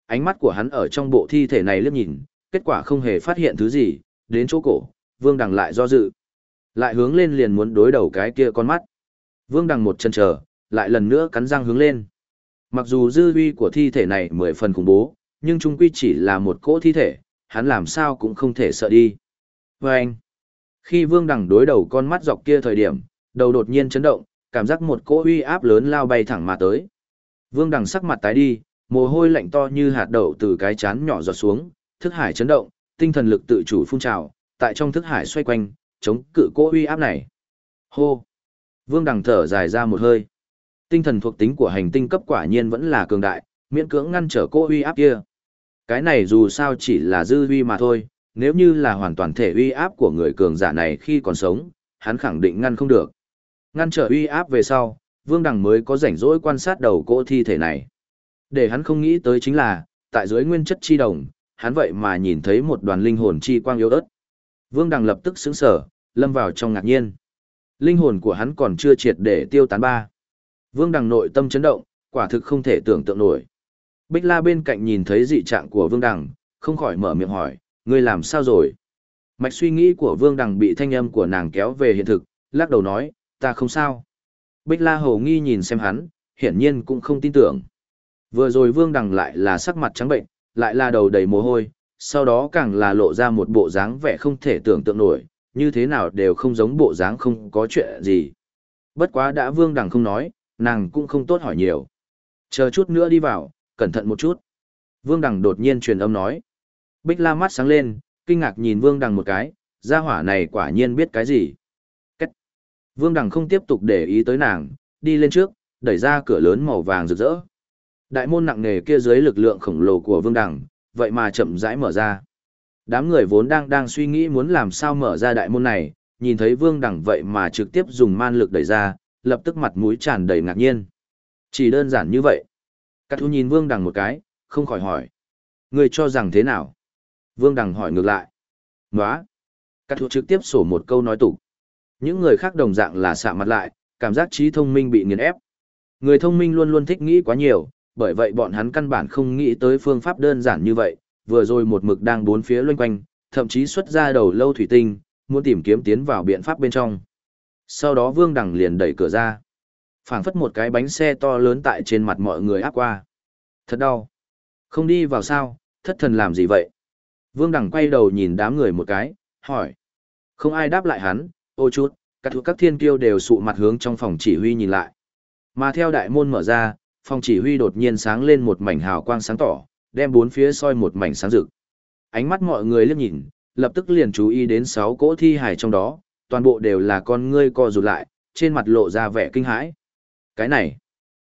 Ánh mắt của hắn ở trong bộ thi thể này liếc nhìn, kết quả không hề phát hiện thứ gì, đến chỗ cổ, Vương Đằng lại do dự. Lại hướng lên liền muốn đối đầu cái kia con mắt. Vương Đằng một chân chờ, lại lần nữa cắn răng hướng lên. Mặc dù dư uy của thi thể này 10 phần khủng bố, nhưng chung quy chỉ là một cỗ thi thể, hắn làm sao cũng không thể sợ đi. Và anh, khi Vương Đằng đối đầu con mắt dọc kia thời điểm, đầu đột nhiên chấn động, cảm giác một cỗ uy áp lớn lao bay thẳng mà tới. Vương Đằng sắc mặt tái đi, mồ hôi lạnh to như hạt đậu từ cái chán nhỏ giọt xuống, thức hải chấn động, tinh thần lực tự chủ phun trào, tại trong thức hải xoay quanh, chống cự cỗ uy áp này. Hô! Vương Đằng thở dài ra một hơi. Tinh thần thuộc tính của hành tinh cấp quả nhiên vẫn là cường đại, miễn cưỡng ngăn trở cỗ uy áp kia. Cái này dù sao chỉ là dư uy mà thôi, nếu như là hoàn toàn thể uy áp của người cường giả này khi còn sống, hắn khẳng định ngăn không được. Ngăn trở uy áp về sau, Vương Đằng mới có rảnh rỗi quan sát đầu cỗ thi thể này. Để hắn không nghĩ tới chính là, tại dưới nguyên chất chi đồng, hắn vậy mà nhìn thấy một đoàn linh hồn chi quang yếu ớt. Vương Đằng lập tức sững sờ, lâm vào trong ngạc nhiên. Linh hồn của hắn còn chưa triệt để tiêu tán ba. Vương Đằng nội tâm chấn động, quả thực không thể tưởng tượng nổi. Bích La bên cạnh nhìn thấy dị trạng của Vương Đằng, không khỏi mở miệng hỏi, ngươi làm sao rồi? Mạch suy nghĩ của Vương Đằng bị thanh âm của nàng kéo về hiện thực, lắc đầu nói, ta không sao. Bích La hồ nghi nhìn xem hắn, hiển nhiên cũng không tin tưởng. Vừa rồi Vương Đằng lại là sắc mặt trắng bệnh, lại là đầu đầy mồ hôi, sau đó càng là lộ ra một bộ dáng vẻ không thể tưởng tượng nổi, như thế nào đều không giống bộ dáng không có chuyện gì. Bất quá đã Vương Đằng không nói, nàng cũng không tốt hỏi nhiều. Chờ chút nữa đi vào, cẩn thận một chút. Vương Đằng đột nhiên truyền âm nói. Bích La mắt sáng lên, kinh ngạc nhìn Vương Đằng một cái, gia hỏa này quả nhiên biết cái gì. Cách. Vương Đằng không tiếp tục để ý tới nàng, đi lên trước, đẩy ra cửa lớn màu vàng rực rỡ. Đại môn nặng nề kia dưới lực lượng khổng lồ của Vương Đằng, vậy mà chậm rãi mở ra. Đám người vốn đang suy nghĩ muốn làm sao mở ra đại môn này, nhìn thấy Vương Đằng vậy mà trực tiếp dùng man lực đẩy ra, lập tức mặt mũi tràn đầy ngạc nhiên. Chỉ đơn giản như vậy. Cát Thu nhìn Vương Đằng một cái, không khỏi hỏi. Ngươi cho rằng thế nào? Vương Đằng hỏi ngược lại. Nóa. Cát Thu trực tiếp sổ một câu nói tục. Những người khác đồng dạng là sạm mặt lại, cảm giác trí thông minh bị nghiền ép. Người thông minh luôn luôn thích nghĩ quá nhiều, bởi vậy bọn hắn căn bản không nghĩ tới phương pháp đơn giản như vậy, vừa rồi một mực đang bốn phía loanh quanh, thậm chí xuất ra đầu lâu thủy tinh, muốn tìm kiếm tiến vào biện pháp bên trong. Sau đó Vương Đằng liền đẩy cửa ra. Phảng phất một cái bánh xe to lớn tại trên mặt mọi người áp qua. Thật đau. Không đi vào sao, thất thần làm gì vậy? Vương Đằng quay đầu nhìn đám người một cái, hỏi. Không ai đáp lại hắn, ô chút, các thiên kiêu đều sụ mặt hướng trong phòng chỉ huy nhìn lại. Mà theo đại môn mở ra, phòng chỉ huy đột nhiên sáng lên một mảnh hào quang sáng tỏ, đem bốn phía soi một mảnh sáng rực. Ánh mắt mọi người liếc nhìn, lập tức liền chú ý đến 6 cỗ thi hài trong đó, toàn bộ đều là con ngươi co rụt lại, trên mặt lộ ra vẻ kinh hãi. Cái này,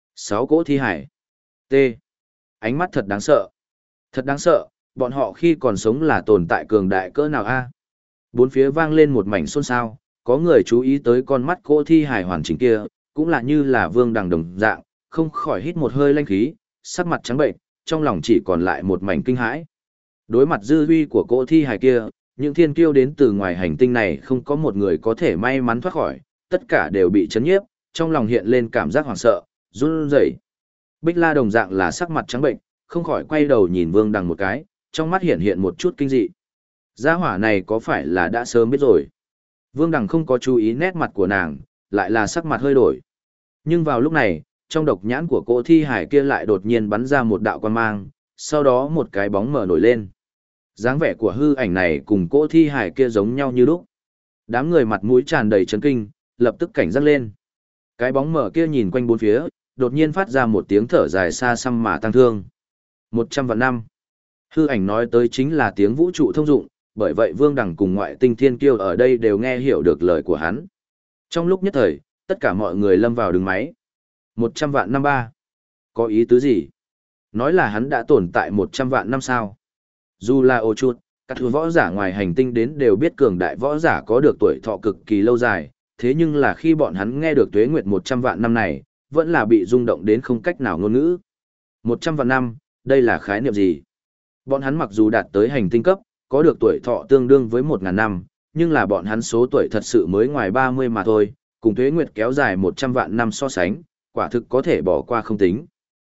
6 cỗ thi hài. T. Ánh mắt thật đáng sợ. Thật đáng sợ, bọn họ khi còn sống là tồn tại cường đại cỡ nào a? Bốn phía vang lên một mảnh xôn xao, có người chú ý tới con mắt cỗ thi hài hoàn chỉnh kia, cũng là như là Vương Đằng đồng dạng, không khỏi hít một hơi lanh khí, sắc mặt trắng bệnh, trong lòng chỉ còn lại một mảnh kinh hãi. Đối mặt dư huy của cỗ thi hài kia, những thiên kiêu đến từ ngoài hành tinh này không có một người có thể may mắn thoát khỏi, tất cả đều bị chấn nhiếp, trong lòng hiện lên cảm giác hoảng sợ, run rẩy. Bích La đồng dạng là sắc mặt trắng bệnh, không khỏi quay đầu nhìn Vương Đằng một cái, trong mắt hiện hiện một chút kinh dị. Gia hỏa này có phải là đã sớm biết rồi? Vương Đằng không có chú ý nét mặt của nàng, lại là sắc mặt hơi đổi. Nhưng vào lúc này, trong độc nhãn của cỗ thi hải kia lại đột nhiên bắn ra một đạo quang mang, sau đó một cái bóng mở nổi lên. Dáng vẻ của hư ảnh này cùng cỗ thi hải kia giống nhau như lúc. Đám người mặt mũi tràn đầy chấn kinh, lập tức cảnh giác lên. Cái bóng mở kia nhìn quanh bốn phía, đột nhiên phát ra một tiếng thở dài xa xăm mà tăng thương. 100 vạn năm. Hư ảnh nói tới chính là tiếng vũ trụ thông dụng, bởi vậy Vương Đằng cùng ngoại tinh thiên kiêu ở đây đều nghe hiểu được lời của hắn. Trong lúc nhất thời, tất cả mọi người lâm vào đường máy. 100 vạn năm ba. Có ý tứ gì? Nói là hắn đã tồn tại 100 vạn năm sao? Dù là ô chuột, các thứ võ giả ngoài hành tinh đến đều biết cường đại võ giả có được tuổi thọ cực kỳ lâu dài, thế nhưng là khi bọn hắn nghe được tuế nguyệt 100 vạn năm này, vẫn là bị rung động đến không cách nào ngôn ngữ. 100 vạn năm, đây là khái niệm gì? Bọn hắn mặc dù đạt tới hành tinh cấp, có được tuổi thọ tương đương với 1.000 năm, nhưng là bọn hắn số tuổi thật sự mới ngoài 30 mà thôi, cùng tuế nguyệt kéo dài 100 vạn năm so sánh, quả thực có thể bỏ qua không tính.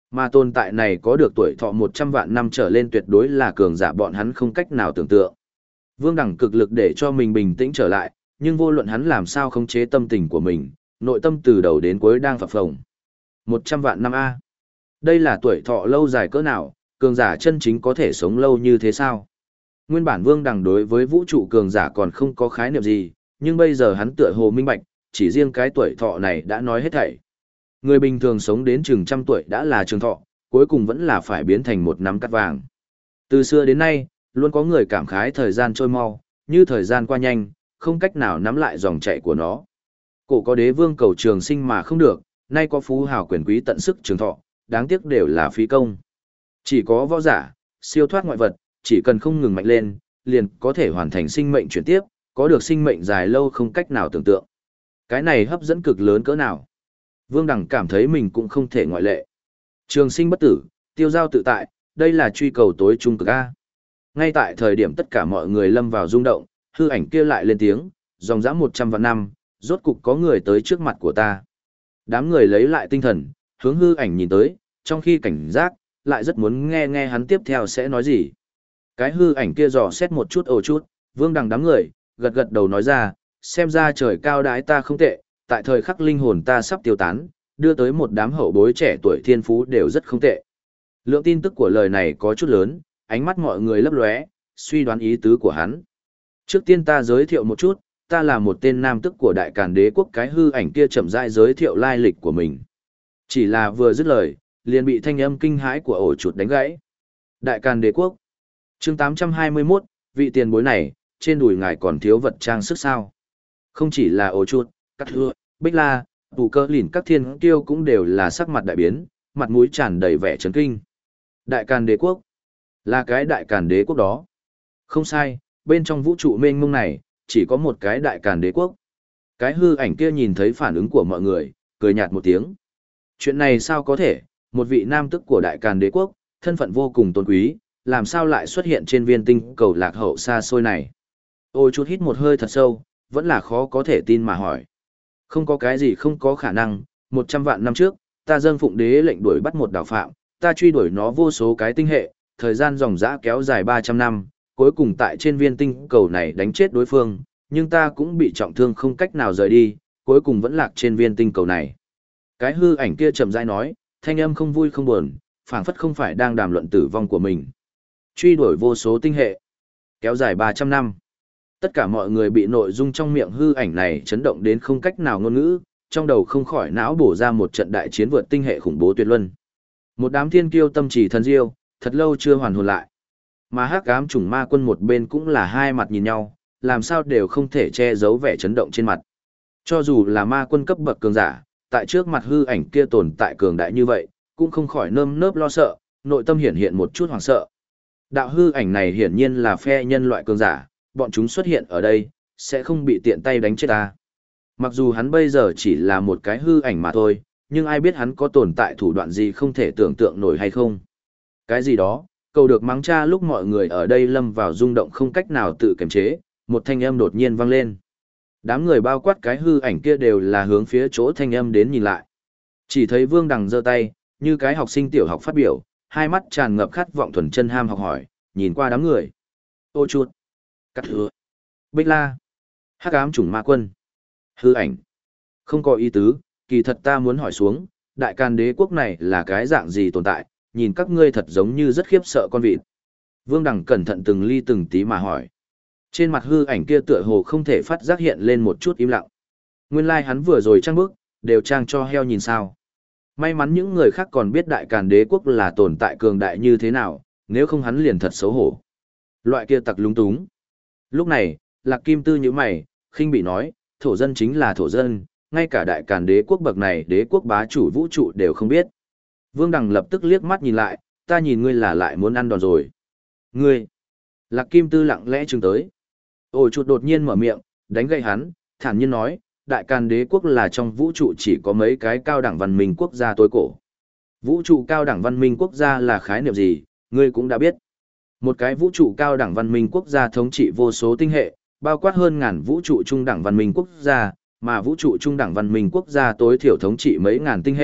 Mà tồn tại này có được tuổi thọ 100 vạn năm trở lên tuyệt đối là cường giả bọn hắn không cách nào tưởng tượng. Vương Đẳng cực lực để cho mình bình tĩnh trở lại, nhưng vô luận hắn làm sao khống chế tâm tình của mình, nội tâm từ đầu đến cuối đang phập phồng. 100 vạn năm A. Đây là tuổi thọ lâu dài cỡ nào, cường giả chân chính có thể sống lâu như thế sao? Nguyên bản Vương Đằng đối với vũ trụ cường giả còn không có khái niệm gì, nhưng bây giờ hắn tựa hồ minh bạch, chỉ riêng cái tuổi thọ này đã nói hết thảy. Người bình thường sống đến chừng trăm tuổi đã là trường thọ, cuối cùng vẫn là phải biến thành một nắm cát vàng. Từ xưa đến nay, luôn có người cảm khái thời gian trôi mau, như thời gian qua nhanh, không cách nào nắm lại dòng chảy của nó. Cổ có đế vương cầu trường sinh mà không được, nay có phú hào quyền quý tận sức trường thọ, đáng tiếc đều là phí công. Chỉ có võ giả, siêu thoát ngoại vật, chỉ cần không ngừng mạnh lên, liền có thể hoàn thành sinh mệnh chuyển tiếp, có được sinh mệnh dài lâu không cách nào tưởng tượng. Cái này hấp dẫn cực lớn cỡ nào. Vương Đằng cảm thấy mình cũng không thể ngoại lệ. Trường sinh bất tử, tiêu giao tự tại, đây là truy cầu tối trung cực A. Ngay tại thời điểm tất cả mọi người lâm vào rung động, hư ảnh kia lại lên tiếng, dòng dã 100 vạn năm, rốt cục có người tới trước mặt của ta. Đám người lấy lại tinh thần, hướng hư ảnh nhìn tới, trong khi cảnh giác, lại rất muốn nghe nghe hắn tiếp theo sẽ nói gì. Cái hư ảnh kia dò xét một chút ồ chút, Vương Đằng đám người, gật gật đầu nói ra, xem ra trời cao đái ta không tệ, tại thời khắc linh hồn ta sắp tiêu tán, đưa tới một đám hậu bối trẻ tuổi thiên phú đều rất không tệ. Lượng tin tức của lời này có chút lớn, ánh mắt mọi người lấp lóe, suy đoán ý tứ của hắn. Trước tiên ta giới thiệu một chút, ta là một tên nam tức của Đại Càn Đế quốc. Cái hư ảnh kia chậm rãi giới thiệu lai lịch của mình. Chỉ là vừa dứt lời, liền bị thanh âm kinh hãi của ổ chuột đánh gãy. Đại Càn Đế quốc. Chương 821, vị tiền bối này, trên đùi ngài còn thiếu vật trang sức sao? Không chỉ là ổ chuột, các thưa, Bích La, Tù Cơ Lìn các thiên kiêu cũng đều là sắc mặt đại biến, mặt mũi tràn đầy vẻ chấn kinh. Đại Càn Đế quốc. Là cái Đại Càn Đế quốc đó. Không sai, bên trong vũ trụ mênh mông này, chỉ có một cái Đại Càn Đế quốc. Cái hư ảnh kia nhìn thấy phản ứng của mọi người, cười nhạt một tiếng. Chuyện này sao có thể, một vị nam tức của Đại Càn Đế quốc, thân phận vô cùng tôn quý, làm sao lại xuất hiện trên viên tinh cầu lạc hậu xa xôi này. Ôi chút hít một hơi thật sâu, vẫn là khó có thể tin mà hỏi. Không có cái gì không có khả năng, 100 vạn năm trước, ta dâng phụng đế lệnh đuổi bắt một đảo phạm, ta truy đuổi nó vô số cái tinh hệ, thời gian dòng dã kéo dài 300 năm, cuối cùng tại trên viên tinh cầu này đánh chết đối phương, nhưng ta cũng bị trọng thương không cách nào rời đi, cuối cùng vẫn lạc trên viên tinh cầu này. Cái hư ảnh kia chậm rãi nói, thanh âm không vui không buồn, phảng phất không phải đang đàm luận tử vong của mình. Truy đuổi vô số tinh hệ, kéo dài 300 năm. Tất cả mọi người bị nội dung trong miệng hư ảnh này chấn động đến không cách nào ngôn ngữ, trong đầu không khỏi não bổ ra một trận đại chiến vượt tinh hệ khủng bố tuyệt luân. Một đám thiên kiêu tâm trì thần diêu, thật lâu chưa hoàn hồn lại. Mà hắc ám chủng ma quân một bên cũng là hai mặt nhìn nhau, làm sao đều không thể che giấu vẻ chấn động trên mặt. Cho dù là ma quân cấp bậc cường giả, tại trước mặt hư ảnh kia tồn tại cường đại như vậy, cũng không khỏi nơm nớp lo sợ, nội tâm hiển hiện một chút hoảng sợ. Đạo hư ảnh này hiển nhiên là phe nhân loại cường giả, bọn chúng xuất hiện ở đây, sẽ không bị tiện tay đánh chết ta. Mặc dù hắn bây giờ chỉ là một cái hư ảnh mà thôi, nhưng ai biết hắn có tồn tại thủ đoạn gì không thể tưởng tượng nổi hay không. Cái gì đó, cầu được mắng cha lúc mọi người ở đây lâm vào rung động không cách nào tự kiềm chế, một thanh âm đột nhiên vang lên. Đám người bao quát cái hư ảnh kia đều là hướng phía chỗ thanh âm đến nhìn lại. Chỉ thấy Vương Đằng giơ tay, như cái học sinh tiểu học phát biểu, hai mắt tràn ngập khát vọng thuần chân ham học hỏi, nhìn qua đám người. Ô chuột, cắt hứa, Bích La, hắc ám chủng ma quân, hư ảnh. Không có ý tứ, kỳ thật ta muốn hỏi xuống, Đại Càn Đế quốc này là cái dạng gì tồn tại, nhìn các ngươi thật giống như rất khiếp sợ con vịt. Vương Đằng cẩn thận từng ly từng tí mà hỏi. Trên mặt hư ảnh kia tựa hồ không thể phát giác hiện lên một chút im lặng. Nguyên lai hắn vừa rồi trang bức, đều trang cho heo nhìn sao. May mắn những người khác còn biết Đại Càn Đế quốc là tồn tại cường đại như thế nào, nếu không hắn liền thật xấu hổ. Loại kia tặc lung túng. Lúc này, Lạc Kim Tư nhíu mày, khinh bị nói, thổ dân chính là thổ dân, ngay cả Đại Càn Đế quốc bậc này đế quốc bá chủ vũ trụ đều không biết. Vương Đằng lập tức liếc mắt nhìn lại, ta nhìn ngươi là lại muốn ăn đòn rồi. Ngươi! Lạc Kim Tư lặng lẽ chừng tới. Ôi chuột đột nhiên mở miệng, đánh gậy hắn, thản nhiên nói, Đại Càn Đế quốc là trong vũ trụ chỉ có mấy cái cao đẳng văn minh quốc gia tối cổ. Vũ trụ cao đẳng văn minh quốc gia là khái niệm gì, ngươi cũng đã biết. Một cái vũ trụ cao đẳng văn minh quốc gia thống trị vô số tinh hệ, bao quát hơn ngàn vũ trụ trung đẳng văn minh quốc gia, mà vũ trụ trung đẳng văn minh quốc gia tối thiểu thống trị mấy ngàn tinh hệ,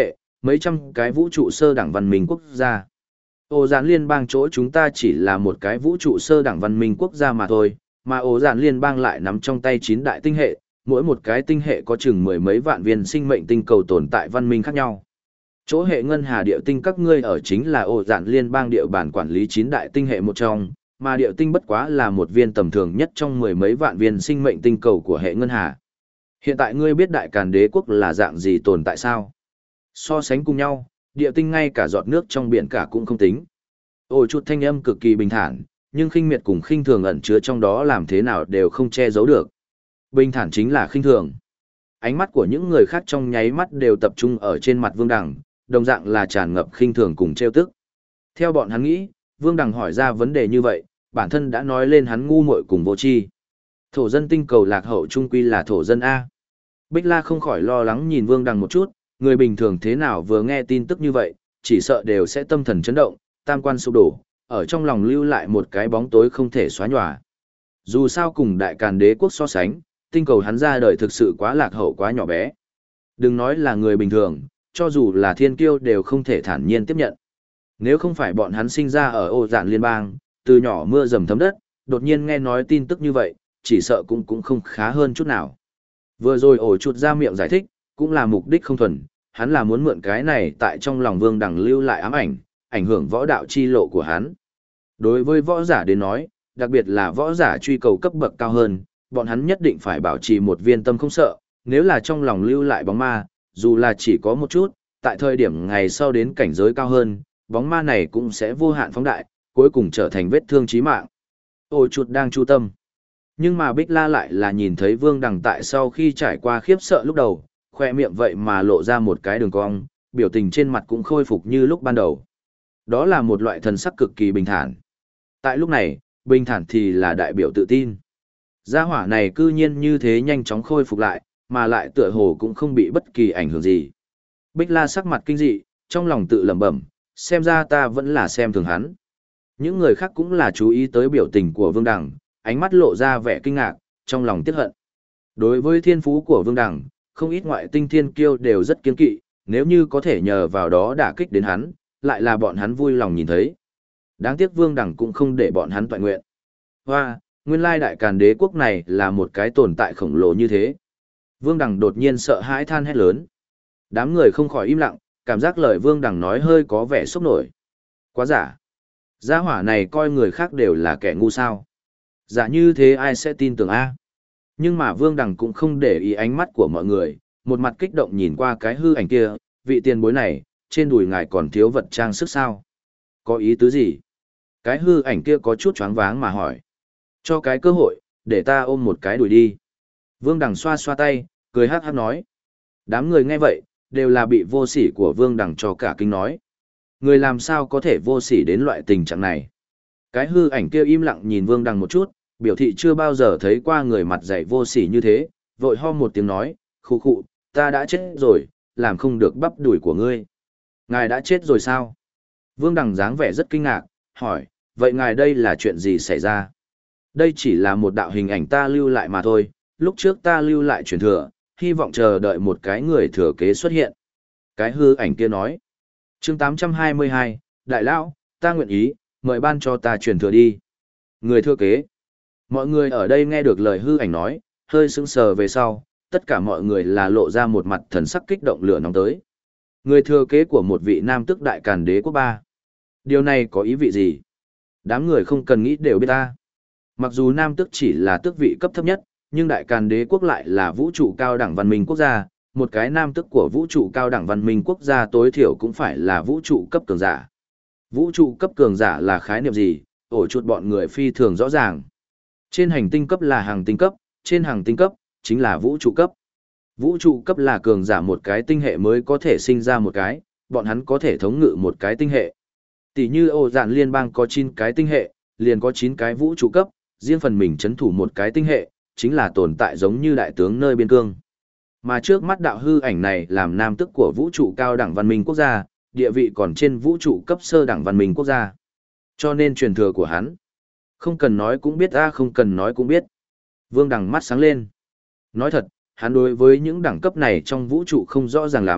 mấy trăm cái vũ trụ sơ đẳng văn minh quốc gia. Ổ dạn liên bang chỗ chúng ta chỉ là một cái vũ trụ sơ đẳng văn minh quốc gia mà thôi, mà ổ dạn liên bang lại nắm trong tay 9 đại tinh hệ, mỗi một cái tinh hệ có chừng mười mấy vạn viên sinh mệnh tinh cầu tồn tại văn minh khác nhau. Chỗ hệ ngân hà địa tinh các ngươi ở chính là ổ dạn liên bang địa bàn quản lý 9 đại tinh hệ một trong, mà địa tinh bất quá là một viên tầm thường nhất trong mười mấy vạn viên sinh mệnh tinh cầu của hệ ngân hà. Hiện tại ngươi biết đại càn đế quốc là dạng gì tồn tại sao? So sánh cùng nhau, địa tinh ngay cả giọt nước trong biển cả cũng không tính. Ôi chút thanh âm cực kỳ bình thản, nhưng khinh miệt cùng khinh thường ẩn chứa trong đó làm thế nào đều không che giấu được. Bình thản chính là khinh thường. Ánh mắt của những người khác trong nháy mắt đều tập trung ở trên mặt Vương Đằng, đồng dạng là tràn ngập khinh thường cùng trêu tức. Theo bọn hắn nghĩ, Vương Đằng hỏi ra vấn đề như vậy, bản thân đã nói lên hắn ngu muội cùng vô tri. Thổ dân tinh cầu lạc hậu trung quy là thổ dân A. Bích La không khỏi lo lắng nhìn Vương Đằng một chút, người bình thường thế nào vừa nghe tin tức như vậy, chỉ sợ đều sẽ tâm thần chấn động, tam quan sụp đổ, ở trong lòng lưu lại một cái bóng tối không thể xóa nhòa. Dù sao cùng đại càn đế quốc so sánh, tinh cầu hắn ra đời thực sự quá lạc hậu quá nhỏ bé. Đừng nói là người bình thường, cho dù là thiên kiêu đều không thể thản nhiên tiếp nhận. Nếu không phải bọn hắn sinh ra ở Ổ Dạn liên bang, từ nhỏ mưa dầm thấm đất, đột nhiên nghe nói tin tức như vậy, chỉ sợ cũng không khá hơn chút nào. Vừa rồi ổ chuột ra miệng giải thích, cũng là mục đích không thuần, hắn là muốn mượn cái này tại trong lòng Vương Đằng lưu lại ám ảnh, ảnh hưởng võ đạo chi lộ của hắn. Đối với võ giả đến nói, đặc biệt là võ giả truy cầu cấp bậc cao hơn, bọn hắn nhất định phải bảo trì một viên tâm không sợ, nếu là trong lòng lưu lại bóng ma, dù là chỉ có một chút, tại thời điểm ngày sau đến cảnh giới cao hơn, bóng ma này cũng sẽ vô hạn phóng đại, cuối cùng trở thành vết thương chí mạng. Ôi chuột đang chu tâm. Nhưng mà Bích La lại là nhìn thấy Vương Đằng tại sau khi trải qua khiếp sợ lúc đầu, khoe miệng vậy mà lộ ra một cái đường cong, biểu tình trên mặt cũng khôi phục như lúc ban đầu. Đó là một loại thần sắc cực kỳ bình thản. Tại lúc này, bình thản thì là đại biểu tự tin. Gia hỏa này cư nhiên như thế nhanh chóng khôi phục lại, mà lại tựa hồ cũng không bị bất kỳ ảnh hưởng gì. Bích La sắc mặt kinh dị, trong lòng tự lẩm bẩm, xem ra ta vẫn là xem thường hắn. Những người khác cũng là chú ý tới biểu tình của Vương Đằng, ánh mắt lộ ra vẻ kinh ngạc, trong lòng tiếc hận. Đối với thiên phú của Vương Đằng, không ít ngoại tinh thiên kiêu đều rất kiên kỵ, nếu như có thể nhờ vào đó đả kích đến hắn, lại là bọn hắn vui lòng nhìn thấy. Đáng tiếc Vương Đằng cũng không để bọn hắn toại nguyện. Hoa, nguyên lai đại càn đế quốc này là một cái tồn tại khổng lồ như thế. Vương Đằng đột nhiên sợ hãi than hét lớn. Đám người không khỏi im lặng, cảm giác lời Vương Đằng nói hơi có vẻ sốc nổi. Quá giả. Gia hỏa này coi người khác đều là kẻ ngu sao. Giả như thế ai sẽ tin tưởng a? Nhưng mà Vương Đằng cũng không để ý ánh mắt của mọi người, một mặt kích động nhìn qua cái hư ảnh kia, vị tiền bối này, trên đùi ngài còn thiếu vật trang sức sao? Có ý tứ gì? Cái hư ảnh kia có chút choáng váng mà hỏi. Cho cái cơ hội, để ta ôm một cái đùi đi. Vương Đằng xoa xoa tay, cười hát hát nói. Đám người nghe vậy, đều là bị vô sỉ của Vương Đằng cho cả kinh nói. Người làm sao có thể vô sỉ đến loại tình trạng này? Cái hư ảnh kia im lặng nhìn Vương Đằng một chút, biểu thị chưa bao giờ thấy qua người mặt dày vô sỉ như thế, vội ho một tiếng nói, khụ khụ, ta đã chết rồi, làm không được bắp đùi của ngươi. Ngài đã chết rồi sao? Vương Đằng dáng vẻ rất kinh ngạc, hỏi, vậy ngài đây là chuyện gì xảy ra? Đây chỉ là một đạo hình ảnh ta lưu lại mà thôi, lúc trước ta lưu lại truyền thừa, hy vọng chờ đợi một cái người thừa kế xuất hiện. Cái hư ảnh kia nói, chương 822, Đại Lão, ta nguyện ý, mời ban cho ta truyền thừa đi. Người thừa kế. Mọi người ở đây nghe được lời hư ảnh nói, hơi sững sờ về sau, tất cả mọi người là lộ ra một mặt thần sắc kích động lửa nóng tới. Người thừa kế của một vị nam tước đại càn đế quốc ba. Điều này có ý vị gì? Đám người không cần nghĩ đều biết ta. Mặc dù nam tước chỉ là tước vị cấp thấp nhất, nhưng đại càn đế quốc lại là vũ trụ cao đẳng văn minh quốc gia, một cái nam tước của vũ trụ cao đẳng văn minh quốc gia tối thiểu cũng phải là vũ trụ cấp cường giả. Vũ trụ cấp cường giả là khái niệm gì? Ổ chuột bọn người phi thường rõ ràng. Trên hành tinh cấp là hàng tinh cấp, trên hàng tinh cấp chính là vũ trụ cấp. Vũ trụ cấp là cường giả một cái tinh hệ mới có thể sinh ra một cái, bọn hắn có thể thống ngự một cái tinh hệ. Tỷ như Ổ Dạn liên bang có 9 cái tinh hệ, liền có 9 cái vũ trụ cấp, riêng phần mình trấn thủ một cái tinh hệ, chính là tồn tại giống như đại tướng nơi biên cương. Mà trước mắt đạo hư ảnh này làm nam tước của vũ trụ cao đẳng văn minh quốc gia, địa vị còn trên vũ trụ cấp sơ đẳng văn minh quốc gia. Cho nên truyền thừa của hắn, không cần nói cũng biết không cần nói cũng biết. Vương Đằng mắt sáng lên. Nói thật, hắn đối với những đẳng cấp này trong vũ trụ không rõ ràng lắm,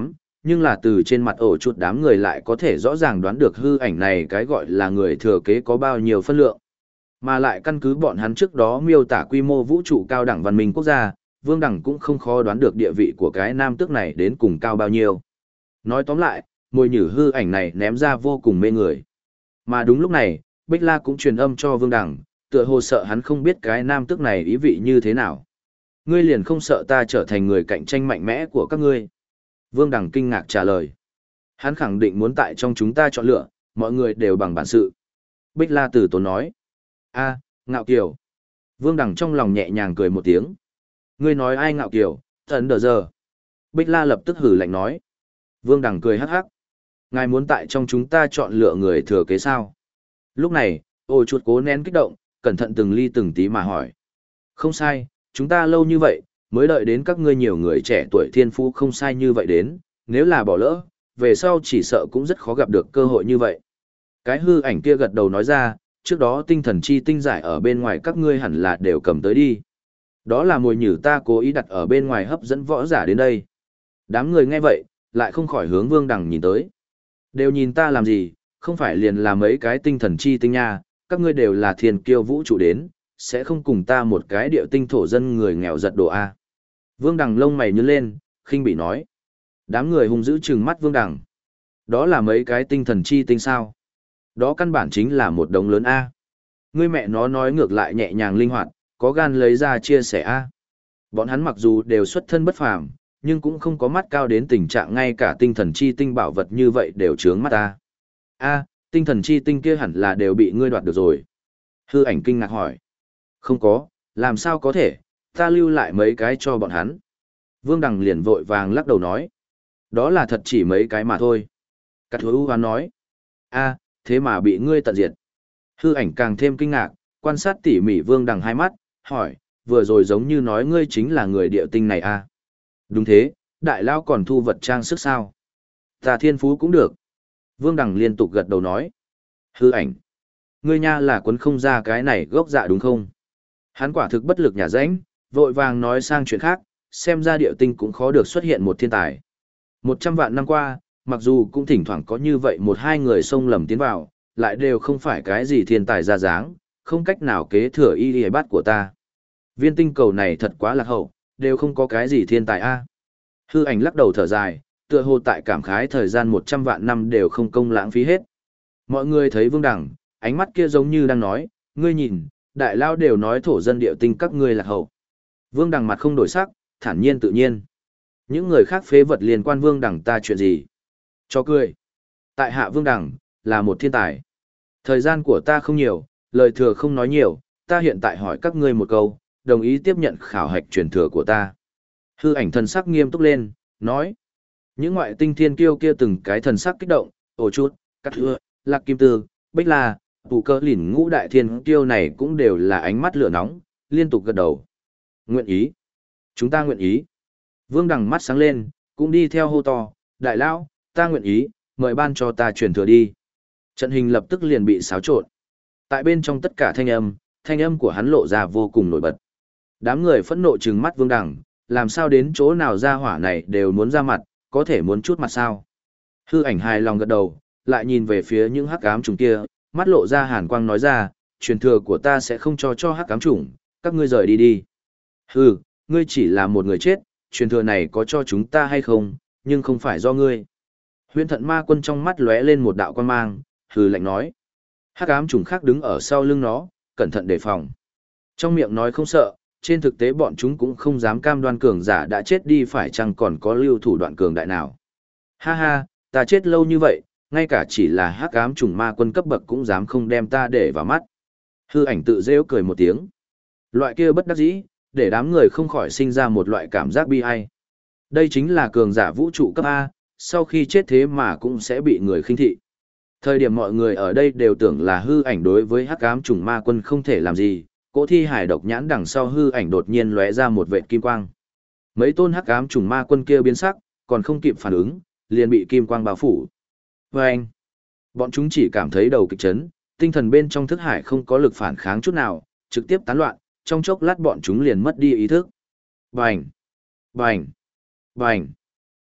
nhưng là từ trên mặt ổ chuột đám người lại có thể rõ ràng đoán được hư ảnh này cái gọi là người thừa kế có bao nhiêu phân lượng. Mà lại căn cứ bọn hắn trước đó miêu tả quy mô vũ trụ cao đẳng văn minh quốc gia, Vương Đằng cũng không khó đoán được địa vị của cái nam tước này đến cùng cao bao nhiêu. Nói tóm lại, mồi nhử hư ảnh này ném ra vô cùng mê người. Mà đúng lúc này, Bích La cũng truyền âm cho Vương Đằng, tựa hồ sợ hắn không biết cái nam tước này ý vị như thế nào. Ngươi liền không sợ ta trở thành người cạnh tranh mạnh mẽ của các ngươi? Vương Đằng kinh ngạc trả lời. Hắn khẳng định muốn tại trong chúng ta chọn lựa, mọi người đều bằng bản sự. Bích La từ tốn nói. A, ngạo kiều. Vương Đằng trong lòng nhẹ nhàng cười một tiếng. Ngươi nói ai ngạo kiều, thần đờ giờ. Bích La lập tức hử lạnh nói. Vương Đằng cười hắc hắc. Ngài muốn tại trong chúng ta chọn lựa người thừa kế sao? Lúc này, ôi chuột cố nén kích động, cẩn thận từng ly từng tí mà hỏi. Không sai, chúng ta lâu như vậy, mới đợi đến các ngươi nhiều người trẻ tuổi thiên phú không sai như vậy đến, nếu là bỏ lỡ, về sau chỉ sợ cũng rất khó gặp được cơ hội như vậy. Cái hư ảnh kia gật đầu nói ra, trước đó tinh thần chi tinh giải ở bên ngoài các ngươi hẳn là đều cầm tới đi. Đó là mồi nhử ta cố ý đặt ở bên ngoài hấp dẫn võ giả đến đây. Đám người nghe vậy, lại không khỏi hướng Vương Đằng nhìn tới. Đều nhìn ta làm gì, không phải liền là mấy cái tinh thần chi tinh nha, các ngươi đều là thiên kiêu vũ trụ đến, sẽ không cùng ta một cái địa tinh thổ dân người nghèo giật đồ A. Vương Đằng lông mày nhướng lên, khinh bị nói. Đám người hung dữ trừng mắt Vương Đằng. Đó là mấy cái tinh thần chi tinh sao? Đó căn bản chính là một đống lớn A. Ngươi mẹ nó nói ngược lại nhẹ nhàng linh hoạt, có gan lấy ra chia sẻ A. Bọn hắn mặc dù đều xuất thân bất phàm, nhưng cũng không có mắt cao đến tình trạng ngay cả tinh thần chi tinh bảo vật như vậy đều trướng mắt ta. A, tinh thần chi tinh kia hẳn là đều bị ngươi đoạt được rồi. Hư ảnh kinh ngạc hỏi. Không có, làm sao có thể, ta lưu lại mấy cái cho bọn hắn. Vương Đằng liền vội vàng lắc đầu nói. Đó là thật chỉ mấy cái mà thôi. Cát hứa hoán nói. A, thế mà bị ngươi tận diệt. Hư ảnh càng thêm kinh ngạc, quan sát tỉ mỉ Vương Đằng hai mắt, hỏi, vừa rồi giống như nói ngươi chính là người địa tinh này a? Đúng thế, đại lao còn thu vật trang sức sao? Ta thiên phú cũng được. Vương Đằng liên tục gật đầu nói. Hư ảnh. Ngươi nha là quấn không ra cái này gốc dạ đúng không? Hắn quả thực bất lực nhả rãnh, vội vàng nói sang chuyện khác, xem ra địa tinh cũng khó được xuất hiện một thiên tài. 100 vạn năm qua, mặc dù cũng thỉnh thoảng có như vậy một hai người xông lầm tiến vào, lại đều không phải cái gì thiên tài ra dáng, không cách nào kế thừa y y bát của ta. Viên tinh cầu này thật quá lạc hậu, đều không có cái gì thiên tài a. Hư ảnh lắc đầu thở dài, tựa hồ tại cảm khái thời gian 100 vạn năm đều không công lãng phí hết. Mọi người thấy Vương Đằng, ánh mắt kia giống như đang nói, ngươi nhìn, đại lao đều nói thổ dân địa tinh các ngươi lạc hậu. Vương Đằng mặt không đổi sắc, thản nhiên tự nhiên. Những người khác phế vật liên quan Vương Đằng ta chuyện gì? Cho cười. Tại hạ Vương Đằng, là một thiên tài. Thời gian của ta không nhiều, lời thừa không nói nhiều, ta hiện tại hỏi các ngươi một câu, đồng ý tiếp nhận khảo hạch truyền thừa của ta. Hư ảnh thần sắc nghiêm túc lên, nói. Những ngoại tinh thiên kiêu kia từng cái thần sắc kích động, ồ chút, cắt hưa, lạc kim tư, bích la, tù cơ lỉn ngũ đại thiên kiêu này cũng đều là ánh mắt lửa nóng, liên tục gật đầu. Nguyện ý. Chúng ta nguyện ý. Vương Đằng mắt sáng lên, cũng đi theo hô to, đại lão, ta nguyện ý, mời ban cho ta truyền thừa đi. Trận hình lập tức liền bị xáo trộn. Tại bên trong tất cả thanh âm của hắn lộ ra vô cùng nổi bật. Đám người phẫn nộ trừng mắt Vương Đằng, làm sao đến chỗ nào ra hỏa này đều muốn ra mặt, có thể muốn chút mặt sao. Hư ảnh hài lòng gật đầu, lại nhìn về phía những hắc ám trùng kia, mắt lộ ra hàn quang nói ra, truyền thừa của ta sẽ không cho hắc ám trùng, các ngươi rời đi đi. Hừ, ngươi chỉ là một người chết, truyền thừa này có cho chúng ta hay không, nhưng không phải do ngươi. Huyễn Thận Ma Quân trong mắt lóe lên một đạo quan mang, hừ lạnh nói. Hắc ám trùng khác đứng ở sau lưng nó, cẩn thận đề phòng. Trong miệng nói không sợ, trên thực tế bọn chúng cũng không dám cam đoan cường giả đã chết đi phải chăng còn có lưu thủ đoạn cường đại nào. Ha ha, ta chết lâu như vậy, ngay cả chỉ là hắc ám trùng ma quân cấp bậc cũng dám không đem ta để vào mắt. Hư ảnh tự rêu cười một tiếng. Loại kia bất đắc dĩ, để đám người không khỏi sinh ra một loại cảm giác bi ai. Đây chính là cường giả vũ trụ cấp A, sau khi chết thế mà cũng sẽ bị người khinh thị. Thời điểm mọi người ở đây đều tưởng là hư ảnh đối với hắc ám trùng ma quân không thể làm gì, cỗ thi hải độc nhãn đằng sau hư ảnh đột nhiên lóe ra một vệt kim quang. Mấy tôn hắc ám trùng ma quân kia biến sắc, còn không kịp phản ứng, liền bị kim quang bao phủ. Và anh, bọn chúng chỉ cảm thấy đầu kịch chấn, tinh thần bên trong thức hải không có lực phản kháng chút nào, trực tiếp tán loạn, trong chốc lát bọn chúng liền mất đi ý thức. Bành! Bành! Bành!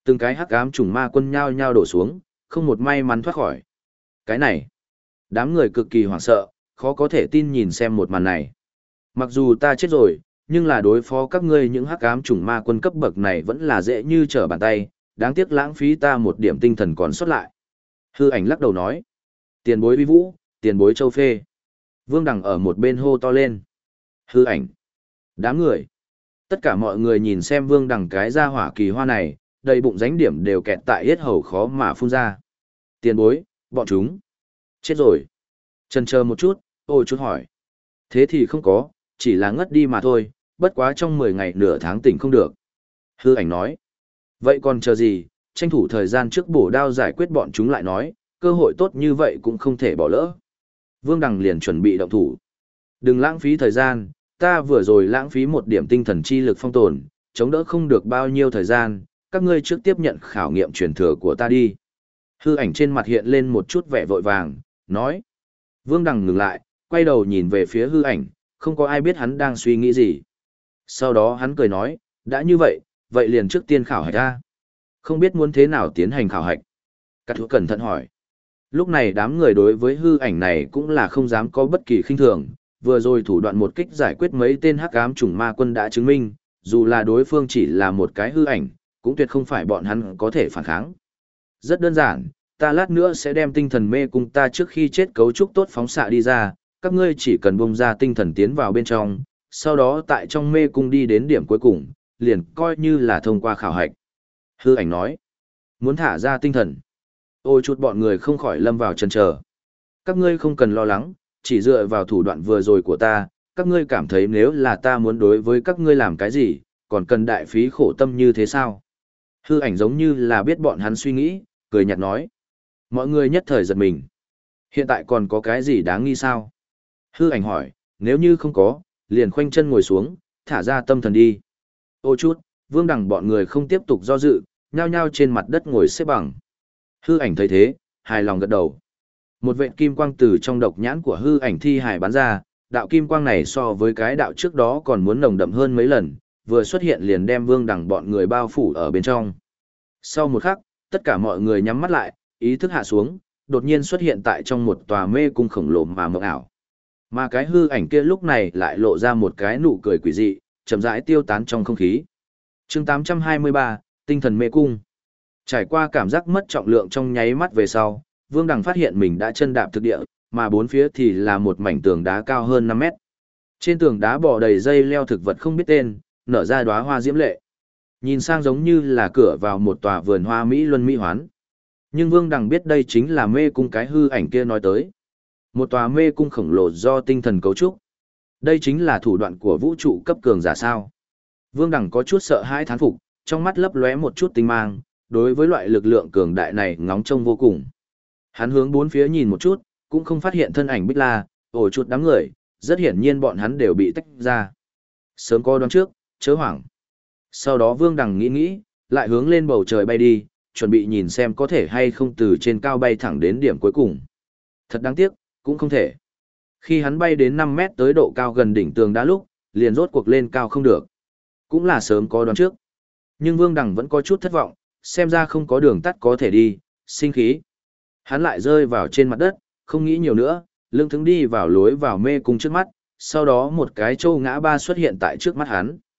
Từng cái hắc ám trùng ma quân nhao nhao đổ xuống, không một may mắn thoát khỏi. Cái này, đám người cực kỳ hoảng sợ, khó có thể tin nhìn xem một màn này. Mặc dù ta chết rồi, nhưng là đối phó các ngươi những hắc ám trùng ma quân cấp bậc này vẫn là dễ như trở bàn tay, đáng tiếc lãng phí ta một điểm tinh thần còn sót lại. Hư ảnh lắc đầu nói, tiền bối uy vũ, tiền bối châu phê. Vương Đằng ở một bên hô to lên. Hư ảnh, đám người. Tất cả mọi người nhìn xem Vương Đằng cái ra hỏa kỳ hoa này, đầy bụng ránh điểm đều kẹt tại yết hầu khó mà phun ra. Tiền bối, bọn chúng. Chết rồi. Chần chờ một chút, ôi chút hỏi. Thế thì không có, chỉ là ngất đi mà thôi, bất quá trong 10 ngày nửa tháng tỉnh không được. Hư ảnh nói. Vậy còn chờ gì, tranh thủ thời gian trước bổ đao giải quyết bọn chúng lại nói, cơ hội tốt như vậy cũng không thể bỏ lỡ. Vương Đằng liền chuẩn bị động thủ. Đừng lãng phí thời gian, ta vừa rồi lãng phí một điểm tinh thần chi lực phong tồn, chống đỡ không được bao nhiêu thời gian, các ngươi trước tiếp nhận khảo nghiệm truyền thừa của ta đi. Hư ảnh trên mặt hiện lên một chút vẻ vội vàng, nói. Vương Đằng ngừng lại, quay đầu nhìn về phía hư ảnh, không có ai biết hắn đang suy nghĩ gì. Sau đó hắn cười nói, đã như vậy, vậy liền trước tiên khảo hạch ra. Không biết muốn thế nào tiến hành khảo hạch. Cát Thú cẩn thận hỏi. Lúc này đám người đối với hư ảnh này cũng là không dám có bất kỳ khinh thường, vừa rồi thủ đoạn một kích giải quyết mấy tên hắc ám chủng ma quân đã chứng minh, dù là đối phương chỉ là một cái hư ảnh, cũng tuyệt không phải bọn hắn có thể phản kháng. Rất đơn giản, ta lát nữa sẽ đem tinh thần mê cung ta trước khi chết cấu trúc tốt phóng xạ đi ra, các ngươi chỉ cần bung ra tinh thần tiến vào bên trong, sau đó tại trong mê cung đi đến điểm cuối cùng, liền coi như là thông qua khảo hạch. Hư ảnh nói, muốn thả ra tinh thần. Ôi chút bọn người không khỏi lâm vào chần chờ. Các ngươi không cần lo lắng, chỉ dựa vào thủ đoạn vừa rồi của ta, các ngươi cảm thấy nếu là ta muốn đối với các ngươi làm cái gì, còn cần đại phí khổ tâm như thế sao? Hư ảnh giống như là biết bọn hắn suy nghĩ, cười nhạt nói. Mọi người nhất thời giật mình. Hiện tại còn có cái gì đáng nghi sao? Hư ảnh hỏi, nếu như không có, liền khoanh chân ngồi xuống, thả ra tâm thần đi. Ô chút, Vương Đằng bọn người không tiếp tục do dự, nhao nhao trên mặt đất ngồi xếp bằng. Hư ảnh thấy thế, hài lòng gật đầu. Một vệt kim quang từ trong độc nhãn của hư ảnh thi hài bắn ra, đạo kim quang này so với cái đạo trước đó còn muốn nồng đậm hơn mấy lần, vừa xuất hiện liền đem Vương Đằng bọn người bao phủ ở bên trong. Sau một khắc, tất cả mọi người nhắm mắt lại, ý thức hạ xuống, đột nhiên xuất hiện tại trong một tòa mê cung khổng lồ mà mộng ảo. Mà cái hư ảnh kia lúc này lại lộ ra một cái nụ cười quỷ dị, chậm rãi tiêu tán trong không khí. Chương 823, tinh thần mê cung. Trải qua cảm giác mất trọng lượng trong nháy mắt về sau, Vương Đằng phát hiện mình đã chân đạp thực địa, mà bốn phía thì là một mảnh tường đá cao hơn 5 mét. Trên tường đá bò đầy dây leo thực vật không biết tên, nở ra đóa hoa diễm lệ. Nhìn sang giống như là cửa vào một tòa vườn hoa mỹ luân mỹ hoán. Nhưng Vương Đằng biết đây chính là mê cung cái hư ảnh kia nói tới. Một tòa mê cung khổng lồ do tinh thần cấu trúc. Đây chính là thủ đoạn của vũ trụ cấp cường giả sao. Vương Đằng có chút sợ hãi thán phục, trong mắt lấp lóe một chút tinh mang, đối với loại lực lượng cường đại này ngóng trông vô cùng. Hắn hướng bốn phía nhìn một chút, cũng không phát hiện thân ảnh Bích La, ổ chuột đám người, rất hiển nhiên bọn hắn đều bị tách ra. Sớm có đoán trước, chớ hoảng. Sau đó Vương Đằng nghĩ nghĩ, lại hướng lên bầu trời bay đi, chuẩn bị nhìn xem có thể hay không từ trên cao bay thẳng đến điểm cuối cùng. Thật đáng tiếc, cũng không thể. Khi hắn bay đến 5 mét tới độ cao gần đỉnh tường đá lúc, liền rốt cuộc lên cao không được. Cũng là sớm có đoán trước. Nhưng Vương Đằng vẫn có chút thất vọng, xem ra không có đường tắt có thể đi, sinh khí. Hắn lại rơi vào trên mặt đất, không nghĩ nhiều nữa, lưng thững đi vào lối vào mê cung trước mắt, sau đó một cái trâu ngã ba xuất hiện tại trước mắt hắn.